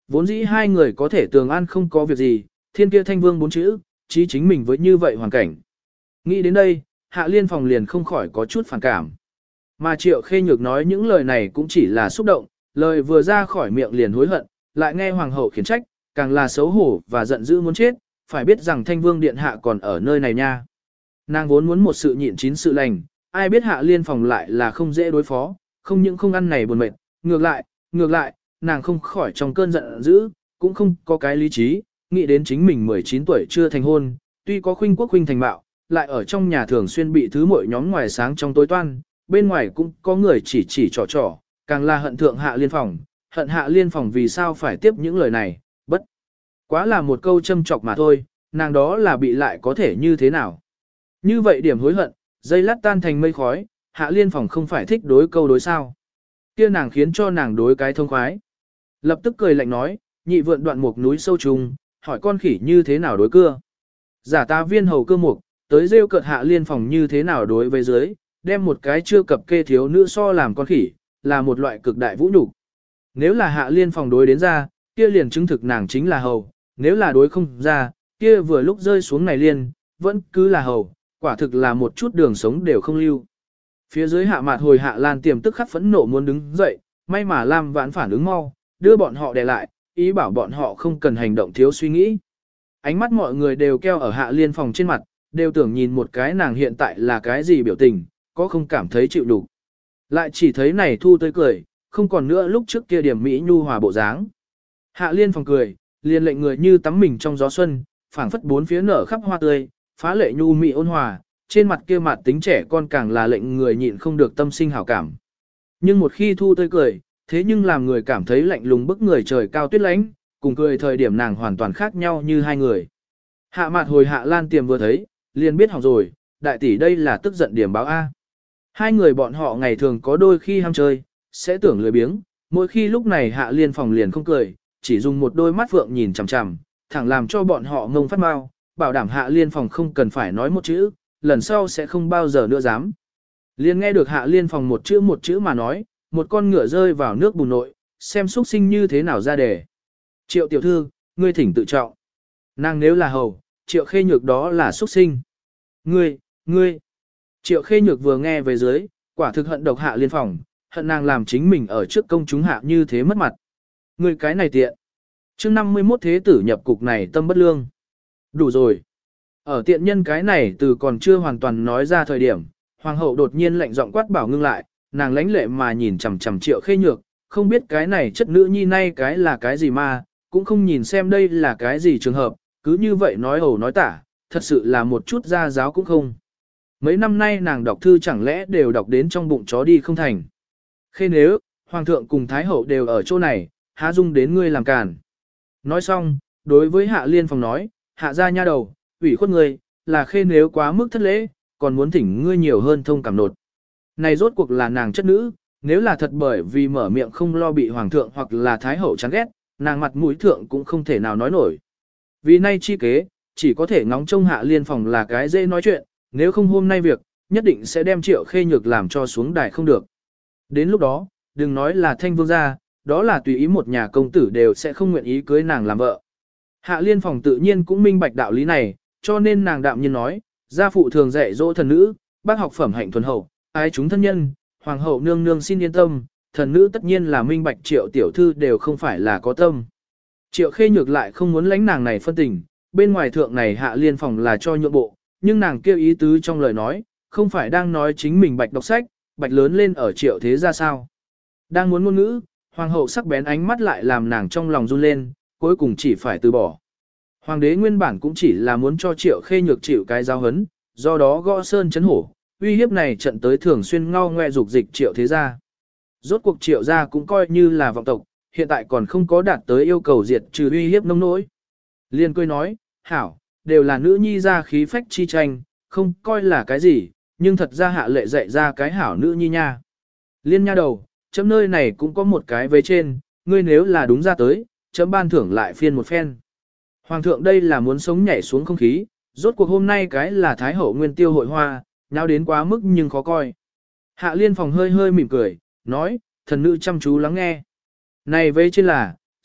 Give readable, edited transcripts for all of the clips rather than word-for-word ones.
Vốn dĩ hai người có thể tường an không có việc gì, thiên kia thanh vương bốn chữ, chí chính mình với như vậy hoàn cảnh. Nghĩ đến đây, Hạ Liên phòng liền không khỏi có chút phản cảm. Mà Triệu Khê Nhược nói những lời này cũng chỉ là xúc động, lời vừa ra khỏi miệng liền hối hận, lại nghe hoàng hậu khiển trách, càng là xấu hổ và giận dữ muốn chết, phải biết rằng thanh vương điện hạ còn ở nơi này nha. Nàng vốn muốn một sự nhịn chín sự lành, ai biết Hạ Liên phòng lại là không dễ đối phó, không những không ăn này buồn mệt, ngược lại, nàng không khỏi trong cơn giận dữ, cũng không có cái lý trí, nghĩ đến chính mình 19 tuổi chưa thành hôn, tuy có khuynh quốc khuynh thành bạo, lại ở trong nhà thường xuyên bị thứ muội nhóm ngoài sáng trong tối toan, bên ngoài cũng có người chỉ trò, càng là hận thượng Hạ Liên phòng, hận Hạ Liên phòng vì sao phải tiếp những lời này, bất quá là một câu châm chọc mà thôi, nàng đó là bị lại có thể như thế nào. Như vậy điểm hối hận, dây lát tan thành mây khói, Hạ Liên phòng không phải thích đối câu đối sao. Kia nàng khiến cho nàng đối cái thông khoái. Lập tức cười lạnh nói, nhị vượn đoạn một núi sâu trùng, hỏi con khỉ như thế nào đối cưa. Giả ta viên hầu cơ mục, tới rêu cợt Hạ Liên phòng như thế nào đối với dưới, đem một cái chưa cập kê thiếu nữ so làm con khỉ, là một loại cực đại vũ nhục. Nếu là Hạ Liên phòng đối đến ra, kia liền chứng thực nàng chính là hầu, nếu là đối không ra, kia vừa lúc rơi xuống này liên, vẫn cứ là hầu, quả thực là một chút đường sống đều không lưu. Phía dưới Hạ Mạt hồi Hạ Lan tiềm tức khắc phẫn nộ muốn đứng dậy, may mà Lam Vãn phản ứng mau, đưa bọn họ đè lại, ý bảo bọn họ không cần hành động thiếu suy nghĩ. Ánh mắt mọi người đều keo ở Hạ Liên phòng trên mặt, đều tưởng nhìn một cái nàng hiện tại là cái gì biểu tình, có không cảm thấy chịu đủ. Lại chỉ thấy này thu tới cười, không còn nữa lúc trước kia điểm mỹ nhu hòa bộ dáng. Hạ Liên phòng cười, liền lệnh người như tắm mình trong gió xuân, phảng phất bốn phía nở khắp hoa tươi, phá lệ nhu mỹ ôn hòa, trên mặt kia mặt tính trẻ con càng là lệnh người nhịn không được tâm sinh hảo cảm. Nhưng một khi thu tới cười, thế nhưng làm người cảm thấy lạnh lùng bức người trời cao tuyết lánh, cùng cười thời điểm nàng hoàn toàn khác nhau như hai người. Hạ Mạt hồi Hạ Lan tiềm vừa thấy, liền biết hỏng rồi, đại tỷ đây là tức giận điểm báo A. Hai người bọn họ ngày thường có đôi khi ham chơi, sẽ tưởng lười biếng, mỗi khi lúc này Hạ Liên phòng liền không cười, chỉ dùng một đôi mắt phượng nhìn chằm chằm, thẳng làm cho bọn họ ngông phát mau, bảo đảm Hạ Liên phòng không cần phải nói một chữ, lần sau sẽ không bao giờ nữa dám. Liền nghe được Hạ Liên phòng một chữ mà nói, một con ngựa rơi vào nước bùn nội, xem xuất sinh như thế nào ra đề. Triệu tiểu thư, ngươi thỉnh tự trọng. Nàng nếu là hầu, Triệu Khê Nhược đó là xuất sinh. Ngươi. Triệu Khê Nhược vừa nghe về dưới, quả thực hận độc Hạ Liên phòng, hận nàng làm chính mình ở trước công chúng hạ như thế mất mặt. Ngươi cái này tiện. Chương 51 thế tử nhập cục này tâm bất lương. Đủ rồi. Ở tiện nhân cái này từ còn chưa hoàn toàn nói ra thời điểm, hoàng hậu đột nhiên lạnh giọng quát bảo ngưng lại, nàng lãnh lệ mà nhìn chằm chằm Triệu Khê Nhược, không biết cái này chất nữ nhi nay cái là cái gì mà, cũng không nhìn xem đây là cái gì trường hợp, cứ như vậy nói ẩu nói tả, thật sự là một chút gia giáo cũng không. Mấy năm nay nàng đọc thư chẳng lẽ đều đọc đến trong bụng chó đi không thành. Khê nếu, hoàng thượng cùng thái hậu đều ở chỗ này, há dung đến ngươi làm cản. Nói xong, đối với Hạ Liên phòng nói, Hạ gia nha đầu, ủy khuất ngươi, là Khê nếu quá mức thất lễ, còn muốn thỉnh ngươi nhiều hơn thông cảm nột. Này rốt cuộc là nàng chất nữ, nếu là thật bởi vì mở miệng không lo bị hoàng thượng hoặc là thái hậu chán ghét, nàng mặt mũi thượng cũng không thể nào nói nổi. Vì nay chi kế, chỉ có thể ngóng trông Hạ Liên phòng là cái dễ nói chuyện, nếu không hôm nay việc, nhất định sẽ đem Triệu Khê Nhược làm cho xuống đài không được. Đến lúc đó, đừng nói là thanh vương gia, đó là tùy ý một nhà công tử đều sẽ không nguyện ý cưới nàng làm vợ. Hạ Liên phòng tự nhiên cũng minh bạch đạo lý này, cho nên nàng đạm nhiên nói, gia phụ thường dạy dỗ thần nữ, bác học phẩm hạnh thuần hậu, ái chúng thân nhân, hoàng hậu nương nương xin yên tâm, thần nữ tất nhiên là minh bạch Triệu tiểu thư đều không phải là có tâm. Triệu Khê Nhược lại không muốn lãnh nàng này phân tình, bên ngoài thượng này Hạ Liên phòng là cho nhượng bộ, nhưng nàng kêu ý tứ trong lời nói, không phải đang nói chính mình bạch đọc sách, bạch lớn lên ở Triệu thế ra sao. Đang muốn ngôn ngữ, hoàng hậu sắc bén ánh mắt lại làm nàng trong lòng run lên, cuối cùng chỉ phải từ bỏ. Hoàng đế nguyên bản cũng chỉ là muốn cho Triệu Khê Nhược chịu cái giáo hấn, do đó gõ sơn chấn hổ, uy hiếp này trận tới thường xuyên ngao ngoe dục dịch Triệu thế gia. Rốt cuộc Triệu gia cũng coi như là vọng tộc, hiện tại còn không có đạt tới yêu cầu diệt trừ uy hiếp nông nỗi. Liên cười nói, hảo, đều là nữ nhi ra khí phách chi tranh, không coi là cái gì, nhưng thật ra hạ lệ dạy ra cái hảo nữ nhi nha. Liên nha đầu, chấm nơi này cũng có một cái vế trên, ngươi nếu là đúng ra tới, chấm ban thưởng lại phiên một phen. Hoàng thượng đây là muốn sống nhảy xuống không khí, rốt cuộc hôm nay cái là Thái hậu nguyên tiêu hội hoa, nháo đến quá mức nhưng khó coi. Hạ Liên phòng hơi hơi mỉm cười, nói, thần nữ chăm chú lắng nghe. Này vế trên là,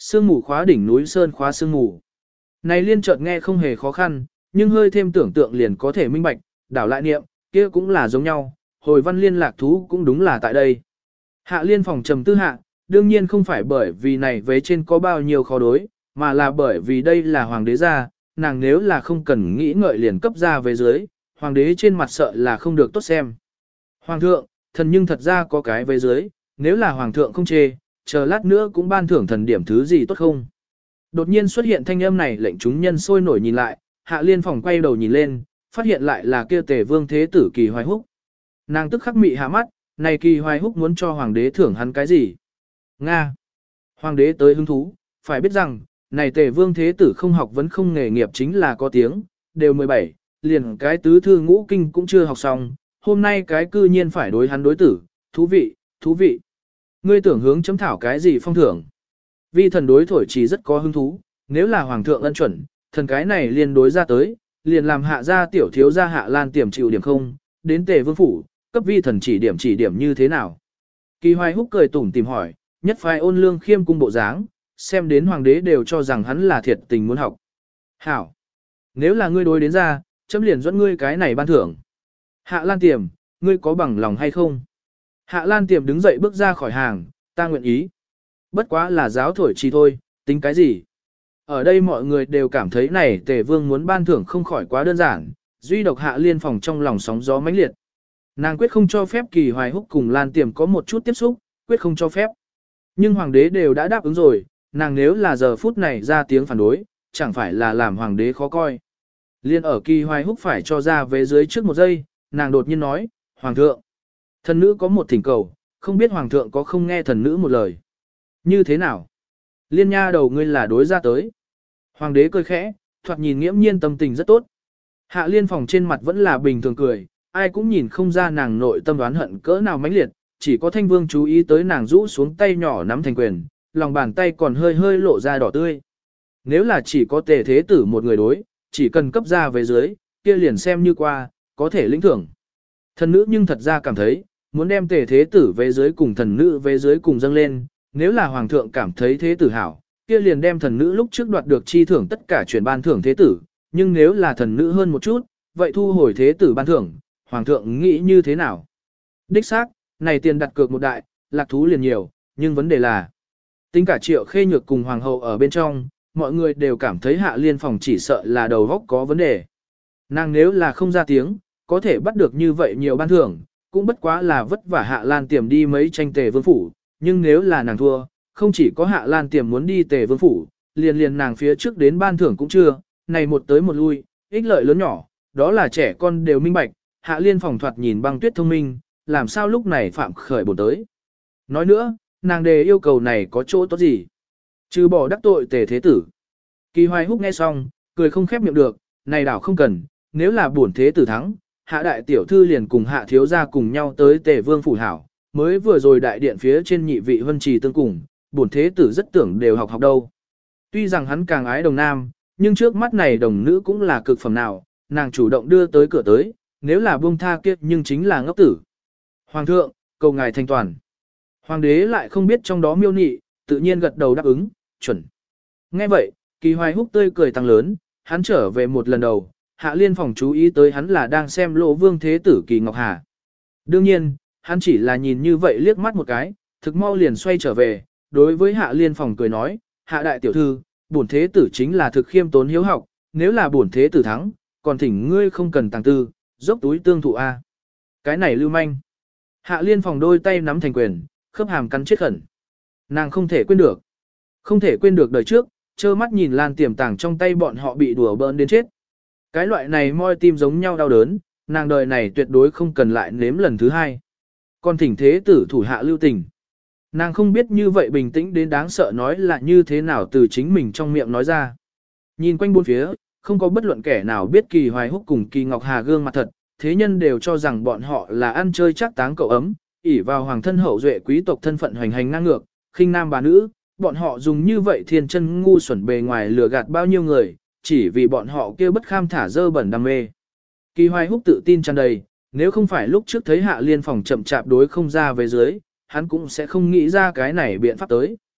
sương mù khóa đỉnh núi sơn khóa sương mù. Này liên chợt nghe không hề khó khăn, nhưng hơi thêm tưởng tượng liền có thể minh bạch, đảo lại niệm, kia cũng là giống nhau, hồi văn liên lạc thú cũng đúng là tại đây. Hạ liên phòng trầm tư hạ, đương nhiên không phải bởi vì này vế trên có bao nhiêu khó đối, mà là bởi vì đây là hoàng đế gia, nàng nếu là không cần nghĩ ngợi liền cấp ra về dưới, hoàng đế trên mặt sợ là không được tốt xem. Hoàng thượng, thần nhưng thật ra có cái về dưới, nếu là hoàng thượng không chê, chờ lát nữa cũng ban thưởng thần điểm thứ gì tốt không. Đột nhiên xuất hiện thanh âm này lệnh chúng nhân sôi nổi nhìn lại, hạ liên phòng quay đầu nhìn lên, phát hiện lại là kia Tề vương thế tử Kỳ Hoài Húc. Nàng tức khắc mị hạ mắt, này Kỳ Hoài Húc muốn cho hoàng đế thưởng hắn cái gì? Nga. Hoàng đế tới hứng thú, phải biết rằng, này Tề vương thế tử không học vấn không nghề nghiệp chính là có tiếng, đều 17, liền cái tứ thư ngũ kinh cũng chưa học xong, hôm nay cái cư nhiên phải đối hắn đối tử, thú vị, thú vị. Ngươi tưởng hướng chấm thảo cái gì phong thưởng? Vi thần đối thổi chỉ rất có hứng thú, nếu là hoàng thượng ân chuẩn, thần cái này liền đối ra tới, liền làm hạ gia tiểu thiếu gia Hạ Lan Tiềm chịu điểm không, đến Tề vương phủ, cấp vi thần chỉ điểm như thế nào. Kỳ Hoài Húc cười tủm tìm hỏi, nhất phái ôn lương khiêm cung bộ dáng, xem đến hoàng đế đều cho rằng hắn là thiệt tình muốn học. Hảo! Nếu là ngươi đối đến ra, chấm liền dẫn ngươi cái này ban thưởng. Hạ Lan Tiềm, ngươi có bằng lòng hay không? Hạ Lan Tiềm đứng dậy bước ra khỏi hàng, ta nguyện ý. Bất quá là giáo thổi chi thôi, tính cái gì? Ở đây mọi người đều cảm thấy này Tề vương muốn ban thưởng không khỏi quá đơn giản, duy độc Hạ Liên phòng trong lòng sóng gió mãnh liệt. Nàng quyết không cho phép Kỳ Hoài Húc cùng Lan Tiềm có một chút tiếp xúc, quyết không cho phép. Nhưng hoàng đế đều đã đáp ứng rồi, nàng nếu là giờ phút này ra tiếng phản đối, chẳng phải là làm hoàng đế khó coi. Liên ở Kỳ Hoài Húc phải cho ra về dưới trước một giây, nàng đột nhiên nói, Hoàng thượng, thần nữ có một thỉnh cầu, không biết Hoàng thượng có không nghe thần nữ một lời. Như thế nào? Liên nha đầu ngươi là đối ra tới. Hoàng đế cười khẽ, thoạt nhìn nghiễm nhiên tâm tình rất tốt. Hạ liên phòng trên mặt vẫn là bình thường cười, ai cũng nhìn không ra nàng nội tâm đoán hận cỡ nào mãnh liệt, chỉ có Thanh Vương chú ý tới nàng rũ xuống tay nhỏ nắm thành quyền, lòng bàn tay còn hơi hơi lộ ra đỏ tươi. Nếu là chỉ có Tề thế tử một người đối, chỉ cần cấp ra về dưới, kia liền xem như qua, có thể lĩnh thưởng. Thần nữ nhưng thật ra cảm thấy, muốn đem Tề thế tử về dưới cùng thần nữ về dưới cùng dâng lên, nếu là hoàng thượng cảm thấy thế tử hảo, kia liền đem thần nữ lúc trước đoạt được chi thưởng tất cả chuyển ban thưởng thế tử, nhưng nếu là thần nữ hơn một chút, vậy thu hồi thế tử ban thưởng, hoàng thượng nghĩ như thế nào? Đích xác, này tiền đặt cược một đại, lạc thú liền nhiều, nhưng vấn đề là, tính cả Triệu Khê Nhược cùng hoàng hậu ở bên trong, mọi người đều cảm thấy Hạ Liên phòng chỉ sợ là đầu óc có vấn đề. Nàng nếu là không ra tiếng, có thể bắt được như vậy nhiều ban thưởng, cũng bất quá là vất vả Hạ Lan Tiềm đi mấy tranh Tề vương phủ, nhưng nếu là nàng thua, không chỉ có Hạ Lan Tiềm muốn đi Tề vương phủ, liền nàng phía trước đến ban thưởng cũng chưa, này một tới một lui, ích lợi lớn nhỏ, đó là trẻ con đều minh bạch, Hạ Liên phòng thoạt nhìn băng tuyết thông minh, làm sao lúc này phạm khởi bổn tới. Nói nữa, nàng đề yêu cầu này có chỗ tốt gì? Trừ bỏ đắc tội Tề thế tử. Kỳ Hoài Húc nghe xong, cười không khép miệng được, này đảo không cần, nếu là bổn thế tử thắng, Hạ đại tiểu thư liền cùng Hạ thiếu gia cùng nhau tới Tề vương phủ hảo, mới vừa rồi đại điện phía trên nhị vị vân trì tương cùng, bổn thế tử rất tưởng đều học đâu. Tuy rằng hắn càng ái đồng nam, nhưng trước mắt này đồng nữ cũng là cực phẩm nào, nàng chủ động đưa tới cửa tới, nếu là buông tha kiếp nhưng chính là ngốc tử. Hoàng thượng, cầu ngài thanh toàn. Hoàng đế lại không biết trong đó miêu nị, tự nhiên gật đầu đáp ứng, chuẩn. Nghe vậy, Kỳ Hoài Húc tươi cười tăng lớn, hắn trở về một lần đầu, Hạ Liên phòng chú ý tới hắn là đang xem Lỗ Vương thế tử Kỳ Ngọc Hà. Đương nhiên, hắn chỉ là nhìn như vậy liếc mắt một cái, thực mau liền xoay trở về, đối với Hạ Liên phòng cười nói, Hạ đại tiểu thư, bổn thế tử chính là thực khiêm tốn hiếu học, nếu là bổn thế tử thắng, còn thỉnh ngươi không cần tàng tư, dốc túi tương thụ a. Cái này lưu manh. Hạ Liên phòng đôi tay nắm thành quyền, khớp hàm cắn chết khẩn. Nàng không thể quên được. Không thể quên được đời trước, trơ mắt nhìn Lan Tiềm tàng trong tay bọn họ bị đùa bỡn đến chết. Cái loại này moi tim giống nhau đau đớn, nàng đời này tuyệt đối không cần lại nếm lần thứ hai. Còn thỉnh thế tử thủ hạ lưu tình. Nàng không biết như vậy bình tĩnh đến đáng sợ nói là như thế nào từ chính mình trong miệng nói ra. Nhìn quanh bốn phía, không có bất luận kẻ nào biết Kỳ Hoài Húc cùng Kỳ Ngọc Hà gương mặt thật, thế nhân đều cho rằng bọn họ là ăn chơi chắc táng cậu ấm, ỷ vào hoàng thân hậu duệ quý tộc thân phận hoành hành ngang ngược, khinh nam bà nữ, bọn họ dùng như vậy thiên chân ngu xuẩn bề ngoài lừa gạt bao nhiêu người, chỉ vì bọn họ kêu bất kham thả dơ bẩn đam mê. Kỳ Hoài Húc tự tin tràn đầy, nếu không phải lúc trước thấy Hạ Liên phòng chậm chạp đối không ra về dưới, hắn cũng sẽ không nghĩ ra cái này biện pháp tới.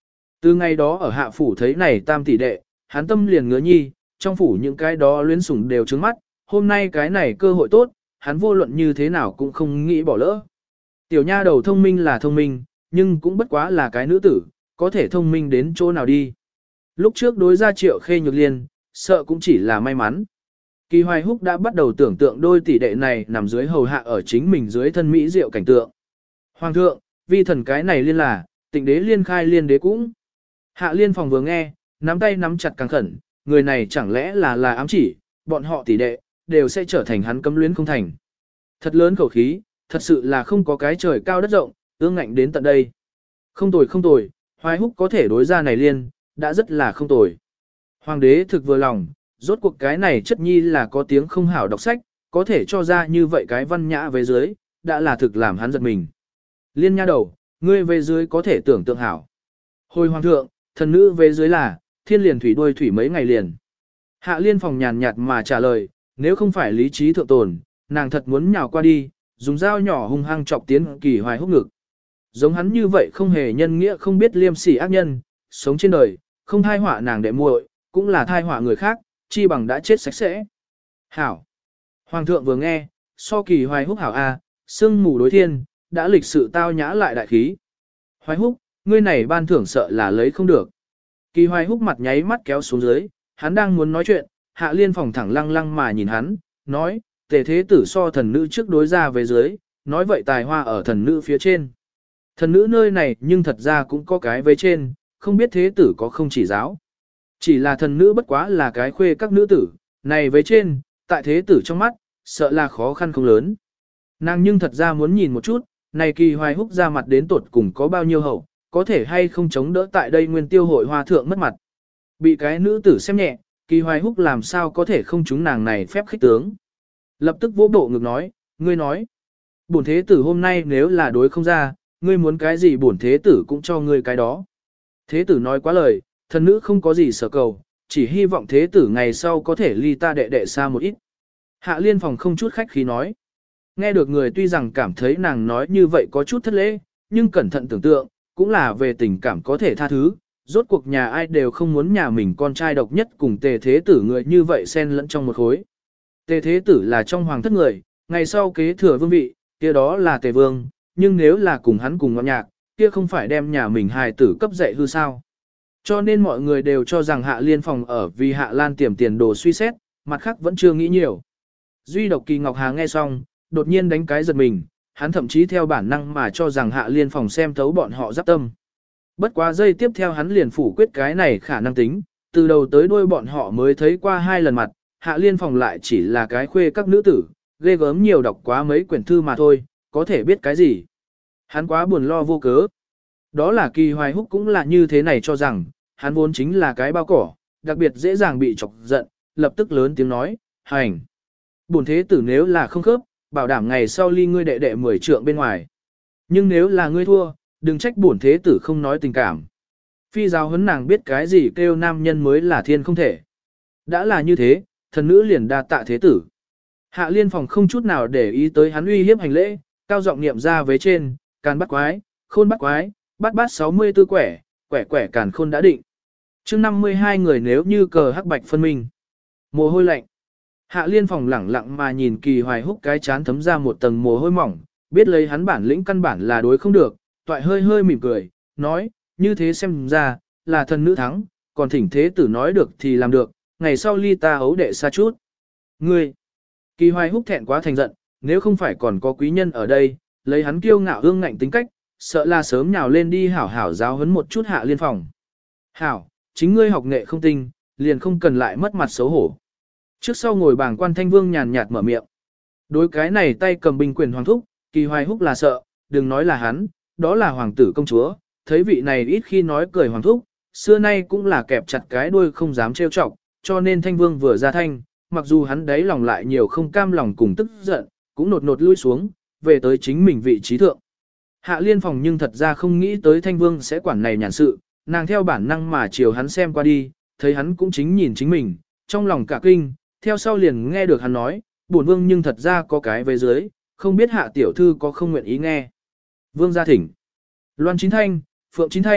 Từ ngày đó ở hạ phủ thấy này tam tỷ đệ, hắn tâm liền ngứa nhi, trong phủ những cái đó luyến sủng đều trướng mắt, hôm nay cái này cơ hội tốt, hắn vô luận như thế nào cũng không nghĩ bỏ lỡ. Tiểu nha đầu thông minh là thông minh, nhưng cũng bất quá là cái nữ tử, có thể thông minh đến chỗ nào đi. Lúc trước đối ra Triệu Khê Nhược Liên, sợ cũng chỉ là may mắn. Kỳ Hoài Húc đã bắt đầu tưởng tượng đôi tỷ đệ này nằm dưới hầu hạ ở chính mình dưới thân mỹ diệu cảnh tượng. Hoàng thượng, vi thần cái này liên là, Tịnh đế liên khai liên đế cũng. Hạ Liên Phòng vừa nghe, nắm tay nắm chặt càng khẩn, người này chẳng lẽ là ám chỉ, bọn họ tỷ đệ, đều sẽ trở thành hắn cấm luyến không thành. Thật lớn khẩu khí, thật sự là không có cái trời cao đất rộng, ương ngạnh đến tận đây. Không tồi, Hoài Húc có thể đối ra này liên, đã rất là không tồi. Hoàng đế thực vừa lòng, rốt cuộc cái này chất nhi là có tiếng không hảo đọc sách, có thể cho ra như vậy cái văn nhã về dưới, đã là thực làm hắn giật mình. Liên nha đầu, ngươi về dưới có thể tưởng tượng hảo. Hồi hoàng thượng, thần nữ về dưới là, thiên liền thủy đuôi thủy mấy ngày liền. Hạ Liên Phòng nhàn nhạt mà trả lời, nếu không phải lý trí thượng tồn, nàng thật muốn nhào qua đi, dùng dao nhỏ hung hăng chọc tiến Kỳ Hoài Húc ngực. Giống hắn như vậy không hề nhân nghĩa không biết liêm sỉ ác nhân, sống trên đời, không thai họa nàng đệ muội, cũng là thai họa người khác, chi bằng đã chết sạch sẽ. Hảo. Hoàng thượng vừa nghe, so Kỳ Hoài Húc hảo a, sương mù đối thiên, đã lịch sự tao nhã lại đại khí. Hoài Húc, ngươi này ban thưởng sợ là lấy không được. Kỳ Hoài Húc mặt nháy mắt kéo xuống dưới, hắn đang muốn nói chuyện, Hạ Liên Phòng thẳng lăng lăng mà nhìn hắn, nói, tề thế tử so thần nữ trước đối ra về dưới, nói vậy tài hoa ở thần nữ phía trên. Thần nữ nơi này nhưng thật ra cũng có cái với trên, không biết thế tử có không chỉ giáo. Chỉ là thần nữ bất quá là cái khuê các nữ tử, này với trên, tại thế tử trong mắt, sợ là khó khăn không lớn. Nàng nhưng thật ra muốn nhìn một chút, này Kỳ Hoài Húc ra mặt đến tột cùng có bao nhiêu hậu, có thể hay không chống đỡ tại đây nguyên tiêu hội hoa thượng mất mặt. Bị cái nữ tử xem nhẹ, Kỳ Hoài Húc làm sao có thể không trúng nàng này phép khích tướng. Lập tức vỗ bộ ngực nói, ngươi nói. Bổn thế tử hôm nay nếu là đối không ra, ngươi muốn cái gì bổn thế tử cũng cho ngươi cái đó. Thế tử nói quá lời, thần nữ không có gì sở cầu, chỉ hy vọng thế tử ngày sau có thể ly ta đệ đệ xa một ít. Hạ Liên Phòng không chút khách khí nói. Nghe được người tuy rằng cảm thấy nàng nói như vậy có chút thất lễ, nhưng cẩn thận tưởng tượng, cũng là về tình cảm có thể tha thứ. Rốt cuộc nhà ai đều không muốn nhà mình con trai độc nhất cùng tề thế tử người như vậy xen lẫn trong một khối. Tề thế tử là trong hoàng thất người, ngày sau kế thừa vương vị, kia đó là tề vương, nhưng nếu là cùng hắn cùng ngọn nhạc, kia không phải đem nhà mình hài tử cấp dạy hư sao. Cho nên mọi người đều cho rằng Hạ Liên Phòng ở vì Hạ Lan tiềm tiền đồ suy xét, mặt khác vẫn chưa nghĩ nhiều. Duy độc Kỳ Ngọc Hà nghe xong, đột nhiên đánh cái giật mình, hắn thậm chí theo bản năng mà cho rằng Hạ Liên Phòng xem thấu bọn họ giáp tâm. Bất quá giây tiếp theo hắn liền phủ quyết cái này khả năng tính, từ đầu tới đuôi bọn họ mới thấy qua 2 lần mặt, Hạ Liên Phòng lại chỉ là cái khuê các nữ tử, ghê gớm nhiều đọc quá mấy quyển thư mà thôi, có thể biết cái gì. Hắn quá buồn lo vô cớ. Đó là Kỳ Hoài Húc cũng là như thế này cho rằng, hắn vốn chính là cái bao cỏ, đặc biệt dễ dàng bị chọc giận, lập tức lớn tiếng nói, hành. Bổn thế tử nếu là không khớp, bảo đảm ngày sau ly ngươi đệ đệ 10 trượng bên ngoài. Nhưng nếu là ngươi thua, đừng trách bổn thế tử không nói tình cảm. Phi giáo huấn nàng biết cái gì kêu nam nhân mới là thiên không thể. Đã là như thế, thần nữ liền đa tạ thế tử. Hạ Liên Phòng không chút nào để ý tới hắn uy hiếp hành lễ, cao giọng niệm ra vế trên, càn bắt quái, khôn bắt quái, bát bát 64 quẻ, quẻ quẻ càn khôn đã định. Chương 52 người nếu như cờ hắc bạch phân minh. Mồ hôi lạnh. Hạ Liên Phòng lẳng lặng mà nhìn Kỳ Hoài Húc cái chán thấm ra một tầng mồ hôi mỏng, biết lấy hắn bản lĩnh căn bản là đối không được, toại hơi hơi mỉm cười, nói, như thế xem ra, là thần nữ thắng, còn thỉnh thế tử nói được thì làm được, ngày sau ly ta ấu đệ xa chút. Ngươi! Kỳ Hoài Húc thẹn quá thành giận, nếu không phải còn có quý nhân ở đây, lấy hắn kiêu ngạo ương ngạnh tính cách, sợ là sớm nhào lên đi hảo hảo giáo huấn một chút Hạ Liên Phòng. Hảo, chính ngươi học nghệ không tinh, liền không cần lại mất mặt xấu hổ. Trước sau ngồi bảng quan Thanh Vương nhàn nhạt mở miệng. Đối cái này tay cầm binh quyền hoàng thúc, Kỳ Hoài Húc là sợ, đừng nói là hắn, đó là hoàng tử công chúa, thấy vị này ít khi nói cười hoàng thúc, xưa nay cũng là kẹp chặt cái đuôi không dám trêu chọc, cho nên Thanh Vương vừa ra thanh, mặc dù hắn đấy lòng lại nhiều không cam lòng cùng tức giận, cũng nột nột lui xuống, về tới chính mình vị trí thượng. Hạ Liên Phòng nhưng thật ra không nghĩ tới Thanh Vương sẽ quản này nhàn sự, nàng theo bản năng mà chiều hắn xem qua đi, thấy hắn cũng chính nhìn chính mình, trong lòng cả kinh, theo sau liền nghe được hắn nói, bổn vương nhưng thật ra có cái về dưới, không biết Hạ tiểu thư có không nguyện ý nghe. Vương gia thỉnh. Loan Chín Thanh, Phượng Chín Thanh,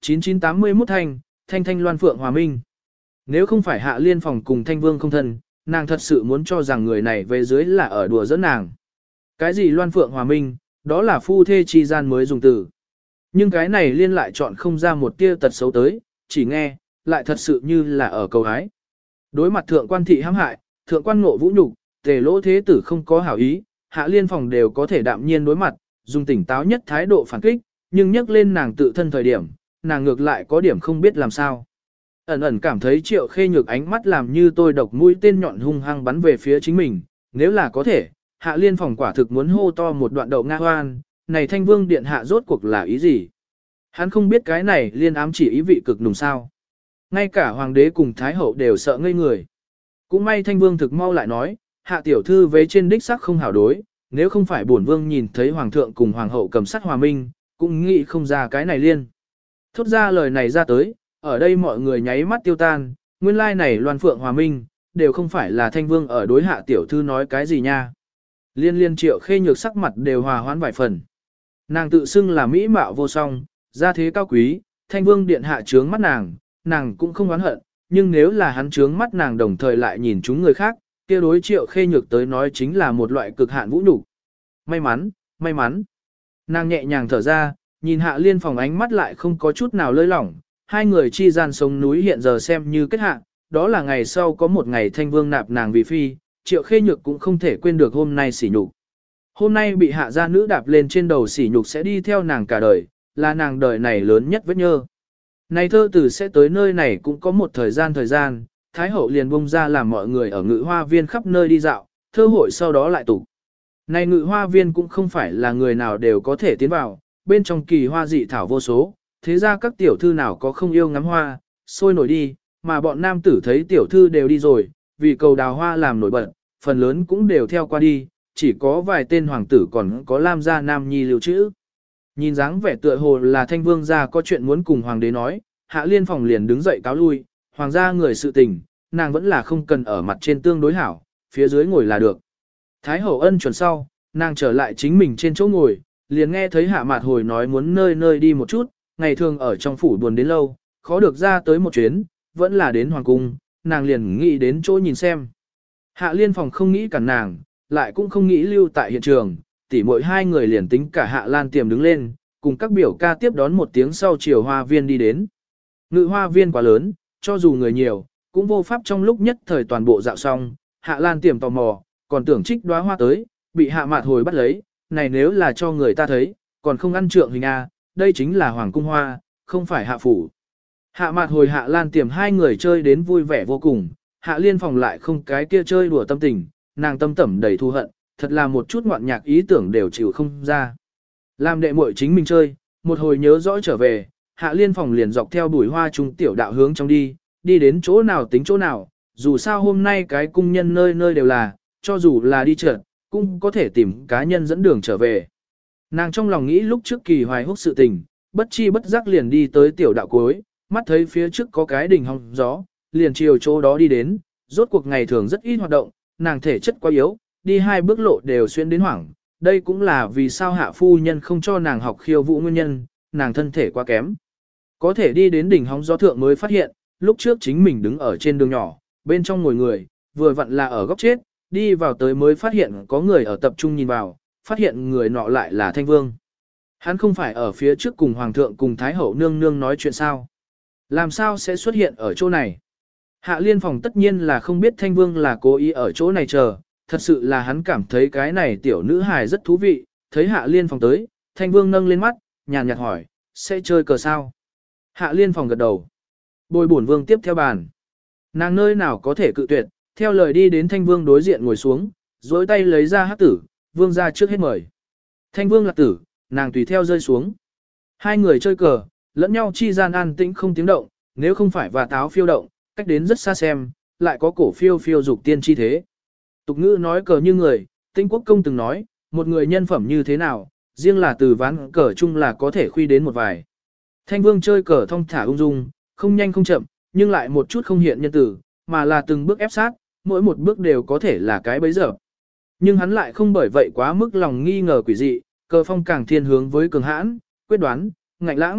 9981 thanh, thanh thanh loan phượng hòa minh. Nếu không phải Hạ Liên Phòng cùng Thanh Vương không thân, nàng thật sự muốn cho rằng người này về dưới là ở đùa giỡn nàng. Cái gì loan phượng hòa minh, đó là phu thê chi gian mới dùng từ. Nhưng cái này liên lại chọn không ra một tia tật xấu tới, chỉ nghe, lại thật sự như là ở cầu hái. Đối mặt thượng quan thị hãm hại, thượng quan ngộ vũ nhục, tề lỗ thế tử không có hảo ý, Hạ Liên Phòng đều có thể đạm nhiên đối mặt, dùng tỉnh táo nhất thái độ phản kích, nhưng nhắc lên nàng tự thân thời điểm, nàng ngược lại có điểm không biết làm sao. Ẩn ẩn cảm thấy Triệu Khê Nhược ánh mắt làm như tôi độc mũi tên nhọn hung hăng bắn về phía chính mình, nếu là có thể, Hạ Liên Phòng quả thực muốn hô to một đoạn đậu nga hoan, này Thanh Vương điện hạ rốt cuộc là ý gì? Hắn không biết cái này liên ám chỉ ý vị cực nùng sao. Ngay cả hoàng đế cùng thái hậu đều sợ ngây người. Cũng may Thanh Vương thực mau lại nói, Hạ tiểu thư vế trên đích sắc không hảo đối, nếu không phải bổn vương nhìn thấy hoàng thượng cùng hoàng hậu cầm sắt hòa minh, cũng nghĩ không ra cái này liên. Thốt ra lời này ra tới, ở đây mọi người nháy mắt tiêu tan, nguyên lai này loan phượng hòa minh, đều không phải là Thanh Vương ở đối Hạ tiểu thư nói cái gì nha. Liên Triệu Khê Nhược sắc mặt đều hòa hoãn vài phần. Nàng tự xưng là mỹ mạo vô song, gia thế cao quý, Thanh Vương điện hạ trướng mắt nàng cũng không oán hận, nhưng nếu là hắn trướng mắt nàng đồng thời lại nhìn chúng người khác, kia đối Triệu Khê Nhược tới nói chính là một loại cực hạn vũ nhục. May mắn. Nàng nhẹ nhàng thở ra, nhìn Hạ Liên Phòng ánh mắt lại không có chút nào lơi lỏng, hai người chi gian sống núi hiện giờ xem như kết hạ, đó là ngày sau có một ngày Thanh Vương nạp nàng vì phi, Triệu Khê Nhược cũng không thể quên được hôm nay sỉ nhục. Hôm nay bị hạ gia nữ đạp lên trên đầu sỉ nhục sẽ đi theo nàng cả đời, là nàng đời này lớn nhất vết nhơ. Này thơ tử sẽ tới nơi này cũng có một thời gian, Thái hậu liền bông ra làm mọi người ở ngự hoa viên khắp nơi đi dạo, thơ hội sau đó lại tụ. Này ngự hoa viên cũng không phải là người nào đều có thể tiến vào, bên trong kỳ hoa dị thảo vô số, thế ra các tiểu thư nào có không yêu ngắm hoa, sôi nổi đi, mà bọn nam tử thấy tiểu thư đều đi rồi, vì cầu đào hoa làm nổi bật, phần lớn cũng đều theo qua đi, chỉ có vài tên hoàng tử còn có Lam gia nam nhi lưu trữ. Nhìn dáng vẻ tựa hồ là Thanh Vương gia có chuyện muốn cùng hoàng đế nói, Hạ Liên Phòng liền đứng dậy cáo lui, hoàng gia người sự tình, nàng vẫn là không cần ở mặt trên tương đối hảo, phía dưới ngồi là được. Thái hậu ân chuẩn sau, nàng trở lại chính mình trên chỗ ngồi, liền nghe thấy Hạ Mạt Hồi nói muốn nơi nơi đi một chút, ngày thường ở trong phủ buồn đến lâu, khó được ra tới một chuyến, vẫn là đến hoàng cung, nàng liền nghĩ đến chỗ nhìn xem. Hạ Liên Phòng không nghĩ cản nàng, lại cũng không nghĩ lưu tại hiện trường, tỉ mỗi hai người liền tính cả Hạ Lan Tiềm đứng lên, cùng các biểu ca tiếp đón một tiếng sau chiều hoa viên đi đến. Ngự hoa viên quá lớn, cho dù người nhiều, cũng vô pháp trong lúc nhất thời toàn bộ dạo xong, Hạ Lan Tiềm tò mò, còn tưởng trích đóa hoa tới, bị Hạ Mạt Hồi bắt lấy, này nếu là cho người ta thấy, còn không ăn trượng hình A, đây chính là hoàng cung hoa, không phải hạ phủ. Hạ Mạt Hồi Hạ Lan Tiềm hai người chơi đến vui vẻ vô cùng, Hạ Liên Phòng lại không cái kia chơi đùa tâm tình, nàng tâm tẩm đầy thù hận, thật là một chút ngoạn nhạc ý tưởng đều chịu không ra. Làm đệ muội chính mình chơi, một hồi nhớ rõ trở về, Hạ Liên Phòng liền dọc theo bùi hoa trung tiểu đạo hướng trong đi, đi đến chỗ nào tính chỗ nào, dù sao hôm nay cái cung nhân nơi nơi đều là, cho dù là đi trượt, cũng có thể tìm cá nhân dẫn đường trở về. Nàng trong lòng nghĩ lúc trước Kỳ Hoài Húc sự tình, bất chi bất giác liền đi tới tiểu đạo cuối, mắt thấy phía trước có cái đỉnh hong gió, liền chiều chỗ đó đi đến, rốt cuộc ngày thường rất ít hoạt động, nàng thể chất quá yếu, đi hai bước lộ đều xuyên đến hoảng, đây cũng là vì sao Hạ phu nhân không cho nàng học khiêu vũ nguyên nhân, nàng thân thể quá kém. Có thể đi đến đỉnh hóng gió thượng mới phát hiện, lúc trước chính mình đứng ở trên đường nhỏ, bên trong ngồi người, vừa vặn là ở góc chết, đi vào tới mới phát hiện có người ở tập trung nhìn vào, phát hiện người nọ lại là Thanh Vương. Hắn không phải ở phía trước cùng Hoàng thượng cùng Thái hậu nương nương nói chuyện sao? Làm sao sẽ xuất hiện ở chỗ này? Hạ Liên Phòng tất nhiên là không biết Thanh Vương là cố ý ở chỗ này chờ, thật sự là hắn cảm thấy cái này tiểu nữ hài rất thú vị, thấy Hạ Liên Phòng tới, Thanh Vương nâng lên mắt, nhàn nhạt hỏi, sẽ chơi cờ sao? Hạ Liên Phòng gật đầu. Bồi bổn vương tiếp theo bàn. Nàng nơi nào có thể cự tuyệt, theo lời đi đến Thanh Vương đối diện ngồi xuống, dối tay lấy ra hắc tử, vương ra trước hết mời. Thanh Vương lạc tử, nàng tùy theo rơi xuống. Hai người chơi cờ, lẫn nhau chi gian an tĩnh không tiếng động, nếu không phải và táo phiêu động, cách đến rất xa xem, lại có cổ phiêu phiêu dục tiên chi thế. Tục ngữ nói cờ như người, Tinh Quốc công từng nói, một người nhân phẩm như thế nào, riêng là từ ván cờ chung là có thể khuy đến một vài. Thanh Vương chơi cờ thong thả ung dung, không nhanh không chậm, nhưng lại một chút không hiện nhân tử, mà là từng bước ép sát, mỗi một bước đều có thể là cái bấy giờ. Nhưng hắn lại không bởi vậy quá mức lòng nghi ngờ quỷ dị, cờ phong càng thiên hướng với cường hãn, quyết đoán, ngạnh lãng,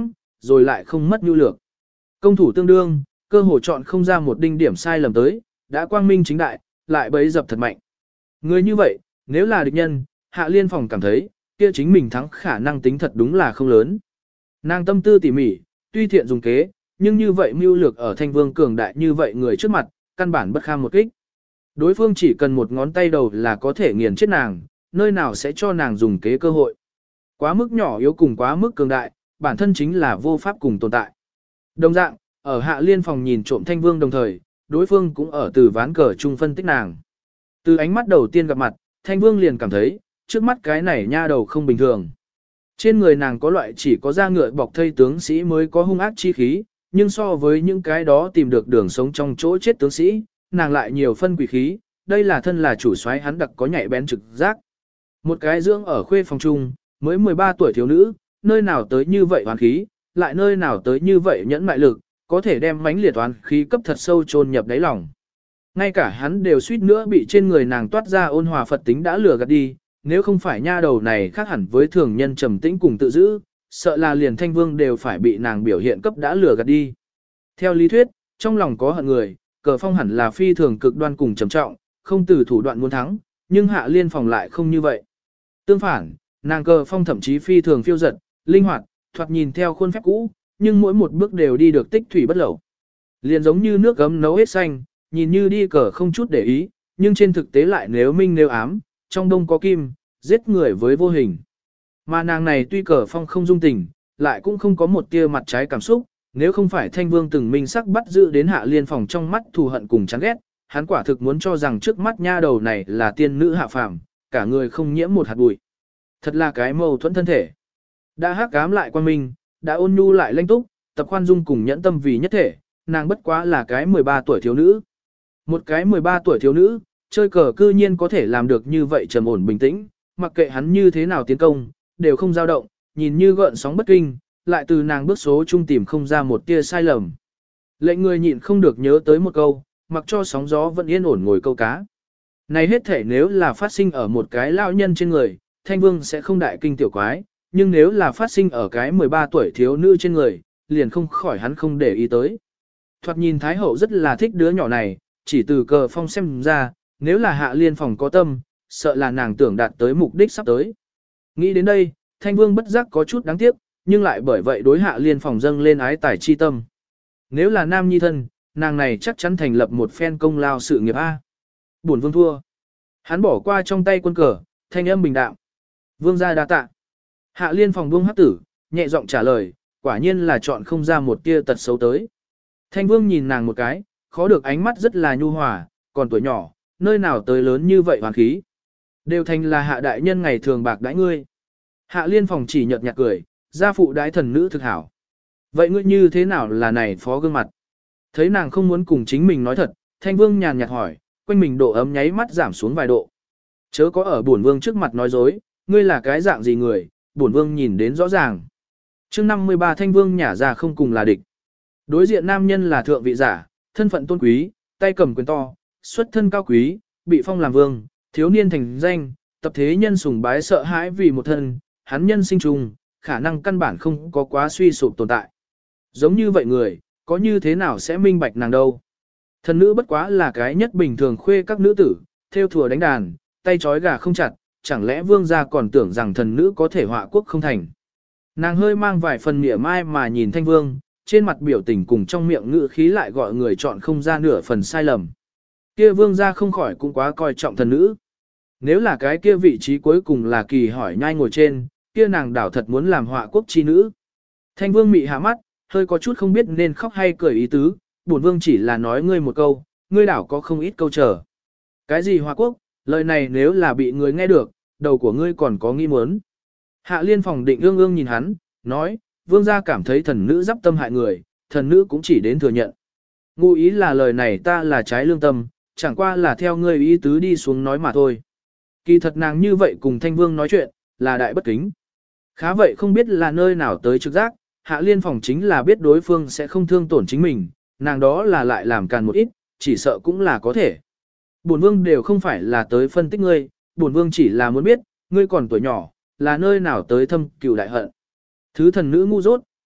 rồi lại không mất nhu lược. Công thủ tương đương, cơ hồ chọn không ra một đinh điểm sai lầm tới, đã quang minh chính đại, lại bấy dập thật mạnh. Người như vậy, nếu là địch nhân, Hạ Liên Phòng cảm thấy, kia chính mình thắng khả năng tính thật đúng là không lớn. Nàng tâm tư tỉ mỉ, tuy thiện dùng kế, nhưng như vậy mưu lược ở Thanh Vương cường đại như vậy người trước mặt, căn bản bất kham một kích. Đối phương chỉ cần một ngón tay đầu là có thể nghiền chết nàng, nơi nào sẽ cho nàng dùng kế cơ hội. Quá mức nhỏ yếu cùng quá mức cường đại, bản thân chính là vô pháp cùng tồn tại. Đồng dạng, ở Hạ Liên Phòng nhìn trộm Thanh Vương đồng thời, đối phương cũng ở từ ván cờ chung phân tích nàng. Từ ánh mắt đầu tiên gặp mặt, Thanh Vương liền cảm thấy, trước mắt cái này nha đầu không bình thường. Trên người nàng có loại chỉ có da ngựa bọc thây tướng sĩ mới có hung ác chi khí, nhưng so với những cái đó tìm được đường sống trong chỗ chết tướng sĩ, nàng lại nhiều phân quỷ khí, đây là thân là chủ soái hắn đặc có nhạy bén trực giác. Một cái dưỡng ở khuê phòng trung, mới 13 tuổi thiếu nữ, nơi nào tới như vậy hoàn khí, lại nơi nào tới như vậy nhẫn mại lực, có thể đem mãnh liệt toán khí cấp thật sâu chôn nhập đáy lòng. Ngay cả hắn đều suýt nữa bị trên người nàng toát ra ôn hòa Phật tính đã lừa gạt đi, nếu không phải nha đầu này khác hẳn với thường nhân trầm tĩnh cùng tự giữ, sợ là liền Thanh Vương đều phải bị nàng biểu hiện cấp đã lừa gạt đi. Theo lý thuyết, trong lòng có hận người, Cờ Phong hẳn là phi thường cực đoan cùng trầm trọng, không từ thủ đoạn muốn thắng, nhưng Hạ Liên Phòng lại không như vậy. Tương phản, nàng Cờ Phong thậm chí phi thường phiêu dật, linh hoạt, thoạt nhìn theo khuôn phép cũ, nhưng mỗi một bước đều đi được tích thủy bất lẩu. Liền giống như nước gấm nấu hết xanh, nhìn như đi cờ không chút để ý, nhưng trên thực tế lại nếu minh nếu ám, trong đông có kim, giết người với vô hình. Mà nàng này tuy Cờ Phong không dung tình, lại cũng không có một tia mặt trái cảm xúc, nếu không phải Thanh Vương từng minh sắc bắt giữ đến Hạ Liên Phòng trong mắt thù hận cùng chán ghét, hắn quả thực muốn cho rằng trước mắt nha đầu này là tiên nữ hạ phàm, cả người không nhiễm một hạt bụi. Thật là cái mâu thuẫn thân thể. Đã hắc ám lại quan minh, đã ôn nhu lại lãnh túc, tập khoan dung cùng nhẫn tâm vì nhất thể, nàng bất quá là cái 13 tuổi thiếu nữ. Một cái 13 tuổi thiếu nữ, chơi cờ cư nhiên có thể làm được như vậy trầm ổn bình tĩnh, mặc kệ hắn như thế nào tiến công, đều không dao động, nhìn như gợn sóng bất kinh, lại từ nàng bước số chung tìm không ra một tia sai lầm. Lệnh người nhịn không được nhớ tới một câu, mặc cho sóng gió vẫn yên ổn ngồi câu cá. Này hết thể nếu là phát sinh ở một cái lao nhân trên người, Thanh Vương sẽ không đại kinh tiểu quái, nhưng nếu là phát sinh ở cái 13 tuổi thiếu nữ trên người, liền không khỏi hắn không để ý tới. Thoạt nhìn Thái Hậu rất là thích đứa nhỏ này, chỉ từ Cờ Phong xem ra, nếu là Hạ Liên Phòng có tâm, sợ là nàng tưởng đạt tới mục đích sắp tới. Nghĩ đến đây, Thanh Vương bất giác có chút đáng tiếc, nhưng lại bởi vậy đối Hạ Liên Phòng dâng lên ái tài chi tâm. Nếu là nam nhi thân, nàng này chắc chắn thành lập một phen công lao sự nghiệp A. Bổn vương thua. Hắn bỏ qua trong tay quân cờ, thanh âm bình đạm. Vương gia đa tạ. Hạ Liên Phòng buông hắc tử, nhẹ giọng trả lời, quả nhiên là chọn không ra một tia tật xấu tới. Thanh Vương nhìn nàng một cái, khó được ánh mắt rất là nhu hòa, còn tuổi nhỏ, nơi nào tới lớn như vậy hoàn khí. Đều thành là hạ đại nhân ngày thường bạc đãi ngươi. Hạ Liên Phòng chỉ nhợt nhạt cười, gia phụ đái thần nữ thực hảo. Vậy ngươi như thế nào là này phó gương mặt? Thấy nàng không muốn cùng chính mình nói thật, Thanh Vương nhàn nhạt hỏi, quanh mình độ ấm nháy mắt giảm xuống vài độ. Chớ có ở bổn vương trước mặt nói dối, ngươi là cái dạng gì người, bổn vương nhìn đến rõ ràng. Chương 53 Thanh Vương nhả ra không cùng là địch. Đối diện nam nhân là thượng vị giả, thân phận tôn quý, tay cầm quyền to, xuất thân cao quý, bị phong làm vương, thiếu niên thành danh, tập thế nhân sùng bái sợ hãi vì một thân, hắn nhân sinh trùng, khả năng căn bản không có quá suy sụp tồn tại. Giống như vậy người, có như thế nào sẽ minh bạch nàng đâu. Thần nữ bất quá là cái nhất bình thường khuê các nữ tử, theo thùa đánh đàn, tay trói gà không chặt, chẳng lẽ vương gia còn tưởng rằng thần nữ có thể họa quốc không thành. Nàng hơi mang vài phần mỉa mai mà nhìn Thanh Vương, trên mặt biểu tình cùng trong miệng ngữ khí lại gọi người chọn không ra nửa phần sai lầm. Kia vương gia không khỏi cũng quá coi trọng thần nữ. Nếu là cái kia vị trí cuối cùng là kỳ hỏi nhai ngồi trên, kia nàng đảo thật muốn làm họa quốc chi nữ. Thanh Vương mị hạ mắt, hơi có chút không biết nên khóc hay cười ý tứ, bổn vương chỉ là nói ngươi một câu, ngươi đảo có không ít câu chờ. Cái gì họa quốc, lời này nếu là bị người nghe được, đầu của ngươi còn có nghi muốn. Hạ Liên Phòng định ương ương nhìn hắn, nói, vương gia cảm thấy thần nữ dắp tâm hại người, thần nữ cũng chỉ đến thừa nhận. Ngụ ý là lời này ta là trái lương tâm, chẳng qua là theo ngươi ý tứ đi xuống nói mà thôi. Kỳ thật nàng như vậy cùng Thanh Vương nói chuyện, là đại bất kính. Khá vậy không biết là nơi nào tới trực giác, Hạ Liên Phòng chính là biết đối phương sẽ không thương tổn chính mình, nàng đó là lại làm càn một ít, chỉ sợ cũng là có thể. Bổn vương đều không phải là tới phân tích ngươi, bổn vương chỉ là muốn biết, ngươi còn tuổi nhỏ, là nơi nào tới thâm cừu đại hận. Thứ thần nữ ngu dốt,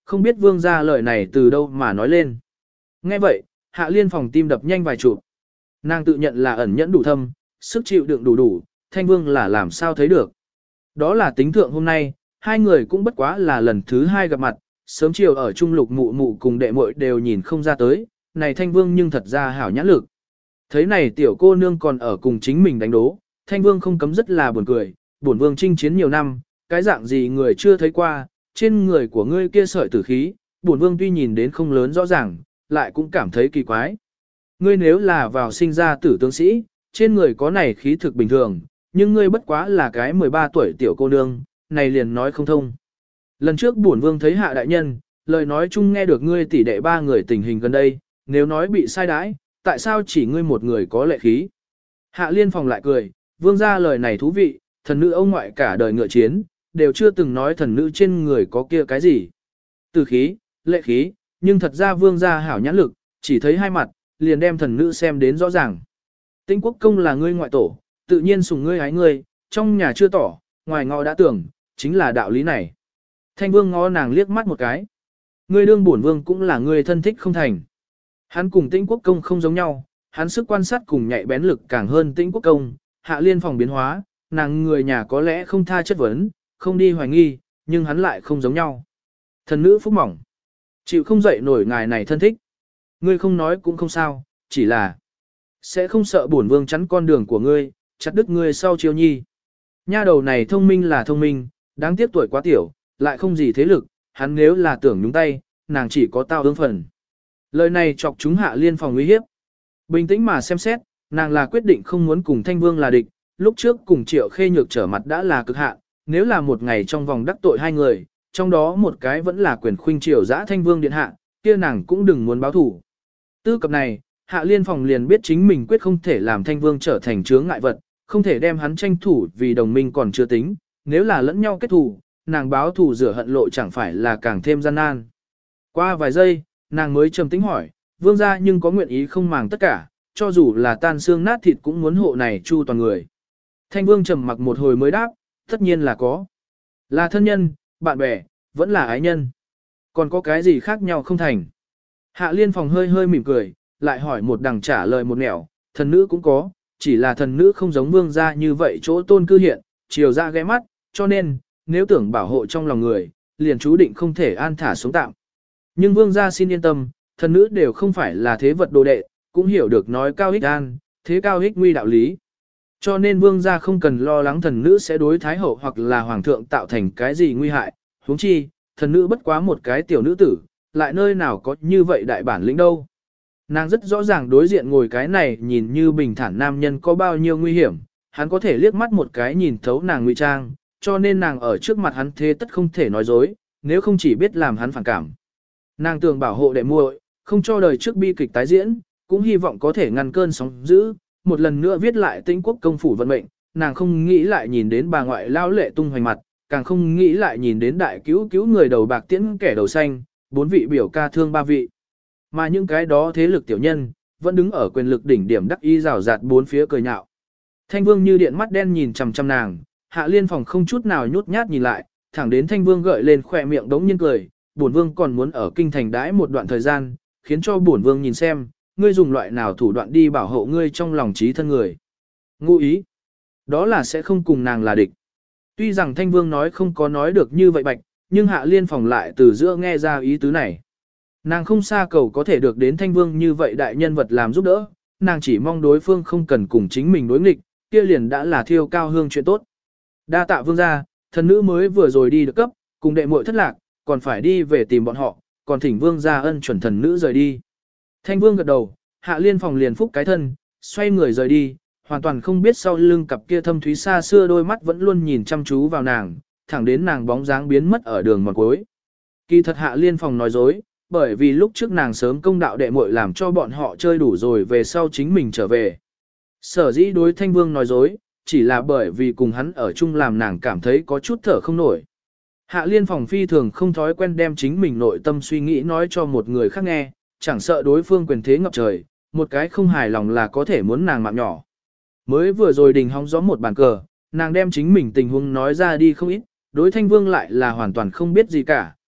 không biết vương gia lời này từ đâu mà nói lên. Nghe vậy, Hạ Liên phòng tim đập nhanh vài chụp. Nàng tự nhận là ẩn nhẫn đủ thâm, sức chịu đựng đủ, Thanh Vương là làm sao thấy được. Đó là tính thượng hôm nay, hai người cũng bất quá là lần thứ hai gặp mặt, sớm chiều ở chung Lục mụ mụ cùng đệ muội đều nhìn không ra tới, này Thanh Vương nhưng thật ra hảo nhãn lực. Thấy này tiểu cô nương còn ở cùng chính mình đánh đố, Thanh Vương không cấm rất là buồn cười, bổn vương chinh chiến nhiều năm, cái dạng gì người chưa thấy qua, trên người của ngươi kia sợi tử khí, bổn vương tuy nhìn đến không lớn rõ ràng, lại cũng cảm thấy kỳ quái. Ngươi nếu là vào sinh ra tử tướng sĩ, trên người có này khí thực bình thường, nhưng ngươi bất quá là cái 13 tuổi tiểu cô nương, này liền nói không thông. Lần trước bổn vương thấy Hạ đại nhân, lời nói chung nghe được ngươi tỷ đệ ba người tình hình gần đây, nếu nói bị sai đãi, tại sao chỉ ngươi một người có lệ khí? Hạ Liên phòng lại cười, vương gia lời này thú vị, thần nữ ông ngoại cả đời ngựa chiến, đều chưa từng nói thần nữ trên người có kia cái gì. Từ khí, lệ khí, nhưng thật ra vương gia hảo nhãn lực, chỉ thấy hai mặt, liền đem thần nữ xem đến rõ ràng. Tĩnh Quốc công là ngươi ngoại tổ, tự nhiên sủng ngươi ái ngươi, trong nhà chưa tỏ, ngoài ngõ đã tưởng, chính là đạo lý này. Thanh Vương ngó nàng liếc mắt một cái. Ngươi đương bổn vương cũng là ngươi thân thích không thành. Hắn cùng Tĩnh Quốc công không giống nhau, hắn sức quan sát cùng nhạy bén lực càng hơn Tĩnh Quốc công, Hạ Liên phòng biến hóa, nàng người nhà có lẽ không tha chất vấn, không đi hoài nghi, nhưng hắn lại không giống nhau. Thần nữ phúc mỏng, chịu không dậy nổi ngài này thân thích. Ngươi không nói cũng không sao, chỉ là sẽ không sợ bổn vương chắn con đường của ngươi, chặt đứt ngươi sau chiêu nhi. Nha đầu này thông minh là thông minh, đáng tiếc tuổi quá tiểu, lại không gì thế lực, hắn nếu là tưởng nhúng tay, nàng chỉ có tao ương phần. Lời này chọc chúng Hạ Liên phòng uy hiếp. Bình tĩnh mà xem xét, nàng là quyết định không muốn cùng Thanh Vương là địch, lúc trước cùng Triệu Khê Nhược trở mặt đã là cực hạn, nếu là một ngày trong vòng đắc tội hai người, trong đó một cái vẫn là quyền khuynh triều dã Thanh Vương điện hạ, kia nàng cũng đừng muốn báo thủ. Tư cập này, Hạ Liên phòng liền biết chính mình quyết không thể làm Thanh Vương trở thành chướng ngại vật, không thể đem hắn tranh thủ vì đồng minh còn chưa tính, nếu là lẫn nhau kết thù, nàng báo thù rửa hận lộ chẳng phải là càng thêm gian nan. Qua vài giây, nàng mới trầm tĩnh hỏi, vương gia nhưng có nguyện ý không màng tất cả, cho dù là tan xương nát thịt cũng muốn hộ này chu toàn người. Thanh Vương trầm mặc một hồi mới đáp, tất nhiên là có. Là thân nhân, bạn bè, vẫn là ái nhân. Còn có cái gì khác nhau không thành. Hạ Liên phòng hơi hơi mỉm cười, lại hỏi một đằng trả lời một nẻo, thần nữ cũng có, chỉ là thần nữ không giống vương gia như vậy chỗ tôn cư hiện, chiều ra ghé mắt, cho nên, nếu tưởng bảo hộ trong lòng người, liền chú định không thể an thả sống tạm. Nhưng vương gia xin yên tâm, thần nữ đều không phải là thế vật đồ đệ, cũng hiểu được nói cao ích an, thế cao ích nguy đạo lý. Cho nên vương gia không cần lo lắng thần nữ sẽ đối thái hậu hoặc là hoàng thượng tạo thành cái gì nguy hại, huống chi, thần nữ bất quá một cái tiểu nữ tử, lại nơi nào có như vậy đại bản lĩnh đâu. Nàng rất rõ ràng đối diện ngồi cái này nhìn như bình thản nam nhân có bao nhiêu nguy hiểm, hắn có thể liếc mắt một cái nhìn thấu nàng ngụy trang, cho nên nàng ở trước mặt hắn thế tất không thể nói dối, nếu không chỉ biết làm hắn phản cảm. Nàng tưởng bảo hộ đệ muội, không cho đời trước bi kịch tái diễn, cũng hy vọng có thể ngăn cơn sóng dữ, một lần nữa viết lại Tĩnh Quốc công phủ vận mệnh, nàng không nghĩ lại nhìn đến bà ngoại lao lệ tung hoành mặt, càng không nghĩ lại nhìn đến đại cứu cứu người đầu bạc tiễn kẻ đầu xanh, 4 vị biểu ca thương 3 vị. Mà những cái đó thế lực tiểu nhân, vẫn đứng ở quyền lực đỉnh điểm đắc y rào rạt bốn phía cười nhạo. Thanh Vương như điện mắt đen nhìn chằm chằm nàng, Hạ Liên phòng không chút nào nhút nhát nhìn lại, thẳng đến Thanh Vương gợi lên khỏe miệng đống nhiên cười, bổn vương còn muốn ở kinh thành đãi một đoạn thời gian, khiến cho bổn vương nhìn xem, ngươi dùng loại nào thủ đoạn đi bảo hộ ngươi trong lòng trí thân người. Ngụ ý, đó là sẽ không cùng nàng là địch. Tuy rằng Thanh Vương nói không có nói được như vậy bạch, nhưng Hạ Liên phòng lại từ giữa nghe ra ý tứ này. Nàng không xa cầu có thể được đến Thanh Vương như vậy đại nhân vật làm giúp đỡ, nàng chỉ mong đối phương không cần cùng chính mình đối nghịch, kia liền đã là thiêu cao hương chuyện tốt. Đa tạ vương gia, thần nữ mới vừa rồi đi được cấp, cùng đệ muội thất lạc, còn phải đi về tìm bọn họ, còn thỉnh vương gia ân chuẩn thần nữ rời đi. Thanh Vương gật đầu, Hạ Liên phòng liền phúc cái thân, xoay người rời đi, hoàn toàn không biết sau lưng cặp kia thâm thúy xa xưa đôi mắt vẫn luôn nhìn chăm chú vào nàng, thẳng đến nàng bóng dáng biến mất ở đường mòn cuối. Kỳ thật Hạ Liên phòng nói dối, bởi vì lúc trước nàng sớm công đạo đệ muội làm cho bọn họ chơi đủ rồi về sau chính mình trở về. Sở dĩ đối Thanh Vương nói dối, chỉ là bởi vì cùng hắn ở chung làm nàng cảm thấy có chút thở không nổi. Hạ Liên phòng phi thường không thói quen đem chính mình nội tâm suy nghĩ nói cho một người khác nghe, chẳng sợ đối phương quyền thế ngập trời, một cái không hài lòng là có thể muốn nàng mạng nhỏ. Mới vừa rồi đình hóng gió một bàn cờ, nàng đem chính mình tình huống nói ra đi không ít, đối Thanh Vương lại là hoàn toàn không biết gì cả,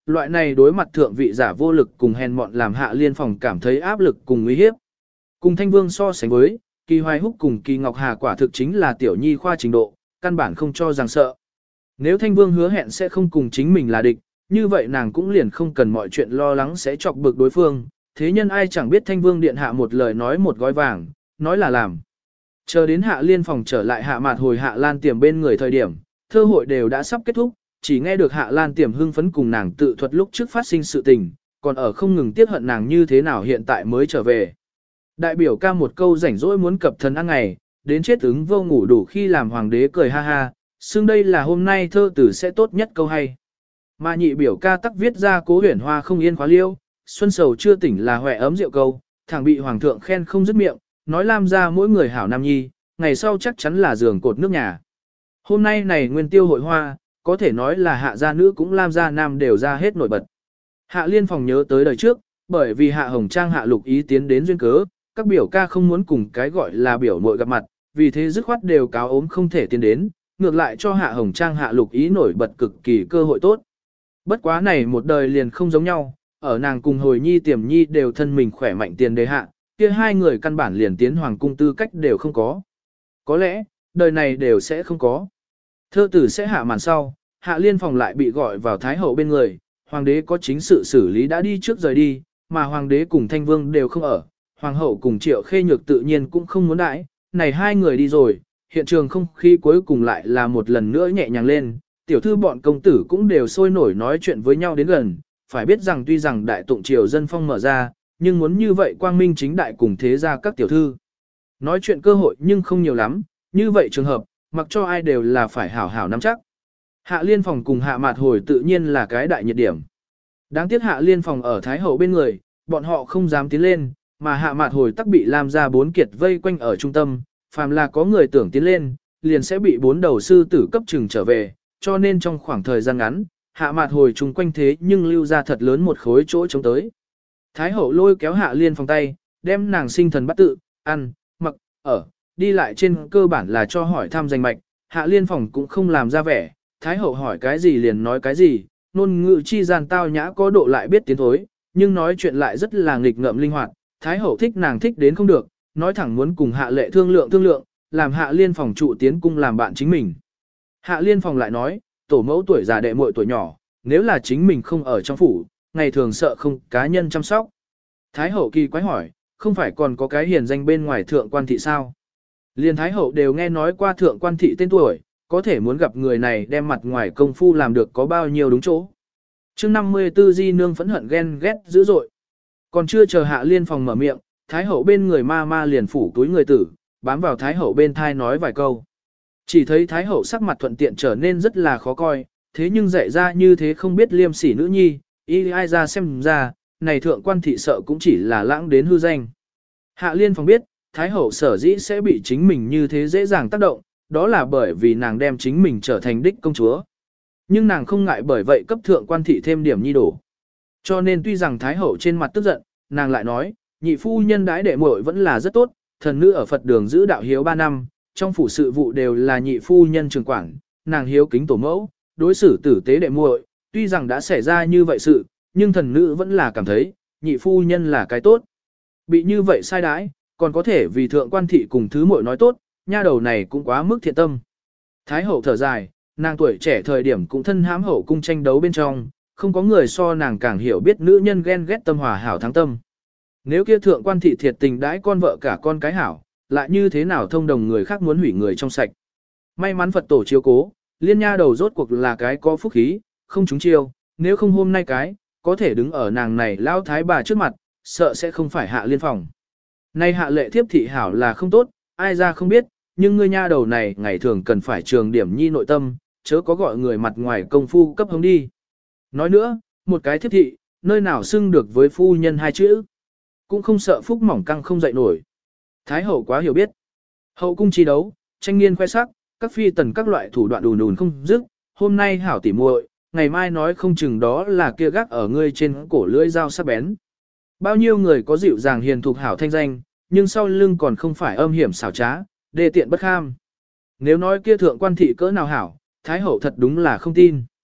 loại này đối mặt thượng vị giả vô lực cùng hèn mọn làm Hạ Liên Phòng cảm thấy áp lực cùng uy hiếp. Cùng Thanh Vương so sánh với, Kỳ Hoài Húc cùng Kỳ Ngọc Hà quả thực chính là tiểu nhi khoa trình độ, căn bản không cho rằng sợ. Nếu Thanh Vương hứa hẹn sẽ không cùng chính mình là địch, như vậy nàng cũng liền không cần mọi chuyện lo lắng sẽ chọc bực đối phương, thế nhân ai chẳng biết Thanh Vương điện hạ một lời nói một gói vàng, nói là làm. Chờ đến Hạ Liên Phòng trở lại Hạ Mạt hồi Hạ Lan Tiềm bên người thời điểm, thơ hội đều đã sắp kết thúc, chỉ nghe được Hạ Lan Tiềm hưng phấn cùng nàng tự thuật lúc trước phát sinh sự tình, còn ở không ngừng tiếc hận nàng như thế nào hiện tại mới trở về. Đại biểu ca một câu rảnh rỗi muốn cập thần ăn ngày, đến chết ứng vô ngủ đủ khi làm hoàng đế cười ha ha, xưng đây là hôm nay thơ tử sẽ tốt nhất câu hay. Mà nhị biểu ca tắc viết ra Cố Huyền Hoa không yên khóa liêu, xuân sầu chưa tỉnh là hoẹ ấm rượu câu, thẳng bị hoàng thượng khen không dứt miệng, nói Lam gia mỗi người hảo nam nhi, ngày sau chắc chắn là giường cột nước nhà. Hôm nay này nguyên tiêu hội hoa, có thể nói là Hạ gia nữ cũng Lam gia nam đều ra hết nổi bật. Hạ Liên Phòng nhớ tới đời trước, bởi vì Hạ Hồng Trang Hạ Lục Ý tiến đến duyên cớ, các biểu ca không muốn cùng cái gọi là biểu muội gặp mặt, vì thế dứt khoát đều cáo ốm không thể tiến đến, ngược lại cho Hạ Hồng Trang Hạ Lục Ý nổi bật cực kỳ cơ hội tốt. Bất quá này một đời liền không giống nhau, ở nàng cùng hồi nhi tiềm nhi đều thân mình khỏe mạnh tiền đề hạ, kia hai người căn bản liền tiến hoàng cung tư cách đều không có. Có lẽ, đời này đều sẽ không có. Thơ tử sẽ hạ màn sau, Hạ Liên Phòng lại bị gọi vào Thái Hậu bên người, hoàng đế có chính sự xử lý đã đi trước rời đi, mà hoàng đế cùng Thanh Vương đều không ở, hoàng hậu cùng Triệu Khê Nhược tự nhiên cũng không muốn đãi, này hai người đi rồi, hiện trường không khí cuối cùng lại là một lần nữa nhẹ nhàng lên, tiểu thư bọn công tử cũng đều sôi nổi nói chuyện với nhau đến gần, phải biết rằng tuy rằng đại tụng triều dân phong mở ra, nhưng muốn như vậy quang minh chính đại cùng thế gia các tiểu thư. Nói chuyện cơ hội nhưng không nhiều lắm, như vậy trường hợp, mặc cho ai đều là phải hảo hảo nắm chắc. Hạ Liên Phòng cùng Hạ Mạt Hồi tự nhiên là cái đại nhiệt điểm. Đáng tiếc Hạ Liên Phòng ở Thái Hậu bên người, bọn họ không dám tiến lên, mà Hạ Mạt Hồi tắc bị Lam gia bốn kiệt vây quanh ở trung tâm, phàm là có người tưởng tiến lên, liền sẽ bị bốn đầu sư tử cấp trừng trở về, cho nên trong khoảng thời gian ngắn, Hạ Mạt Hồi chung quanh thế nhưng lưu ra thật lớn một khối chỗ chống tới. Thái Hậu lôi kéo Hạ Liên Phòng tay, đem nàng sinh thần bắt tự, ăn, mặc, ở, đi lại trên cơ bản là cho hỏi thăm danh mạch, Hạ Liên Phòng cũng không làm ra vẻ, Thái Hậu hỏi cái gì liền nói cái gì, ngôn ngữ chi gian tao nhã có độ lại biết tiến thối, nhưng nói chuyện lại rất là nghịch ngợm linh hoạt, Thái Hậu thích nàng thích đến không được, nói thẳng muốn cùng Hạ Lệ thương lượng, làm Hạ Liên Phòng trụ tiến cung làm bạn chính mình. Hạ Liên Phòng lại nói, tổ mẫu tuổi già đệ muội tuổi nhỏ, nếu là chính mình không ở trong phủ, ngày thường sợ không cá nhân chăm sóc. Thái Hậu kỳ quái hỏi, không phải còn có cái hiền danh bên ngoài thượng quan thị sao? Liên Thái Hậu đều nghe nói qua thượng quan thị tên tuổi, có thể muốn gặp người này đem mặt ngoài công phu làm được có bao nhiêu đúng chỗ. Chương 54 Di Nương phẫn hận ghen ghét dữ dội. Còn chưa chờ Hạ Liên Phòng mở miệng, Thái Hậu bên người ma liền phủ túi người tử, bám vào Thái Hậu bên thai nói vài câu. Chỉ thấy Thái Hậu sắc mặt thuận tiện trở nên rất là khó coi, thế nhưng dạy ra như thế không biết liêm sỉ nữ nhi, ai ra xem ra, này thượng quan thị sợ cũng chỉ là lãng đến hư danh. Hạ Liên Phòng biết, Thái Hậu sở dĩ sẽ bị chính mình như thế dễ dàng tác động, đó là bởi vì nàng đem chính mình trở thành đích công chúa. Nhưng nàng không ngại bởi vậy cấp thượng quan thị thêm điểm nhi đổ. Cho nên tuy rằng Thái Hậu trên mặt tức giận, nàng lại nói, nhị phu nhân đãi đệ muội vẫn là rất tốt, thần nữ ở Phật đường giữ đạo hiếu 3 năm, trong phủ sự vụ đều là nhị phu nhân trường quản, nàng hiếu kính tổ mẫu, đối xử tử tế đệ muội, tuy rằng đã xảy ra như vậy sự, nhưng thần nữ vẫn là cảm thấy, nhị phu nhân là cái tốt. Bị như vậy sai đãi, còn có thể vì thượng quan thị cùng thứ muội nói tốt, nha đầu này cũng quá mức thiện tâm. Thái Hậu thở dài, nàng tuổi trẻ thời điểm cũng thân hãm hậu cung tranh đấu bên trong, không có người so nàng càng hiểu biết nữ nhân ghen ghét tâm hòa hảo thắng tâm. Nếu kia thượng quan thị thiệt tình đãi con vợ cả con cái hảo, lại như thế nào thông đồng người khác muốn hủy người trong sạch. May mắn Phật tổ chiếu cố, liên nha đầu rốt cuộc là cái có phúc khí, không trúng chiêu, nếu không hôm nay cái, có thể đứng ở nàng này lao thái bà trước mặt, sợ sẽ không phải Hạ Liên Phòng. Nay Hạ Lệ thiếp thị hảo là không tốt, ai ra không biết, nhưng ngươi nha đầu này ngày thường cần phải trường điểm nhi nội tâm, chớ có gọi người mặt ngoài công phu cấp hống đi. Nói nữa, một cái thiếp thị, nơi nào xưng được với phu nhân hai chữ, cũng không sợ phúc mỏng căng không dậy nổi. Thái Hậu quá hiểu biết. Hậu cung chi đấu, tranh nghiên khoe sắc, các phi tần các loại thủ đoạn đùn không dứt, hôm nay hảo tỉ muội, ngày mai nói không chừng đó là kia gác ở ngươi trên cổ lưỡi dao sắc bén. Bao nhiêu người có dịu dàng hiền thục hảo thanh danh, nhưng sau lưng còn không phải âm hiểm xảo trá, đê tiện bất kham. Nếu nói kia thượng quan thị cỡ nào hảo, Thái Hậu thật đúng là không tin.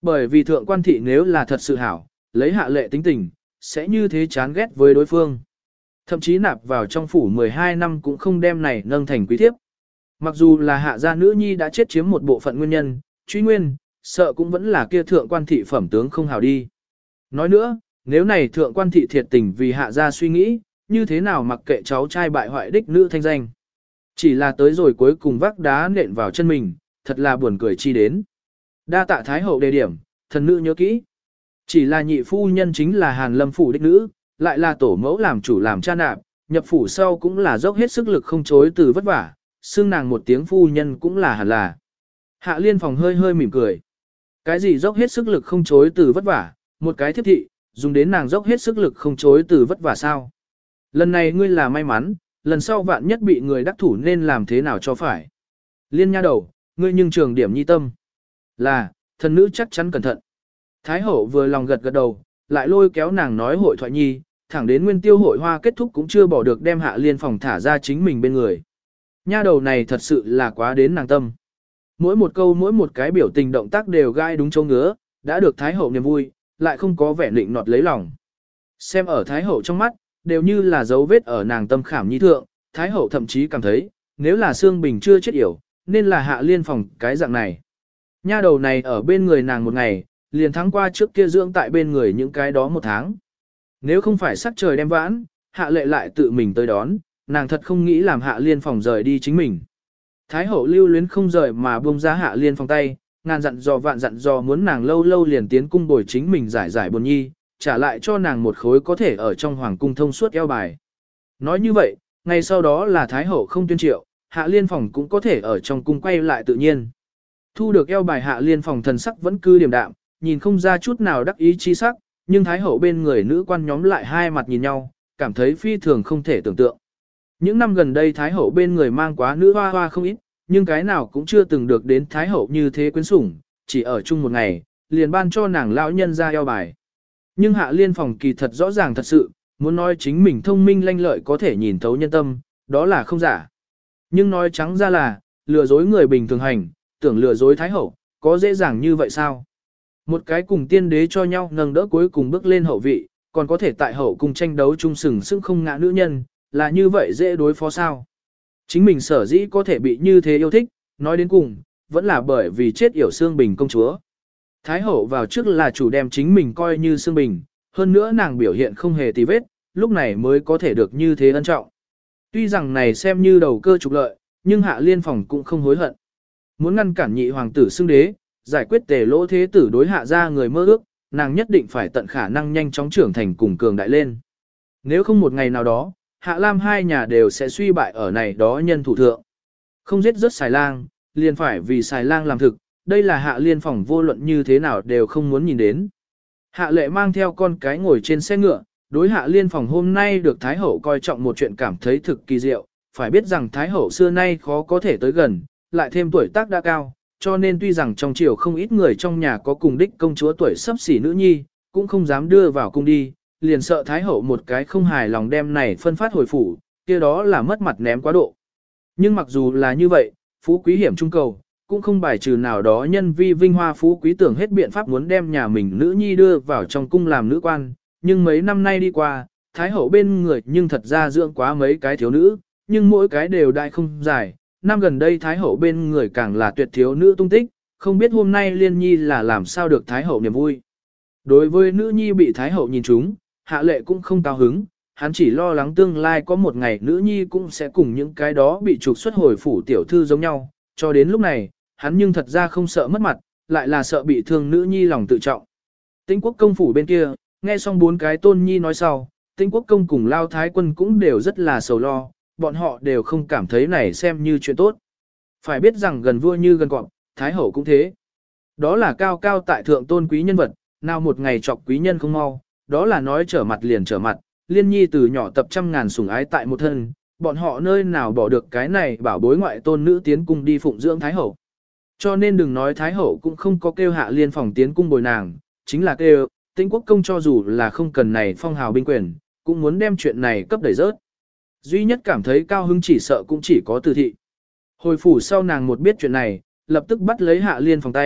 Bởi vì thượng quan thị nếu là thật sự hảo, lấy Hạ Lệ tính tình, sẽ như thế chán ghét với đối phương. Thậm chí nạp vào trong phủ 12 năm cũng không đem này nâng thành quý thiếp. Mặc dù là Hạ gia nữ nhi đã chết chiếm một bộ phận nguyên nhân, truy nguyên, sợ cũng vẫn là kia thượng quan thị phẩm tướng không hảo đi. Nói nữa, nếu này thượng quan thị thiệt tình vì Hạ gia suy nghĩ, như thế nào mặc kệ cháu trai bại hoại đích nữ thanh danh. Chỉ là tới rồi cuối cùng vác đá nện vào chân mình, thật là buồn cười chi đến. Đa tạ Thái hậu đề điểm, thần nữ nhớ kỹ. Chỉ là nhị phu nhân chính là Hàn Lâm phủ đích nữ, lại là tổ mẫu làm chủ làm cha nạp, nhập phủ sau cũng là dốc hết sức lực không chối từ vất vả, xưng nàng một tiếng phu nhân cũng là hẳn là. Hạ Liên Phòng hơi hơi mỉm cười. Cái gì dốc hết sức lực không chối từ vất vả, một cái thiếp thị, dùng đến nàng dốc hết sức lực không chối từ vất vả sao. Lần này ngươi là may mắn, lần sau vạn nhất bị người đắc thủ nên làm thế nào cho phải. Liên nha đầu, ngươi nhưng trường điểm nhi tâm. Là, thần nữ chắc chắn cẩn thận. Thái hậu vừa lòng gật gật đầu, lại lôi kéo nàng nói hội thoại nhi, thẳng đến nguyên tiêu hội hoa kết thúc cũng chưa bỏ được đem Hạ Liên Phòng thả ra chính mình bên người. Nha đầu này thật sự là quá đến nàng tâm. Mỗi một câu mỗi một cái biểu tình động tác đều gai đúng châu ngứa, đã được Thái hậu niềm vui, lại không có vẻ định nọt lấy lòng. Xem ở Thái hậu trong mắt, đều như là dấu vết ở nàng tâm khảm nhi thượng, Thái hậu thậm chí cảm thấy, nếu là Sương Bình chưa chết yểu, nên là Hạ Liên Phòng cái dạng này. Nha đầu này ở bên người nàng một ngày, liền thắng qua trước kia dưỡng tại bên người những cái đó một tháng. Nếu không phải sắc trời đem vãn, Hạ Lệ lại tự mình tới đón, nàng thật không nghĩ làm Hạ Liên Phòng rời đi chính mình. Thái hậu lưu luyến không rời mà buông ra Hạ Liên Phòng tay, ngàn dặn dò vạn dặn dò muốn nàng lâu lâu liền tiến cung bồi chính mình giải giải buồn nhi, trả lại cho nàng một khối có thể ở trong hoàng cung thông suốt eo bài. Nói như vậy, ngay sau đó là Thái hậu không tuyên triệu, Hạ Liên Phòng cũng có thể ở trong cung quay lại tự nhiên. Thu được eo bài Hạ Liên Phòng thần sắc vẫn cứ điềm đạm, nhìn không ra chút nào đắc ý chi sắc, nhưng Thái hậu bên người nữ quan nhóm lại hai mặt nhìn nhau, cảm thấy phi thường không thể tưởng tượng. Những năm gần đây Thái hậu bên người mang quá nữ hoa hoa không ít, nhưng cái nào cũng chưa từng được đến Thái hậu như thế quyến sủng, chỉ ở chung một ngày, liền ban cho nàng lão nhân ra eo bài. Nhưng Hạ Liên Phòng kỳ thật rõ ràng thật sự, muốn nói chính mình thông minh lanh lợi có thể nhìn thấu nhân tâm, đó là không giả. Nhưng nói trắng ra là, lừa dối người bình thường hành, tưởng lừa dối Thái hậu, có dễ dàng như vậy sao? Một cái cùng tiên đế cho nhau nâng đỡ cuối cùng bước lên hậu vị, còn có thể tại hậu cùng tranh đấu chung sừng sững không ngã nữ nhân, là như vậy dễ đối phó sao? Chính mình sở dĩ có thể bị như thế yêu thích, nói đến cùng, vẫn là bởi vì chết yểu Sương Bình công chúa. Thái hậu vào trước là chủ đem chính mình coi như Sương Bình, hơn nữa nàng biểu hiện không hề tì vết, lúc này mới có thể được như thế ân trọng. Tuy rằng này xem như đầu cơ trục lợi, nhưng Hạ Liên Phòng cũng không hối hận. Muốn ngăn cản nhị hoàng tử xưng đế, giải quyết Tề Lỗ thế tử đối Hạ ra người mơ ước, nàng nhất định phải tận khả năng nhanh chóng trưởng thành cùng cường đại lên. Nếu không một ngày nào đó, Hạ Lam hai nhà đều sẽ suy bại ở này đó nhân thủ thượng. Không giết rớt xài lang, liền phải vì xài lang làm thực, đây là Hạ Liên Phòng vô luận như thế nào đều không muốn nhìn đến. Hạ Lệ mang theo con cái ngồi trên xe ngựa, đối Hạ Liên Phòng hôm nay được Thái Hậu coi trọng một chuyện cảm thấy thực kỳ diệu, phải biết rằng Thái Hậu xưa nay khó có thể tới gần, lại thêm tuổi tác đã cao, cho nên tuy rằng trong triều không ít người trong nhà có cùng đích công chúa tuổi sắp xỉ nữ nhi, cũng không dám đưa vào cung đi, liền sợ Thái Hậu một cái không hài lòng đem này phân phát hồi phủ, kia đó là mất mặt ném quá độ. Nhưng mặc dù là như vậy, phú quý hiểm trung cầu, cũng không bài trừ nào đó nhân vi vinh hoa phú quý tưởng hết biện pháp muốn đem nhà mình nữ nhi đưa vào trong cung làm nữ quan, nhưng mấy năm nay đi qua, Thái Hậu bên người nhưng thật ra dưỡng quá mấy cái thiếu nữ, nhưng mỗi cái đều đại không dài, năm gần đây Thái Hậu bên người càng là tuyệt thiếu nữ tung tích, không biết hôm nay Liên Nhi là làm sao được Thái Hậu niềm vui. Đối với nữ nhi bị Thái Hậu nhìn trúng, Hạ Lệ cũng không cao hứng, hắn chỉ lo lắng tương lai có một ngày nữ nhi cũng sẽ cùng những cái đó bị trục xuất hồi phủ tiểu thư giống nhau, cho đến lúc này, hắn nhưng thật ra không sợ mất mặt, lại là sợ bị thương nữ nhi lòng tự trọng. Tĩnh Quốc công phủ bên kia, nghe xong bốn cái tôn nhi nói sau, Tĩnh Quốc công cùng Lao Thái quân cũng đều rất là sầu lo, bọn họ đều không cảm thấy này xem như chuyện tốt. Phải biết rằng gần vua như gần cọp, Thái Hậu cũng thế. Đó là cao cao tại thượng tôn quý nhân vật, nào một ngày chọc quý nhân không mau, đó là nói trở mặt liền trở mặt, Liên Nhi từ nhỏ tập trăm ngàn sủng ái tại một thân, bọn họ nơi nào bỏ được cái này bảo bối ngoại tôn nữ tiến cung đi phụng dưỡng Thái Hậu. Cho nên đừng nói Thái Hậu cũng không có kêu Hạ Liên Phòng tiến cung bồi nàng, chính là kêu, Tĩnh Quốc công cho dù là không cần này phong hào binh quyền, cũng muốn đem chuyện này cấp đẩy rớt. Duy nhất cảm thấy cao hứng chỉ sợ cũng chỉ có Từ thị. Hồi phủ sau nàng một biết chuyện này, lập tức bắt lấy Hạ Liên Phòng tay,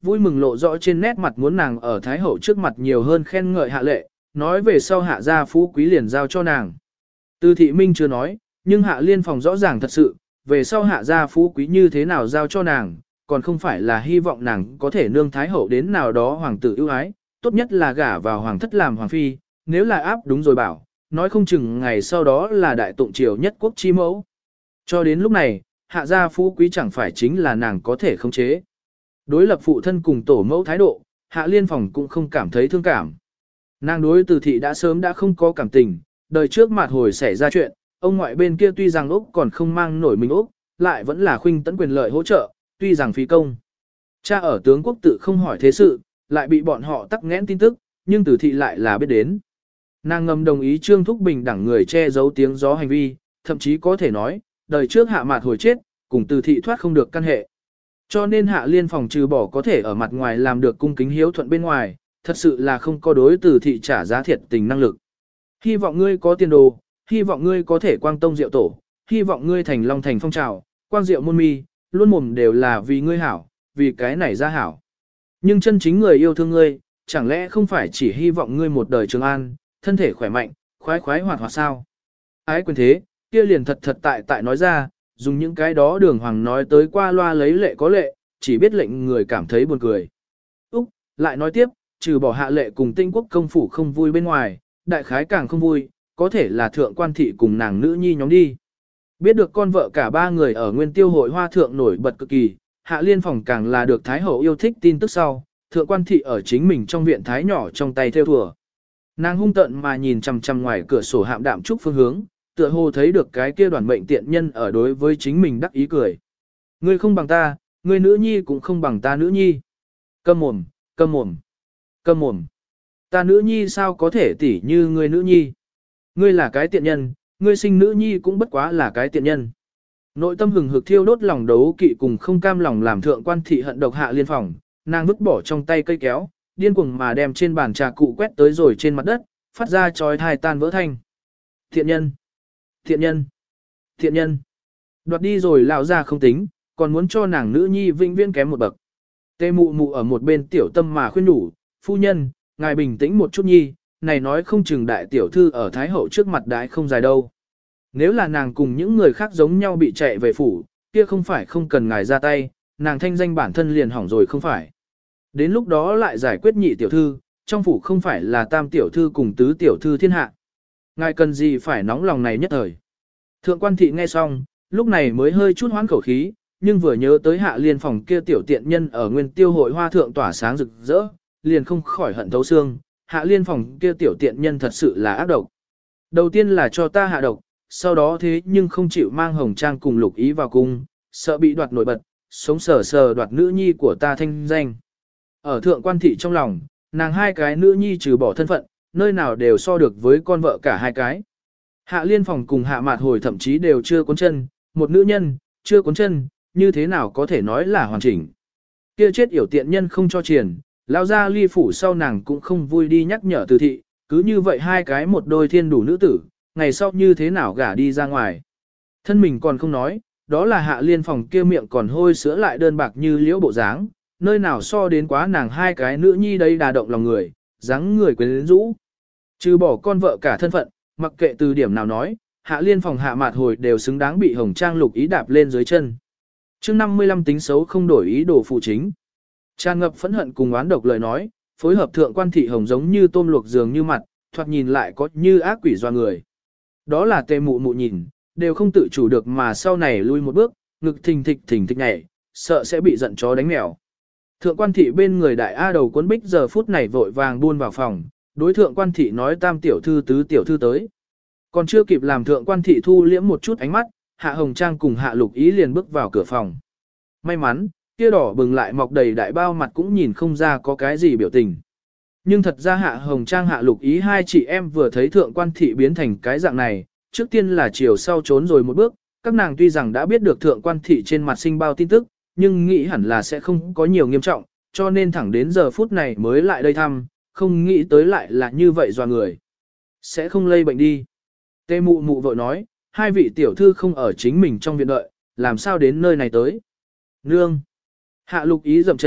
vui mừng lộ rõ trên nét mặt muốn nàng ở Thái Hậu trước mặt nhiều hơn khen ngợi Hạ Lệ, nói về sau Hạ gia phú quý liền giao cho nàng. Từ thị minh chưa nói, nhưng Hạ Liên phòng rõ ràng thật sự, về sau Hạ gia phú quý như thế nào giao cho nàng, còn không phải là hy vọng nàng có thể nương Thái Hậu đến nào đó hoàng tử ưu ái, tốt nhất là gả vào hoàng thất làm hoàng phi, nếu là áp đúng rồi bảo, nói không chừng ngày sau đó là đại tụng triều nhất quốc chi mẫu. Cho đến lúc này, Hạ gia phú quý chẳng phải chính là nàng có thể khống chế. Đối lập phụ thân cùng tổ mẫu thái độ, Hạ Liên phòng cũng không cảm thấy thương cảm. Nàng đối Từ thị đã sớm đã không có cảm tình, đời trước mặt hồi xảy ra chuyện, ông ngoại bên kia tuy rằng Úc còn không mang nổi mình Úc, lại vẫn là khuynh tấn quyền lợi hỗ trợ, tuy rằng phí công. Cha ở tướng quốc tự không hỏi thế sự, lại bị bọn họ tắc nghẽn tin tức, nhưng Từ thị lại là biết đến. Nàng ngầm đồng ý Trương Thúc Bình đẳng người che giấu tiếng gió hành vi, thậm chí có thể nói, đời trước Hạ Mạt hồi chết, cùng Từ thị thoát không được căn hệ. Cho nên Hạ Liên phòng trừ bỏ có thể ở mặt ngoài làm được cung kính hiếu thuận bên ngoài, thật sự là không có đối Từ thị trả giá thiệt tình năng lực. Hy vọng ngươi có tiền đồ, hy vọng ngươi có thể quang tông diệu tổ, hy vọng ngươi thành long thành phong trào, quang diệu môn mi, luôn mồm đều là vì ngươi hảo, vì cái này ra hảo. Nhưng chân chính người yêu thương ngươi, chẳng lẽ không phải chỉ hy vọng ngươi một đời trường an, thân thể khỏe mạnh, khoái khoái hoạt hoạt sao? Ái quyền thế, kia liền thật thật tại nói ra, dùng những cái đó đường hoàng nói tới qua loa lấy lệ có lệ, chỉ biết lệnh người cảm thấy buồn cười. Úc, lại nói tiếp, trừ bỏ Hạ Lệ cùng Tinh Quốc công phủ không vui bên ngoài, đại khái càng không vui, có thể là thượng quan thị cùng nàng nữ nhi nhóm đi. Biết được con vợ cả ba người ở nguyên tiêu hội hoa thượng nổi bật cực kỳ, Hạ Liên phòng càng là được Thái Hậu yêu thích tin tức sau, thượng quan thị ở chính mình trong viện thái nhỏ trong tay theo thùa. Nàng hung tận mà nhìn chằm chằm ngoài cửa sổ hạm đạm trúc phương hướng, tựa hồ thấy được cái kia đoàn mệnh tiện nhân ở đối với chính mình đắc ý cười. Ngươi không bằng ta, ngươi nữ nhi cũng không bằng ta nữ nhi. Câm mồm, câm mồm, câm mồm. Ta nữ nhi sao có thể tỉ như ngươi nữ nhi? Ngươi là cái tiện nhân, ngươi sinh nữ nhi cũng bất quá là cái tiện nhân. Nội tâm hừng hực thiêu đốt lòng đấu kỵ cùng không cam lòng làm thượng quan thị hận độc Hạ Liên phòng, nàng vứt bỏ trong tay cây kéo, điên cuồng mà đem trên bàn trà cụ quét tới rồi trên mặt đất, phát ra chói tai tan vỡ thanh. Thiện nhân, thiện nhân, thiện nhân. Đoạt đi rồi lão ra không tính, còn muốn cho nàng nữ nhi vĩnh viễn kém một bậc. Tê mụ mụ ở một bên tiểu tâm mà khuyên nhủ, phu nhân, ngài bình tĩnh một chút nhi, này nói không chừng đại tiểu thư ở Thái Hậu trước mặt đái không dài đâu. Nếu là nàng cùng những người khác giống nhau bị chạy về phủ, kia không phải không cần ngài ra tay, nàng thanh danh bản thân liền hỏng rồi không phải. Đến lúc đó lại giải quyết nhị tiểu thư, trong phủ không phải là tam tiểu thư cùng tứ tiểu thư thiên hạ. Ngài cần gì phải nóng lòng này nhất thời. Thượng quan thị nghe xong, lúc này mới hơi chút hoán khẩu khí, nhưng vừa nhớ tới Hạ Liên phòng kia tiểu tiện nhân ở nguyên tiêu hội hoa thượng tỏa sáng rực rỡ, liền không khỏi hận thấu xương. Hạ Liên phòng kia tiểu tiện nhân thật sự là ác độc. Đầu tiên là cho ta hạ độc, sau đó thế nhưng không chịu mang hồng trang cùng lục ý vào cung, sợ bị đoạt nổi bật, sống sờ sờ đoạt nữ nhi của ta thanh danh. Ở thượng quan thị trong lòng, nàng hai cái nữ nhi trừ bỏ thân phận, nơi nào đều so được với con vợ cả hai cái. Hạ Liên phòng cùng Hạ Mạt hồi thậm chí đều chưa cuốn chân, một nữ nhân, chưa cuốn chân, như thế nào có thể nói là hoàn chỉnh. Kia chết yểu tiện nhân không cho triển, lao ra ly phủ sau nàng cũng không vui đi nhắc nhở Từ thị, cứ như vậy hai cái một đôi thiên đủ nữ tử, ngày sau như thế nào gả đi ra ngoài. Thân mình còn không nói, đó là Hạ Liên phòng kia miệng còn hôi sữa lại đơn bạc như liễu bộ dáng, nơi nào so đến quá nàng hai cái nữ nhi đây đà động lòng người, dáng người quyến rũ. Trừ bỏ con vợ cả thân phận, mặc kệ từ điểm nào nói, Hạ Liên phòng Hạ Mạt hồi đều xứng đáng bị hồng trang lục ý đạp lên dưới chân. Chương 55 tính xấu không đổi ý đồ phụ chính. Tràn ngập phẫn hận cùng oán độc lời nói, phối hợp thượng quan thị hồng giống như tôm luộc dường như mặt, thoạt nhìn lại có như ác quỷ doa người. Đó là Tề mụ mụ nhìn, đều không tự chủ được mà sau này lui một bước, ngực thình thịch nhảy, sợ sẽ bị giận chó đánh mèo. Thượng quan thị bên người đại A đầu cuốn bích giờ phút này vội vàng buôn vào phòng, đối thượng quan thị nói tam tiểu thư tứ tiểu thư tới. Còn chưa kịp làm thượng quan thị thu liễm một chút ánh mắt, Hạ Hồng Trang cùng Hạ Lục Ý liền bước vào cửa phòng. May mắn, kia đỏ bừng lại mọc đầy đại bao mặt cũng nhìn không ra có cái gì biểu tình. Nhưng thật ra Hạ Hồng Trang Hạ Lục Ý hai chị em vừa thấy thượng quan thị biến thành cái dạng này, trước tiên là chiều sau trốn rồi một bước, các nàng tuy rằng đã biết được thượng quan thị trên mặt sinh bao tin tức, nhưng nghĩ hẳn là sẽ không có nhiều nghiêm trọng, cho nên thẳng đến giờ phút này mới lại đây thăm, không nghĩ tới lại là như vậy doa người. Sẽ không lây bệnh đi. Tê mụ mụ vội nói, hai vị tiểu thư không ở chính mình trong viện đợi, làm sao đến nơi này tới. Nương. Hạ Lục Ý dậm chân,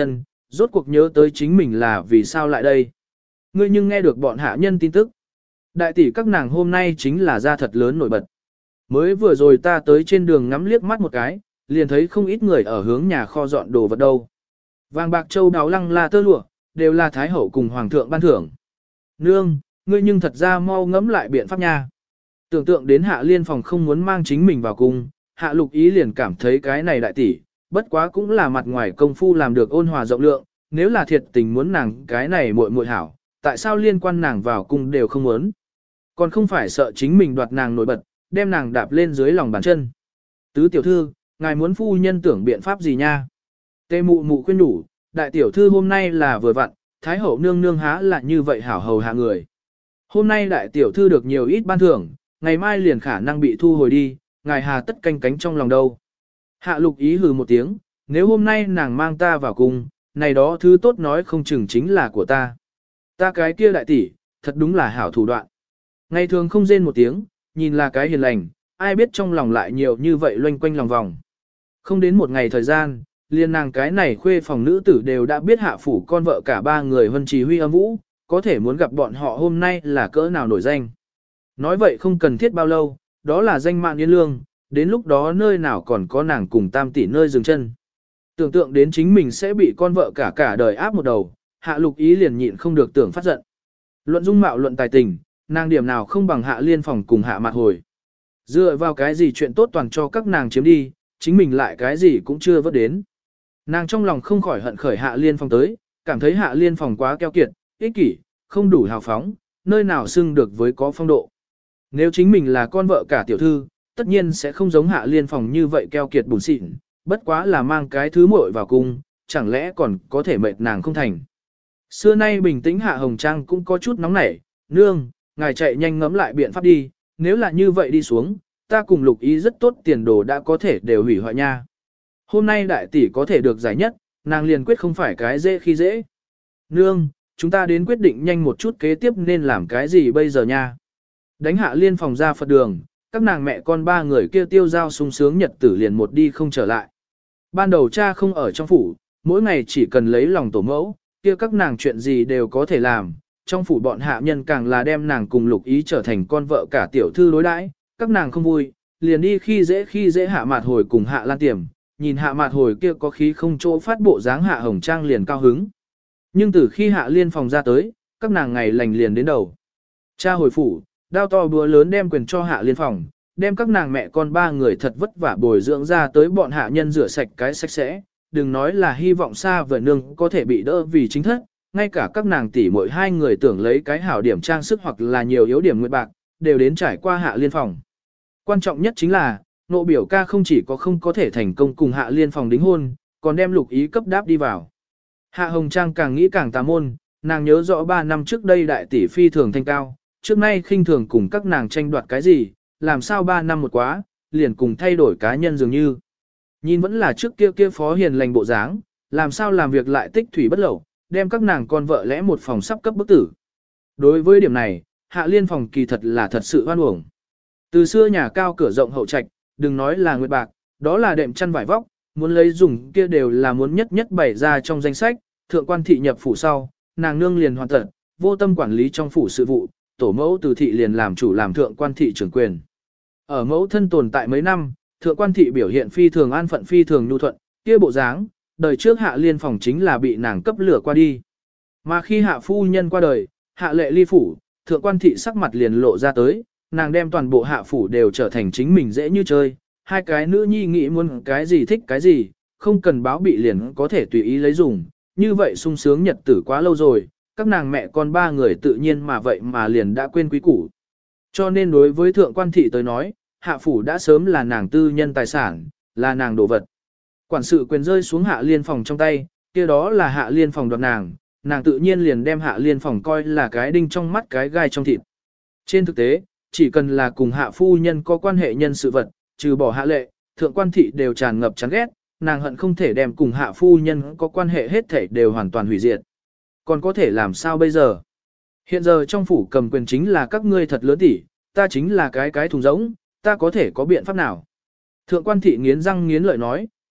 rốt cuộc nhớ tới chính mình là vì sao lại đây. Ngươi nhưng nghe được bọn hạ nhân tin tức. Đại tỷ các nàng hôm nay chính là ra thật lớn nổi bật. Mới vừa rồi ta tới trên đường ngắm liếc mắt một cái, liền thấy không ít người ở hướng nhà kho dọn đồ vật đâu. Vàng bạc châu đáo lăng la tơ lụa, đều là thái hậu cùng hoàng thượng ban thưởng. Nương, ngươi nhưng thật ra mau ngẫm lại biện pháp nha. Tưởng tượng đến Hạ Liên phòng không muốn mang chính mình vào cung, Hạ Lục Ý liền cảm thấy cái này đại tỷ, bất quá cũng là mặt ngoài công phu làm được ôn hòa rộng lượng, nếu là thiệt tình muốn nàng cái này muội muội hảo, tại sao liên quan nàng vào cung đều không muốn. Còn không phải sợ chính mình đoạt nàng nổi bật, đem nàng đạp lên dưới lòng bàn chân. Tứ tiểu thư, ngài muốn phu nhân tưởng biện pháp gì nha? Tê mụ mụ khuyên đủ, đại tiểu thư hôm nay là vừa vặn, thái hậu nương nương há là như vậy hảo hầu hạ người. Hôm nay đại tiểu thư được nhiều ít ban thưởng, ngày mai liền khả năng bị thu hồi đi, ngài hà tất canh cánh trong lòng đâu. Hạ Lục Ý hừ một tiếng, nếu hôm nay nàng mang ta vào cung, này đó thứ tốt nói không chừng chính là của ta. Ta cái kia đại tỷ, thật đúng là hảo thủ đoạn. Ngày thường không rên một tiếng, nhìn là cái hiền lành, ai biết trong lòng lại nhiều như vậy loanh quanh lòng vòng. Không đến một ngày thời gian, liên nàng cái này khuê phòng nữ tử đều đã biết hạ phủ con vợ cả ba người Vân Trì Huy âm vũ, có thể muốn gặp bọn họ hôm nay là cỡ nào nổi danh. Nói vậy không cần thiết bao lâu, đó là danh mạng yên lương, đến lúc đó nơi nào còn có nàng cùng tam tỷ nơi dừng chân. Tưởng tượng đến chính mình sẽ bị con vợ cả đời áp một đầu, Hạ Lục Ý liền nhịn không được tưởng phát giận. Luận dung mạo luận tài tình, nàng điểm nào không bằng Hạ Liên phòng cùng Hạ Mạt Hồi. Dựa vào cái gì chuyện tốt toàn cho các nàng chiếm đi, chính mình lại cái gì cũng chưa vớt đến. Nàng trong lòng không khỏi hận khởi Hạ Liên phòng tới, cảm thấy Hạ Liên phòng quá keo kiệt, ích kỷ, không đủ hào phóng, nơi nào xưng được với có phong độ. Nếu chính mình là con vợ cả tiểu thư, tất nhiên sẽ không giống Hạ Liên phòng như vậy keo kiệt bùn xịn, bất quá là mang cái thứ muội vào cung, chẳng lẽ còn có thể mệt nàng không thành. Xưa nay bình tĩnh Hạ Hồng Trang cũng có chút nóng nảy, nương, ngài chạy nhanh ngẫm lại biện pháp đi, nếu là như vậy đi xuống, ta cùng Lục Ý rất tốt tiền đồ đã có thể đều hủy hoại nha. Hôm nay đại tỷ có thể được giải nhất, nàng liền quyết không phải cái dễ khi dễ. Nương, chúng ta đến quyết định nhanh một chút kế tiếp nên làm cái gì bây giờ nha. Đánh Hạ Liên phòng ra Phật đường, các nàng mẹ con ba người kia tiêu giao sung sướng nhật tử liền một đi không trở lại. Ban đầu cha không ở trong phủ, mỗi ngày chỉ cần lấy lòng tổ mẫu, kia các nàng chuyện gì đều có thể làm. Trong phủ bọn hạ nhân càng là đem nàng cùng Lục Ý trở thành con vợ cả tiểu thư đối đãi, các nàng không vui, liền đi khi dễ Hạ Mạt Hồi cùng Hạ Lan Tiềm, nhìn Hạ Mạt Hồi kia có khí không chỗ phát bộ dáng Hạ Hồng Trang liền cao hứng. Nhưng từ khi Hạ Liên phòng ra tới, các nàng ngày lành liền đến đầu. Cha hồi phủ, đao to búa lớn đem quyền cho Hạ Liên phòng, đem các nàng mẹ con ba người thật vất vả bồi dưỡng ra tới bọn hạ nhân rửa sạch cái sạch sẽ, đừng nói là hy vọng xa vời nương có thể bị đỡ vì chính thất, ngay cả các nàng tỷ mỗi hai người tưởng lấy cái hảo điểm trang sức hoặc là nhiều yếu điểm nguyệt bạc, đều đến trải qua Hạ Liên phòng. Quan trọng nhất chính là, nộ biểu ca không chỉ không có thể thành công cùng Hạ Liên phòng đính hôn, còn đem Lục Ý cấp đáp đi vào. Hạ Hồng Trang càng nghĩ càng tà môn, nàng nhớ rõ 3 năm trước đây đại tỷ phi thường thanh cao, trước nay khinh thường cùng các nàng tranh đoạt cái gì, làm sao 3 năm một quá, liền cùng thay đổi cá nhân dường như. Nhìn vẫn là trước kia phó hiền lành bộ dáng, làm sao làm việc lại tích thủy bất lậu, đem các nàng con vợ lẽ một phòng sắp cấp bức tử. Đối với điểm này, Hạ Liên phòng kỳ thật là thật sự hoan uổng. Từ xưa nhà cao cửa rộng hậu trạch, đừng nói là nguyệt bạc, đó là đệm chăn vải vóc, muốn lấy dùng kia đều là muốn nhất nhất bày ra trong danh sách, thượng quan thị nhập phủ sau, nàng nương liền hoàn tận, vô tâm quản lý trong phủ sự vụ, tổ mẫu từ thị liền làm chủ làm thượng quan thị trưởng quyền. Ở mẫu thân tồn tại mấy năm, thượng quan thị biểu hiện phi thường an phận phi thường nhu thuận, kia bộ dáng, đời trước Hạ Liên phòng chính là bị nàng cấp lửa qua đi. Mà khi Hạ phu nhân qua đời, Hạ lệ ly phủ, thượng quan thị sắc mặt liền lộ ra tới, nàng đem toàn bộ Hạ phủ đều trở thành chính mình dễ như chơi, hai cái nữ nhi nghĩ muốn cái gì thích cái gì, không cần báo bị liền có thể tùy ý lấy dùng, như vậy sung sướng nhật tử quá lâu rồi, các nàng mẹ con ba người tự nhiên mà vậy mà liền đã quên quý củ. Cho nên đối với thượng quan thị tới nói, Hạ phủ đã sớm là nàng tư nhân tài sản, là nàng đồ vật. Quản sự quyền rơi xuống Hạ Liên phòng trong tay, kia đó là Hạ Liên phòng đoạt nàng, nàng tự nhiên liền đem Hạ Liên phòng coi là cái đinh trong mắt cái gai trong thịt. Trên thực tế, chỉ cần là cùng Hạ phu nhân có quan hệ nhân sự vật, trừ bỏ Hạ lệ, thượng quan thị đều tràn ngập chán ghét, nàng hận không thể đem cùng Hạ phu nhân có quan hệ hết thảy đều hoàn toàn hủy diệt. Còn có thể làm sao bây giờ? Hiện giờ trong phủ cầm quyền chính là các ngươi thật lớn tỷ, ta chính là cái thùng rỗng, ta có thể có biện pháp nào? Thượng quan thị nghiến răng nghiến lợi nói,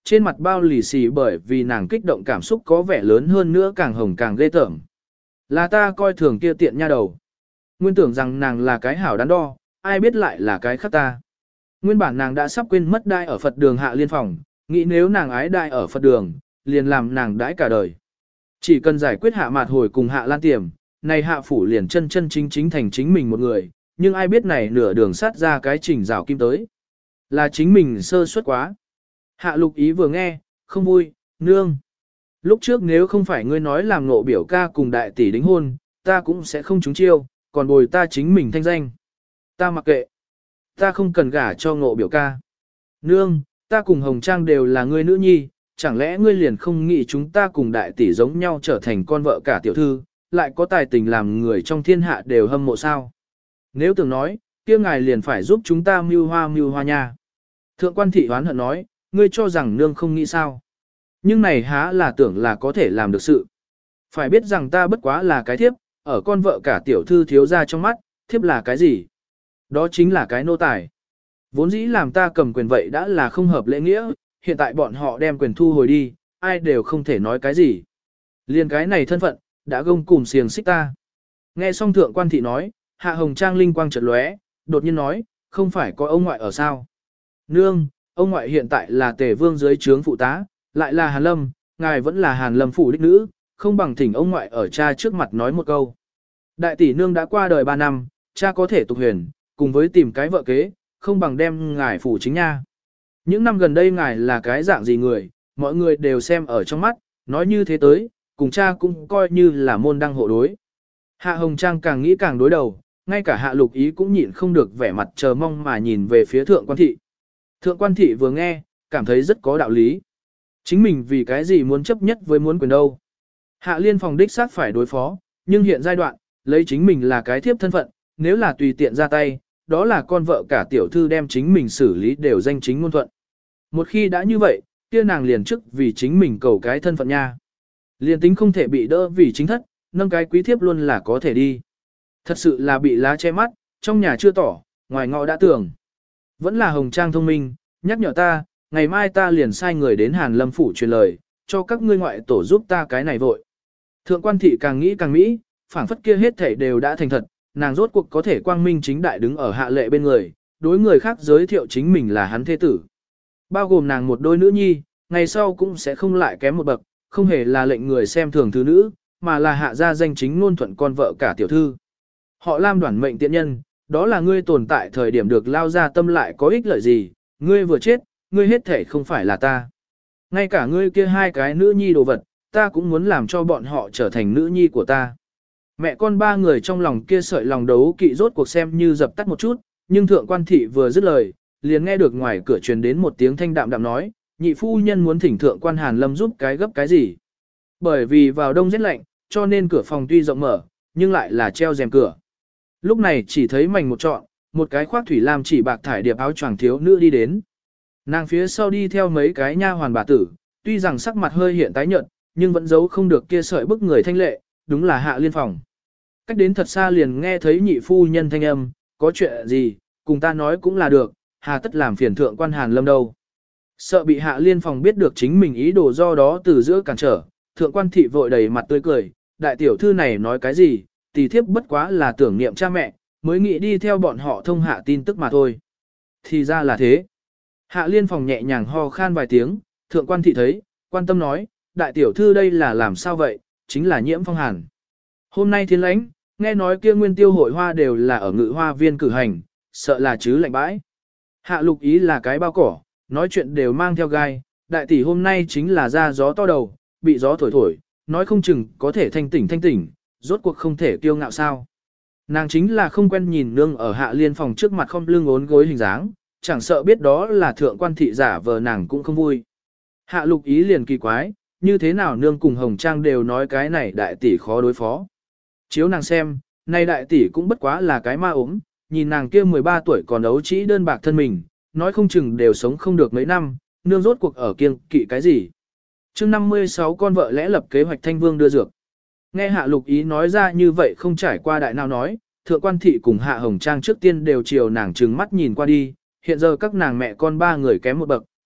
trên mặt bao lì xì bởi vì nàng kích động cảm xúc có vẻ lớn hơn nữa càng hồng càng ghê tởm. Là ta coi thường kia tiện nha đầu. Nguyên tưởng rằng nàng là cái hảo đắn đo, ai biết lại là cái khác ta. Nguyên bản nàng đã sắp quên mất đai ở Phật đường Hạ Liên phòng, nghĩ nếu nàng ái đai ở Phật đường, liền làm nàng đãi cả đời. Chỉ cần giải quyết Hạ Mạt Hồi cùng Hạ Lan Tiềm, này Hạ Phủ liền chân chân chính chính thành chính mình một người, nhưng ai biết này nửa đường sát ra cái trình rào kim tới. Là chính mình sơ suất quá. Hạ Lục Ý vừa nghe, không vui, nương. Lúc trước nếu không phải ngươi nói làm Ngộ biểu ca cùng đại tỷ đính hôn, ta cũng sẽ không trúng chiêu, còn bồi ta chính mình thanh danh. Ta mặc kệ. Ta không cần gả cho Ngộ biểu ca. Nương, ta cùng Hồng Trang đều là ngươi nữ nhi, chẳng lẽ ngươi liền không nghĩ chúng ta cùng đại tỷ giống nhau trở thành con vợ cả tiểu thư, lại có tài tình làm người trong thiên hạ đều hâm mộ sao? Nếu tưởng nói, kia ngài liền phải giúp chúng ta mưu hoa nha. Thượng quan thị hoán hận nói, ngươi cho rằng nương không nghĩ sao? Nhưng này há là tưởng là có thể làm được sự. Phải biết rằng ta bất quá là cái thiếp, ở con vợ cả tiểu thư thiếu ra trong mắt, thiếp là cái gì? Đó chính là cái nô tài. Vốn dĩ làm ta cầm quyền vậy đã là không hợp lễ nghĩa, hiện tại bọn họ đem quyền thu hồi đi, ai đều không thể nói cái gì. Liên cái này thân phận, đã gông cùng xiềng xích ta. Nghe xong thượng quan thị nói, Hạ Hồng Trang linh quang chợt lóe, đột nhiên nói, không phải có ông ngoại ở sao? Nương, ông ngoại hiện tại là Tề Vương dưới trướng phụ tá, lại là Hàn Lâm, ngài vẫn là Hàn Lâm phủ đích nữ, không bằng thỉnh ông ngoại ở cha trước mặt nói một câu. Đại tỷ nương đã qua đời 3 năm, cha có thể tục huyền, cùng với tìm cái vợ kế, không bằng đem ngài phủ chính nha. Những năm gần đây ngài là cái dạng gì người, mọi người đều xem ở trong mắt, nói như thế tới, cùng cha cũng coi như là môn đăng hộ đối. Hạ Hồng Trang càng nghĩ càng đối đầu, ngay cả Hạ Lục Ý cũng nhịn không được vẻ mặt chờ mong mà nhìn về phía thượng quan thị. Thượng quan thị vừa nghe, cảm thấy rất có đạo lý. Chính mình vì cái gì muốn chấp nhất với muốn quyền đâu. Hạ Liên phòng đích xác phải đối phó, nhưng hiện giai đoạn, lấy chính mình là cái thiếp thân phận, nếu là tùy tiện ra tay, đó là con vợ cả tiểu thư đem chính mình xử lý đều danh chính ngôn thuận. Một khi đã như vậy, kia nàng liền chức vì chính mình cầu cái thân phận nha. Liền tính không thể bị đỡ vì chính thất, nâng cái quý thiếp luôn là có thể đi. Thật sự là bị lá che mắt, trong nhà chưa tỏ, ngoài ngõ đã tưởng. Vẫn là Hồng Trang thông minh, nhắc nhở ta, ngày mai ta liền sai người đến Hàn Lâm phủ truyền lời, cho các ngươi ngoại tổ giúp ta cái này vội. Thượng quan thị càng nghĩ càng mỹ, phảng phất kia hết thảy đều đã thành thật, nàng rốt cuộc có thể quang minh chính đại đứng ở Hạ Lệ bên người, đối người khác giới thiệu chính mình là hắn thế tử. Bao gồm nàng một đôi nữ nhi, ngày sau cũng sẽ không lại kém một bậc, không hề là lệnh người xem thường thứ nữ, mà là hạ gia danh chính ngôn thuận con vợ cả tiểu thư. Họ Lam đoản mệnh tiện nhân, đó là ngươi tồn tại thời điểm được lao ra tâm lại có ích lợi gì, ngươi vừa chết, ngươi hết thể không phải là ta. Ngay cả ngươi kia hai cái nữ nhi đồ vật, ta cũng muốn làm cho bọn họ trở thành nữ nhi của ta. Mẹ con ba người trong lòng kia sợi lòng đấu kỵ rốt cuộc xem như dập tắt một chút, nhưng thượng quan thị vừa dứt lời, liền nghe được ngoài cửa truyền đến một tiếng thanh đạm đạm nói, nhị phu nhân muốn thỉnh thượng quan Hàn Lâm giúp cái gấp cái gì. Bởi vì vào đông rất lạnh, cho nên cửa phòng tuy rộng mở, nhưng lại là treo rèm cửa. Lúc này chỉ thấy mảnh một trọn, một cái khoác thủy lam chỉ bạc thải điệp áo choàng thiếu nữ đi đến. Nàng phía sau đi theo mấy cái nha hoàn bà tử, tuy rằng sắc mặt hơi hiện tái nhợt, nhưng vẫn giấu không được kia sợi bức người thanh lệ, đúng là Hạ Liên phòng. Cách đến thật xa liền nghe thấy nhị phu nhân thanh âm, có chuyện gì, cùng ta nói cũng là được, hà tất làm phiền thượng quan Hàn Lâm đâu. Sợ bị Hạ Liên phòng biết được chính mình ý đồ do đó từ giữa cản trở, thượng quan thị vội đầy mặt tươi cười, đại tiểu thư này nói cái gì, tỷ thiếp bất quá là tưởng niệm cha mẹ, mới nghĩ đi theo bọn họ thông hạ tin tức mà thôi. Thì ra là thế. Hạ Liên phòng nhẹ nhàng ho khan vài tiếng, thượng quan thị thấy, quan tâm nói, đại tiểu thư đây là làm sao vậy, chính là nhiễm phong hàn. Hôm nay thiên lãnh, nghe nói kia nguyên tiêu hội hoa đều là ở ngự hoa viên cử hành, sợ là chứ lạnh bãi. Hạ Lục Ý là cái bao cỏ, nói chuyện đều mang theo gai, đại tỷ hôm nay chính là ra gió to đầu, bị gió thổi thổi, nói không chừng có thể thanh tỉnh, rốt cuộc không thể kiêu ngạo sao. Nàng chính là không quen nhìn nương ở Hạ Liên phòng trước mặt không lưng ốn gối hình dáng, chẳng sợ biết đó là thượng quan thị giả vờ nàng cũng không vui. Hạ Lục Ý liền kỳ quái, như thế nào nương cùng Hồng Trang đều nói cái này đại tỷ khó đối phó. Chiếu nàng xem, nay đại tỷ cũng bất quá là cái ma ốm, nhìn nàng kia 13 tuổi còn ấu trĩ đơn bạc thân mình, nói không chừng đều sống không được mấy năm, nương rốt cuộc ở kiêng kỵ cái gì. Chương 56 con vợ lẽ lập kế hoạch Thanh Vương đưa dược. Nghe Hạ Lục Ý nói ra như vậy không trải qua đại nào nói, thượng quan thị cùng Hạ Hồng Trang trước tiên đều chiều nàng trừng mắt nhìn qua đi, hiện giờ các nàng mẹ con ba người kém một bậc,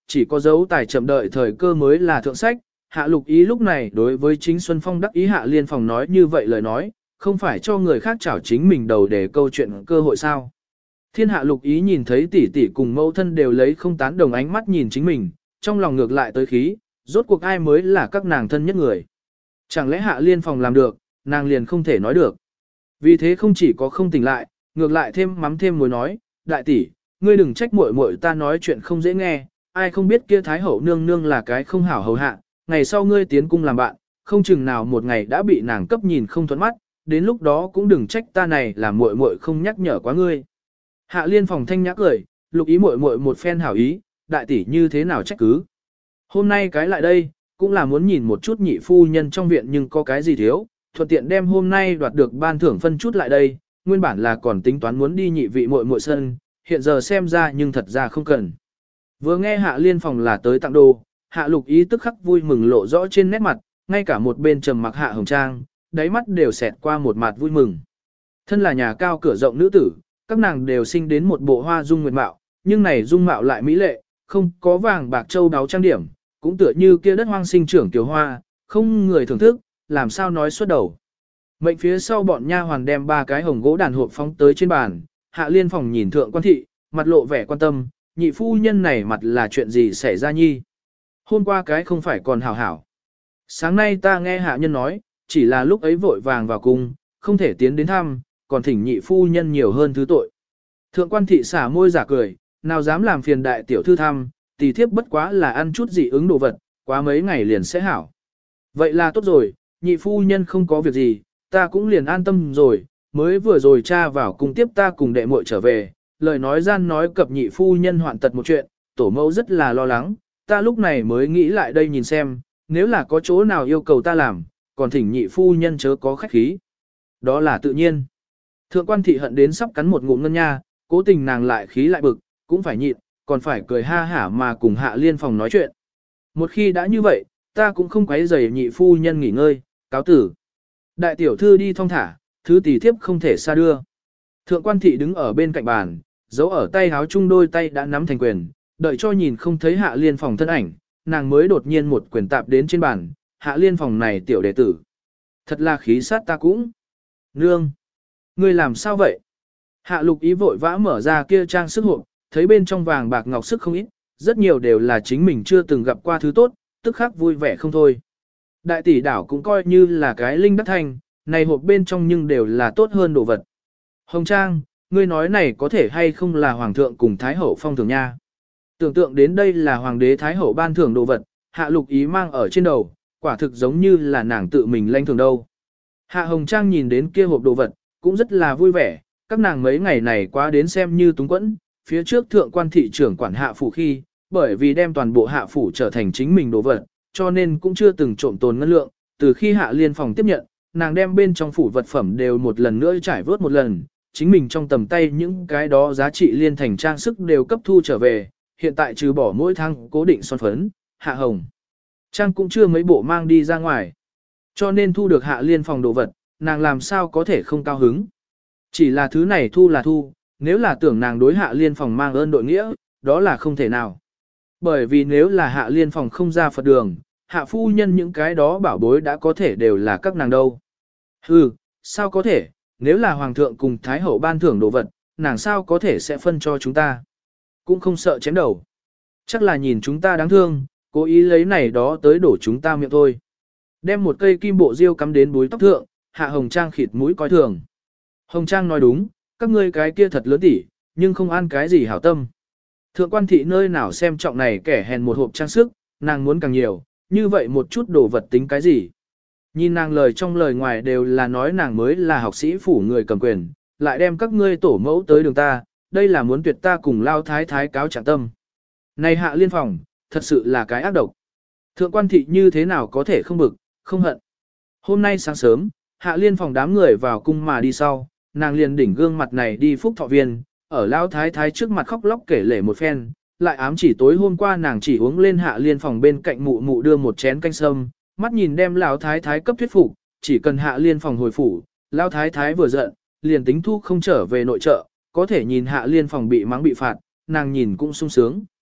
chỉ có dấu tài chậm đợi thời cơ mới là thượng sách. Hạ Lục Ý lúc này đối với chính Xuân Phong đắc ý Hạ Liên Phòng nói như vậy lời nói, không phải cho người khác chảo chính mình đầu để câu chuyện cơ hội sao. Thiên Hạ Lục Ý nhìn thấy tỷ tỷ cùng mẫu thân đều lấy không tán đồng ánh mắt nhìn chính mình, trong lòng ngược lại tới khí, rốt cuộc ai mới là các nàng thân nhất người. Chẳng lẽ Hạ Liên Phòng làm được, nàng liền không thể nói được. Vì thế không chỉ có không tỉnh lại, ngược lại thêm mắm thêm muối nói, đại tỷ, ngươi đừng trách muội muội ta nói chuyện không dễ nghe, ai không biết kia Thái Hậu nương nương là cái không hảo hầu hạ, ngày sau ngươi tiến cung làm bạn, không chừng nào một ngày đã bị nàng cấp nhìn không thuận mắt, đến lúc đó cũng đừng trách ta này là muội muội không nhắc nhở quá ngươi. Hạ Liên Phòng thanh nhã cười, Lục Ý muội muội một phen hảo ý, đại tỷ như thế nào trách cứ. Hôm nay cái lại đây, cũng là muốn nhìn một chút nhị phu nhân trong viện nhưng có cái gì thiếu, thuận tiện đem hôm nay đoạt được ban thưởng phân chút lại đây, nguyên bản là còn tính toán muốn đi nhị vị muội muội sân, hiện giờ xem ra nhưng thật ra không cần. Vừa nghe Hạ Liên Phòng là tới tặng đồ, Hạ Lục Ý tức khắc vui mừng lộ rõ trên nét mặt, ngay cả một bên trầm mặc Hạ Hồng Trang, đáy mắt đều xẹt qua một mặt vui mừng. Thân là nhà cao cửa rộng nữ tử, các nàng đều sinh đến một bộ hoa dung nguyệt mạo, nhưng này dung mạo lại mỹ lệ, không có vàng bạc châu đáo trang điểm, cũng tựa như kia đất hoang sinh trưởng tiểu hoa, không người thưởng thức, làm sao nói suốt đầu. Mệnh phía sau bọn nha hoàn đem 3 cái hồng gỗ đàn hộp phóng tới trên bàn, Hạ Liên Phòng nhìn thượng quan thị, mặt lộ vẻ quan tâm, nhị phu nhân này mặt là chuyện gì xảy ra nhi. Hôm qua cái không phải còn hảo hảo. Sáng nay ta nghe hạ nhân nói, chỉ là lúc ấy vội vàng vào cung, không thể tiến đến thăm, còn thỉnh nhị phu nhân nhiều hơn thứ tội. Thượng quan thị xả môi giả cười, nào dám làm phiền đại tiểu thư thăm, tỷ thiếp bất quá là ăn chút dị ứng đồ vật, quá mấy ngày liền sẽ hảo. Vậy là tốt rồi, nhị phu nhân không có việc gì, ta cũng liền an tâm rồi, mới vừa rồi cha vào cung tiếp ta cùng đệ muội trở về, lời nói gian nói cập nhị phu nhân hoạn tật một chuyện, tổ mẫu rất là lo lắng, ta lúc này mới nghĩ lại đây nhìn xem, nếu là có chỗ nào yêu cầu ta làm, còn thỉnh nhị phu nhân chớ có khách khí. Đó là tự nhiên. Thượng quan thị hận đến sắp cắn một ngụm ngân nha, cố tình nàng lại khí lại bực, cũng phải nhịn, còn phải cười ha hả mà cùng Hạ Liên Phòng nói chuyện. Một khi đã như vậy, ta cũng không quấy rầy nhị phu nhân nghỉ ngơi, cáo tử. Đại tiểu thư đi thong thả, thứ tỷ thiếp không thể xa đưa. Thượng quan thị đứng ở bên cạnh bàn, giấu ở tay háo chung đôi tay đã nắm thành quyền, đợi cho nhìn không thấy Hạ Liên Phòng thân ảnh, nàng mới đột nhiên một quyền tạp đến trên bàn, Hạ Liên Phòng này tiểu đệ tử. Thật là khí sát ta cũng. Nương! Ngươi làm sao vậy? Hạ Lục Ý vội vã mở ra kia trang sức hộp, thấy bên trong vàng bạc ngọc sức không ít, rất nhiều đều là chính mình chưa từng gặp qua thứ tốt, tức khắc vui vẻ không thôi. Đại tỷ đảo cũng coi như là cái linh đắc thành, này hộp bên trong nhưng đều là tốt hơn đồ vật. Hồng Trang, ngươi nói này có thể hay không là Hoàng thượng cùng Thái Hậu phong thưởng nha. Tưởng tượng đến đây là Hoàng đế Thái Hậu ban thưởng đồ vật, Hạ Lục Ý mang ở trên đầu, quả thực giống như là nàng tự mình lãnh thưởng đâu. Hạ Hồng Trang nhìn đến kia hộp đồ vật, cũng rất là vui vẻ, các nàng mấy ngày này quá đến xem như túng quẫn, phía trước thượng quan thị trưởng quản hạ phủ khi, bởi vì đem toàn bộ hạ phủ trở thành chính mình đồ vật, cho nên cũng chưa từng trộm tồn ngân lượng, từ khi Hạ Liên Phòng tiếp nhận, nàng đem bên trong phủ vật phẩm đều một lần nữa trải vớt một lần, chính mình trong tầm tay những cái đó giá trị liên thành trang sức đều cấp thu trở về, hiện tại trừ bỏ mỗi tháng cố định son phấn, Hạ Hồng Trang cũng chưa mấy bộ mang đi ra ngoài. Cho nên thu được Hạ Liên Phòng đồ vật, nàng làm sao có thể không cao hứng. Chỉ là thứ này thu là thu, nếu là tưởng nàng đối Hạ Liên Phòng mang ơn đội nghĩa, đó là không thể nào. Bởi vì nếu là Hạ Liên Phòng không ra Phật đường, Hạ phu nhân những cái đó bảo bối đã có thể đều là các nàng đâu. Hừ, sao có thể, nếu là Hoàng thượng cùng Thái Hậu ban thưởng đồ vật, nàng sao có thể sẽ phân cho chúng ta. Cũng không sợ chém đầu. Chắc là nhìn chúng ta đáng thương, cố ý lấy này đó tới đổ chúng ta miệng thôi. Đem một cây kim bộ diêu cắm đến búi tóc thượng, Hạ Hồng Trang khịt mũi coi thường. Hồng Trang nói đúng, các ngươi cái kia thật lớn tỉ, nhưng không ăn cái gì hảo tâm. Thượng quan thị nơi nào xem trọng này kẻ hèn một hộp trang sức, nàng muốn càng nhiều, như vậy một chút đồ vật tính cái gì. Nhìn nàng lời trong lời ngoài đều là nói nàng mới là học sĩ phủ người cầm quyền, lại đem các ngươi tổ mẫu tới đường ta, đây là muốn tuyệt ta cùng lao thái thái cáo trạng tâm. Này Hạ Liên Phòng, thật sự là cái ác độc. Thượng quan thị như thế nào có thể không bực, không hận. Hôm nay sáng sớm, Hạ Liên Phòng đám người vào cung mà đi sau, nàng liền đỉnh gương mặt này đi phúc thọ viên, ở lao thái thái trước mặt khóc lóc kể lể một phen, lại ám chỉ tối hôm qua nàng chỉ uống lên Hạ Liên Phòng bên cạnh mụ mụ đưa một chén canh sâm, mắt nhìn đem lão thái thái cấp thuyết phục, chỉ cần Hạ Liên Phòng hồi phủ, lao thái thái vừa giận, liền tính thu không trở về nội trợ, có thể nhìn Hạ Liên Phòng bị mắng bị phạt, nàng nhìn cũng sung sướng.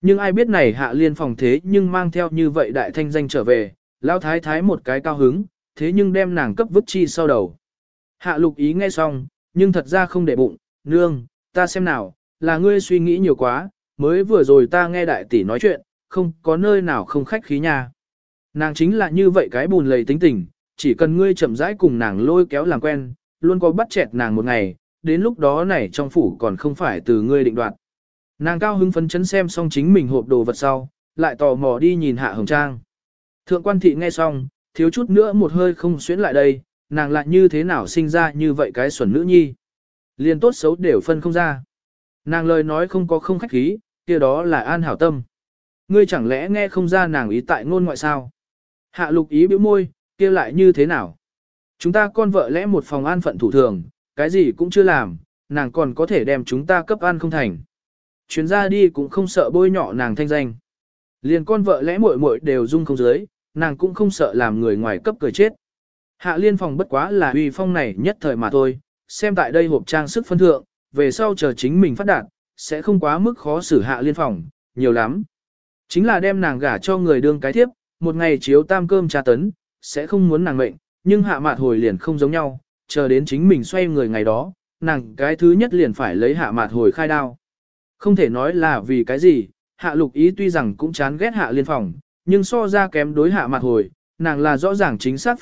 Nhưng ai biết này Hạ Liên phòng thế nhưng mang theo như vậy đại thanh danh trở về, lão thái thái một cái cao hứng, thế nhưng đem nàng cấp vứt chi sau đầu. Hạ Lục Ý nghe xong, nhưng thật ra không để bụng, nương, ta xem nào, là ngươi suy nghĩ nhiều quá, mới vừa rồi ta nghe đại tỷ nói chuyện, không có nơi nào không khách khí nha. Nàng chính là như vậy cái bùn lầy tính tình, chỉ cần ngươi chậm rãi cùng nàng lôi kéo làm quen, luôn có bắt chẹt nàng một ngày, đến lúc đó này trong phủ còn không phải từ ngươi định đoạt. Nàng cao hứng phấn chấn xem xong chính mình hộp đồ vật sau, lại tò mò đi nhìn Hạ Hồng Trang. Thượng quan thị nghe xong, thiếu chút nữa một hơi không xuyến lại đây, nàng lại như thế nào sinh ra như vậy cái xuẩn nữ nhi. Liền tốt xấu đều phân không ra. Nàng lời nói không có không khách khí, kia đó là an hảo tâm. Ngươi chẳng lẽ nghe không ra nàng ý tại ngôn ngoại sao? Hạ Lục Ý bĩu môi, kia lại như thế nào? Chúng ta con vợ lẽ một phòng an phận thủ thường, cái gì cũng chưa làm, nàng còn có thể đem chúng ta cấp an không thành. Chuyến ra đi cũng không sợ bôi nhọ nàng thanh danh. Liền con vợ lẽ muội muội đều dung không dưới, nàng cũng không sợ làm người ngoài cấp cười chết. Hạ Liên phòng bất quá là uy phong này nhất thời mà thôi, xem tại đây hộp trang sức phân thượng, về sau chờ chính mình phát đạt, sẽ không quá mức khó xử Hạ Liên phòng, nhiều lắm. Chính là đem nàng gả cho người đương cái thiếp, một ngày chiếu tam cơm trà tấn, sẽ không muốn nàng mệnh, nhưng Hạ Mạt Hồi liền không giống nhau, chờ đến chính mình xoay người ngày đó, nàng cái thứ nhất liền phải lấy Hạ Mạt Hồi khai đao. Không thể nói là vì cái gì, Hạ Lục Ý tuy rằng cũng chán ghét Hạ Liên phòng, nhưng so ra kém đối Hạ Mạt Hồi, nàng là rõ ràng chính xác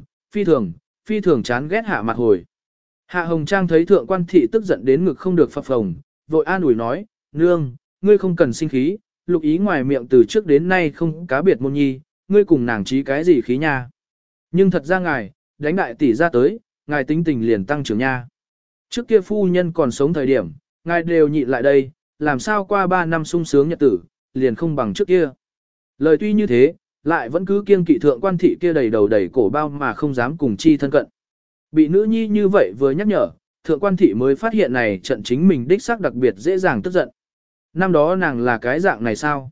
phi thường chán ghét Hạ Mạt Hồi. Hạ Hồng Trang thấy thượng quan thị tức giận đến ngực không được phập phồng, vội an ủi nói, nương, ngươi không cần sinh khí, Lục Ý ngoài miệng từ trước đến nay không cá biệt môn nhi, ngươi cùng nàng trí cái gì khí nha. Nhưng thật ra ngài, đánh đại tỷ ra tới, ngài tính tình liền tăng trưởng nha. Trước kia phu nhân còn sống thời điểm, ngài đều nhịn lại đây, làm sao qua 3 năm sung sướng nhật tử, liền không bằng trước kia. Lời tuy như thế, lại vẫn cứ kiêng kỵ thượng quan thị kia đầy đầu đầy cổ bao mà không dám cùng chi thân cận. Bị nữ nhi như vậy vừa nhắc nhở, thượng quan thị mới phát hiện này trận chính mình đích xác đặc biệt dễ dàng tức giận. Năm đó nàng là cái dạng này sao?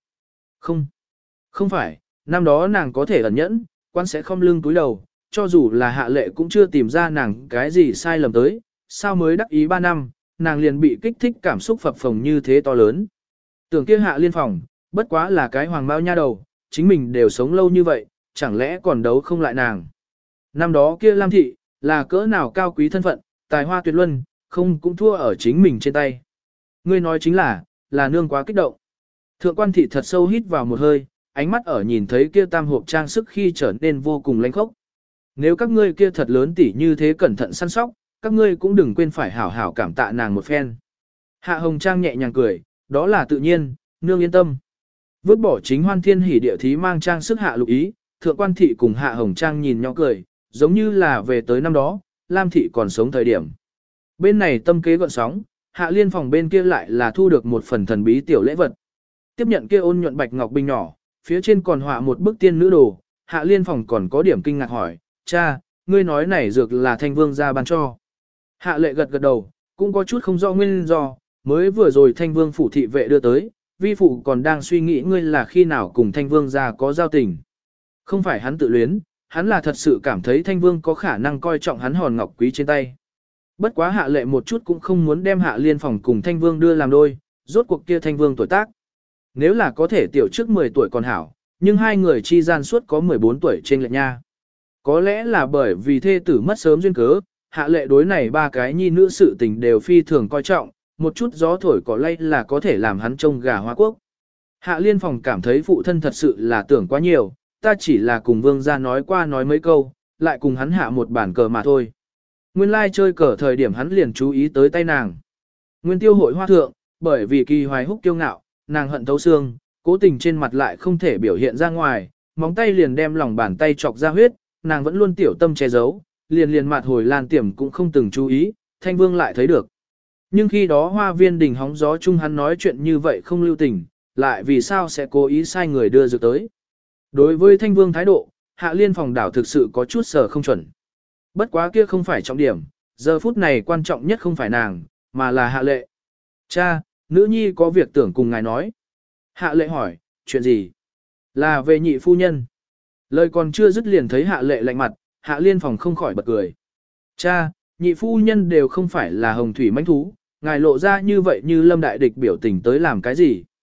Không phải, năm đó nàng có thể ẩn nhẫn, quan sẽ không lưng túi đầu, cho dù là Hạ Lệ cũng chưa tìm ra nàng cái gì sai lầm tới, sao mới đắc ý 3 năm, nàng liền bị kích thích cảm xúc phập phồng như thế to lớn. Tưởng kia Hạ Liên phòng, bất quá là cái hoàng bao nha đầu, chính mình đều sống lâu như vậy, chẳng lẽ còn đấu không lại nàng. Năm đó kia Lam Thị, là cỡ nào cao quý thân phận, tài hoa tuyệt luân, không cũng thua ở chính mình trên tay. Ngươi nói chính là nương quá kích động. Thượng quan thị thật sâu hít vào một hơi, ánh mắt ở nhìn thấy kia tam hộp trang sức khi trở nên vô cùng lãnh khốc. Nếu các ngươi kia thật lớn tỉ như thế cẩn thận săn sóc, các ngươi cũng đừng quên phải hảo hảo cảm tạ nàng một phen. Hạ Hồng Trang nhẹ nhàng cười, đó là tự nhiên, nương yên tâm. Vứt bỏ chính hoan thiên hỉ địa thí mang trang sức Hạ Lục Ý, thượng quan thị cùng Hạ Hồng Trang nhìn nhau cười, giống như là về tới năm đó, Lam thị còn sống thời điểm. Bên này tâm kế gọn sóng, Hạ Liên phòng bên kia lại là thu được một phần thần bí tiểu lễ vật. Tiếp nhận kia ôn nhuận bạch ngọc bình nhỏ, phía trên còn họa một bức tiên nữ đồ, Hạ Liên phòng còn có điểm kinh ngạc hỏi, cha, ngươi nói này dược là Thanh Vương gia ban cho. Hạ Lệ gật gật đầu, cũng có chút không rõ nguyên do, mới vừa rồi Thanh Vương phủ thị vệ đưa tới, vi phụ còn đang suy nghĩ ngươi là khi nào cùng Thanh Vương gia có giao tình. Không phải hắn tự luyến, hắn là thật sự cảm thấy Thanh Vương có khả năng coi trọng hắn hòn ngọc quý trên tay. Bất quá Hạ Lệ một chút cũng không muốn đem Hạ Liên phòng cùng Thanh Vương đưa làm đôi, rốt cuộc kia Thanh Vương tuổi tác. Nếu là có thể tiểu trước 10 tuổi còn hảo, nhưng hai người chi gian suốt có 14 tuổi trên lệch nha. Có lẽ là bởi vì thê tử mất sớm duyên cớ, Hạ Lệ đối này 3 cái nhi nữ sự tình đều phi thường coi trọng, một chút gió thổi cỏ lay là có thể làm hắn trông gà hoa quốc. Hạ Liên phòng cảm thấy phụ thân thật sự là tưởng quá nhiều, ta chỉ là cùng Vương gia nói qua nói mấy câu, lại cùng hắn hạ một bản cờ mà thôi. Nguyên lai chơi cờ thời điểm hắn liền chú ý tới tay nàng. Nguyên tiêu hội hoa thượng, bởi vì Kỳ Hoài Húc kiêu ngạo, nàng hận thấu xương, cố tình trên mặt lại không thể biểu hiện ra ngoài, móng tay liền đem lòng bàn tay chọc ra huyết, nàng vẫn luôn tiểu tâm che giấu, liền mặt hồi lan tiềm cũng không từng chú ý, Thanh Vương lại thấy được. Nhưng khi đó Hoa Viên đình hóng gió chung hắn nói chuyện như vậy không lưu tình, lại vì sao sẽ cố ý sai người đưa dược tới. Đối với Thanh Vương thái độ, Hạ Liên phòng đảo thực sự có chút sở không chuẩn. Bất quá kia không phải trọng điểm, giờ phút này quan trọng nhất không phải nàng, mà là Hạ Lệ. Cha, nữ nhi có việc tưởng cùng ngài nói. Hạ Lệ hỏi, chuyện gì? Là về nhị phu nhân. Lời còn chưa dứt liền thấy Hạ Lệ lạnh mặt, Hạ Liên phòng không khỏi bật cười. Cha, nhị phu nhân đều không phải là hồng thủy mãnh thú, ngài lộ ra như vậy như lâm đại địch biểu tình tới làm cái gì?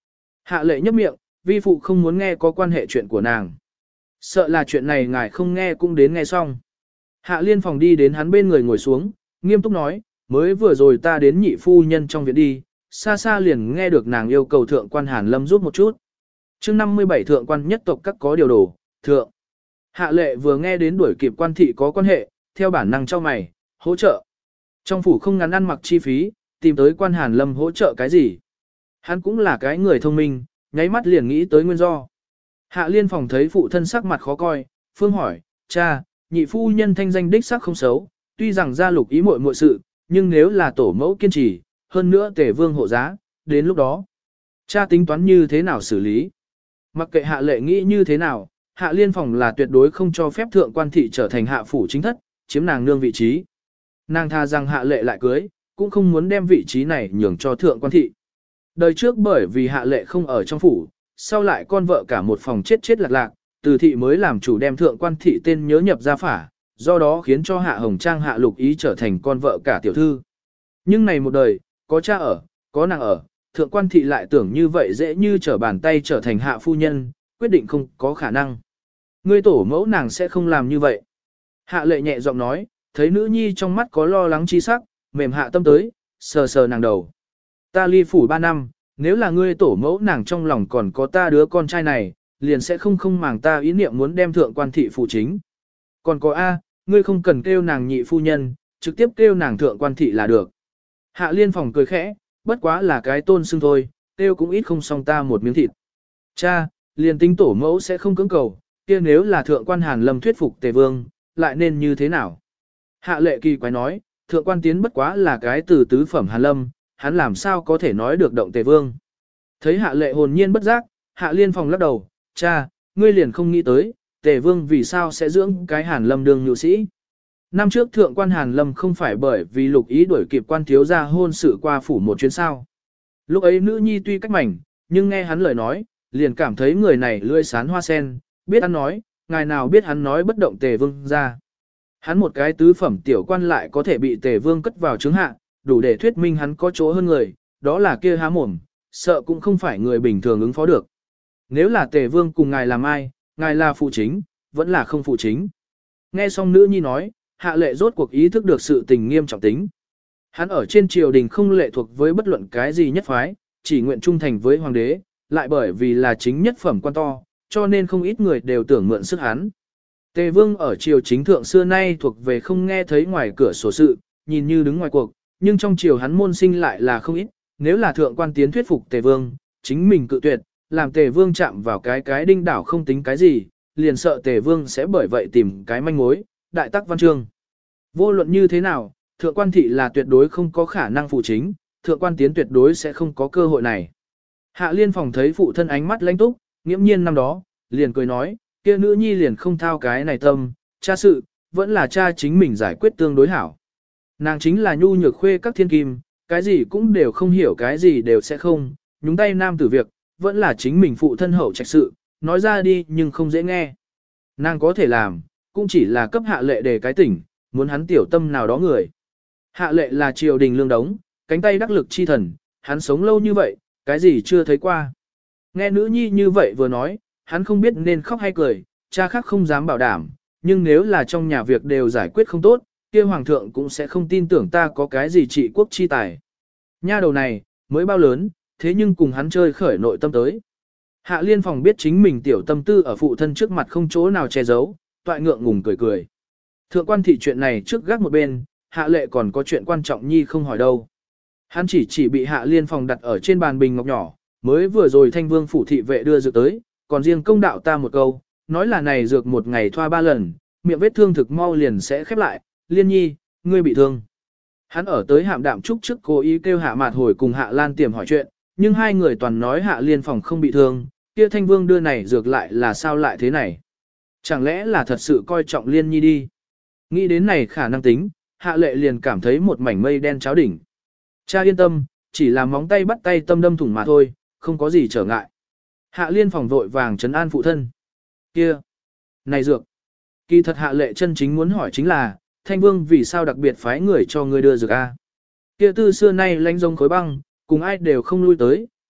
Hạ lệ nhấp miệng, vi phụ không muốn nghe có quan hệ chuyện của nàng. Sợ là chuyện này ngài không nghe cũng đến nghe xong. Hạ liên phòng đi đến hắn bên người ngồi xuống, nghiêm túc nói, mới vừa rồi ta đến nhị phu nhân trong viện đi, xa xa liền nghe được nàng yêu cầu thượng quan Hàn Lâm giúp một chút. Chương 57 thượng quan nhất tộc các có điều đồ, thượng. Hạ lệ vừa nghe đến đuổi kịp quan thị có quan hệ, theo bản năng cho mày, hỗ trợ. Trong phủ không ngắn ăn mặc chi phí, tìm tới quan Hàn Lâm hỗ trợ cái gì. Hắn cũng là cái người thông minh, nháy mắt liền nghĩ tới nguyên do. Hạ liên phòng thấy phụ thân sắc mặt khó coi, phương hỏi, cha, nhị phu nhân thanh danh đích sắc không xấu, tuy rằng gia lục ý muội muội sự, nhưng nếu là tổ mẫu kiên trì, hơn nữa tề vương hộ giá, đến lúc đó, cha tính toán như thế nào xử lý. Mặc kệ hạ lệ nghĩ như thế nào, hạ liên phòng là tuyệt đối không cho phép thượng quan thị trở thành hạ phủ chính thất, chiếm nàng nương vị trí. Nàng tha rằng hạ lệ lại cưới, cũng không muốn đem vị trí này nhường cho thượng quan thị. Đời trước bởi vì hạ lệ không ở trong phủ, sau lại con vợ cả một phòng chết lạc lạc, từ thị mới làm chủ đem thượng quan thị tên nhớ nhập gia phả, do đó khiến cho hạ hồng trang hạ lục ý trở thành con vợ cả tiểu thư. Nhưng này một đời, có cha ở, có nàng ở, thượng quan thị lại tưởng như vậy dễ như trở bàn tay trở thành hạ phu nhân, quyết định không có khả năng. Ngươi tổ mẫu nàng sẽ không làm như vậy. Hạ lệ nhẹ giọng nói, thấy nữ nhi trong mắt có lo lắng chi sắc, mềm hạ tâm tới, sờ sờ nàng đầu. Ta ly phủ 3 năm, nếu là ngươi tổ mẫu nàng trong lòng còn có ta đứa con trai này, liền sẽ không màng ta ý niệm muốn đem thượng quan thị phụ chính. Còn có A, ngươi không cần kêu nàng nhị phu nhân, trực tiếp kêu nàng thượng quan thị là được. Hạ liên phòng cười khẽ, bất quá là cái tôn xưng thôi, kêu cũng ít không xong ta một miếng thịt. Cha, liền tính tổ mẫu sẽ không cưỡng cầu, kia nếu là thượng quan Hàn Lâm thuyết phục tề vương, lại nên như thế nào? Hạ lệ kỳ quái nói, thượng quan tiến bất quá là cái từ tứ phẩm Hàn Lâm, hắn làm sao có thể nói được động tề vương. Thấy hạ lệ hồn nhiên bất giác, hạ liên phòng lắc đầu, cha, ngươi liền không nghĩ tới, tề vương vì sao sẽ dưỡng cái Hàn Lâm đương nhu sĩ. Năm trước thượng quan Hàn Lâm không phải bởi vì lục ý đuổi kịp quan thiếu gia hôn sự qua phủ một chuyến sao. Lúc ấy nữ nhi tuy cách mảnh, nhưng nghe hắn lời nói, liền cảm thấy người này lưỡi sán hoa sen, biết hắn nói, ngài nào biết hắn nói bất động tề vương ra. Hắn một cái tứ phẩm tiểu quan lại có thể bị tề vương cất vào trướng hạ, đủ để thuyết minh hắn có chỗ hơn người, đó là kia há mồm, sợ cũng không phải người bình thường ứng phó được. Nếu là tề vương cùng ngài làm ai, ngài là phụ chính, vẫn là không phụ chính. Nghe xong nữ nhi nói, hạ lệ rốt cuộc ý thức được sự tình nghiêm trọng tính. Hắn ở trên triều đình không lệ thuộc với bất luận cái gì nhất phái, chỉ nguyện trung thành với hoàng đế, lại bởi vì là chính nhất phẩm quan to, cho nên không ít người đều tưởng mượn sức hắn. Tề vương ở triều chính thượng xưa nay thuộc về không nghe thấy ngoài cửa sổ sự, nhìn như đứng ngoài cuộc, nhưng trong triều hắn môn sinh lại là không ít, nếu là thượng quan tiến thuyết phục tề vương, chính mình cự tuyệt, làm tề vương chạm vào cái đinh đảo không tính cái gì, liền sợ tề vương sẽ bởi vậy tìm cái manh mối, đại tắc văn chương. Vô luận như thế nào, thượng quan thị là tuyệt đối không có khả năng phụ chính, thượng quan tiến tuyệt đối sẽ không có cơ hội này. Hạ liên phòng thấy phụ thân ánh mắt lãnh túc, nghiễm nhiên năm đó, liền cười nói, kia nữ nhi liền không thao cái này tâm, cha sự, vẫn là cha chính mình giải quyết tương đối hảo. Nàng chính là nhu nhược khuê các thiên kim, cái gì cũng đều không hiểu, cái gì đều sẽ không, nhúng tay nam tử việc, vẫn là chính mình phụ thân hậu trạch sự, nói ra đi nhưng không dễ nghe. Nàng có thể làm, cũng chỉ là cấp hạ lệ để cái tỉnh, muốn hắn tiểu tâm nào đó người. Hạ lệ là triều đình lương đống, cánh tay đắc lực chi thần, hắn sống lâu như vậy, cái gì chưa thấy qua. Nghe nữ nhi như vậy vừa nói, hắn không biết nên khóc hay cười, cha khác không dám bảo đảm, nhưng nếu là trong nhà việc đều giải quyết không tốt, kia hoàng thượng cũng sẽ không tin tưởng ta có cái gì trị quốc chi tài. Nha đầu này, mới bao lớn, thế nhưng cùng hắn chơi khởi nội tâm tới. Hạ liên phòng biết chính mình tiểu tâm tư ở phụ thân trước mặt không chỗ nào che giấu, toại ngượng ngùng cười cười. Thượng quan thị chuyện này trước gác một bên, hạ lệ còn có chuyện quan trọng nhi không hỏi đâu. Hắn chỉ bị hạ liên phòng đặt ở trên bàn bình ngọc nhỏ, mới vừa rồi thanh vương phủ thị vệ đưa dược tới, còn riêng công đạo ta một câu, nói là này dược một ngày thoa 3 lần, miệng vết thương thực mau liền sẽ khép lại, liên nhi, ngươi bị thương. Hắn ở tới hạm đạm trúc trước cố ý kêu hạ mạt hồi cùng hạ lan tiềm hỏi chuyện, nhưng hai người toàn nói hạ liên phòng không bị thương, kia thanh vương đưa này dược lại là sao lại thế này. Chẳng lẽ là thật sự coi trọng liên nhi đi. Nghĩ đến này khả năng tính, hạ lệ liền cảm thấy một mảnh mây đen cháo đỉnh. Cha yên tâm, chỉ là móng tay bắt tay tâm đâm thủng mà thôi, không có gì trở ngại. Hạ liên phòng vội vàng trấn an phụ thân. Kia! Này dược! Kỳ thật hạ lệ chân chính muốn hỏi chính là, thanh vương vì sao đặc biệt phái người cho người đưa dược A. Kia tư xưa nay lánh rông khối băng, cùng ai đều không lui tới,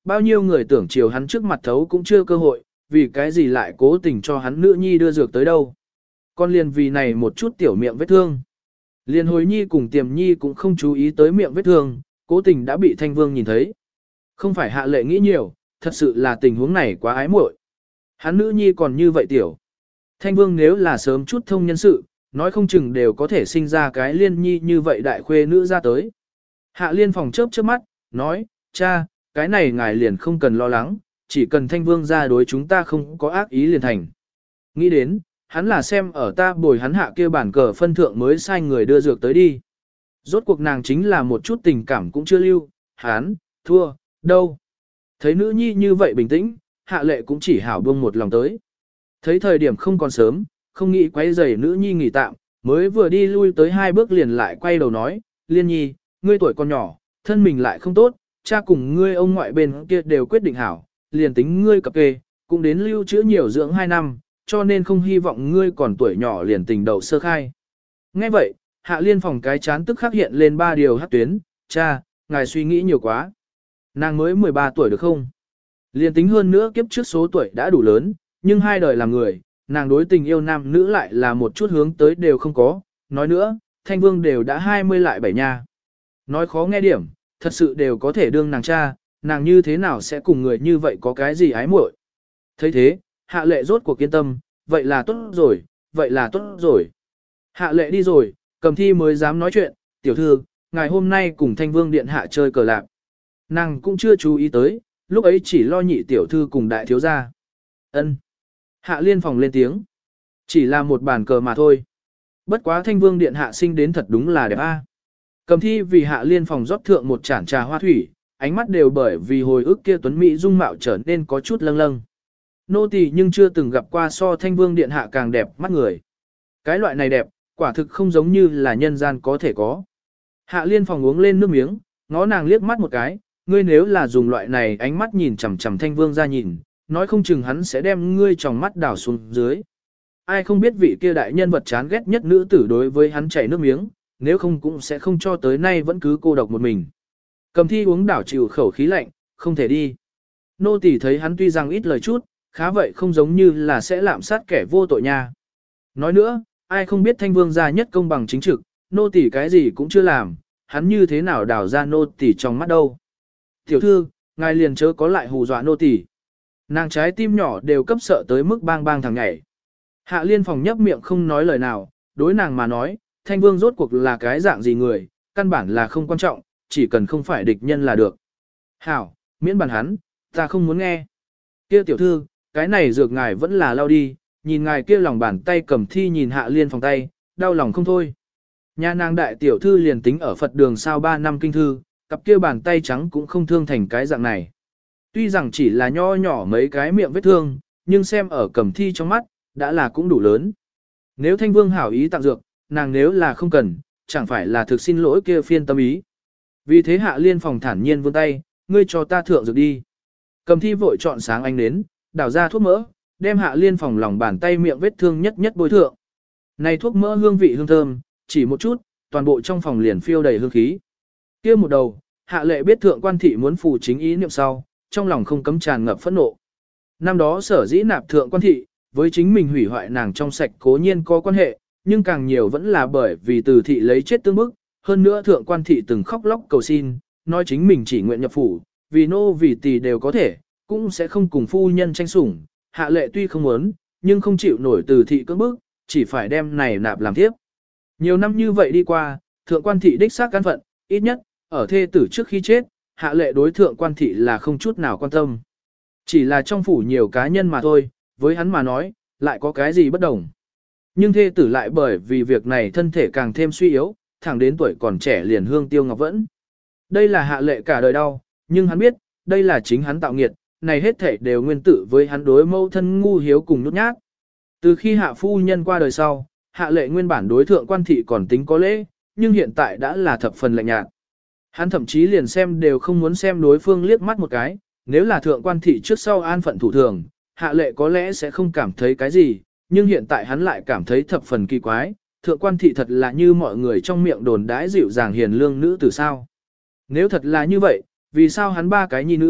bao nhiêu người tưởng chiều hắn trước mặt thấu cũng chưa cơ hội, vì cái gì lại cố tình cho hắn nữ nhi đưa dược tới đâu. Con liền vì này một chút tiểu miệng vết thương. Liên hồi nhi cùng tiềm nhi cũng không chú ý tới miệng vết thương, cố tình đã bị Thanh Vương nhìn thấy. Không phải Hạ Lệ nghĩ nhiều, thật sự là tình huống này quá ái muội. Hắn nữ nhi còn như vậy tiểu. Thanh Vương nếu là sớm chút thông nhân sự, nói không chừng đều có thể sinh ra cái Liên nhi như vậy đại khuê nữ ra tới. Hạ Liên phòng chớp chớp mắt, nói, cha, cái này ngài liền không cần lo lắng, chỉ cần Thanh Vương ra đối chúng ta không có ác ý liền thành. Nghĩ đến, hắn là xem ở ta bồi hắn hạ kia bản cờ phân thượng mới sai người đưa dược tới đi. Rốt cuộc nàng chính là một chút tình cảm cũng chưa lưu, hắn, thua, đâu. Thấy nữ nhi như vậy bình tĩnh, Hạ Lệ cũng chỉ hảo buông một lòng tới. Thấy thời điểm không còn sớm, không nghĩ quay giày nữ nhi nghỉ tạm, mới vừa đi lui tới 2 bước liền lại quay đầu nói, Liên nhi, ngươi tuổi còn nhỏ, thân mình lại không tốt, cha cùng ngươi ông ngoại bên kia đều quyết định hảo, liền tính ngươi cập kê, cũng đến lưu trữ nhiều dưỡng 2 năm, cho nên không hy vọng ngươi còn tuổi nhỏ liền tình đầu sơ khai. Nghe vậy, Hạ Liên phòng cái chán tức khắc hiện lên 3 điều hắc tuyến, cha, ngài suy nghĩ nhiều quá. Nàng mới 13 tuổi được không? Liền tính hơn nữa kiếp trước số tuổi đã đủ lớn, nhưng 2 đời làm người, nàng đối tình yêu nam nữ lại là một chút hướng tới đều không có. Nói nữa, Thanh Vương đều đã 20 lại 7 nha. Nói khó nghe điểm, thật sự đều có thể đương nàng cha, nàng như thế nào sẽ cùng người như vậy có cái gì ái muội? Thấy thế, Hạ Lệ rốt cuộc kiên tâm, vậy là tốt rồi, vậy là tốt rồi. Hạ Lệ đi rồi, Cầm Thi mới dám nói chuyện, tiểu thư, ngày hôm nay cùng Thanh Vương điện hạ chơi cờ lạc. Nàng cũng chưa chú ý tới, lúc ấy chỉ lo nhị tiểu thư cùng đại thiếu gia. Ân. Hạ Liên phòng lên tiếng. Chỉ là một bàn cờ mà thôi. Bất quá Thanh Vương điện hạ sinh đến thật đúng là đẹp a. Cầm Thi vì Hạ Liên phòng rót thượng một chản trà hoa thủy, ánh mắt đều bởi vì hồi ức kia tuấn mỹ dung mạo trở nên có chút lâng lâng. Nô tỳ nhưng chưa từng gặp qua so Thanh Vương điện hạ càng đẹp mắt người. Cái loại này đẹp, quả thực không giống như là nhân gian có thể có. Hạ Liên phòng uống lên nước miếng, ngó nàng liếc mắt một cái, ngươi nếu là dùng loại này ánh mắt nhìn chằm chằm Thanh Vương ra nhìn, nói không chừng hắn sẽ đem ngươi tròng mắt đảo xuống dưới. Ai không biết vị kia đại nhân vật chán ghét nhất nữ tử đối với hắn chảy nước miếng, nếu không cũng sẽ không cho tới nay vẫn cứ cô độc một mình. Cầm Thi uống đảo chịu khẩu khí lạnh, không thể đi. Nô tỳ thấy hắn tuy rằng ít lời chút, khá vậy không giống như là sẽ lạm sát kẻ vô tội nha. Nói nữa, ai không biết Thanh Vương gia nhất công bằng chính trực, nô tỳ cái gì cũng chưa làm, hắn như thế nào đào ra nô tỳ trong mắt đâu. Tiểu thư, ngài liền chớ có lại hù dọa nô tỳ. Nàng trái tim nhỏ đều cấp sợ tới mức bang bang thằng nhảy. Hạ Liên phòng nhấp miệng không nói lời nào, đối nàng mà nói, Thanh Vương rốt cuộc là cái dạng gì người, căn bản là không quan trọng, chỉ cần không phải địch nhân là được. Hảo, miễn bàn hắn, ta không muốn nghe. Kia tiểu thư, cái này dược ngài vẫn là lao đi, nhìn ngài kia lòng bàn tay Cầm Thi nhìn Hạ Liên phòng tay, đau lòng không thôi. Nhà nàng đại tiểu thư liền tính ở Phật đường sau 3 năm kinh thư, cặp kia bàn tay trắng cũng không thương thành cái dạng này. Tuy rằng chỉ là nho nhỏ mấy cái miệng vết thương, nhưng xem ở Cầm Thi trong mắt, đã là cũng đủ lớn. Nếu Thanh Vương hảo ý tặng dược, nàng nếu là không cần, chẳng phải là thực xin lỗi kia phiên tâm ý. Vì thế Hạ Liên phòng thản nhiên vươn tay, ngươi cho ta thượng dược đi. Cầm Thi vội chọn sáng ánh nến, đảo ra thuốc mỡ, đem Hạ Liên phòng lòng bàn tay miệng vết thương nhất nhất bôi thượng. Này thuốc mỡ hương vị hương thơm, chỉ một chút, toàn bộ trong phòng liền phiêu đầy hương khí. Kia một đầu, Hạ Lệ biết thượng quan thị muốn phù chính ý niệm sau, trong lòng không cấm tràn ngập phẫn nộ. Năm đó sở dĩ nạp thượng quan thị, với chính mình hủy hoại nàng trong sạch cố nhiên có quan hệ, nhưng càng nhiều vẫn là bởi vì Từ thị lấy chết tương bức, hơn nữa thượng quan thị từng khóc lóc cầu xin, nói chính mình chỉ nguyện nhập phủ, vì nô vì tỳ đều có thể, cũng sẽ không cùng phu nhân tranh sủng. Hạ Lệ tuy không muốn, nhưng không chịu nổi Từ thị cưỡng bức, chỉ phải đem này nạp làm tiếp. Nhiều năm như vậy đi qua, thượng quan thị đích xác căn phận, ít nhất, ở thê tử trước khi chết, Hạ Lệ đối thượng quan thị là không chút nào quan tâm. Chỉ là trong phủ nhiều cá nhân mà thôi, với hắn mà nói, lại có cái gì bất đồng. Nhưng thê tử lại bởi vì việc này thân thể càng thêm suy yếu, thẳng đến tuổi còn trẻ liền hương tiêu ngọc vẫn. Đây là Hạ Lệ cả đời đau, nhưng hắn biết, đây là chính hắn tạo nghiệt, này hết thể đều nguyên tử với hắn đối mâu thân ngu hiếu cùng nhút nhát. Từ khi Hạ phu nhân qua đời sau, Hạ Lệ nguyên bản đối thượng quan thị còn tính có lễ, nhưng hiện tại đã là thập phần lạnh nhạt. Hắn thậm chí liền xem đều không muốn xem đối phương liếc mắt một cái, nếu là thượng quan thị trước sau an phận thủ thường, Hạ Lệ có lẽ sẽ không cảm thấy cái gì, nhưng hiện tại hắn lại cảm thấy thập phần kỳ quái, thượng quan thị thật là như mọi người trong miệng đồn đãi dịu dàng hiền lương nữ từ sao. Nếu thật là như vậy, vì sao hắn 3 cái nhi nữ,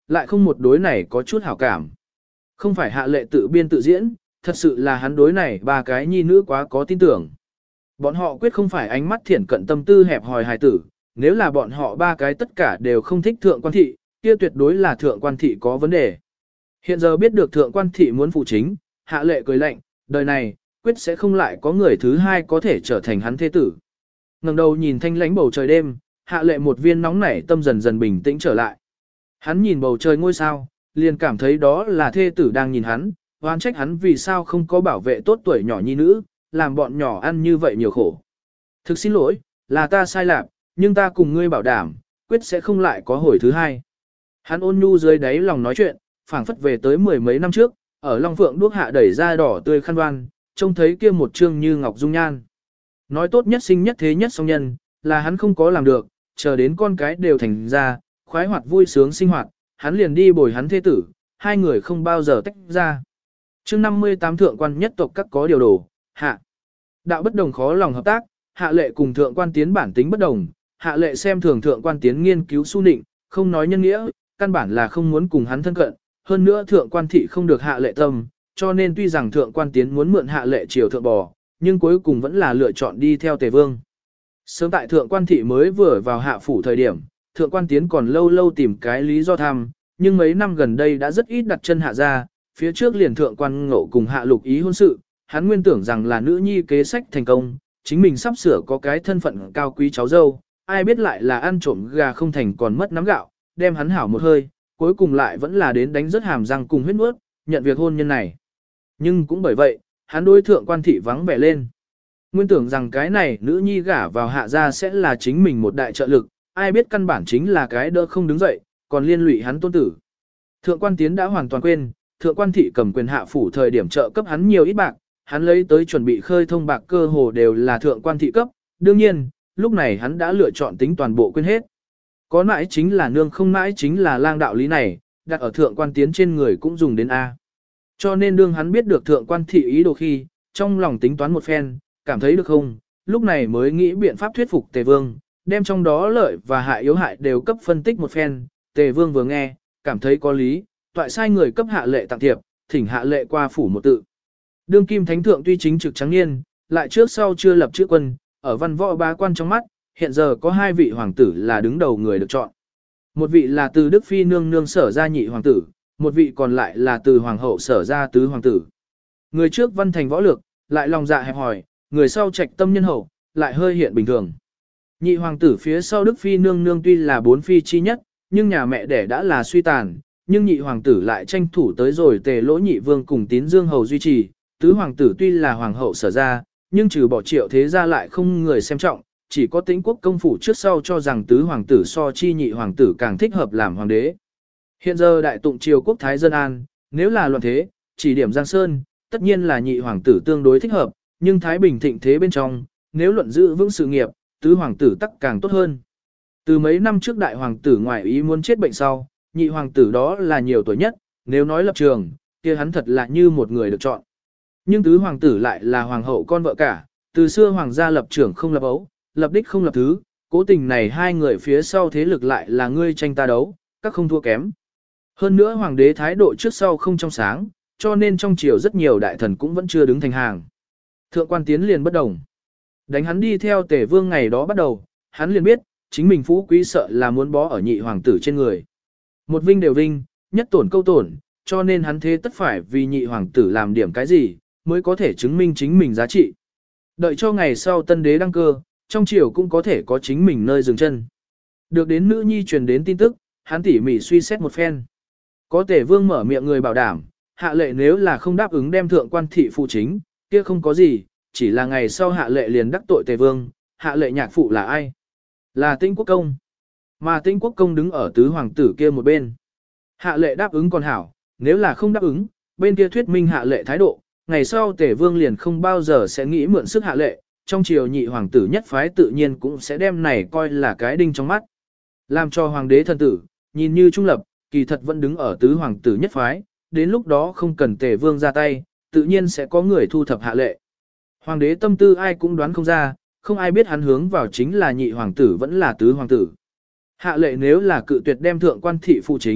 lại không một đối này có chút hảo cảm. Không phải hạ lệ tự biên tự diễn, thật sự là hắn đối này ba cái nhi nữ quá có tin tưởng. Bọn họ quyết không phải ánh mắt thiển cận tâm tư hẹp hòi hài tử, nếu là bọn họ ba cái tất cả đều không thích thượng quan thị, kia tuyệt đối là thượng quan thị có vấn đề. Hiện giờ biết được thượng quan thị muốn phụ chính, hạ lệ cười lạnh, đời này, quyết sẽ không lại có người thứ hai có thể trở thành hắn thế tử. Ngẩng đầu nhìn thanh lãnh bầu trời đêm, hạ lệ một viên nóng nảy tâm dần dần bình tĩnh trở lại. Hắn nhìn bầu trời ngôi sao, liền cảm thấy đó là thê tử đang nhìn hắn, oán trách hắn vì sao không có bảo vệ tốt tuổi nhỏ nhi nữ, làm bọn nhỏ ăn như vậy nhiều khổ. Thực xin lỗi, là ta sai lạc, nhưng ta cùng ngươi bảo đảm, quyết sẽ không lại có hồi thứ hai. Hắn ôn nhu dưới đáy lòng nói chuyện, phảng phất về tới mười mấy năm trước, ở Long Phượng đuốc hạ đẩy ra đỏ tươi khăn đoan, trông thấy kia một trương như ngọc dung nhan. Nói tốt nhất sinh nhất thế nhất song nhân, là hắn không có làm được, chờ đến con cái đều thành ra, khoái hoạt vui sướng sinh hoạt, hắn liền đi bồi hắn thế tử, hai người không bao giờ tách ra. Chương 58 thượng quan nhất tộc các có điều đồ, hạ. Đạo bất đồng khó lòng hợp tác, hạ lệ cùng thượng quan tiến bản tính bất đồng, hạ lệ xem thường thượng quan tiến nghiên cứu su nịnh, không nói nhân nghĩa, căn bản là không muốn cùng hắn thân cận, hơn nữa thượng quan thị không được hạ lệ tâm, cho nên tuy rằng thượng quan tiến muốn mượn hạ lệ triều thượng bò, nhưng cuối cùng vẫn là lựa chọn đi theo tề vương. Sớm tại thượng quan thị mới vừa vào hạ phủ thời điểm, thượng quan tiến còn lâu lâu tìm cái lý do thăm, nhưng mấy năm gần đây đã rất ít đặt chân hạ ra, phía trước liền thượng quan ngộ cùng hạ lục ý hôn sự, hắn nguyên tưởng rằng là nữ nhi kế sách thành công, chính mình sắp sửa có cái thân phận cao quý cháu dâu, ai biết lại là ăn trộm gà không thành còn mất nắm gạo, đem hắn hảo một hơi, cuối cùng lại vẫn là đến đánh rất hàm răng cùng huyết nuốt, nhận việc hôn nhân này. Nhưng cũng bởi vậy, hắn đối thượng quan thị vắng vẻ lên. Nguyên tưởng rằng cái này nữ nhi gả vào hạ gia sẽ là chính mình một đại trợ lực, ai biết căn bản chính là cái đỡ không đứng dậy, còn liên lụy hắn tôn tử. Thượng quan tiến đã hoàn toàn quên, thượng quan thị cầm quyền hạ phủ thời điểm trợ cấp hắn nhiều ít bạc, hắn lấy tới chuẩn bị khơi thông bạc cơ hồ đều là thượng quan thị cấp, đương nhiên, lúc này hắn đã lựa chọn tính toàn bộ quên hết. Có mãi chính là nương không mãi chính là lang đạo lý này, đặt ở thượng quan tiến trên người cũng dùng đến A. Cho nên đương hắn biết được thượng quan thị ý đồ khi, trong lòng tính toán một phen, cảm thấy được không, lúc này mới nghĩ biện pháp thuyết phục Tề Vương, đem trong đó lợi và hại yếu hại đều cấp phân tích một phen, Tề Vương vừa nghe, cảm thấy có lý, toại sai người cấp hạ lệ tặng thiệp, thỉnh hạ lệ qua phủ một tự. Đương kim thánh thượng tuy chính trực trắng niên, lại trước sau chưa lập chữ quân, ở văn võ bá quan trong mắt, hiện giờ có hai vị hoàng tử là đứng đầu người được chọn. Một vị là từ Đức Phi nương nương sở ra nhị hoàng tử, một vị còn lại là từ hoàng hậu sở ra tứ hoàng tử. Người trước văn thành võ lược, lại lòng dạ hẹp hòi, người sau trạch tâm nhân hậu, lại hơi hiện bình thường. Nhị hoàng tử phía sau Đức Phi nương nương tuy là bốn phi chi nhất, nhưng nhà mẹ đẻ đã là suy tàn, nhưng nhị hoàng tử lại tranh thủ tới rồi Tề Lỗ nhị vương cùng Tín Dương hầu duy trì, tứ hoàng tử tuy là hoàng hậu sở ra, nhưng trừ bỏ Triệu thế gia lại không người xem trọng, chỉ có Tĩnh quốc công phủ trước sau cho rằng tứ hoàng tử so chi nhị hoàng tử càng thích hợp làm hoàng đế. Hiện giờ đại tụng triều quốc thái dân an, nếu là loạn thế, chỉ điểm Giang Sơn, tất nhiên là nhị hoàng tử tương đối thích hợp, nhưng Thái Bình thịnh thế bên trong, nếu luận giữ vững sự nghiệp, tứ hoàng tử tắc càng tốt hơn. Từ mấy năm trước đại hoàng tử ngoại ý muốn chết bệnh sau, nhị hoàng tử đó là nhiều tuổi nhất, nếu nói lập trường, kia hắn thật là như một người được chọn. Nhưng tứ hoàng tử lại là hoàng hậu con vợ cả, từ xưa hoàng gia lập trưởng không lập ấu, lập đích không lập thứ, cố tình này hai người phía sau thế lực lại là ngươi tranh ta đấu, các không thua kém. Hơn nữa hoàng đế thái độ trước sau không trong sáng, cho nên trong triều rất nhiều đại thần cũng vẫn chưa đứng thành hàng. Thượng quan tiến liền bất đồng. Đánh hắn đi theo Tề Vương ngày đó bắt đầu, hắn liền biết, chính mình phú quý sợ là muốn bó ở nhị hoàng tử trên người. Một vinh đều vinh, nhất tổn câu tổn, cho nên hắn thế tất phải vì nhị hoàng tử làm điểm cái gì, mới có thể chứng minh chính mình giá trị. Đợi cho ngày sau tân đế đăng cơ, trong triều cũng có thể có chính mình nơi dừng chân. Được đến nữ nhi truyền đến tin tức, hắn tỉ mỉ suy xét một phen. Có Tề Vương mở miệng người bảo đảm, hạ lệ nếu là không đáp ứng đem thượng quan thị phụ chính, kia không có gì, chỉ là ngày sau hạ lệ liền đắc tội Tề Vương, hạ lệ nhạc phụ là ai? Là Tĩnh quốc công. Mà Tĩnh quốc công đứng ở tứ hoàng tử kia một bên. Hạ lệ đáp ứng còn hảo, nếu là không đáp ứng, bên kia thuyết minh hạ lệ thái độ, ngày sau Tề Vương liền không bao giờ sẽ nghĩ mượn sức hạ lệ, trong triều nhị hoàng tử nhất phái tự nhiên cũng sẽ đem này coi là cái đinh trong mắt. Làm cho hoàng đế thần tử, nhìn như trung lập, kỳ thật vẫn đứng ở tứ hoàng tử nhất phái, đến lúc đó không cần Tề Vương ra tay, tự nhiên sẽ có người thu thập hạ lệ. Hoàng đế tâm tư ai cũng đoán không ra, không ai biết hắn hướng vào chính là nhị hoàng tử vẫn là tứ hoàng tử. Hạ lệ nếu là cự tuyệt đem thượng quan thị phụ chính,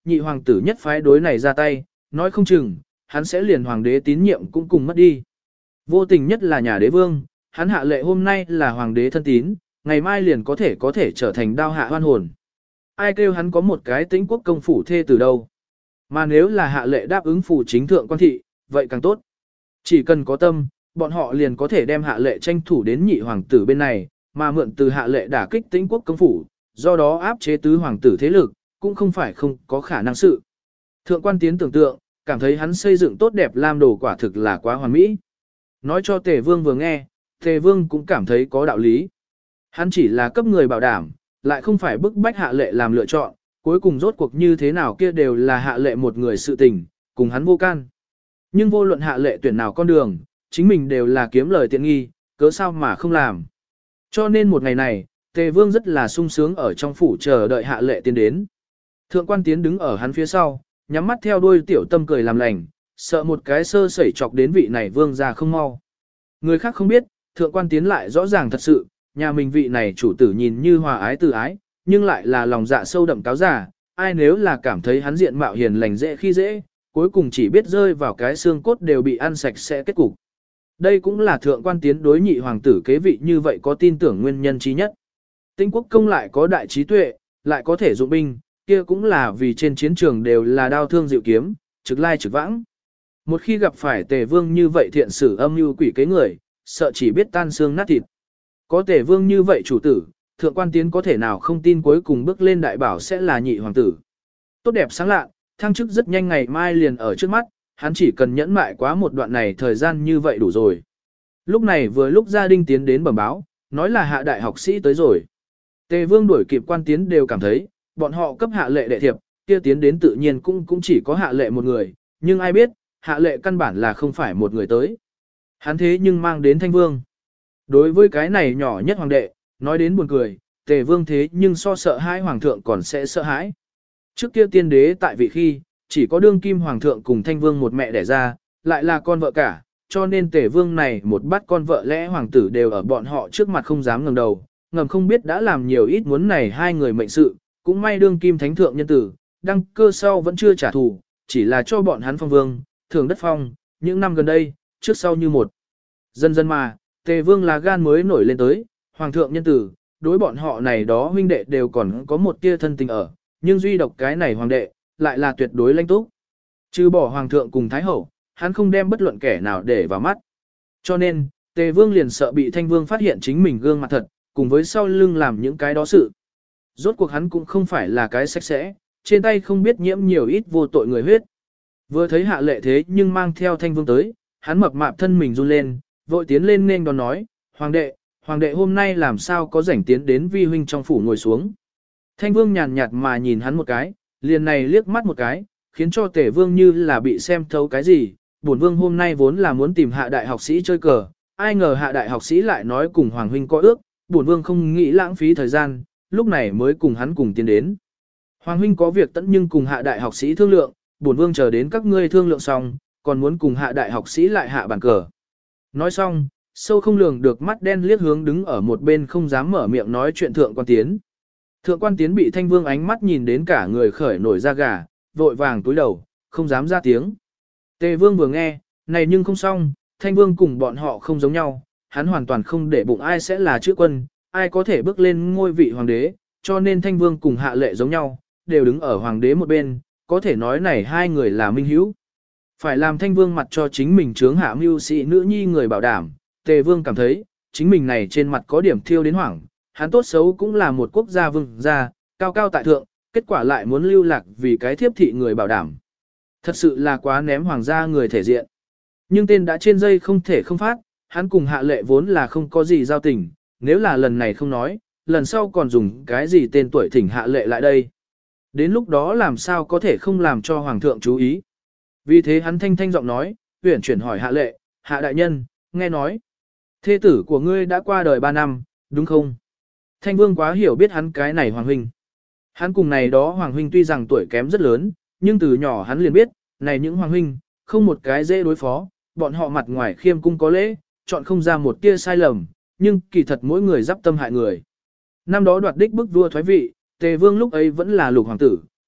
nhị hoàng tử nhất phái đối này ra tay, nói không chừng, hắn sẽ liền hoàng đế tín nhiệm cũng cùng mất đi. Vô tình nhất là nhà đế vương, hắn hạ lệ hôm nay là hoàng đế thân tín, ngày mai liền có thể trở thành đao hạ hoan hồn. Ai kêu hắn có một cái tĩnh quốc công phủ thê từ đâu. Mà nếu là hạ lệ đáp ứng phủ chính thượng quan thị, vậy càng tốt. Chỉ cần có tâm, bọn họ liền có thể đem hạ lệ tranh thủ đến nhị hoàng tử bên này, mà mượn từ hạ lệ đả kích tĩnh quốc công phủ, do đó áp chế tứ hoàng tử thế lực, cũng không phải không có khả năng sự. Thượng quan tiến tưởng tượng, cảm thấy hắn xây dựng tốt đẹp lam đồ quả thực là quá hoàn mỹ. Nói cho Tề Vương vừa nghe, Tề Vương cũng cảm thấy có đạo lý. Hắn chỉ là cấp người bảo đảm, lại không phải bức bách hạ lệ làm lựa chọn, cuối cùng rốt cuộc như thế nào kia đều là hạ lệ một người sự tình, cùng hắn vô can. Nhưng vô luận hạ lệ tuyển nào con đường, chính mình đều là kiếm lời tiện nghi, cớ sao mà không làm. Cho nên một ngày này, Tề Vương rất là sung sướng ở trong phủ chờ đợi hạ lệ tiến đến. Thượng quan tiến đứng ở hắn phía sau, nhắm mắt theo đuôi tiểu tâm cười làm lành, sợ một cái sơ sẩy chọc đến vị này vương ra không mau. Người khác không biết, thượng quan tiến lại rõ ràng thật sự, nhà mình vị này chủ tử nhìn như hòa ái từ ái, nhưng lại là lòng dạ sâu đậm cáo giả, ai nếu là cảm thấy hắn diện mạo hiền lành dễ khi dễ, cuối cùng chỉ biết rơi vào cái xương cốt đều bị ăn sạch sẽ kết cục. Đây cũng là thượng quan tiến đối nhị hoàng tử kế vị như vậy có tin tưởng nguyên nhân trí nhất. Tĩnh quốc công lại có đại trí tuệ, lại có thể dụng binh, kia cũng là vì trên chiến trường đều là đao thương dịu kiếm, trực lai trực vãng. Một khi gặp phải Tề Vương như vậy thiện sử âm mưu quỷ kế người, sợ chỉ biết tan xương nát thịt. Có Tề Vương như vậy chủ tử, thượng quan tiến có thể nào không tin cuối cùng bước lên đại bảo sẽ là nhị hoàng tử. Tốt đẹp sáng lạ, thăng chức rất nhanh ngày mai liền ở trước mắt, hắn chỉ cần nhẫn mại quá một đoạn này thời gian như vậy đủ rồi. Lúc này vừa lúc gia đình tiến đến bẩm báo, nói là hạ đại học sĩ tới rồi. Tề Vương đuổi kịp quan tiến đều cảm thấy, bọn họ cấp hạ lệ đệ thiệp, kia tiến đến tự nhiên cũng chỉ có hạ lệ một người, nhưng ai biết, hạ lệ căn bản là không phải một người tới. Hắn thế nhưng mang đến Thanh Vương. Đối với cái này nhỏ nhất hoàng đệ, nói đến buồn cười, Tề Vương thế nhưng so sợ hãi hoàng thượng còn sẽ sợ hãi. Trước kia tiên đế tại vị khi, chỉ có đương kim hoàng thượng cùng Thanh Vương một mẹ đẻ ra, lại là con vợ cả, cho nên Tề Vương này một bắt con vợ lẽ hoàng tử đều ở bọn họ trước mặt không dám ngẩng đầu, ngầm không biết đã làm nhiều ít muốn này hai người mệnh sự, cũng may đương kim thánh thượng nhân tử, đăng cơ sau vẫn chưa trả thù, chỉ là cho bọn hắn phong vương, thường đất phong, những năm gần đây, trước sau như một. Dần dần mà, Tề Vương là gan mới nổi lên tới, hoàng thượng nhân tử, đối bọn họ này đó huynh đệ đều còn có một tia thân tình ở, nhưng duy độc cái này hoàng đệ, lại là tuyệt đối lãnh túc. Trừ bỏ hoàng thượng cùng thái hậu, hắn không đem bất luận kẻ nào để vào mắt. Cho nên, Tề Vương liền sợ bị Thanh Vương phát hiện chính mình gương mặt thật, cùng với sau lưng làm những cái đó sự. Rốt cuộc hắn cũng không phải là cái sạch sẽ, trên tay không biết nhiễm nhiều ít vô tội người huyết. Vừa thấy hạ lệ thế nhưng mang theo Thanh Vương tới, hắn mập mạp thân mình run lên, vội tiến lên nên đón nói, hoàng đệ hôm nay làm sao có rảnh tiến đến vi huynh trong phủ ngồi xuống. Thanh Vương nhàn nhạt mà nhìn hắn một cái, liền này liếc mắt một cái, khiến cho Tề Vương như là bị xem thấu cái gì, bổn vương hôm nay vốn là muốn tìm hạ đại học sĩ chơi cờ, ai ngờ hạ đại học sĩ lại nói cùng hoàng huynh có ước, bổn vương không nghĩ lãng phí thời gian, lúc này mới cùng hắn cùng tiến đến. Hoàng huynh có việc tận nhưng cùng hạ đại học sĩ thương lượng, bổn vương chờ đến các ngươi thương lượng xong, còn muốn cùng hạ đại học sĩ lại hạ bàn cờ. Nói xong, sâu không lường được mắt đen liếc hướng đứng ở một bên không dám mở miệng nói chuyện thượng quan tiến. Thượng quan tiến bị Thanh Vương ánh mắt nhìn đến cả người khởi nổi da gà, vội vàng túi đầu, không dám ra tiếng. Tề Vương vừa nghe, này nhưng không xong, Thanh Vương cùng bọn họ không giống nhau, hắn hoàn toàn không để bụng ai sẽ là chữ quân, ai có thể bước lên ngôi vị hoàng đế, cho nên Thanh Vương cùng hạ lệ giống nhau, đều đứng ở hoàng đế một bên, có thể nói này hai người là minh hữu. Phải làm Thanh Vương mặt cho chính mình chướng hạ mưu sĩ nữ nhi người bảo đảm, Tề Vương cảm thấy, chính mình này trên mặt có điểm thiêu đến hoảng, hắn tốt xấu cũng là một quốc gia vương gia, cao cao tại thượng, kết quả lại muốn lưu lạc vì cái thiếp thị người bảo đảm. Thật sự là quá ném hoàng gia người thể diện. Nhưng tên đã trên dây không thể không phát, hắn cùng hạ lệ vốn là không có gì giao tình, nếu là lần này không nói, lần sau còn dùng cái gì tên tuổi thỉnh hạ lệ lại đây. Đến lúc đó làm sao có thể không làm cho hoàng thượng chú ý. Vì thế hắn thanh thanh giọng nói, uyển chuyển hỏi hạ lệ, hạ đại nhân, nghe nói. Thê tử của ngươi đã qua đời 3 năm, đúng không? Thanh Vương quá hiểu biết hắn cái này hoàng huynh. Hắn cùng này đó hoàng huynh tuy rằng tuổi kém rất lớn, nhưng từ nhỏ hắn liền biết, này những hoàng huynh, không một cái dễ đối phó, bọn họ mặt ngoài khiêm cung có lễ, chọn không ra một tia sai lầm, nhưng kỳ thật mỗi người giáp tâm hại người. Năm đó đoạt đích bức vua thoái vị, Tề Vương lúc ấy vẫn là lục hoàng tử,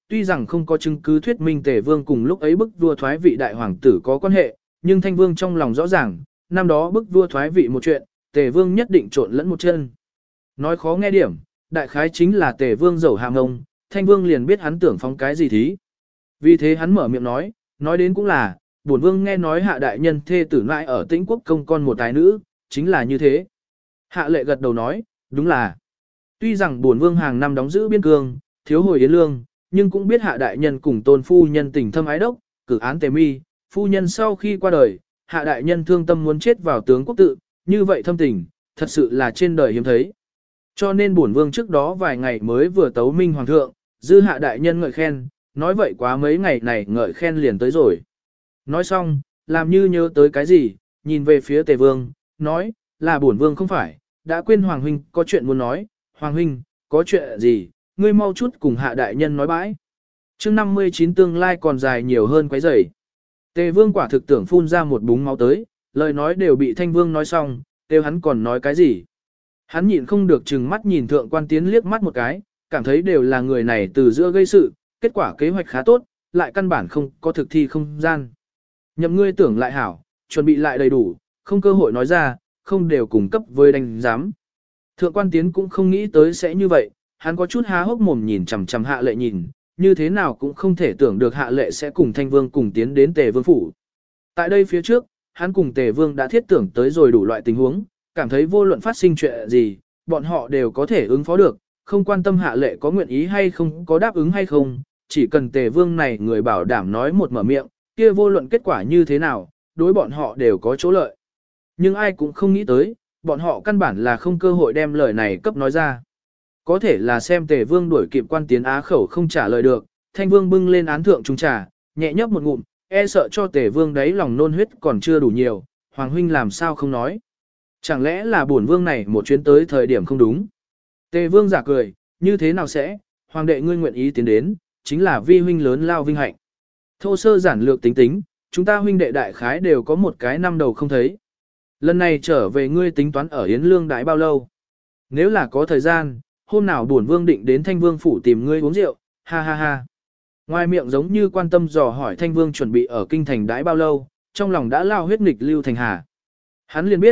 tuy rằng không có chứng cứ thuyết minh Tề Vương cùng lúc ấy bức vua thoái vị đại hoàng tử có quan hệ, nhưng Thanh Vương trong lòng rõ ràng, năm đó bức vua thoái vị một chuyện, Tề Vương nhất định trộn lẫn một chân. Nói khó nghe điểm, đại khái chính là Tề Vương dầu hàm ngông, Thanh Vương liền biết hắn tưởng phóng cái gì thí. Vì thế hắn mở miệng nói đến cũng là, bổn vương nghe nói hạ đại nhân thê tử nãi ở Tĩnh Quốc công con một tài nữ, chính là như thế. Hạ lệ gật đầu nói, đúng là. Tuy rằng bổn vương hàng năm đóng giữ biên cương, thiếu hồi yến lương, nhưng cũng biết hạ đại nhân cùng tôn phu nhân tình thâm ái đốc, cử án Tề Mi, phu nhân sau khi qua đời, hạ đại nhân thương tâm muốn chết vào tướng quốc tự, như vậy thâm tình, thật sự là trên đời hiếm thấy. Cho nên bổn vương trước đó vài ngày mới vừa tấu minh hoàng thượng, dư hạ đại nhân ngợi khen, nói vậy quá mấy ngày này ngợi khen liền tới rồi. Nói xong, làm như nhớ tới cái gì, nhìn về phía Tề Vương, nói, là bổn vương không phải, đã quên Hoàng huynh có chuyện muốn nói, Hoàng huynh, có chuyện gì, ngươi mau chút cùng hạ đại nhân nói bãi. Chương 59 tương lai còn dài nhiều hơn quấy rầy. Tề Vương quả thực tưởng phun ra một búng máu tới, lời nói đều bị Thanh Vương nói xong, đều hắn còn nói cái gì. Hắn nhịn không được chừng mắt nhìn Thượng Quan Tiến liếc mắt một cái, cảm thấy đều là người này từ giữa gây sự, kết quả kế hoạch khá tốt, lại căn bản không có thực thi không gian. Nhậm ngươi tưởng lại hảo, chuẩn bị lại đầy đủ, không cơ hội nói ra, không đều cung cấp với đánh giám. Thượng Quan Tiến cũng không nghĩ tới sẽ như vậy, hắn có chút há hốc mồm nhìn chằm chằm Hạ Lệ nhìn, như thế nào cũng không thể tưởng được Hạ Lệ sẽ cùng Thanh Vương cùng tiến đến Tề Vương phủ. Tại đây phía trước, hắn cùng Tề Vương đã thiết tưởng tới rồi đủ loại tình huống, cảm thấy vô luận phát sinh chuyện gì, bọn họ đều có thể ứng phó được, không quan tâm Hạ Lệ có nguyện ý hay không, có đáp ứng hay không, chỉ cần Tề Vương này người bảo đảm nói một mở miệng, kia vô luận kết quả như thế nào, đối bọn họ đều có chỗ lợi. Nhưng ai cũng không nghĩ tới, bọn họ căn bản là không cơ hội đem lời này cấp nói ra. Có thể là xem Tề Vương đuổi kịp Quan Tiến á khẩu không trả lời được, Thanh Vương bưng lên án thượng trung trà, nhẹ nhấp một ngụm, e sợ cho Tề Vương đấy lòng nôn huyết còn chưa đủ nhiều, Hoàng huynh làm sao không nói. Chẳng lẽ là bổn vương này một chuyến tới thời điểm không đúng. Tề Vương giả cười, như thế nào sẽ, Hoàng đệ ngươi nguyện ý tiến đến, chính là vi huynh lớn lao vinh hạnh. Thô sơ giản lược tính tính, chúng ta huynh đệ đại khái đều có một cái năm đầu không thấy. Lần này trở về ngươi tính toán ở Yến Lương đãi bao lâu? Nếu là có thời gian, hôm nào bổn vương định đến Thanh Vương phủ tìm ngươi uống rượu, ha ha ha. Ngoài miệng giống như quan tâm dò hỏi Thanh Vương chuẩn bị ở kinh thành đãi bao lâu, trong lòng đã lao huyết nghịch lưu thành hà. Hắn liền biết.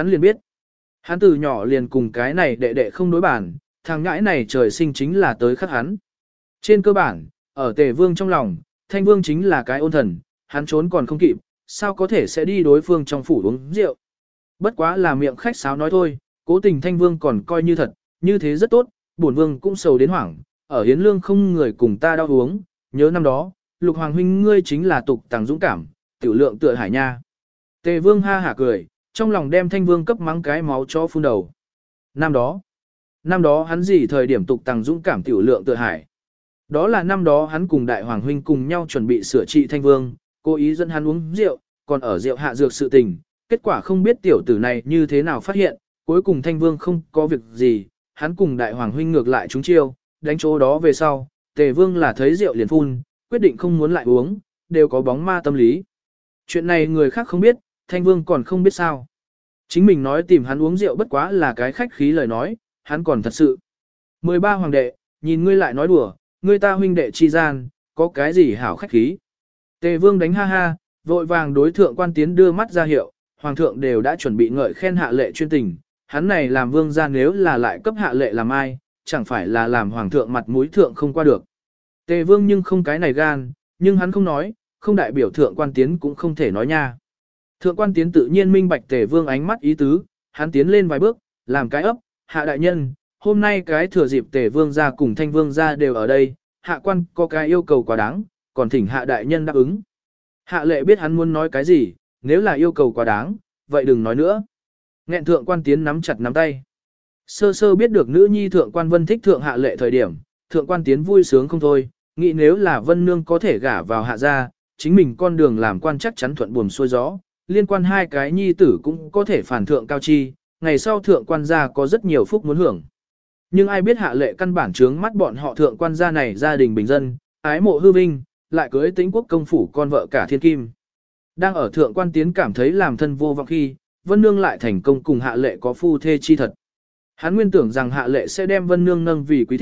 Hắn từ nhỏ liền cùng cái này đệ đệ không đối bản, thằng ngãi này trời sinh chính là tới khắc hắn. Trên cơ bản, ở Tề Vương trong lòng, Thanh Vương chính là cái ôn thần, hắn trốn còn không kịp, sao có thể sẽ đi đối phương trong phủ uống rượu. Bất quá là miệng khách sáo nói thôi, cố tình Thanh Vương còn coi như thật, như thế rất tốt, bổn vương cũng sầu đến hoảng, ở Hiến Lương không người cùng ta đau uống, nhớ năm đó, Lục Hoàng huynh ngươi chính là tục tàng dũng cảm, tiểu lượng tựa hải nha. Tề Vương ha hả cười, trong lòng đem Thanh Vương cấp mắng cái máu cho phun đầu. Năm đó hắn gì thời điểm tục tàng dũng cảm tiểu lượng tựa hải. Đó là năm đó hắn cùng Đại Hoàng huynh cùng nhau chuẩn bị sửa trị Thanh Vương, cố ý dẫn hắn uống rượu, còn ở rượu hạ dược sự tình, kết quả không biết tiểu tử này như thế nào phát hiện, cuối cùng Thanh Vương không có việc gì, hắn cùng Đại Hoàng huynh ngược lại trúng chiêu, đánh chỗ đó về sau, Tề Vương là thấy rượu liền phun, quyết định không muốn lại uống, đều có bóng ma tâm lý. Chuyện này người khác không biết, Thanh Vương còn không biết sao. Chính mình nói tìm hắn uống rượu bất quá là cái khách khí lời nói, hắn còn thật sự. 13 hoàng đệ, nhìn ngươi lại nói đùa, ngươi ta huynh đệ chi gian, có cái gì hảo khách khí. Tề Vương đánh ha ha, vội vàng đối Thượng Quan Tiến đưa mắt ra hiệu, hoàng thượng đều đã chuẩn bị ngợi khen Hạ Lệ chuyên tình, hắn này làm vương gia nếu là lại cấp Hạ Lệ làm ai, chẳng phải là làm hoàng thượng mặt mũi thượng không qua được. Tề Vương nhưng không cái này gan, nhưng hắn không nói, không đại biểu Thượng Quan Tiến cũng không thể nói nha. Thượng Quan Tiến tự nhiên minh bạch Tề Vương ánh mắt ý tứ, hắn tiến lên vài bước, làm cái ấp, Hạ đại nhân, hôm nay cái thừa dịp Tề Vương gia cùng Thanh Vương gia đều ở đây, Hạ quan có cái yêu cầu quá đáng, còn thỉnh Hạ đại nhân đáp ứng. Hạ Lệ biết hắn muốn nói cái gì, nếu là yêu cầu quá đáng, vậy đừng nói nữa. Nghẹn Thượng Quan Tiến nắm chặt nắm tay. Sơ sơ biết được nữ nhi Thượng Quan Vân thích Thượng Hạ Lệ thời điểm, Thượng Quan Tiến vui sướng không thôi, nghĩ nếu là Vân Nương có thể gả vào Hạ gia, chính mình con đường làm quan chắc chắn thuận buồm xuôi gió, liên quan hai cái nhi tử cũng có thể phản thượng cao chi, ngày sau Thượng Quan gia có rất nhiều phúc muốn hưởng. Nhưng ai biết Hạ Lệ căn bản trướng mắt bọn họ Thượng Quan gia này gia đình bình dân, ái mộ hư vinh, lại cưới Tĩnh Quốc công phủ con vợ cả thiên kim. Đang ở Thượng Quan Tiến cảm thấy làm thân vô vọng khi, Vân Nương lại thành công cùng Hạ Lệ có phu thê chi thật. Hắn nguyên tưởng rằng Hạ Lệ sẽ đem Vân Nương nâng vì quý thiếp,